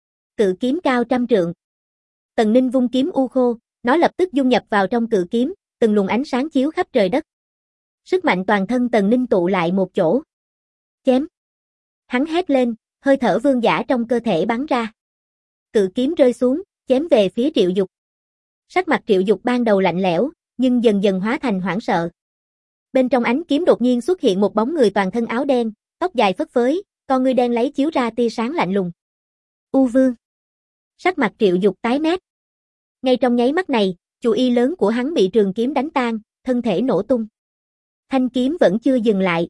Cự kiếm cao 100 trượng. Tần Ninh vung kiếm u khô, nó lập tức dung nhập vào trong cự kiếm, từng luồng ánh sáng chiếu khắp trời đất. Sức mạnh toàn thân Tần Ninh tụ lại một chỗ. Chém. Hắn hét lên, hơi thở vương giả trong cơ thể bắn ra. Cự kiếm rơi xuống, chém về phía Triệu Dục. Sắc mặt Triệu Dục ban đầu lạnh lẽo, nhưng dần dần hóa thành hoảng sợ. Bên trong ánh kiếm đột nhiên xuất hiện một bóng người toàn thân áo đen, tóc dài phất phới, con ngươi đen lấy chiếu ra tia sáng lạnh lùng. U Vương. Sắc mặt Triệu Dục tái mét. Ngay trong nháy mắt này, chù y lớn của hắn bị trường kiếm đánh tan, thân thể nổ tung. Thanh kiếm vẫn chưa dừng lại.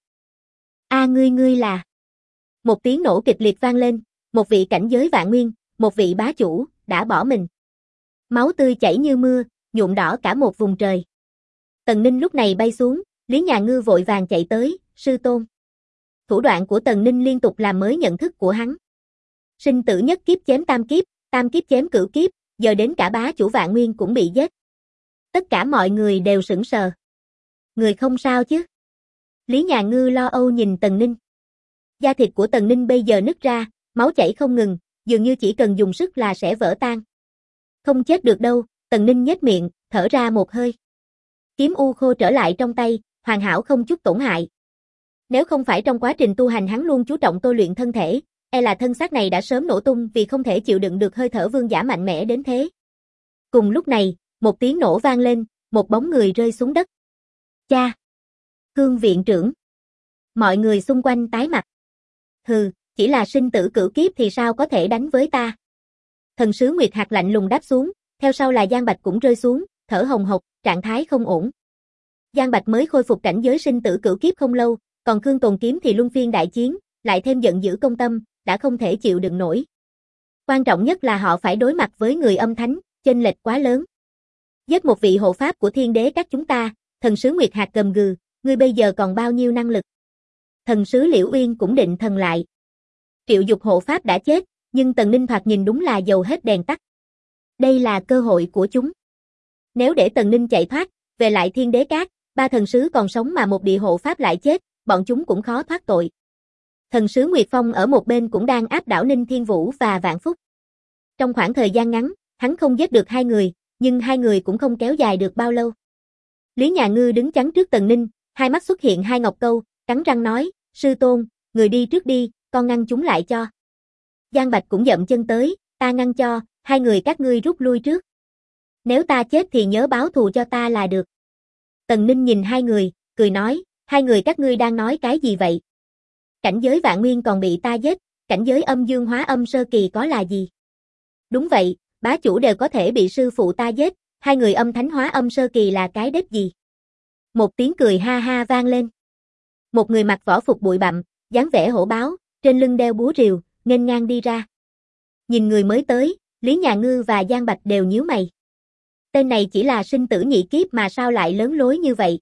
A ngươi là. Một tiếng nổ kịch liệt vang lên, một vị cảnh giới vạn nguyên, một vị bá chủ, đã bỏ mình. Máu tươi chảy như mưa, nhuộm đỏ cả một vùng trời. Tần Ninh lúc này bay xuống, Lý Nhà Ngư vội vàng chạy tới, sư tôn. Thủ đoạn của Tần Ninh liên tục làm mới nhận thức của hắn. Sinh tử nhất kiếp chém tam kiếp chém cửu kiếp, giờ đến cả bá chủ vạn nguyên cũng bị giết. Tất cả mọi người đều sững sờ. Người không sao chứ? Lý Nhà Ngư lo âu nhìn Tần Ninh. Da thịt của Tần Ninh bây giờ nứt ra, máu chảy không ngừng, dường như chỉ cần dùng sức là sẽ vỡ tan. Không chết được đâu, Tần Ninh nhếch miệng, thở ra một hơi. Kiếm u khô trở lại trong tay, hoàn hảo không chút tổn hại. Nếu không phải trong quá trình tu hành hắn luôn chú trọng tôi luyện thân thể, e là thân xác này đã sớm nổ tung vì không thể chịu đựng được hơi thở vương giả mạnh mẽ đến thế. Cùng lúc này, một tiếng nổ vang lên, một bóng người rơi xuống đất. Cha! Khương viện trưởng! Mọi người xung quanh tái mặt. Hừ, chỉ là sinh tử cửu kiếp thì sao có thể đánh với ta? Thần sứ Nguyệt Hạc lạnh lùng đáp xuống, theo sau là Giang Bạch cũng rơi xuống, thở hồng hộc, trạng thái không ổn. Giang Bạch mới khôi phục cảnh giới sinh tử cửu kiếp không lâu, còn Khương Tồn Kiếm thì luân phiên đại chiến, lại thêm giận dữ công tâm, đã không thể chịu đựng nổi. Quan trọng nhất là họ phải đối mặt với người âm thánh, chênh lệch quá lớn. Giết một vị hộ pháp của Thiên Đế Các chúng ta, Thần sứ Nguyệt Hạc gầm gừ, ngươi bây giờ còn bao nhiêu năng lực? Thần sứ Liễu Uyên cũng định thần lại. Triệu Dục hộ pháp đã chết, nhưng Tần Ninh thoạt nhìn đúng là dầu hết đèn tắt. Đây là cơ hội của chúng. Nếu để Tần Ninh chạy thoát, về lại Thiên Đế Cát, ba thần sứ còn sống mà một địa hộ pháp lại chết, bọn chúng cũng khó thoát tội. Thần sứ Nguyệt Phong ở một bên cũng đang áp đảo Ninh Thiên Vũ và Vạn Phúc. Trong khoảng thời gian ngắn, hắn không giết được hai người, nhưng hai người cũng không kéo dài được bao lâu. Lý Nhà Ngư đứng chắn trước Tần Ninh, hai mắt xuất hiện hai ngọc câu, cắn răng nói, sư tôn, người đi trước đi, con ngăn chúng lại cho. Giang Bạch cũng dậm chân tới, ta ngăn cho, hai người các ngươi rút lui trước. Nếu ta chết thì nhớ báo thù cho ta là được. Tần Ninh nhìn hai người, cười nói, hai người các ngươi đang nói cái gì vậy? Cảnh giới vạn nguyên còn bị ta giết, cảnh giới âm dương hóa âm sơ kỳ có là gì? Đúng vậy, bá chủ đều có thể bị sư phụ ta giết, hai người âm thánh hóa âm sơ kỳ là cái đếp gì? Một tiếng cười ha ha vang lên. Một người mặc võ phục bụi bặm, dáng vẻ hổ báo, trên lưng đeo búa rìu, nghênh ngang đi ra. Nhìn người mới tới, Lý Nhà Ngư và Giang Bạch đều nhíu mày. Tên này chỉ là sinh tử nhị kiếp mà sao lại lớn lối như vậy?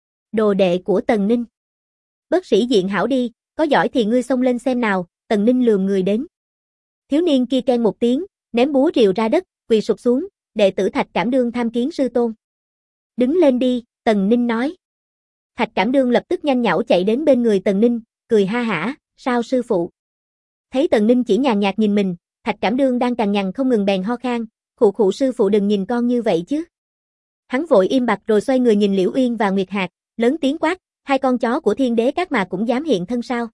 Đồ đệ của Tần Ninh. Bất sĩ diện hảo đi, có giỏi thì ngươi xông lên xem nào, Tần Ninh lườm người đến. Thiếu niên kia keng một tiếng, ném búa rìu ra đất, quỳ sụp xuống, đệ tử Thạch Cảm Đương tham kiến sư tôn. Đứng lên đi, Tần Ninh nói. Thạch Cảm Đương lập tức nhanh nhảu chạy đến bên người Tần Ninh, cười ha hả, sao sư phụ? Thấy Tần Ninh chỉ nhàn nhạt nhìn mình, Thạch Cảm Đương đang cằn nhằn không ngừng bèn ho khan, khụ sư phụ đừng nhìn con như vậy chứ. Hắn vội im bặt rồi xoay người nhìn Liễu Uyên và Nguyệt Hạc, lớn tiếng quát, hai con chó của Thiên Đế Các mà cũng dám hiện thân sao?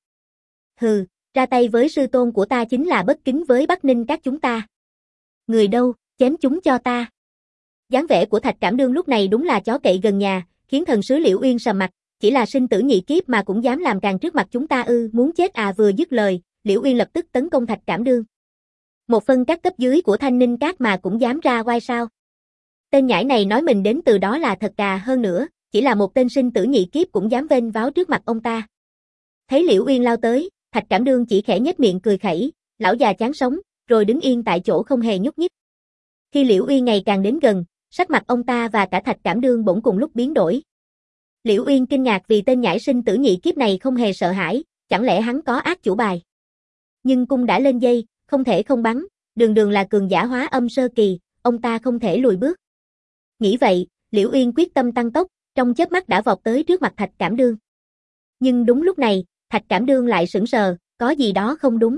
Hừ, ra tay với sư tôn của ta chính là bất kính với Bắc Ninh các chúng ta. Người đâu, chém chúng cho ta. Dáng vẻ của Thạch Cảm Đương lúc này đúng là chó cậy gần nhà, khiến thần sứ Liễu Uyên sầm mặt, chỉ là sinh tử nhị kiếp mà cũng dám làm càng trước mặt chúng ta ư, muốn chết à? Vừa dứt lời, Liễu Uyên lập tức tấn công Thạch Cảm Đương. Một phân các cấp dưới của Thanh Ninh Các mà cũng dám ra oai sao? Tên nhãi này nói mình đến từ đó là thật cà, hơn nữa, chỉ là một tên sinh tử nhị kiếp cũng dám vênh váo trước mặt ông ta. Thấy Liễu Uyên lao tới, Thạch Cảm Đương chỉ khẽ nhếch miệng cười khẩy, lão già chán sống, rồi đứng yên tại chỗ không hề nhúc nhích. Khi Liễu Uyên ngày càng đến gần, sắc mặt ông ta và cả Thạch Cảm Đương bỗng cùng lúc biến đổi. Liễu Uyên kinh ngạc vì tên nhãi sinh tử nhị kiếp này không hề sợ hãi, chẳng lẽ hắn có ác chủ bài. Nhưng cung đã lên dây, không thể không bắn, đường đường là cường giả hóa âm sơ kỳ, ông ta không thể lùi bước. Nghĩ vậy, Liễu Uyên quyết tâm tăng tốc, trong chớp mắt đã vọt tới trước mặt Thạch Cảm Đương. Nhưng đúng lúc này, Thạch Cảm Đương lại sững sờ, có gì đó không đúng.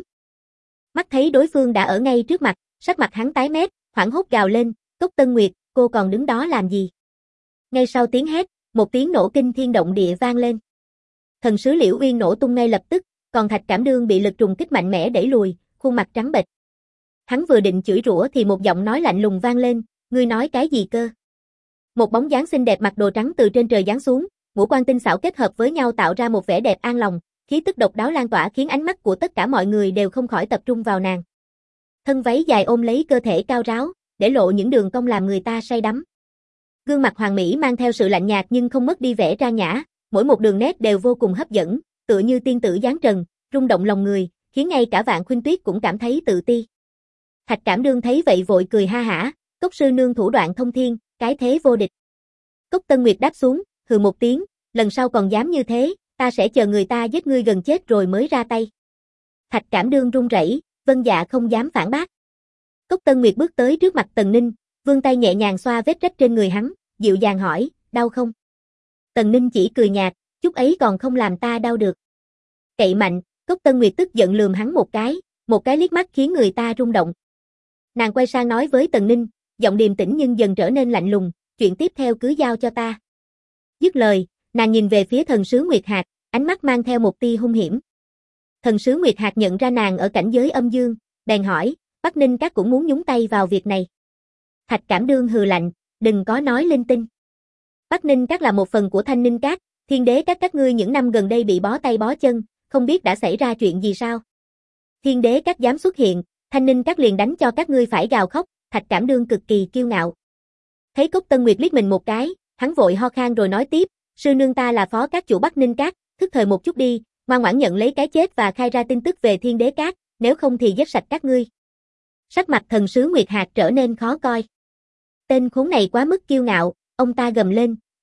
Mắt thấy đối phương đã ở ngay trước mặt, sắc mặt hắn tái mét, hoảng hốt gào lên, Cốc Tân Nguyệt, cô còn đứng đó làm gì? Ngay sau tiếng hét, một tiếng nổ kinh thiên động địa vang lên. Thần sứ Liễu Uyên nổ tung ngay lập tức, còn Thạch Cảm Đương bị lực trùng kích mạnh mẽ đẩy lùi, khuôn mặt trắng bệch. Hắn vừa định chửi rủa thì một giọng nói lạnh lùng vang lên, ngươi nói cái gì cơ? Một bóng dáng xinh đẹp mặc đồ trắng từ trên trời giáng xuống, ngũ quan tinh xảo kết hợp với nhau tạo ra một vẻ đẹp an lòng, khí tức độc đáo lan tỏa khiến ánh mắt của tất cả mọi người đều không khỏi tập trung vào nàng. Thân váy dài ôm lấy cơ thể cao ráo, để lộ những đường cong làm người ta say đắm. Gương mặt hoàng mỹ mang theo sự lạnh nhạt nhưng không mất đi vẻ trang nhã, mỗi một đường nét đều vô cùng hấp dẫn, tựa như tiên tử giáng trần, rung động lòng người, khiến ngay cả Vạn Khuynh Tuyết cũng cảm thấy tự ti. Thạch Cảm Đương thấy vậy vội cười ha hả, Cốc sư nương thủ đoạn thông thiên, cái thế vô địch. Cốc Tân Nguyệt đáp xuống, hừ một tiếng, lần sau còn dám như thế, ta sẽ chờ người ta giết ngươi gần chết rồi mới ra tay. Thạch Cảm Đương run rẩy, vâng dạ không dám phản bác. Cốc Tân Nguyệt bước tới trước mặt Tần Ninh, vươn tay nhẹ nhàng xoa vết rách trên người hắn, dịu dàng hỏi, đau không? Tần Ninh chỉ cười nhạt, chút ấy còn không làm ta đau được. Cậy mạnh, Cốc Tân Nguyệt tức giận lườm hắn một cái liếc mắt khiến người ta rung động. Nàng quay sang nói với Tần Ninh, giọng điềm tĩnh nhưng dần trở nên lạnh lùng, chuyện tiếp theo cứ giao cho ta. Dứt lời, nàng nhìn về phía thần sứ Nguyệt Hạc, ánh mắt mang theo một tia hung hiểm. Thần sứ Nguyệt Hạc nhận ra nàng ở cảnh giới âm dương, bèn hỏi, Bắc Ninh các cũng muốn nhúng tay vào việc này. Thạch Cảm Đương hừ lạnh, đừng có nói linh tinh. Bắc Ninh các là một phần của Thanh Ninh các, Thiên Đế các ngươi những năm gần đây bị bó tay bó chân, không biết đã xảy ra chuyện gì sao? Thiên Đế các dám xuất hiện, Thanh Ninh các liền đánh cho các ngươi phải gào khóc, Thạch Cảm Đương cực kỳ kiêu ngạo. Thấy Cốc Tân Nguyệt liếc mình một cái, hắn vội ho khan rồi nói tiếp, sư nương ta là phó các chủ Bắc Ninh các, thức thời một chút đi, ngoan ngoãn nhận lấy cái chết và khai ra tin tức về Thiên Đế các, nếu không thì giết sạch các ngươi. Sắc mặt thần sứ Nguyệt Hạc trở nên khó coi. Tên khốn này quá mức kiêu ngạo, ông ta gầm lên,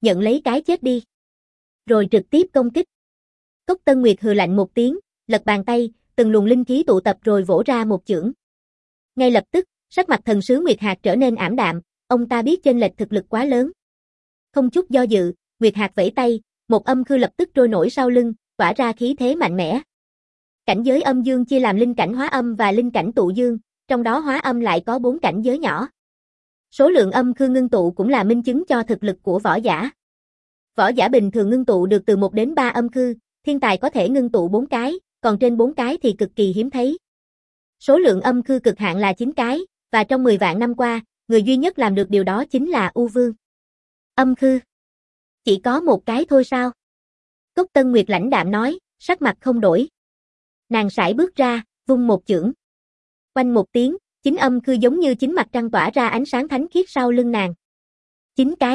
nhận lấy cái chết đi. Rồi trực tiếp công kích. Cốc Tân Nguyệt hừ lạnh một tiếng, lật bàn tay, từng luồng linh khí tụ tập rồi vỗ ra một chưởng. Ngay lập tức, sắc mặt thần sứ Nguyệt Hạc trở nên ảm đạm, ông ta biết chênh lệch thực lực quá lớn. Không chút do dự, Nguyệt Hạc vẫy tay, một âm khư lập tức trôi nổi sau lưng, tỏa ra khí thế mạnh mẽ. Cảnh giới âm dương chia làm linh cảnh hóa âm và linh cảnh tụ dương, trong đó hóa âm lại có 4 cảnh giới nhỏ. Số lượng âm khư ngưng tụ cũng là minh chứng cho thực lực của võ giả. Võ giả bình thường ngưng tụ được từ 1 đến 3 âm khư, thiên tài có thể ngưng tụ 4 cái, còn trên 4 cái thì cực kỳ hiếm thấy. Số lượng âm khư cực hạn là 9 cái, và trong 10 vạn năm qua, người duy nhất làm được điều đó chính là U Vương. Âm khư. Chỉ có 1 cái thôi sao? Cốc Tân Nguyệt lãnh đạm nói, sắc mặt không đổi. Nàng sải bước ra, vung một chưởng. Oanh một tiếng, 9 âm khư giống như 9 mặt trăng tỏa ra ánh sáng thánh khiết sau lưng nàng. 9 cái.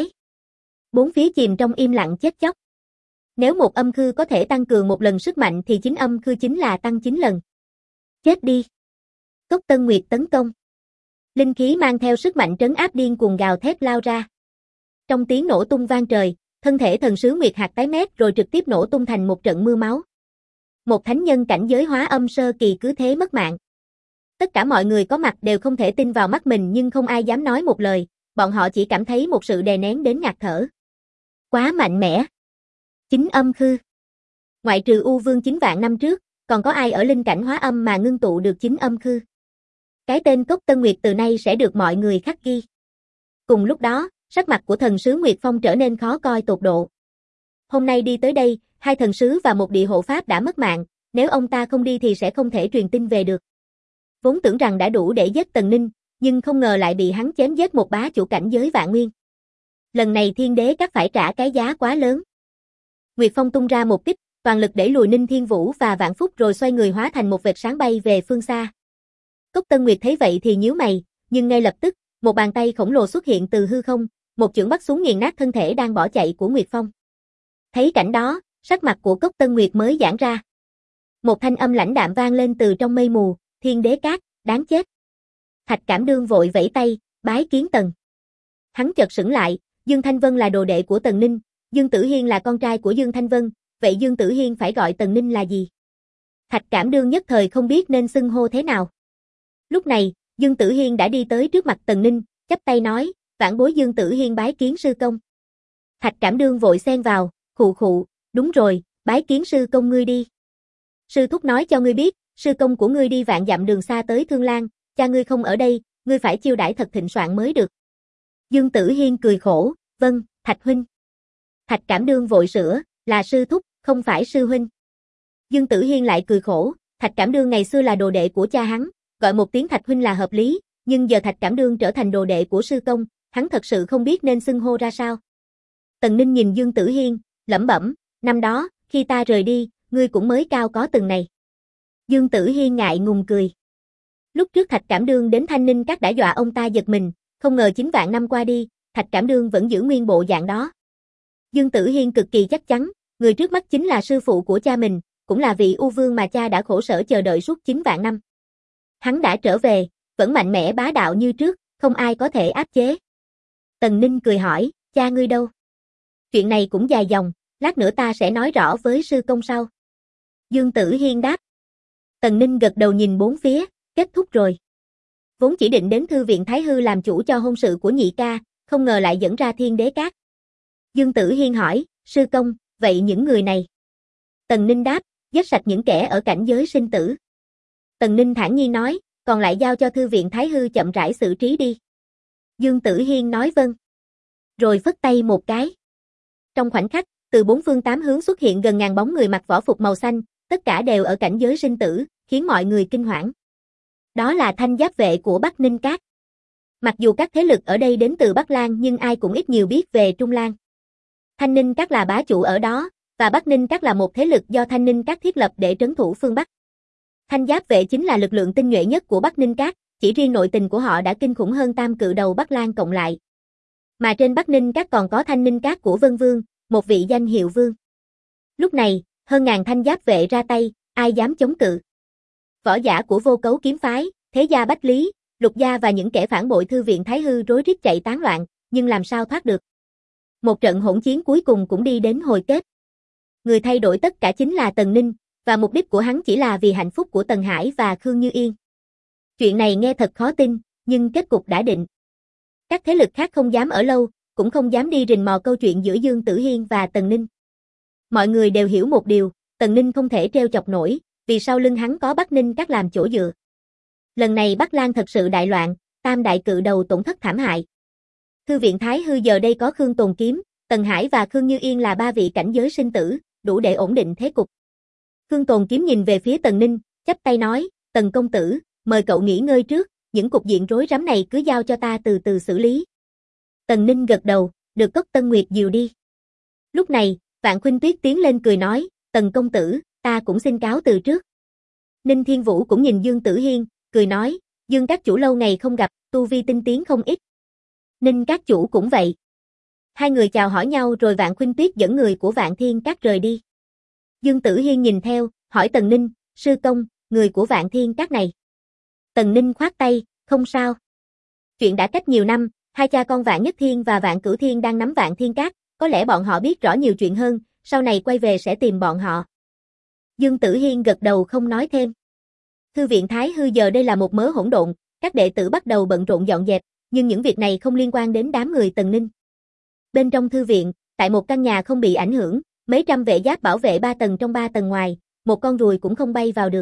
4 phía chìm trong im lặng chết chóc. Nếu một âm khư có thể tăng cường 1 lần sức mạnh thì 9 âm khư chính là tăng 9 lần. Chết đi. Cốc Tân Nguyệt tấn công. Linh khí mang theo sức mạnh trấn áp điên cuồng gào thét lao ra. Trong tiếng nổ tung vang trời, thân thể thần sứ Nguyệt Hạc tái mét rồi trực tiếp nổ tung thành một trận mưa máu. Một thánh nhân cảnh giới hóa âm sơ kỳ cứ thế mất mạng. Tất cả mọi người có mặt đều không thể tin vào mắt mình nhưng không ai dám nói một lời, bọn họ chỉ cảm thấy một sự đè nén đến ngạt thở. Quá mạnh mẽ. 9 âm khư. Ngoại trừ U Vương 9 vạn năm trước, còn có ai ở linh cảnh hóa âm mà ngưng tụ được 9 âm khư? Cái tên Cốc Tân Nguyệt từ nay sẽ được mọi người khắc ghi. Cùng lúc đó, sắc mặt của thần sứ Nguyệt Phong trở nên khó coi tột độ. Hôm nay đi tới đây, 2 thần sứ và 1 địa hộ pháp đã mất mạng, nếu ông ta không đi thì sẽ không thể truyền tin về được. Vốn tưởng rằng đã đủ để giết Tần Ninh, nhưng không ngờ lại bị hắn chém giết một bá chủ cảnh giới vạn nguyên. Lần này Thiên Đế Các phải trả cái giá quá lớn. Nguyệt Phong tung ra một kích, toàn lực đẩy lùi Ninh Thiên Vũ và Vạn Phúc rồi xoay người hóa thành một vệt sáng bay về phương xa. Cốc Tân Nguyệt thấy vậy thì nhíu mày, nhưng ngay lập tức, một bàn tay khổng lồ xuất hiện từ hư không, một chưởng bắt xuống nghiền nát thân thể đang bỏ chạy của Nguyệt Phong. Thấy cảnh đó, sắc mặt của Cốc Tân Nguyệt mới giãn ra. Một thanh âm lãnh đạm vang lên từ trong mây mù, Thiên Đế Các, đáng chết. Thạch Cảm Đương vội vẫy tay, bái kiến Tần. Hắn chợt sững lại, Dương Thanh Vân là đồ đệ của Tần Ninh, Dương Tử Hiên là con trai của Dương Thanh Vân, vậy Dương Tử Hiên phải gọi Tần Ninh là gì? Thạch Cảm Đương nhất thời không biết nên xưng hô thế nào. Lúc này, Dương Tử Hiên đã đi tới trước mặt Tần Ninh, chắp tay nói, vãn bối Dương Tử Hiên bái kiến sư công. Thạch Cảm Đương vội xen vào, khụ khụ, đúng rồi, bái kiến sư công ngươi đi. Sư thúc nói cho ngươi biết, sư công của ngươi đi vạn dặm đường xa tới Thương Lan, cha ngươi không ở đây, ngươi phải chiêu đãi thật thịnh soạn mới được. Dương Tử Hiên cười khổ, vâng, Thạch huynh. Thạch Cảm Đương vội sửa, là sư thúc, không phải sư huynh. Dương Tử Hiên lại cười khổ, Thạch Cảm Đương ngày xưa là đồ đệ của cha hắn, gọi một tiếng Thạch huynh là hợp lý, nhưng giờ Thạch Cảm Đương trở thành đồ đệ của sư công, hắn thật sự không biết nên xưng hô ra sao. Tần Ninh nhìn Dương Tử Hiên, lẩm bẩm, năm đó, khi ta rời đi, ngươi cũng mới cao có từng này. Dương Tử Hiên ngại ngùng cười. Lúc trước Thạch Cảm Đương đến Thanh Ninh Các đã dọa ông ta giật mình, không ngờ 9 vạn năm qua đi, Thạch Cảm Đương vẫn giữ nguyên bộ dạng đó. Dương Tử Hiên cực kỳ chắc chắn, người trước mắt chính là sư phụ của cha mình, cũng là vị U Vương mà cha đã khổ sở chờ đợi suốt 9 vạn năm. Hắn đã trở về, vẫn mạnh mẽ bá đạo như trước, không ai có thể áp chế. Tần Ninh cười hỏi, cha ngươi đâu? Chuyện này cũng dài dòng, lát nữa ta sẽ nói rõ với sư công sau. Dương Tử Hiên đáp. Tần Ninh gật đầu nhìn bốn phía, kết thúc rồi. Vốn chỉ định đến Thư viện Thái Hư làm chủ cho hôn sự của nhị ca, không ngờ lại dẫn ra Thiên Đế Các. Dương Tử Hiên hỏi, sư công, vậy những người này? Tần Ninh đáp, giết sạch những kẻ ở cảnh giới sinh tử. Tần Ninh thản nhiên nói, còn lại giao cho Thư viện Thái Hư chậm rãi xử trí đi. Dương Tử Hiên nói vâng. Rồi phất tay một cái. Trong khoảnh khắc, từ 4 phương 8 hướng xuất hiện gần ngàn bóng người mặc võ phục màu xanh, tất cả đều ở cảnh giới sinh tử, khiến mọi người kinh hoảng. Đó là thanh giáp vệ của Bắc Ninh Các. Mặc dù các thế lực ở đây đến từ Bắc Lan nhưng ai cũng ít nhiều biết về Trung Lan. Thanh Ninh Các là bá chủ ở đó, và Bắc Ninh Các là một thế lực do Thanh Ninh Các thiết lập để trấn thủ phương Bắc. Thanh giáp vệ chính là lực lượng tinh nhuệ nhất của Bắc Ninh Các, chỉ riêng nội tình của họ đã kinh khủng hơn tam cự đầu Bắc Lan cộng lại. Mà trên Bắc Ninh Các còn có Thanh Ninh Các của Vân Vương, một vị danh hiệu vương. Lúc này, hơn ngàn thanh giáp vệ ra tay, ai dám chống cự? Võ giả của Vô Cấu kiếm phái, Thế gia Bách Lý, Lục gia và những kẻ phản bội Thư viện Thái Hư rối rít chạy tán loạn, nhưng làm sao thoát được? Một trận hỗn chiến cuối cùng cũng đi đến hồi kết. Người thay đổi tất cả chính là Tần Ninh, và mục đích của hắn chỉ là vì hạnh phúc của Tần Hải và Khương Như Yên. Chuyện này nghe thật khó tin, nhưng kết cục đã định. Các thế lực khác không dám ở lâu, cũng không dám đi rình mò câu chuyện giữa Dương Tử Hiên và Tần Ninh. Mọi người đều hiểu một điều, Tần Ninh không thể trêu chọc nổi, vì sau lưng hắn có Bắc Ninh Các làm chỗ dựa. Lần này Bắc Lang thật sự đại loạn, tam đại cự đầu tổn thất thảm hại. Thư viện Thái Hư giờ đây có Khương Tồn Kiếm, Tần Hải và Khương Như Yên là ba vị cảnh giới sinh tử, đủ để ổn định thế cục. Khương Tồn Kiếm nhìn về phía Tần Ninh, chắp tay nói, Tần công tử, mời cậu nghỉ ngơi trước, những cục diện rối rắm này cứ giao cho ta từ từ xử lý. Tần Ninh gật đầu, được Cốc Tân Nguyệt dìu đi. Lúc này, Vạn Khuynh Tuyết tiến lên cười nói, Tần công tử, ta cũng xin cáo từ trước. Ninh Thiên Vũ cũng nhìn Dương Tử Hiên, cười nói, Dương các chủ lâu ngày không gặp, tu vi tinh tiến không ít. Ninh các chủ cũng vậy. Hai người chào hỏi nhau rồi Vạn Khuynh Tuyết dẫn người của Vạn Thiên Các rời đi. Dương Tử Hiên nhìn theo, hỏi Tần Ninh, sư công, người của Vạn Thiên Các này. Tần Ninh khoát tay, không sao. Chuyện đã cách nhiều năm, hai cha con Vạn Nhất Thiên và Vạn Cửu Thiên đang nắm Vạn Thiên Các, có lẽ bọn họ biết rõ nhiều chuyện hơn, sau này quay về sẽ tìm bọn họ. Dương Tử Hiên gật đầu không nói thêm. Thư viện Thái Hư giờ đây là một mớ hỗn độn, các đệ tử bắt đầu bận rộn dọn dẹp, nhưng những việc này không liên quan đến đám người Tần Ninh. Bên trong thư viện, tại một căn nhà không bị ảnh hưởng, mấy trăm vệ giáp bảo vệ 3 tầng trong 3 tầng ngoài, một con ruồi cũng không bay vào được.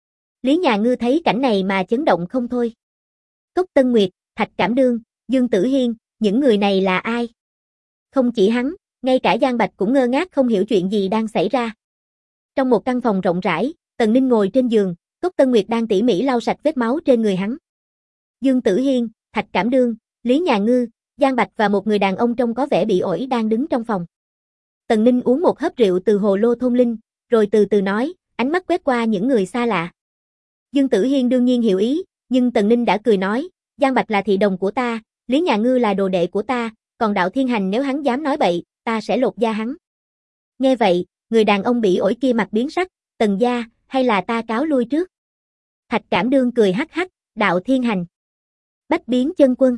Lý Nhà Ngư thấy cảnh này mà chấn động không thôi. Cốc Tân Nguyệt, Thạch Cảm Đương, Dương Tử Hiên, những người này là ai? Không chỉ hắn, ngay cả Giang Bạch cũng ngơ ngác không hiểu chuyện gì đang xảy ra. Trong một căn phòng rộng rãi, Tần Ninh ngồi trên giường, Cốc Tân Nguyệt đang tỉ mỉ lau sạch vết máu trên người hắn. Dương Tử Hiên, Thạch Cảm Đương, Lý Nhà Ngư, Giang Bạch và một người đàn ông trông có vẻ bị ổi đang đứng trong phòng. Tần Ninh uống một hớp rượu từ hồ lô thôn linh, rồi từ từ nói, ánh mắt quét qua những người xa lạ. Dương Tử Hiên đương nhiên hiểu ý, nhưng Tần Ninh đã cười nói, Giang Bạch là thị đồng của ta, Lý Nhà Ngư là đồ đệ của ta, còn Đạo Thiên Hành nếu hắn dám nói bậy, ta sẽ lột da hắn. Nghe vậy, người đàn ông bị ổi kia mặt biến sắc, Tần gia, hay là ta cáo lui trước. Thạch Cảm Đương cười hắc hắc, Đạo Thiên Hành. Bách Biến Chân Quân.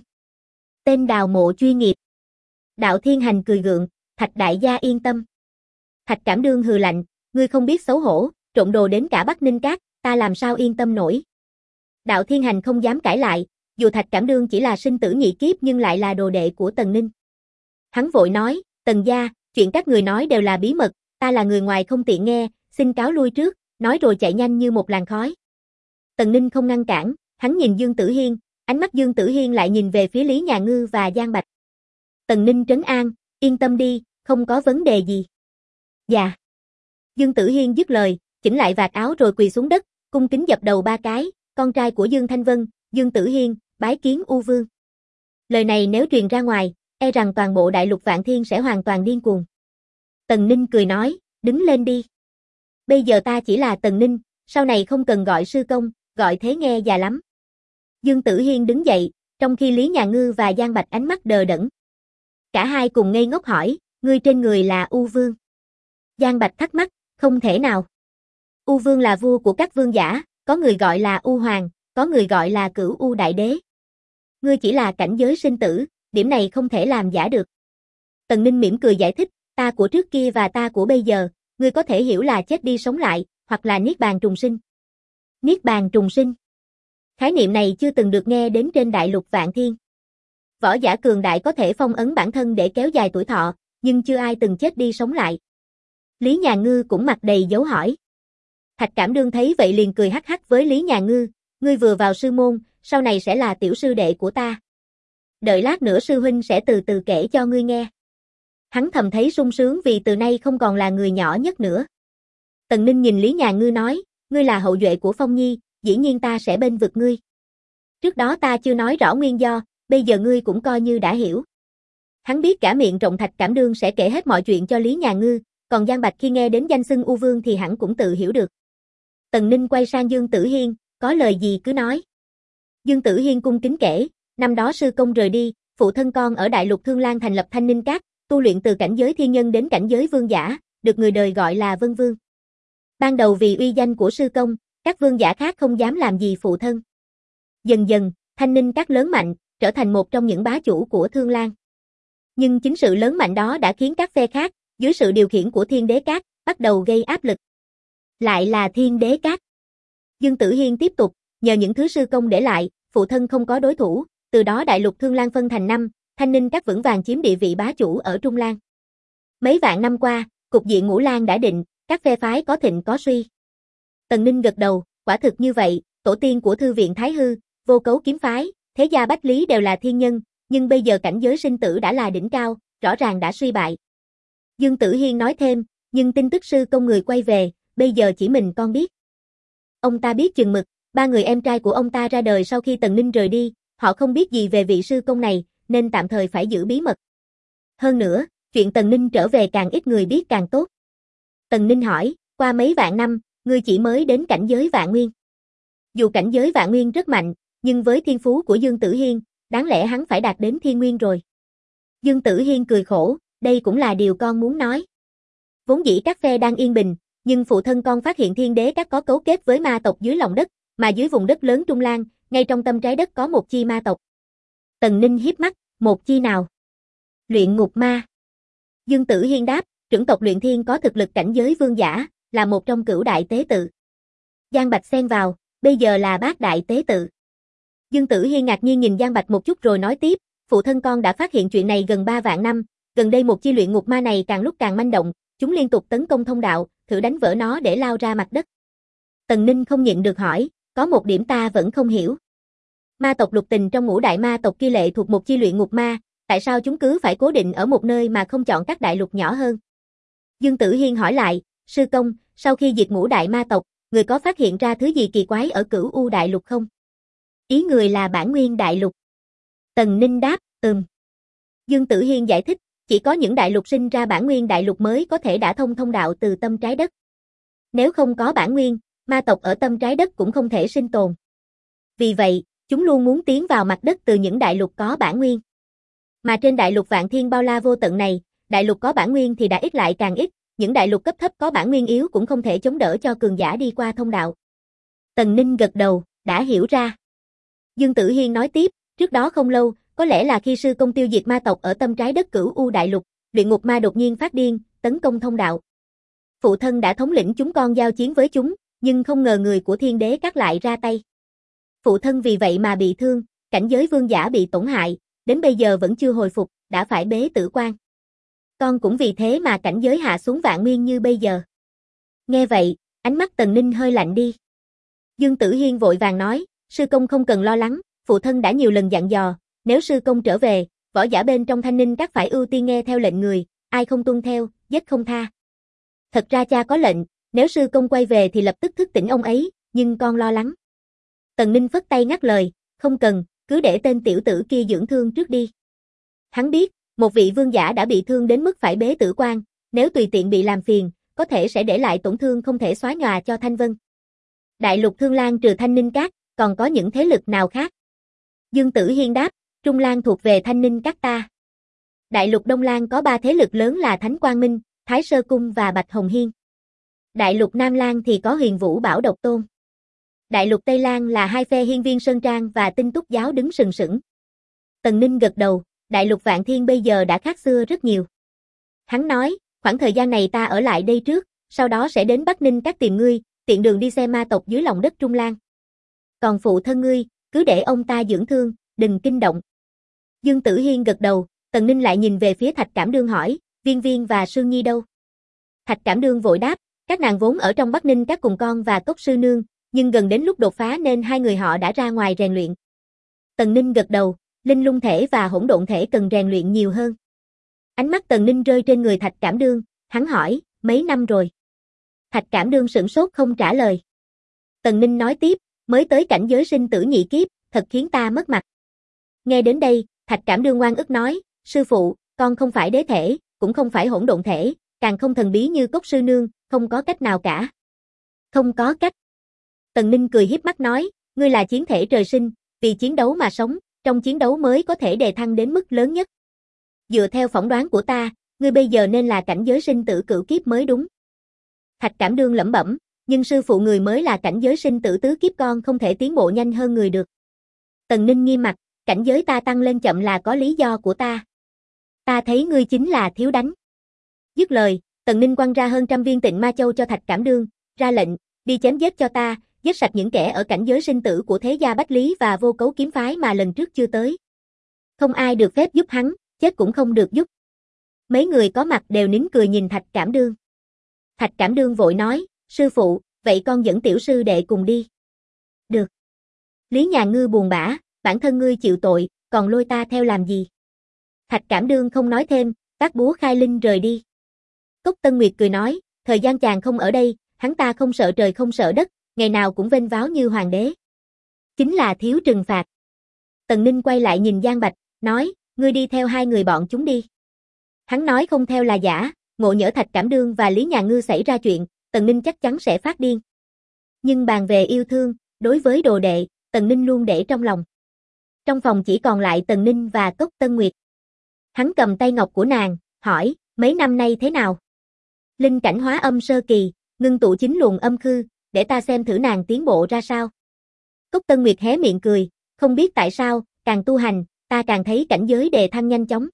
Tên đào mộ chuyên nghiệp. Đạo Thiên Hành cười gượng, Thạch đại gia yên tâm. Thạch Cảm Đương hừ lạnh, ngươi không biết xấu hổ, trộn đồ đến cả Bắc Ninh Các, ta làm sao yên tâm nổi. Đạo Thiên Hành không dám cãi lại, dù Thạch Cảm Đương chỉ là sinh tử nhị kiếp nhưng lại là đồ đệ của Tần Ninh. Hắn vội nói, Tần gia, chuyện các người nói đều là bí mật, ta là người ngoài không tiện nghe, xin cáo lui trước, nói rồi chạy nhanh như một làn khói. Tần Ninh không ngăn cản, hắn nhìn Dương Tử Hiên, ánh mắt Dương Tử Hiên lại nhìn về phía Lý Nhà Ngư và Giang Bạch. Tần Ninh trấn an, yên tâm đi, không có vấn đề gì. Dạ. Dương Tử Hiên dứt lời, chỉnh lại vạt áo rồi quỳ xuống đất, cung kính dập đầu 3 cái, con trai của Dương Thanh Vân, Dương Tử Hiên, bái kiến U Vương. Lời này nếu truyền ra ngoài, e rằng toàn bộ đại lục Vạn Thiên sẽ hoàn toàn điên cuồng. Tần Ninh cười nói, đứng lên đi. Bây giờ ta chỉ là Tần Ninh, sau này không cần gọi sư công, gọi thế nghe già lắm. Dương Tử Hiên đứng dậy, trong khi Lý Nhà Ngư và Giang Bạch ánh mắt đờ đẫn. Cả hai cùng ngây ngốc hỏi, ngươi trên người là U Vương. Giang Bạch thắc mắc, không thể nào. U Vương là vua của các vương giả, có người gọi là U Hoàng, có người gọi là Cửu U Đại Đế. Ngươi chỉ là cảnh giới sinh tử, điểm này không thể làm giả được. Tần Ninh mỉm cười giải thích, ta của trước kia và ta của bây giờ, ngươi có thể hiểu là chết đi sống lại, hoặc là Niết Bàn trùng sinh. Niết Bàn trùng sinh. Khái niệm này chưa từng được nghe đến trên đại lục Vạn Thiên. Võ giả cường đại có thể phong ấn bản thân để kéo dài tuổi thọ, nhưng chưa ai từng chết đi sống lại. Lý Nhà Ngư cũng mặt đầy dấu hỏi. Thạch Cảm Đương thấy vậy liền cười hắc hắc với Lý Nhà Ngư, ngươi vừa vào sư môn, sau này sẽ là tiểu sư đệ của ta. Đợi lát nữa sư huynh sẽ từ từ kể cho ngươi nghe. Hắn thầm thấy sung sướng vì từ nay không còn là người nhỏ nhất nữa. Tần Ninh nhìn Lý Nhà Ngư nói, ngươi là hậu duệ của Phong Nhi, dĩ nhiên ta sẽ bênh vực ngươi. Trước đó ta chưa nói rõ nguyên do, bây giờ ngươi cũng coi như đã hiểu. Hắn biết cả miệng rộng Thạch Cảm Đương sẽ kể hết mọi chuyện cho Lý Nhà Ngư, còn Giang Bạch khi nghe đến danh xưng U Vương thì hẳn cũng tự hiểu được. Tần Ninh quay sang Dương Tử Hiên, có lời gì cứ nói. Dương Tử Hiên cung kính kể, năm đó sư công rời đi, phụ thân con ở Đại Lục Thương Lan thành lập Thanh Ninh Các, tu luyện từ cảnh giới thiên nhân đến cảnh giới vương giả, được người đời gọi là Vân Vương. Ban đầu vì uy danh của sư công, các vương giả khác không dám làm gì phụ thân. Dần dần, Thanh Ninh Các lớn mạnh, trở thành một trong những bá chủ của Thương Lan. Nhưng chính sự lớn mạnh đó đã khiến các phe khác, dưới sự điều khiển của Thiên Đế Các, bắt đầu gây áp lực. Lại là Thiên Đế Các. Dương Tử Hiên tiếp tục, nhờ những thứ sư công để lại, phụ thân không có đối thủ, từ đó đại lục Thương Lan phân thành 5, Thanh Ninh Các vững vàng chiếm địa vị bá chủ ở Trung Lan. Mấy vạn năm qua, cục diện Ngũ Lan đã định, các phe phái có thịnh có suy. Tần Ninh gật đầu, quả thực như vậy, tổ tiên của Thư viện Thái Hư, Vô Cấu kiếm phái, Thế gia Bách Lý đều là thiên nhân, nhưng bây giờ cảnh giới sinh tử đã là đỉnh cao, rõ ràng đã suy bại. Dương Tử Hiên nói thêm, nhưng tin tức sư công người quay về, bây giờ chỉ mình con biết. Ông ta biết chừng mực, 3 người em trai của ông ta ra đời sau khi Tần Ninh rời đi, họ không biết gì về vị sư công này, nên tạm thời phải giữ bí mật. Hơn nữa, chuyện Tần Ninh trở về càng ít người biết càng tốt. Tần Ninh hỏi, qua mấy vạn năm, ngươi chỉ mới đến cảnh giới vạn nguyên. Dù cảnh giới vạn nguyên rất mạnh, nhưng với thiên phú của Dương Tử Hiên, đáng lẽ hắn phải đạt đến thiên nguyên rồi. Dương Tử Hiên cười khổ, đây cũng là điều con muốn nói. Vốn dĩ các phe đang yên bình, nhưng phụ thân con phát hiện Thiên Đế Các có cấu kết với ma tộc dưới lòng đất, mà dưới vùng đất lớn Trung Lan, ngay trong tâm trái đất có một chi ma tộc. Tần Ninh híp mắt, một chi nào? Luyện ngục ma. Dương Tử Hiên đáp, trưởng tộc Luyện Thiên có thực lực cảnh giới vương giả, là một trong cửu đại tế tự. Giang Bạch xen vào, bây giờ là bát đại tế tự. Dương Tử Hiên ngạc nhiên nhìn Giang Bạch một chút rồi nói tiếp, phụ thân con đã phát hiện chuyện này gần 3 vạn năm, gần đây một chi luyện ngục ma này càng lúc càng manh động, chúng liên tục tấn công thông đạo, thử đánh vỡ nó để lao ra mặt đất. Tần Ninh không nhịn được hỏi, có một điểm ta vẫn không hiểu. Ma tộc Lục Tình trong ngũ đại ma tộc kia lệ thuộc một chi luyện ngục ma, tại sao chúng cứ phải cố định ở một nơi mà không chọn các đại lục nhỏ hơn? Dương Tử Hiên hỏi lại, sư công, sau khi diệt ngũ đại ma tộc, người có phát hiện ra thứ gì kỳ quái ở Cửu U đại lục không? Ý người là Bản Nguyên đại lục. Tần Ninh đáp, Dương Tử Hiên giải thích, chỉ có những đại lục sinh ra Bản Nguyên đại lục mới có thể đả thông thông đạo từ tâm trái đất. Nếu không có Bản Nguyên, ma tộc ở tâm trái đất cũng không thể sinh tồn. Vì vậy, chúng luôn muốn tiến vào mặt đất từ những đại lục có Bản Nguyên. Mà trên đại lục Vạn Thiên bao la vô tận này, đại lục có Bản Nguyên thì đã ít lại càng ít, những đại lục cấp thấp có Bản Nguyên yếu cũng không thể chống đỡ cho cường giả đi qua thông đạo. Tần Ninh gật đầu, đã hiểu ra. Dương Tử Hiên nói tiếp, trước đó không lâu, có lẽ là khi sư công tiêu diệt ma tộc ở tâm trái đất Cửu U đại lục, luyện ngục ma đột nhiên phát điên, tấn công thông đạo. Phụ thân đã thống lĩnh chúng con giao chiến với chúng, nhưng không ngờ người của Thiên Đế Các lại ra tay. Phụ thân vì vậy mà bị thương, cảnh giới vương giả bị tổn hại, đến bây giờ vẫn chưa hồi phục, đã phải bế tử quan. Con cũng vì thế mà cảnh giới hạ xuống vạn nguyên như bây giờ. Nghe vậy, ánh mắt Tần Ninh hơi lạnh đi. Dương Tử Hiên vội vàng nói, sư công không cần lo lắng, phụ thân đã nhiều lần dặn dò, nếu sư công trở về, võ giả bên trong Thanh Ninh Các phải ưu tiên nghe theo lệnh người, ai không tuân theo, giết không tha. Thật ra cha có lệnh, nếu sư công quay về thì lập tức thức tỉnh ông ấy, nhưng con lo lắng. Tần Ninh phất tay ngắt lời, không cần, cứ để tên tiểu tử kia dưỡng thương trước đi. Hắn biết, một vị vương giả đã bị thương đến mức phải bế tử quan, nếu tùy tiện bị làm phiền, có thể sẽ để lại tổn thương không thể xóa nhòa cho Thanh Vân. Đại lục Thương Lan trừ Thanh Ninh Các, còn có những thế lực nào khác? Dương Tử Hiên đáp, Trung Lan thuộc về Thanh Ninh Các ta. Đại lục Đông Lan có 3 thế lực lớn là Thánh Quang Minh, Thái Sơ Cung và Bạch Hồng Hiên. Đại lục Nam Lan thì có Huyền Vũ Bảo Độc Tôn. Đại lục Tây Lan là hai phe Hiên Viên Sơn Trang và Tinh Túc Giáo đứng sừng sững. Tần Ninh gật đầu, đại lục Vạn Thiên bây giờ đã khác xưa rất nhiều. Hắn nói, khoảng thời gian này ta ở lại đây trước, sau đó sẽ đến Bắc Ninh Các tìm ngươi, tiện đường đi xem ma tộc dưới lòng đất Trung Lan. Còn phụ thân ngươi, cứ để ông ta dưỡng thương, đừng kinh động. Dương Tử Hiên gật đầu, Tần Ninh lại nhìn về phía Thạch Cảm Đương hỏi, Viên Viên và Sương Nhi đâu? Thạch Cảm Đương vội đáp, các nàng vốn ở trong Bắc Ninh Các cùng con và Cốc Sư Nương, nhưng gần đến lúc đột phá nên hai người họ đã ra ngoài rèn luyện. Tần Ninh gật đầu, linh lung thể và hỗn độn thể cần rèn luyện nhiều hơn. Ánh mắt Tần Ninh rơi trên người Thạch Cảm Đương, hắn hỏi, mấy năm rồi? Thạch Cảm Đương sửng sốt không trả lời. Tần Ninh nói tiếp, mới tới cảnh giới sinh tử nhị kiếp, thật khiến ta mất mặt. Nghe đến đây, Thạch Cảm Đương oan ức nói, sư phụ, con không phải đế thể, cũng không phải hỗn độn thể, càng không thần bí như Cốc Sư Nương, không có cách nào cả. Không có cách. Tần Ninh cười hiếp mắt nói, ngươi là chiến thể trời sinh, vì chiến đấu mà sống, trong chiến đấu mới có thể đề thăng đến mức lớn nhất. Dựa theo phỏng đoán của ta, ngươi bây giờ nên là cảnh giới sinh tử cửu kiếp mới đúng. Thạch Cảm Đương lẩm bẩm, nhưng sư phụ người mới là cảnh giới sinh tử tứ kiếp, con không thể tiến bộ nhanh hơn người được. Tần Ninh nghiêm mặt, cảnh giới ta tăng lên chậm là có lý do của ta. Ta thấy ngươi chính là thiếu đánh. Dứt lời, Tần Ninh quăng ra hơn 100 viên Tịnh Ma Châu cho Thạch Cảm Đương, ra lệnh, đi chém giết cho ta, giết sạch những kẻ ở cảnh giới sinh tử của thế gia Bách Lý và Vô Cấu kiếm phái mà lần trước chưa tới. Không ai được phép giúp hắn, chết cũng không được giúp. Mấy người có mặt đều nín cười nhìn Thạch Cảm Đương. Thạch Cảm Đương vội nói, sư phụ, vậy con dẫn tiểu sư đệ cùng đi. Được. Lý Nhà Ngư buồn bã, bản thân ngươi chịu tội, còn lôi ta theo làm gì? Thạch Cảm Đương không nói thêm, vác búa khai linh rời đi. Cốc Tân Nguyệt cười nói, thời gian chàng không ở đây, hắn ta không sợ trời không sợ đất, ngày nào cũng vênh váo như hoàng đế. Chính là thiếu trừng phạt. Tần Ninh quay lại nhìn Giang Bạch, nói, ngươi đi theo hai người bọn chúng đi. Hắn nói không theo là giả, ngộ nhỡ Thạch Cảm Đương và Lý Nhà Ngư xảy ra chuyện, Tần Ninh chắc chắn sẽ phát điên. Nhưng bàn về yêu thương, đối với đồ đệ, Tần Ninh luôn để trong lòng. Trong phòng chỉ còn lại Tần Ninh và Cốc Tân Nguyệt. Hắn cầm tay ngọc của nàng, hỏi, mấy năm nay thế nào? Linh cảnh hóa âm sơ kỳ, ngưng tụ 9 luồng âm khư, để ta xem thử nàng tiến bộ ra sao. Cốc Tân Nguyệt hé miệng cười, không biết tại sao, càng tu hành, ta càng thấy cảnh giới đề thăng nhanh chóng.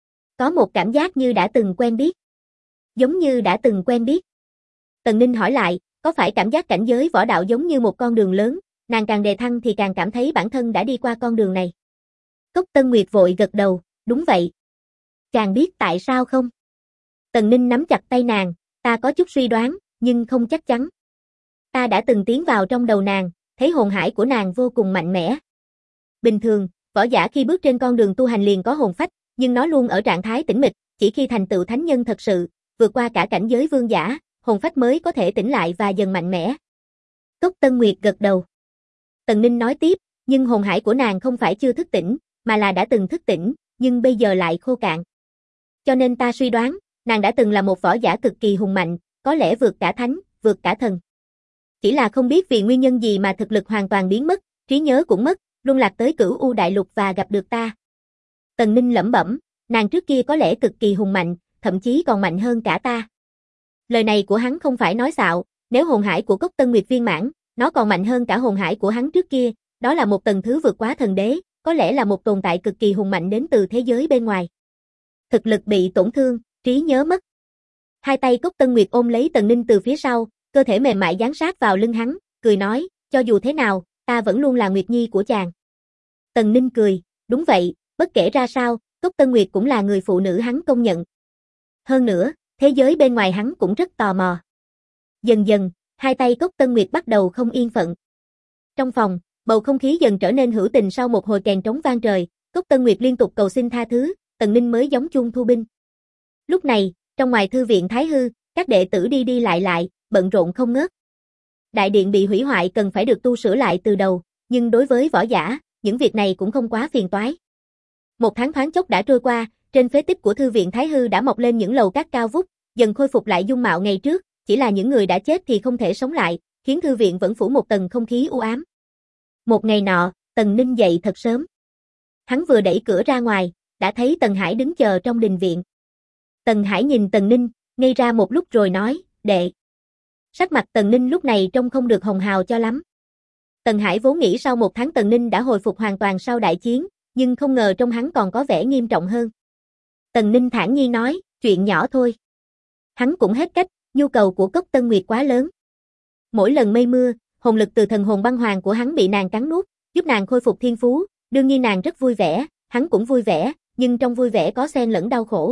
Có một cảm giác như đã từng quen biết. Giống như đã từng quen biết. Tần Ninh hỏi lại, có phải cảm giác cảnh giới võ đạo giống như một con đường lớn, nàng càng đề thăng thì càng cảm thấy bản thân đã đi qua con đường này. Cốc Tân Nguyệt vội gật đầu, đúng vậy. Chàng biết tại sao không? Tần Ninh nắm chặt tay nàng, ta có chút suy đoán, nhưng không chắc chắn. Ta đã từng tiến vào trong đầu nàng, thấy hồn hải của nàng vô cùng mạnh mẽ. Bình thường, võ giả khi bước trên con đường tu hành liền có hồn phách, nhưng nó luôn ở trạng thái tĩnh mịch, chỉ khi thành tựu thánh nhân thật sự, vượt qua cả cảnh giới vương giả, hồn phách mới có thể tỉnh lại và dần mạnh mẽ. Cốc Tân Nguyệt gật đầu. Tần Ninh nói tiếp, nhưng hồn hải của nàng không phải chưa thức tỉnh, mà là đã từng thức tỉnh, nhưng bây giờ lại khô cạn. Cho nên ta suy đoán, nàng đã từng là một võ giả cực kỳ hùng mạnh, có lẽ vượt cả thánh, vượt cả thần. Chỉ là không biết vì nguyên nhân gì mà thực lực hoàn toàn biến mất, trí nhớ cũng mất, luân lạc tới Cửu U Đại Lục và gặp được ta. Tần Ninh lẩm bẩm, nàng trước kia có lẽ cực kỳ hùng mạnh, thậm chí còn mạnh hơn cả ta. Lời này của hắn không phải nói xạo, nếu hồn hải của Cốc Tân Nguyệt viên mãn, nó còn mạnh hơn cả hồn hải của hắn trước kia, đó là một tầng thứ vượt quá thần đế, có lẽ là một tồn tại cực kỳ hùng mạnh đến từ thế giới bên ngoài. Thực lực bị tổn thương, trí nhớ mất. Hai tay Cốc Tân Nguyệt ôm lấy Tần Ninh từ phía sau, cơ thể mềm mại dán sát vào lưng hắn, cười nói, cho dù thế nào, ta vẫn luôn là Nguyệt Nhi của chàng. Tần Ninh cười, đúng vậy, bất kể ra sao, Cốc Tân Nguyệt cũng là người phụ nữ hắn công nhận. Hơn nữa, thế giới bên ngoài hắn cũng rất tò mò. Dần dần, hai tay Cốc Tân Nguyệt bắt đầu không yên phận. Trong phòng, bầu không khí dần trở nên hữu tình sau một hồi kèn trống vang trời, Cốc Tân Nguyệt liên tục cầu xin tha thứ, Tần Ninh mới giống chuông thu binh. Lúc này, trong ngoài thư viện Thái Hư, các đệ tử đi đi lại, bận rộn không ngớt. Đại điện bị hủy hoại cần phải được tu sửa lại từ đầu, nhưng đối với võ giả, những việc này cũng không quá phiền toái. Một tháng thoáng chốc đã trôi qua, trên phế tích của thư viện Thái Hư đã mọc lên những lầu các cao vút, dần khôi phục lại dung mạo ngày trước, chỉ là những người đã chết thì không thể sống lại, khiến thư viện vẫn phủ một tầng không khí u ám. Một ngày nọ, Tần Ninh dậy thật sớm. Hắn vừa đẩy cửa ra ngoài, đã thấy Tần Hải đứng chờ trong đình viện. Tần Hải nhìn Tần Ninh, ngây ra một lúc rồi nói, đệ. Sắc mặt Tần Ninh lúc này trông không được hồng hào cho lắm. Tần Hải vốn nghĩ sau một tháng Tần Ninh đã hồi phục hoàn toàn sau đại chiến, nhưng không ngờ trong hắn còn có vẻ nghiêm trọng hơn. Tần Ninh thản nhiên nói, chuyện nhỏ thôi. Hắn cũng hết cách, nhu cầu của Cốc Tân Nguyệt quá lớn. Mỗi lần mây mưa, hồn lực từ thần hồn băng hoàng của hắn bị nàng cắn nuốt, giúp nàng khôi phục thiên phú, đương nhiên nàng rất vui vẻ, hắn cũng vui vẻ, nhưng trong vui vẻ có xen lẫn đau khổ.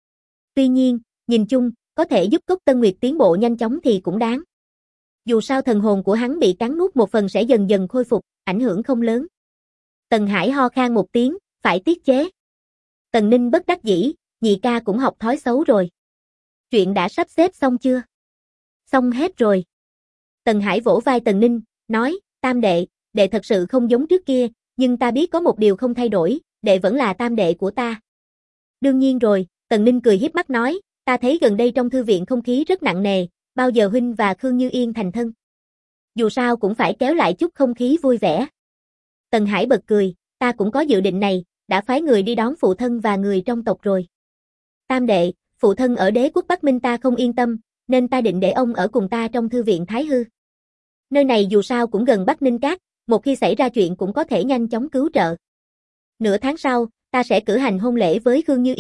Tuy nhiên, nhìn chung, có thể giúp Cốc Tân Nguyệt tiến bộ nhanh chóng thì cũng đáng. Dù sao thần hồn của hắn bị cắn nuốt một phần sẽ dần dần khôi phục, ảnh hưởng không lớn. Tần Hải ho khan một tiếng, phải tiết chế. Tần Ninh bất đắc dĩ, nhị ca cũng học thói xấu rồi. Chuyện đã sắp xếp xong chưa? Xong hết rồi. Tần Hải vỗ vai Tần Ninh, nói, tam đệ, đệ thật sự không giống trước kia, nhưng ta biết có một điều không thay đổi, đệ vẫn là tam đệ của ta. Đương nhiên rồi, Tần Ninh cười hiếp mắt nói, ta thấy gần đây trong thư viện không khí rất nặng nề, bao giờ huynh và Khương Như Yên thành thân. Dù sao cũng phải kéo lại chút không khí vui vẻ. Tần Hải bật cười, ta cũng có dự định này, đã phái người đi đón phụ thân và người trong tộc rồi. Tam đệ, phụ thân ở Đế quốc Bắc Minh ta không yên tâm, nên ta định để ông ở cùng ta trong thư viện Thái Hư. Nơi này dù sao cũng gần Bắc Ninh Cát, một khi xảy ra chuyện cũng có thể nhanh chóng cứu trợ. Nửa tháng sau, ta sẽ cử hành hôn lễ với Khương Như Yên,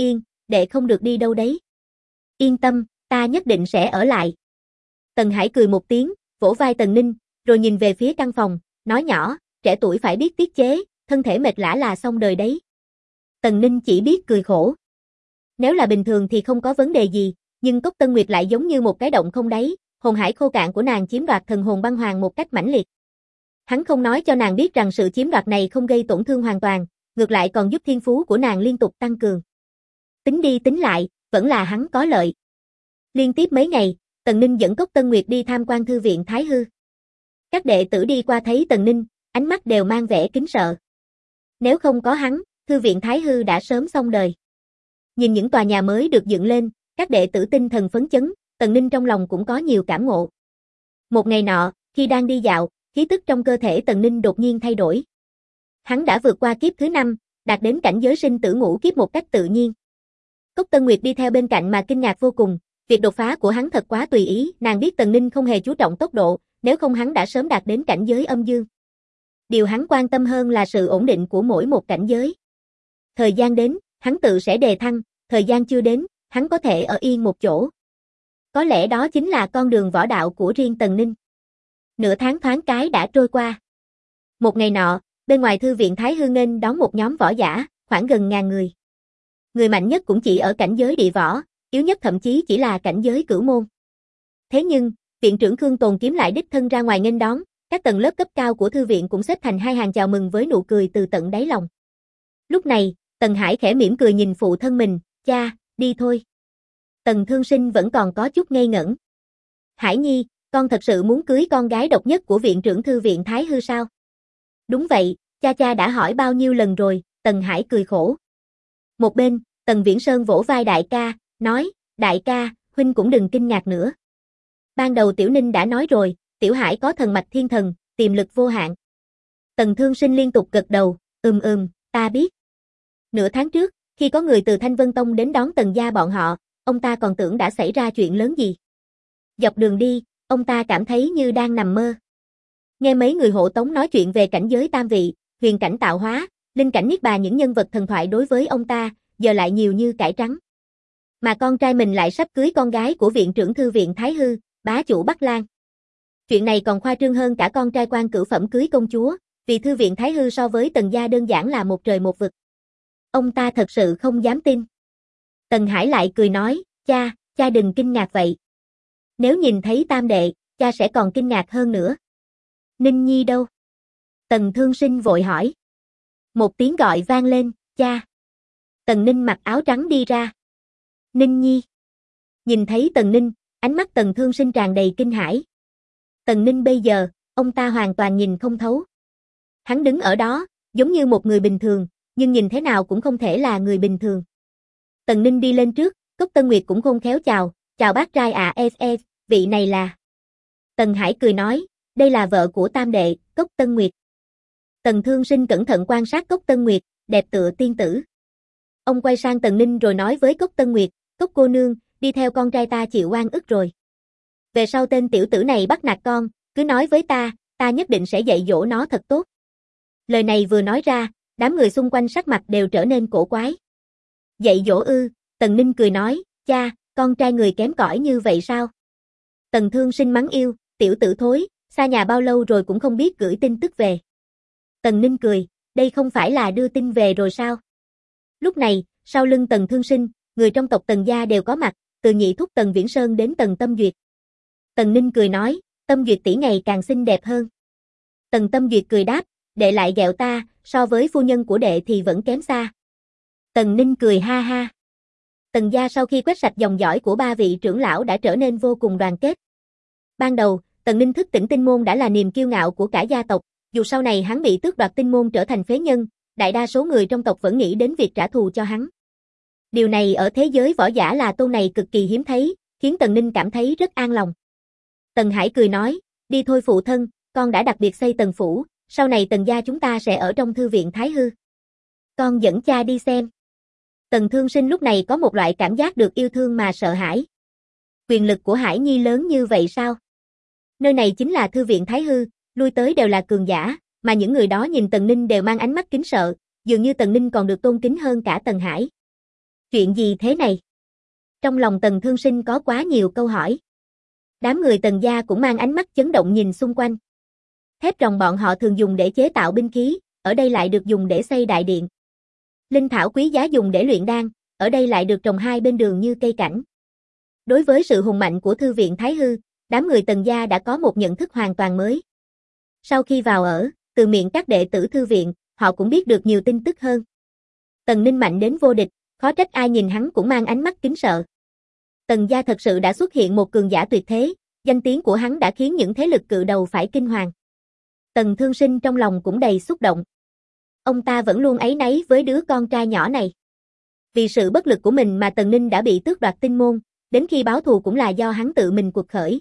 đệ không được đi đâu đấy. Yên tâm, ta nhất định sẽ ở lại. Tần Hải cười một tiếng, vỗ vai Tần Ninh, rồi nhìn về phía căn phòng, nói nhỏ, trẻ tuổi phải biết tiết chế, thân thể mệt lả là xong đời đấy. Tần Ninh chỉ biết cười khổ. Nếu là bình thường thì không có vấn đề gì, nhưng Cốc Tân Nguyệt lại giống như một cái động không đáy, hồn hải khô cạn của nàng chiếm đoạt thần hồn băng hoàng một cách mãnh liệt. Hắn không nói cho nàng biết rằng sự chiếm đoạt này không gây tổn thương hoàn toàn, ngược lại còn giúp thiên phú của nàng liên tục tăng cường. Tính đi tính lại, vẫn là hắn có lợi. Liên tiếp mấy ngày, Tần Ninh dẫn Cốc Tân Nguyệt đi tham quan thư viện Thái Hư. Các đệ tử đi qua thấy Tần Ninh, ánh mắt đều mang vẻ kính sợ. Nếu không có hắn, thư viện Thái Hư đã sớm xong đời. Nhìn những tòa nhà mới được dựng lên, các đệ tử tinh thần phấn chấn, Tần Ninh trong lòng cũng có nhiều cảm ngộ. Một ngày nọ, khi đang đi dạo, khí tức trong cơ thể Tần Ninh đột nhiên thay đổi. Hắn đã vượt qua kiếp thứ 5, đạt đến cảnh giới sinh tử ngũ kiếp một cách tự nhiên. Cốc Tân Nguyệt đi theo bên cạnh mà kinh ngạc vô cùng, việc đột phá của hắn thật quá tùy ý, nàng biết Tần Ninh không hề chú trọng tốc độ, nếu không hắn đã sớm đạt đến cảnh giới âm dương. Điều hắn quan tâm hơn là sự ổn định của mỗi một cảnh giới. Thời gian đến, hắn tự sẽ đề thăng, thời gian chưa đến, hắn có thể ở yên một chỗ. Có lẽ đó chính là con đường võ đạo của riêng Tần Ninh. Nửa tháng thoáng cái đã trôi qua. Một ngày nọ, bên ngoài thư viện Thái Hư nghênh đón một nhóm võ giả, khoảng gần 1000 người. Người mạnh nhất cũng chỉ ở cảnh giới địa võ, yếu nhất thậm chí chỉ là cảnh giới cửu môn. Thế nhưng, viện trưởng Khương Tồn Kiếm lại đích thân ra ngoài nghênh đón, các tầng lớp cấp cao của thư viện cũng xếp thành hai hàng chào mừng với nụ cười từ tận đáy lòng. Lúc này, Tần Hải khẽ mỉm cười nhìn phụ thân mình, cha, đi thôi. Tần Thương Sinh vẫn còn có chút ngây ngẩn. Hải Nhi, con thật sự muốn cưới con gái độc nhất của viện trưởng thư viện Thái Hư sao? Đúng vậy, cha đã hỏi bao nhiêu lần rồi, Tần Hải cười khổ. Một bên, Tần Viễn Sơn vỗ vai đại ca, nói, đại ca, huynh cũng đừng kinh ngạc nữa. Ban đầu Tiểu Ninh đã nói rồi, Tiểu Hải có thần mạch thiên thần, tiềm lực vô hạn. Tần Thương Sinh liên tục gật đầu, ta biết. Nửa tháng trước, khi có người từ Thanh Vân Tông đến đón Tần gia bọn họ, ông ta còn tưởng đã xảy ra chuyện lớn gì. Dọc đường đi, ông ta cảm thấy như đang nằm mơ. Nghe mấy người hộ tống nói chuyện về cảnh giới tam vị, huyền cảnh tạo hóa, linh cảnh niết bàn, những nhân vật thần thoại đối với ông ta, giờ lại nhiều như cải trắng. Mà con trai mình lại sắp cưới con gái của viện trưởng thư viện Thái Hư, bá chủ Bắc Lan. Chuyện này còn khoa trương hơn cả con trai quan cửu phẩm cưới công chúa, vì thư viện Thái Hư so với Tần gia đơn giản là một trời một vực. Ông ta thật sự không dám tin. Tần Hải lại cười nói, cha đừng kinh ngạc vậy. Nếu nhìn thấy tam đệ, cha sẽ còn kinh ngạc hơn nữa. Ninh Nhi đâu? Tần Thương Sinh vội hỏi. Một tiếng gọi vang lên, cha. Tần Ninh mặc áo trắng đi ra. Ninh Nhi. Nhìn thấy Tần Ninh, ánh mắt Tần Thương Sinh tràn đầy kinh hãi. Tần Ninh bây giờ, ông ta hoàn toàn nhìn không thấu. Hắn đứng ở đó, giống như một người bình thường, nhưng nhìn thế nào cũng không thể là người bình thường. Tần Ninh đi lên trước, Cốc Tân Nguyệt cũng khôn khéo chào bác trai à, vị này là. Tần Hải cười nói, đây là vợ của tam đệ, Cốc Tân Nguyệt. Tần Thương Sinh cẩn thận quan sát Cốc Tân Nguyệt, đẹp tựa tiên tử. Ông quay sang Tần Ninh rồi nói với Cốc Tân Nguyệt, Cốc cô nương, đi theo con trai ta chịu oan ức rồi. Về sau tên tiểu tử này bắt nạt con, cứ nói với ta nhất định sẽ dạy dỗ nó thật tốt. Lời này vừa nói ra, đám người xung quanh sắc mặt đều trở nên cổ quái. Dạy dỗ ư? Tần Ninh cười nói, cha, con trai người kém cỏi như vậy sao? Tần Thương Sinh mắng yêu, tiểu tử thối, xa nhà bao lâu rồi cũng không biết gửi tin tức về. Tần Ninh cười, đây không phải là đưa tin về rồi sao? Lúc này, sau lưng Tần Thương Sinh, người trong tộc Tần gia đều có mặt, từ nhị thúc Tần Viễn Sơn đến Tần Tâm Duyệt. Tần Ninh cười nói, Tâm Duyệt tỷ ngày càng xinh đẹp hơn. Tần Tâm Duyệt cười đáp, đệ lại ghẹo ta, so với phu nhân của đệ thì vẫn kém xa. Tần Ninh cười ha ha. Tần gia sau khi quét sạch dòng dõi của ba vị trưởng lão đã trở nên vô cùng đoàn kết. Ban đầu, Tần Ninh thức tỉnh tinh môn đã là niềm kiêu ngạo của cả gia tộc, dù sau này hắn bị tước đoạt tinh môn trở thành phế nhân, đại đa số người trong tộc vẫn nghĩ đến việc trả thù cho hắn. Điều này ở thế giới võ giả là tôn này cực kỳ hiếm thấy, khiến Tần Ninh cảm thấy rất an lòng. Tần Hải cười nói, đi thôi phụ thân, con đã đặc biệt xây Tần phủ, sau này Tần gia chúng ta sẽ ở trong thư viện Thái Hư. Con dẫn cha đi xem. Tần Thương Sinh lúc này có một loại cảm giác được yêu thương mà sợ hãi. Quyền lực của Hải Nhi lớn như vậy sao? Nơi này chính là thư viện Thái Hư, lui tới đều là cường giả, mà những người đó nhìn Tần Ninh đều mang ánh mắt kính sợ, dường như Tần Ninh còn được tôn kính hơn cả Tần Hải. Chuyện gì thế này? Trong lòng Tần Thương Sinh có quá nhiều câu hỏi. Đám người Tần gia cũng mang ánh mắt chấn động nhìn xung quanh. Thép ròng bọn họ thường dùng để chế tạo binh khí, ở đây lại được dùng để xây đại điện. Linh thảo quý giá dùng để luyện đan, ở đây lại được trồng hai bên đường như cây cảnh. Đối với sự hùng mạnh của thư viện Thái Hư, đám người Tần gia đã có một nhận thức hoàn toàn mới. Sau khi vào ở, từ miệng các đệ tử thư viện, họ cũng biết được nhiều tin tức hơn. Tần Ninh mạnh đến vô địch, khó trách ai nhìn hắn cũng mang ánh mắt kính sợ. Tần gia thật sự đã xuất hiện một cường giả tuyệt thế, danh tiếng của hắn đã khiến những thế lực cự đầu phải kinh hoàng. Tần Thương Sinh trong lòng cũng đầy xúc động. Ông ta vẫn luôn áy náy với đứa con trai nhỏ này. Vì sự bất lực của mình mà Tần Ninh đã bị tước đoạt tinh môn, đến khi báo thù cũng là do hắn tự mình quật khởi.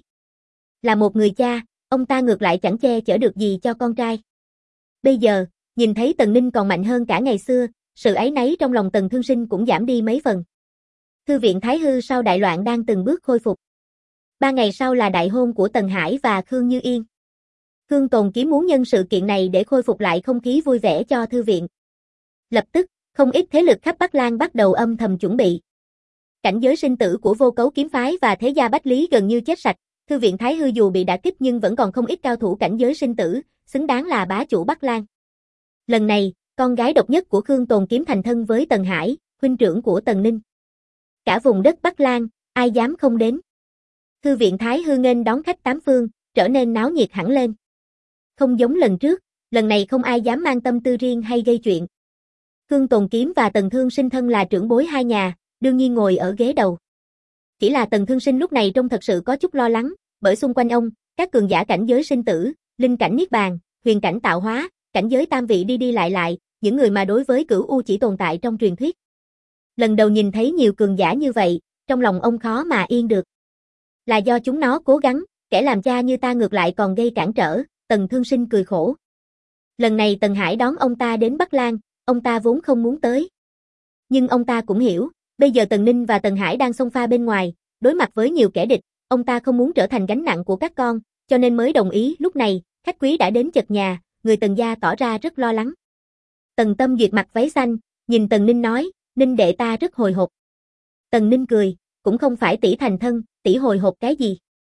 Là một người cha, ông ta ngược lại chẳng che chở được gì cho con trai. Bây giờ, nhìn thấy Tần Ninh còn mạnh hơn cả ngày xưa, sự áy náy trong lòng Tần Thương Sinh cũng giảm đi mấy phần. Thư viện Thái Hư sau đại loạn đang từng bước khôi phục. 3 ngày sau là đại hôn của Tần Hải và Khương Như Yên. Khương Tồn Kiếm muốn nhân sự kiện này để khôi phục lại không khí vui vẻ cho thư viện. Lập tức, không ít thế lực khắp Bắc Lang bắt đầu âm thầm chuẩn bị. Cảnh giới sinh tử của Vô Cấu kiếm phái và thế gia Bách Lý gần như chết sạch, thư viện Thái Hư dù bị đả kích nhưng vẫn còn không ít cao thủ cảnh giới sinh tử, xứng đáng là bá chủ Bắc Lang. Lần này, con gái độc nhất của Khương Tồn Kiếm thành thân với Tần Hải, huynh trưởng của Tần Ninh. Cả vùng đất Bắc Lang, ai dám không đến. Thư viện Thái Hư nghênh đón khách tám phương, trở nên náo nhiệt hẳn lên. Không giống lần trước, lần này không ai dám mang tâm tư riêng hay gây chuyện. Khương Tồn Kiếm và Tần Thương Sinh thân là trưởng bối hai nhà, đương nhiên ngồi ở ghế đầu. Chỉ là Tần Thương Sinh lúc này trông thật sự có chút lo lắng, bởi xung quanh ông, các cường giả cảnh giới sinh tử, linh cảnh niết bàn, huyền cảnh tạo hóa, cảnh giới tam vị đi đi lại, những người mà đối với Cửu U chỉ tồn tại trong truyền thuyết. Lần đầu nhìn thấy nhiều cường giả như vậy, trong lòng ông khó mà yên được. Là do chúng nó cố gắng, kẻ làm cha như ta ngược lại còn gây cản trở, Tần Thương Sinh cười khổ. Lần này Tần Hải đón ông ta đến Bắc Lang, ông ta vốn không muốn tới. Nhưng ông ta cũng hiểu, bây giờ Tần Ninh và Tần Hải đang xông pha bên ngoài, đối mặt với nhiều kẻ địch, ông ta không muốn trở thành gánh nặng của các con, cho nên mới đồng ý. Lúc này, khách quý đã đến chật nhà, người Tần gia tỏ ra rất lo lắng. Tần Tâm Duyệt mặc váy xanh, nhìn Tần Ninh nói, Ninh đệ ta rất hồi hộp. Tần Ninh cười, cũng không phải tỷ thành thân, tỷ hồi hộp cái gì.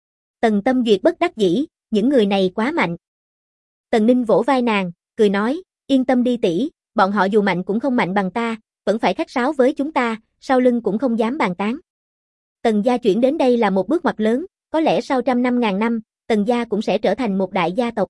Tần Tâm Duyệt bất đắc dĩ, những người này quá mạnh. Tần Ninh vỗ vai nàng, cười nói, yên tâm đi tỷ, bọn họ dù mạnh cũng không mạnh bằng ta, vẫn phải khách sáo với chúng ta, sau lưng cũng không dám bàn tán. Tần gia chuyển đến đây là một bước ngoặt lớn, có lẽ sau 100 năm, năm, Tần gia cũng sẽ trở thành một đại gia tộc.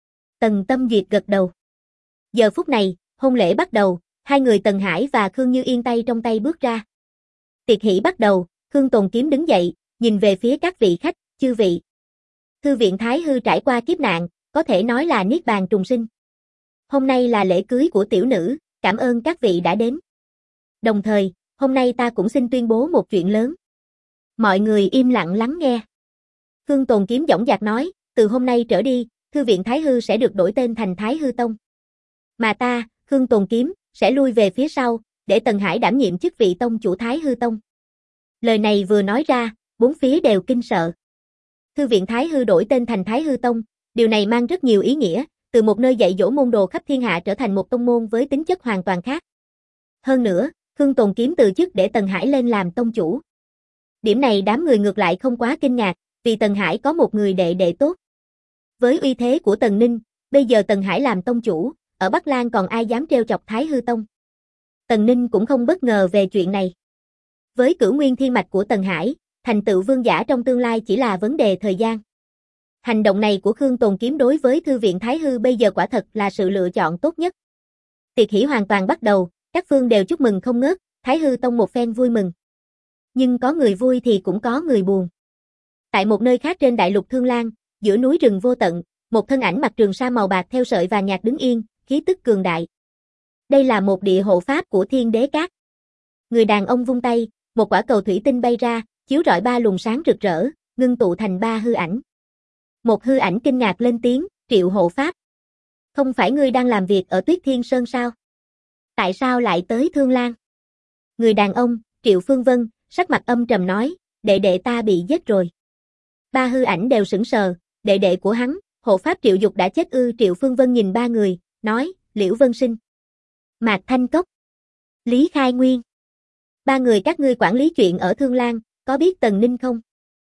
Tần Tâm Duyệt gật đầu. Giờ phút này, hôn lễ bắt đầu, hai người Tần Hải và Khương Như Yên tay trong tay bước ra. Tiệc hỷ bắt đầu, Khương Tồn Kiếm đứng dậy, nhìn về phía các vị khách, chư vị. Thư viện Thái Hư trải qua kiếp nạn, có thể nói là niết bàn trùng sinh. Hôm nay là lễ cưới của tiểu nữ, cảm ơn các vị đã đến. Đồng thời, hôm nay ta cũng xin tuyên bố một chuyện lớn. Mọi người im lặng lắng nghe. Khương Tồn Kiếm dõng dạc nói, từ hôm nay trở đi, Thư viện Thái Hư sẽ được đổi tên thành Thái Hư Tông. Mà ta, Khương Tồn Kiếm, sẽ lui về phía sau, để Tần Hải đảm nhiệm chức vị tông chủ Thái Hư Tông. Lời này vừa nói ra, bốn phía đều kinh sợ. Thư viện Thái Hư đổi tên thành Thái Hư Tông, điều này mang rất nhiều ý nghĩa, từ một nơi dạy dỗ môn đồ khắp thiên hạ trở thành một tông môn với tính chất hoàn toàn khác. Hơn nữa, Khương Tồn Kiếm từ chức để Tần Hải lên làm tông chủ. Điểm này đám người ngược lại không quá kinh ngạc, vì Tần Hải có một người đệ đệ tốt. Với uy thế của Tần Ninh, bây giờ Tần Hải làm tông chủ, ở Bắc Lang còn ai dám trêu chọc Thái Hư Tông. Tần Ninh cũng không bất ngờ về chuyện này. Với cửu nguyên thiên mạch của Tần Hải, thành tựu vương giả trong tương lai chỉ là vấn đề thời gian. Hành động này của Khương Tồn Kiếm đối với Thư viện Thái Hư bây giờ quả thật là sự lựa chọn tốt nhất. Tiệc hỷ hoàn toàn bắt đầu, các phương đều chúc mừng không ngớt, Thái Hư Tông một phen vui mừng. Nhưng có người vui thì cũng có người buồn. Tại một nơi khác trên đại lục Thương Lan, giữa núi rừng vô tận, một thân ảnh mặc trường sa màu bạc theo sợi vàng nhạt đứng yên, khí tức cường đại. Đây là một địa hộ pháp của Thiên Đế Các. Người đàn ông vung tay, một quả cầu thủy tinh bay ra, chiếu rọi ba luồng sáng rực rỡ, ngưng tụ thành ba hư ảnh. Một hư ảnh kinh ngạc lên tiếng, Triệu hộ pháp. Không phải ngươi đang làm việc ở Tuyết Thiên Sơn sao? Tại sao lại tới Thương Lan? Người đàn ông, Triệu Phương Vân, sắc mặt âm trầm nói, đệ đệ ta bị giết rồi. Ba hư ảnh đều sững sờ, đệ đệ của hắn, hộ pháp Triệu Dục đã chết ư? Triệu Phương Vân nhìn ba người, nói, Liễu Vân Sinh, Mạc Thanh Cốc, Lý Khai Nguyên. Ba người các ngươi quản lý chuyện ở Thương Lan, có biết Tần Ninh không?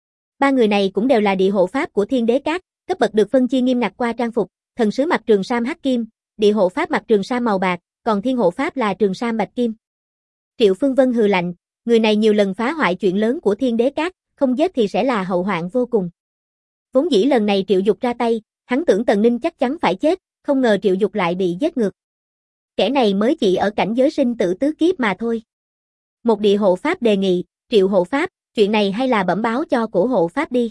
Ba người này cũng đều là địa hộ pháp của Thiên Đế Các, cấp bậc được phân chia nghiêm ngặt qua trang phục, thần sứ mặc trường sam hắc kim, địa hộ pháp mặc trường sam màu bạc, còn thiên hộ pháp là trường sam bạch kim. Triệu Phương Vân hừ lạnh, người này nhiều lần phá hoại chuyện lớn của Thiên Đế Các, không giết thì sẽ là hậu hoạn vô cùng. Vốn dĩ lần này Triệu Dục ra tay, hắn tưởng Tần Ninh chắc chắn phải chết, không ngờ Triệu Dục lại bị giết ngược. Kẻ này mới chỉ ở cảnh giới sinh tử tứ kiếp mà thôi. Một địa hộ pháp đề nghị, Triệu hộ pháp, chuyện này hay là bẩm báo cho Cổ hộ pháp đi.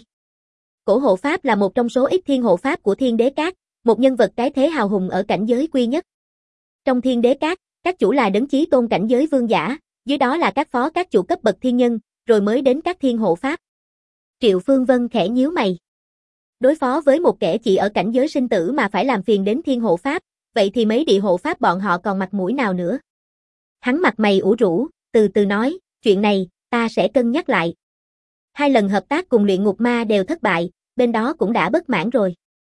Cổ hộ pháp là một trong số ít thiên hộ pháp của Thiên Đế Các, một nhân vật cái thế hào hùng ở cảnh giới quy nhất. Trong Thiên Đế các chủ là đấng chí tôn cảnh giới vương giả, dưới đó là các phó các chủ cấp bậc thiên nhân, rồi mới đến các thiên hộ pháp. Triệu Phương Vân khẽ nhíu mày. Đối phó với một kẻ chỉ ở cảnh giới sinh tử mà phải làm phiền đến thiên hộ pháp, vậy thì mấy địa hộ pháp bọn họ còn mặt mũi nào nữa? Hắn mặt mày ủ rũ, từ từ nói, chuyện này, ta sẽ cân nhắc lại. 2 lần hợp tác cùng luyện ngục ma đều thất bại, bên đó cũng đã bất mãn rồi.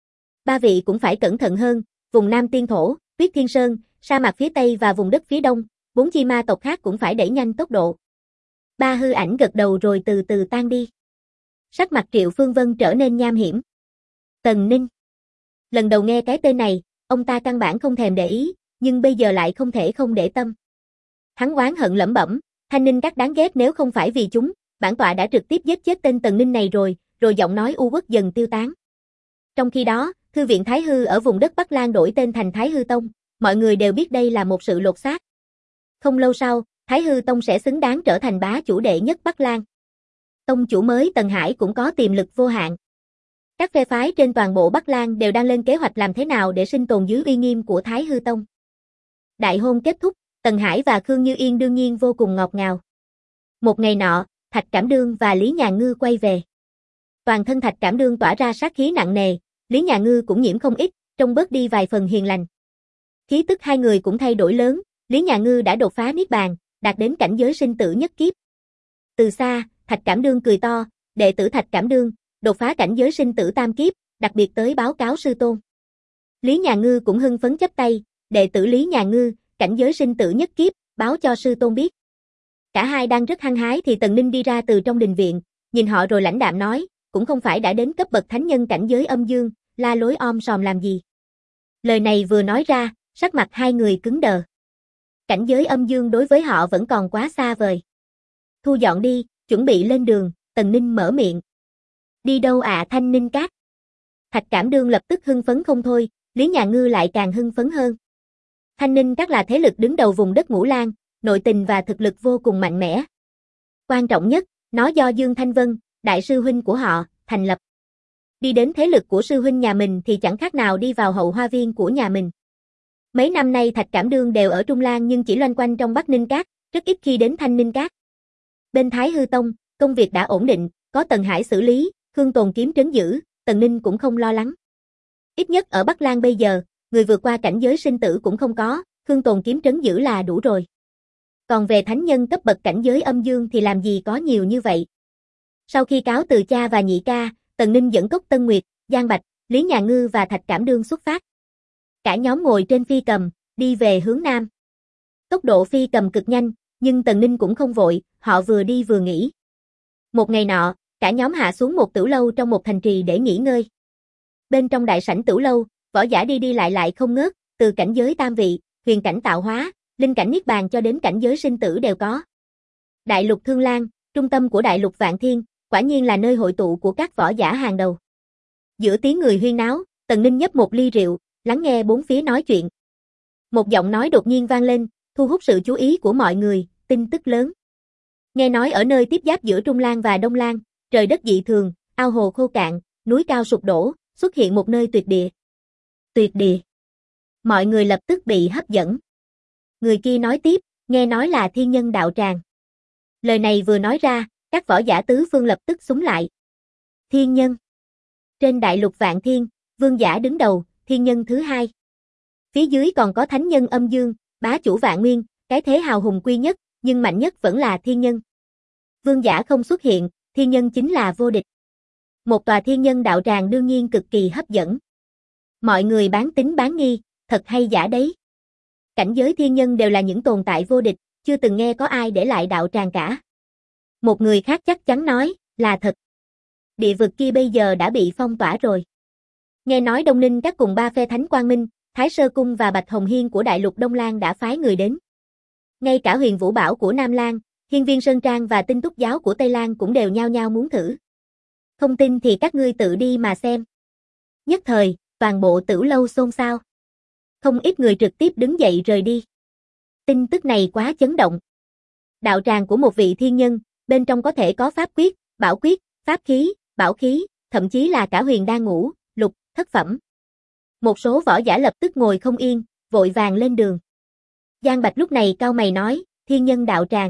3 vị cũng phải cẩn thận hơn, vùng Nam Tiên Thổ, Tuyết Thiên Sơn, sa mạc phía Tây và vùng đất phía Đông, 4 chi ma tộc khác cũng phải đẩy nhanh tốc độ. Ba hư ảnh gật đầu rồi từ từ tan đi. Sắc mặt Triệu Phương Vân trở nên nham hiểm. Tần Ninh. Lần đầu nghe cái tên này, ông ta căn bản không thèm để ý, nhưng bây giờ lại không thể không để tâm. Hắn oán hận lẩm bẩm, Thanh Ninh Các đáng ghét, nếu không phải vì chúng, bản tọa đã trực tiếp giết chết tên Tần Ninh này rồi, giọng nói u uất dần tiêu tán. Trong khi đó, thư viện Thái Hư ở vùng đất Bắc Lan đổi tên thành Thái Hư Tông, mọi người đều biết đây là một sự lột xác. Không lâu sau, Thái Hư Tông sẽ xứng đáng trở thành bá chủ đệ nhất Bắc Lan. Tông chủ mới Tần Hải cũng có tiềm lực vô hạn. Các phe phái trên toàn bộ Bắc Lan đều đang lên kế hoạch làm thế nào để sinh tồn dưới uy nghiêm của Thái Hư Tông. Đại hôn kết thúc, Tần Hải và Khương Như Yên đương nhiên vô cùng ngọt ngào. Một ngày nọ, Thạch Cảm Đương và Lý Nhà Ngư quay về. Toàn thân Thạch Cảm Đương tỏa ra sát khí nặng nề, Lý Nhà Ngư cũng nhiễm không ít, trông bớt đi vài phần hiền lành. Khí tức hai người cũng thay đổi lớn, Lý Nhà Ngư đã đột phá niết bàn, đạt đến cảnh giới sinh tử nhất kiếp. Từ xa, Thạch Cảm Đương cười to, đệ tử Thạch Cảm Đương, đột phá cảnh giới sinh tử tam kiếp, đặc biệt tới báo cáo sư tôn. Lý Nhà Ngư cũng hưng phấn chắp tay, đệ tử Lý Nhà Ngư, cảnh giới sinh tử nhất kiếp, báo cho sư tôn biết. Cả hai đang rất hăng hái thì Tần Ninh đi ra từ trong đình viện, nhìn họ rồi lãnh đạm nói, cũng không phải đã đến cấp bậc thánh nhân cảnh giới âm dương, la lối om sòm làm gì. Lời này vừa nói ra, sắc mặt hai người cứng đờ. Cảnh giới âm dương đối với họ vẫn còn quá xa vời. Thu dọn đi, chuẩn bị lên đường, Tần Ninh mở miệng. Đi đâu ạ Thanh Ninh Các? Thạch Cảm Đương lập tức hưng phấn không thôi, Lý Nhà Ngư lại càng hưng phấn hơn. Thanh Ninh Các là thế lực đứng đầu vùng đất Ngũ Lan, nội tình và thực lực vô cùng mạnh mẽ. Quan trọng nhất, nó do Dương Thanh Vân, đại sư huynh của họ, thành lập. Đi đến thế lực của sư huynh nhà mình thì chẳng khác nào đi vào hậu hoa viên của nhà mình. Mấy năm nay Thạch Cảm Đương đều ở Trung Lan nhưng chỉ loanh quanh trong Bắc Ninh Các, rất ít khi đến Thanh Ninh Các. Bên Thái Hư Tông, công việc đã ổn định, có Tần Hải xử lý, Khương Tồn kiếm trấn giữ, Tần Ninh cũng không lo lắng. Ít nhất ở Bắc Lan bây giờ, người vượt qua cảnh giới sinh tử cũng không có, Khương Tồn kiếm trấn giữ là đủ rồi. Còn về thánh nhân cấp bậc cảnh giới âm dương thì làm gì có nhiều như vậy. Sau khi cáo từ cha và nhị ca, Tần Ninh dẫn Cốc Tân Nguyệt, Giang Bạch, Lý Nhà Ngư và Thạch Cảm Đương xuất phát. Cả nhóm ngồi trên phi cầm, đi về hướng Nam. Tốc độ phi cầm cực nhanh, nhưng Tần Ninh cũng không vội, họ vừa đi vừa nghỉ. Một ngày nọ, cả nhóm hạ xuống một tửu lâu trong một thành trì để nghỉ ngơi. Bên trong đại sảnh tửu lâu, võ giả đi đi lại không ngớt, từ cảnh giới tam vị, huyền cảnh tạo hóa, linh cảnh niết bàn cho đến cảnh giới sinh tử đều có. Đại lục Thương Lan, trung tâm của đại lục Vạn Thiên, quả nhiên là nơi hội tụ của các võ giả hàng đầu. Giữa tiếng người huyên náo, Tần Ninh nhấp một ly rượu, lắng nghe bốn phía nói chuyện. Một giọng nói đột nhiên vang lên, thu hút sự chú ý của mọi người, tin tức lớn. Nghe nói ở nơi tiếp giáp giữa Trung Lan và Đông Lan, trời đất dị thường, ao hồ khô cạn, núi cao sụp đổ, xuất hiện một nơi tuyệt địa. Tuyệt địa. Mọi người lập tức bị hấp dẫn. Người kia nói tiếp, nghe nói là thiên nhân đạo tràng. Lời này vừa nói ra, các võ giả tứ phương lập tức xúm lại. Thiên nhân. Trên đại lục Vạn Thiên, vương giả đứng đầu, thiên nhân thứ hai. Phía dưới còn có thánh nhân âm dương, bá chủ Vạn Nguyên, cái thế hào hùng quy nhất, nhưng mạnh nhất vẫn là thiên nhân. Vương giả không xuất hiện, thiên nhân chính là vô địch. Một tòa thiên nhân đạo tràng đương nhiên cực kỳ hấp dẫn. Mọi người bán tín bán nghi, thật hay giả đấy. Cảnh giới thiên nhân đều là những tồn tại vô địch, chưa từng nghe có ai để lại đạo tràng cả. Một người khác chắc chắn nói, là thật. Địa vực kia bây giờ đã bị phong tỏa rồi. Nghe nói Đông Ninh các cùng ba phe Thánh Quang Minh, Thái Sơ Cung và Bạch Hồng Hiên của Đại lục Đông Lan đã phái người đến. Ngay cả Huyền Vũ Bảo của Nam Lan, Hiên Viên Sơn Trang và Tinh Túc Giáo của Tây Lan cũng đều nhao nhao muốn thử. Không tin thì các ngươi tự đi mà xem. Nhất thời, toàn bộ Tửu lâu xôn xao. Không ít người trực tiếp đứng dậy rời đi. Tin tức này quá chấn động. Đạo tràng của một vị thiên nhân, bên trong có thể có pháp quyết, bảo quyết, pháp khí, bảo khí, thậm chí là cả huyền đan ngũ, lục, thất phẩm. Một số võ giả lập tức ngồi không yên, vội vàng lên đường. Giang Bạch lúc này cau mày nói, thiên nhân đạo tràng.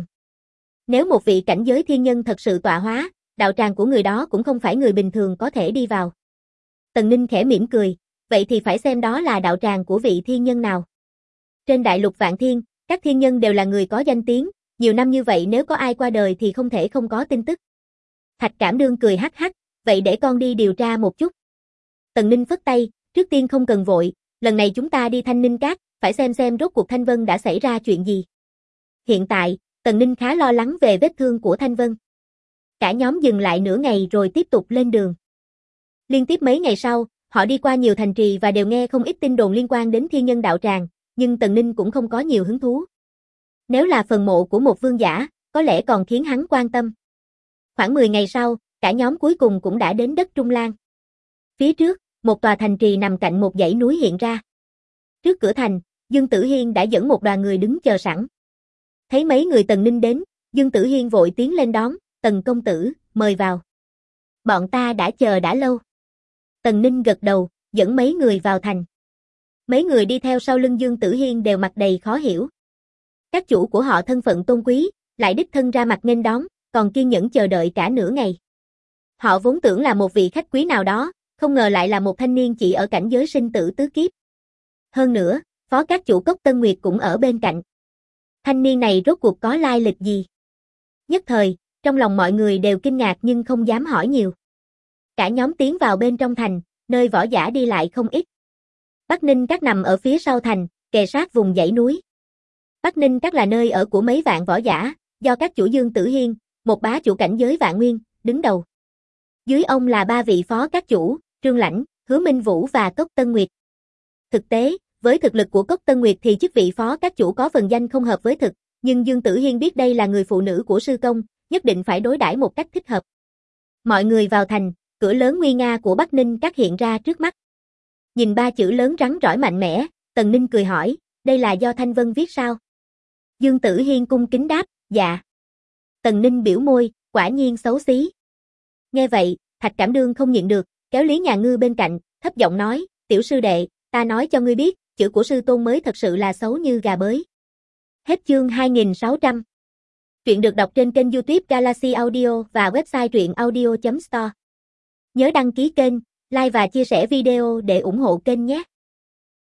Nếu một vị cảnh giới thiên nhân thật sự tọa hóa, đạo tràng của người đó cũng không phải người bình thường có thể đi vào. Tần Ninh khẽ mỉm cười, vậy thì phải xem đó là đạo tràng của vị thiên nhân nào. Trên đại lục Vạn Thiên, các thiên nhân đều là người có danh tiếng, nhiều năm như vậy nếu có ai qua đời thì không thể không có tin tức. Thạch Cảm Đương cười hắc hắc, vậy để con đi điều tra một chút. Tần Ninh phất tay, trước tiên không cần vội, lần này chúng ta đi Thanh Ninh Các, phải xem rốt cuộc Thanh Vân đã xảy ra chuyện gì. Hiện tại, Tần Ninh khá lo lắng về vết thương của Thanh Vân. Cả nhóm dừng lại nửa ngày rồi tiếp tục lên đường. Liên tiếp mấy ngày sau, họ đi qua nhiều thành trì và đều nghe không ít tin đồn liên quan đến thiên nhân đạo tràng, nhưng Tần Ninh cũng không có nhiều hứng thú. Nếu là phần mộ của một vương giả, có lẽ còn khiến hắn quan tâm. Khoảng 10 ngày sau, cả nhóm cuối cùng cũng đã đến đất Trung Lan. Phía trước, một tòa thành trì nằm cạnh một dãy núi hiện ra. Trước cửa thành, Dương Tử Hiên đã dẫn một đoàn người đứng chờ sẵn. Thấy mấy người Tần Ninh đến, Dương Tử Hiên vội tiến lên đón, Tần công tử, mời vào. Bọn ta đã chờ đã lâu. Tần Ninh gật đầu, dẫn mấy người vào thành. Mấy người đi theo sau lưng Dương Tử Hiên đều mặt đầy khó hiểu. Các chủ của họ thân phận tôn quý, lại đích thân ra mặt nghênh đón, còn kiên nhẫn chờ đợi cả nửa ngày. Họ vốn tưởng là một vị khách quý nào đó, không ngờ lại là một thanh niên chỉ ở cảnh giới sinh tử tứ kiếp. Hơn nữa, phó các chủ Cốc Tân Nguyệt cũng ở bên cạnh. Thanh niên này rốt cuộc có lai lịch gì? Nhất thời, trong lòng mọi người đều kinh ngạc nhưng không dám hỏi nhiều. Cả nhóm tiến vào bên trong thành, nơi võ giả đi lại không ít. Bắc Ninh Các nằm ở phía sau thành, kề sát vùng dãy núi. Bắc Ninh Các là nơi ở của mấy vạn võ giả, do các chủ Dương Tử Hiên, một bá chủ cảnh giới vạn nguyên, đứng đầu. Dưới ông là ba vị phó các chủ, Trương Lãnh, Hứa Minh Vũ và Cốc Tân Nguyệt. Thực tế, với thực lực của Cốc Tân Nguyệt thì chức vị phó các chủ có phần danh không hợp với thực, nhưng Dương Tử Hiên biết đây là người phụ nữ của sư công, nhất định phải đối đãi một cách thích hợp. Mọi người vào thành, cửa lớn nguy nga của Bắc Ninh Các hiện ra trước mắt. Nhìn ba chữ lớn rắn rỏi mạnh mẽ, Tần Ninh cười hỏi, đây là do Thanh Vân viết sao? Dương Tử Hiên cung kính đáp, dạ. Tần Ninh biểu môi, quả nhiên xấu xí. Nghe vậy, Thạch Cảm Đương không nhịn được, kéo Lý Nhà Ngư bên cạnh, thấp giọng nói, tiểu sư đệ, ta nói cho ngươi biết, chữ của sư tôn mới thật sự là xấu như gà bới. Hết chương 2600. Truyện được đọc trên kênh YouTube Galaxy Audio và website truyệnaudio.store. Nhớ đăng ký kênh, like và chia sẻ video để ủng hộ kênh nhé.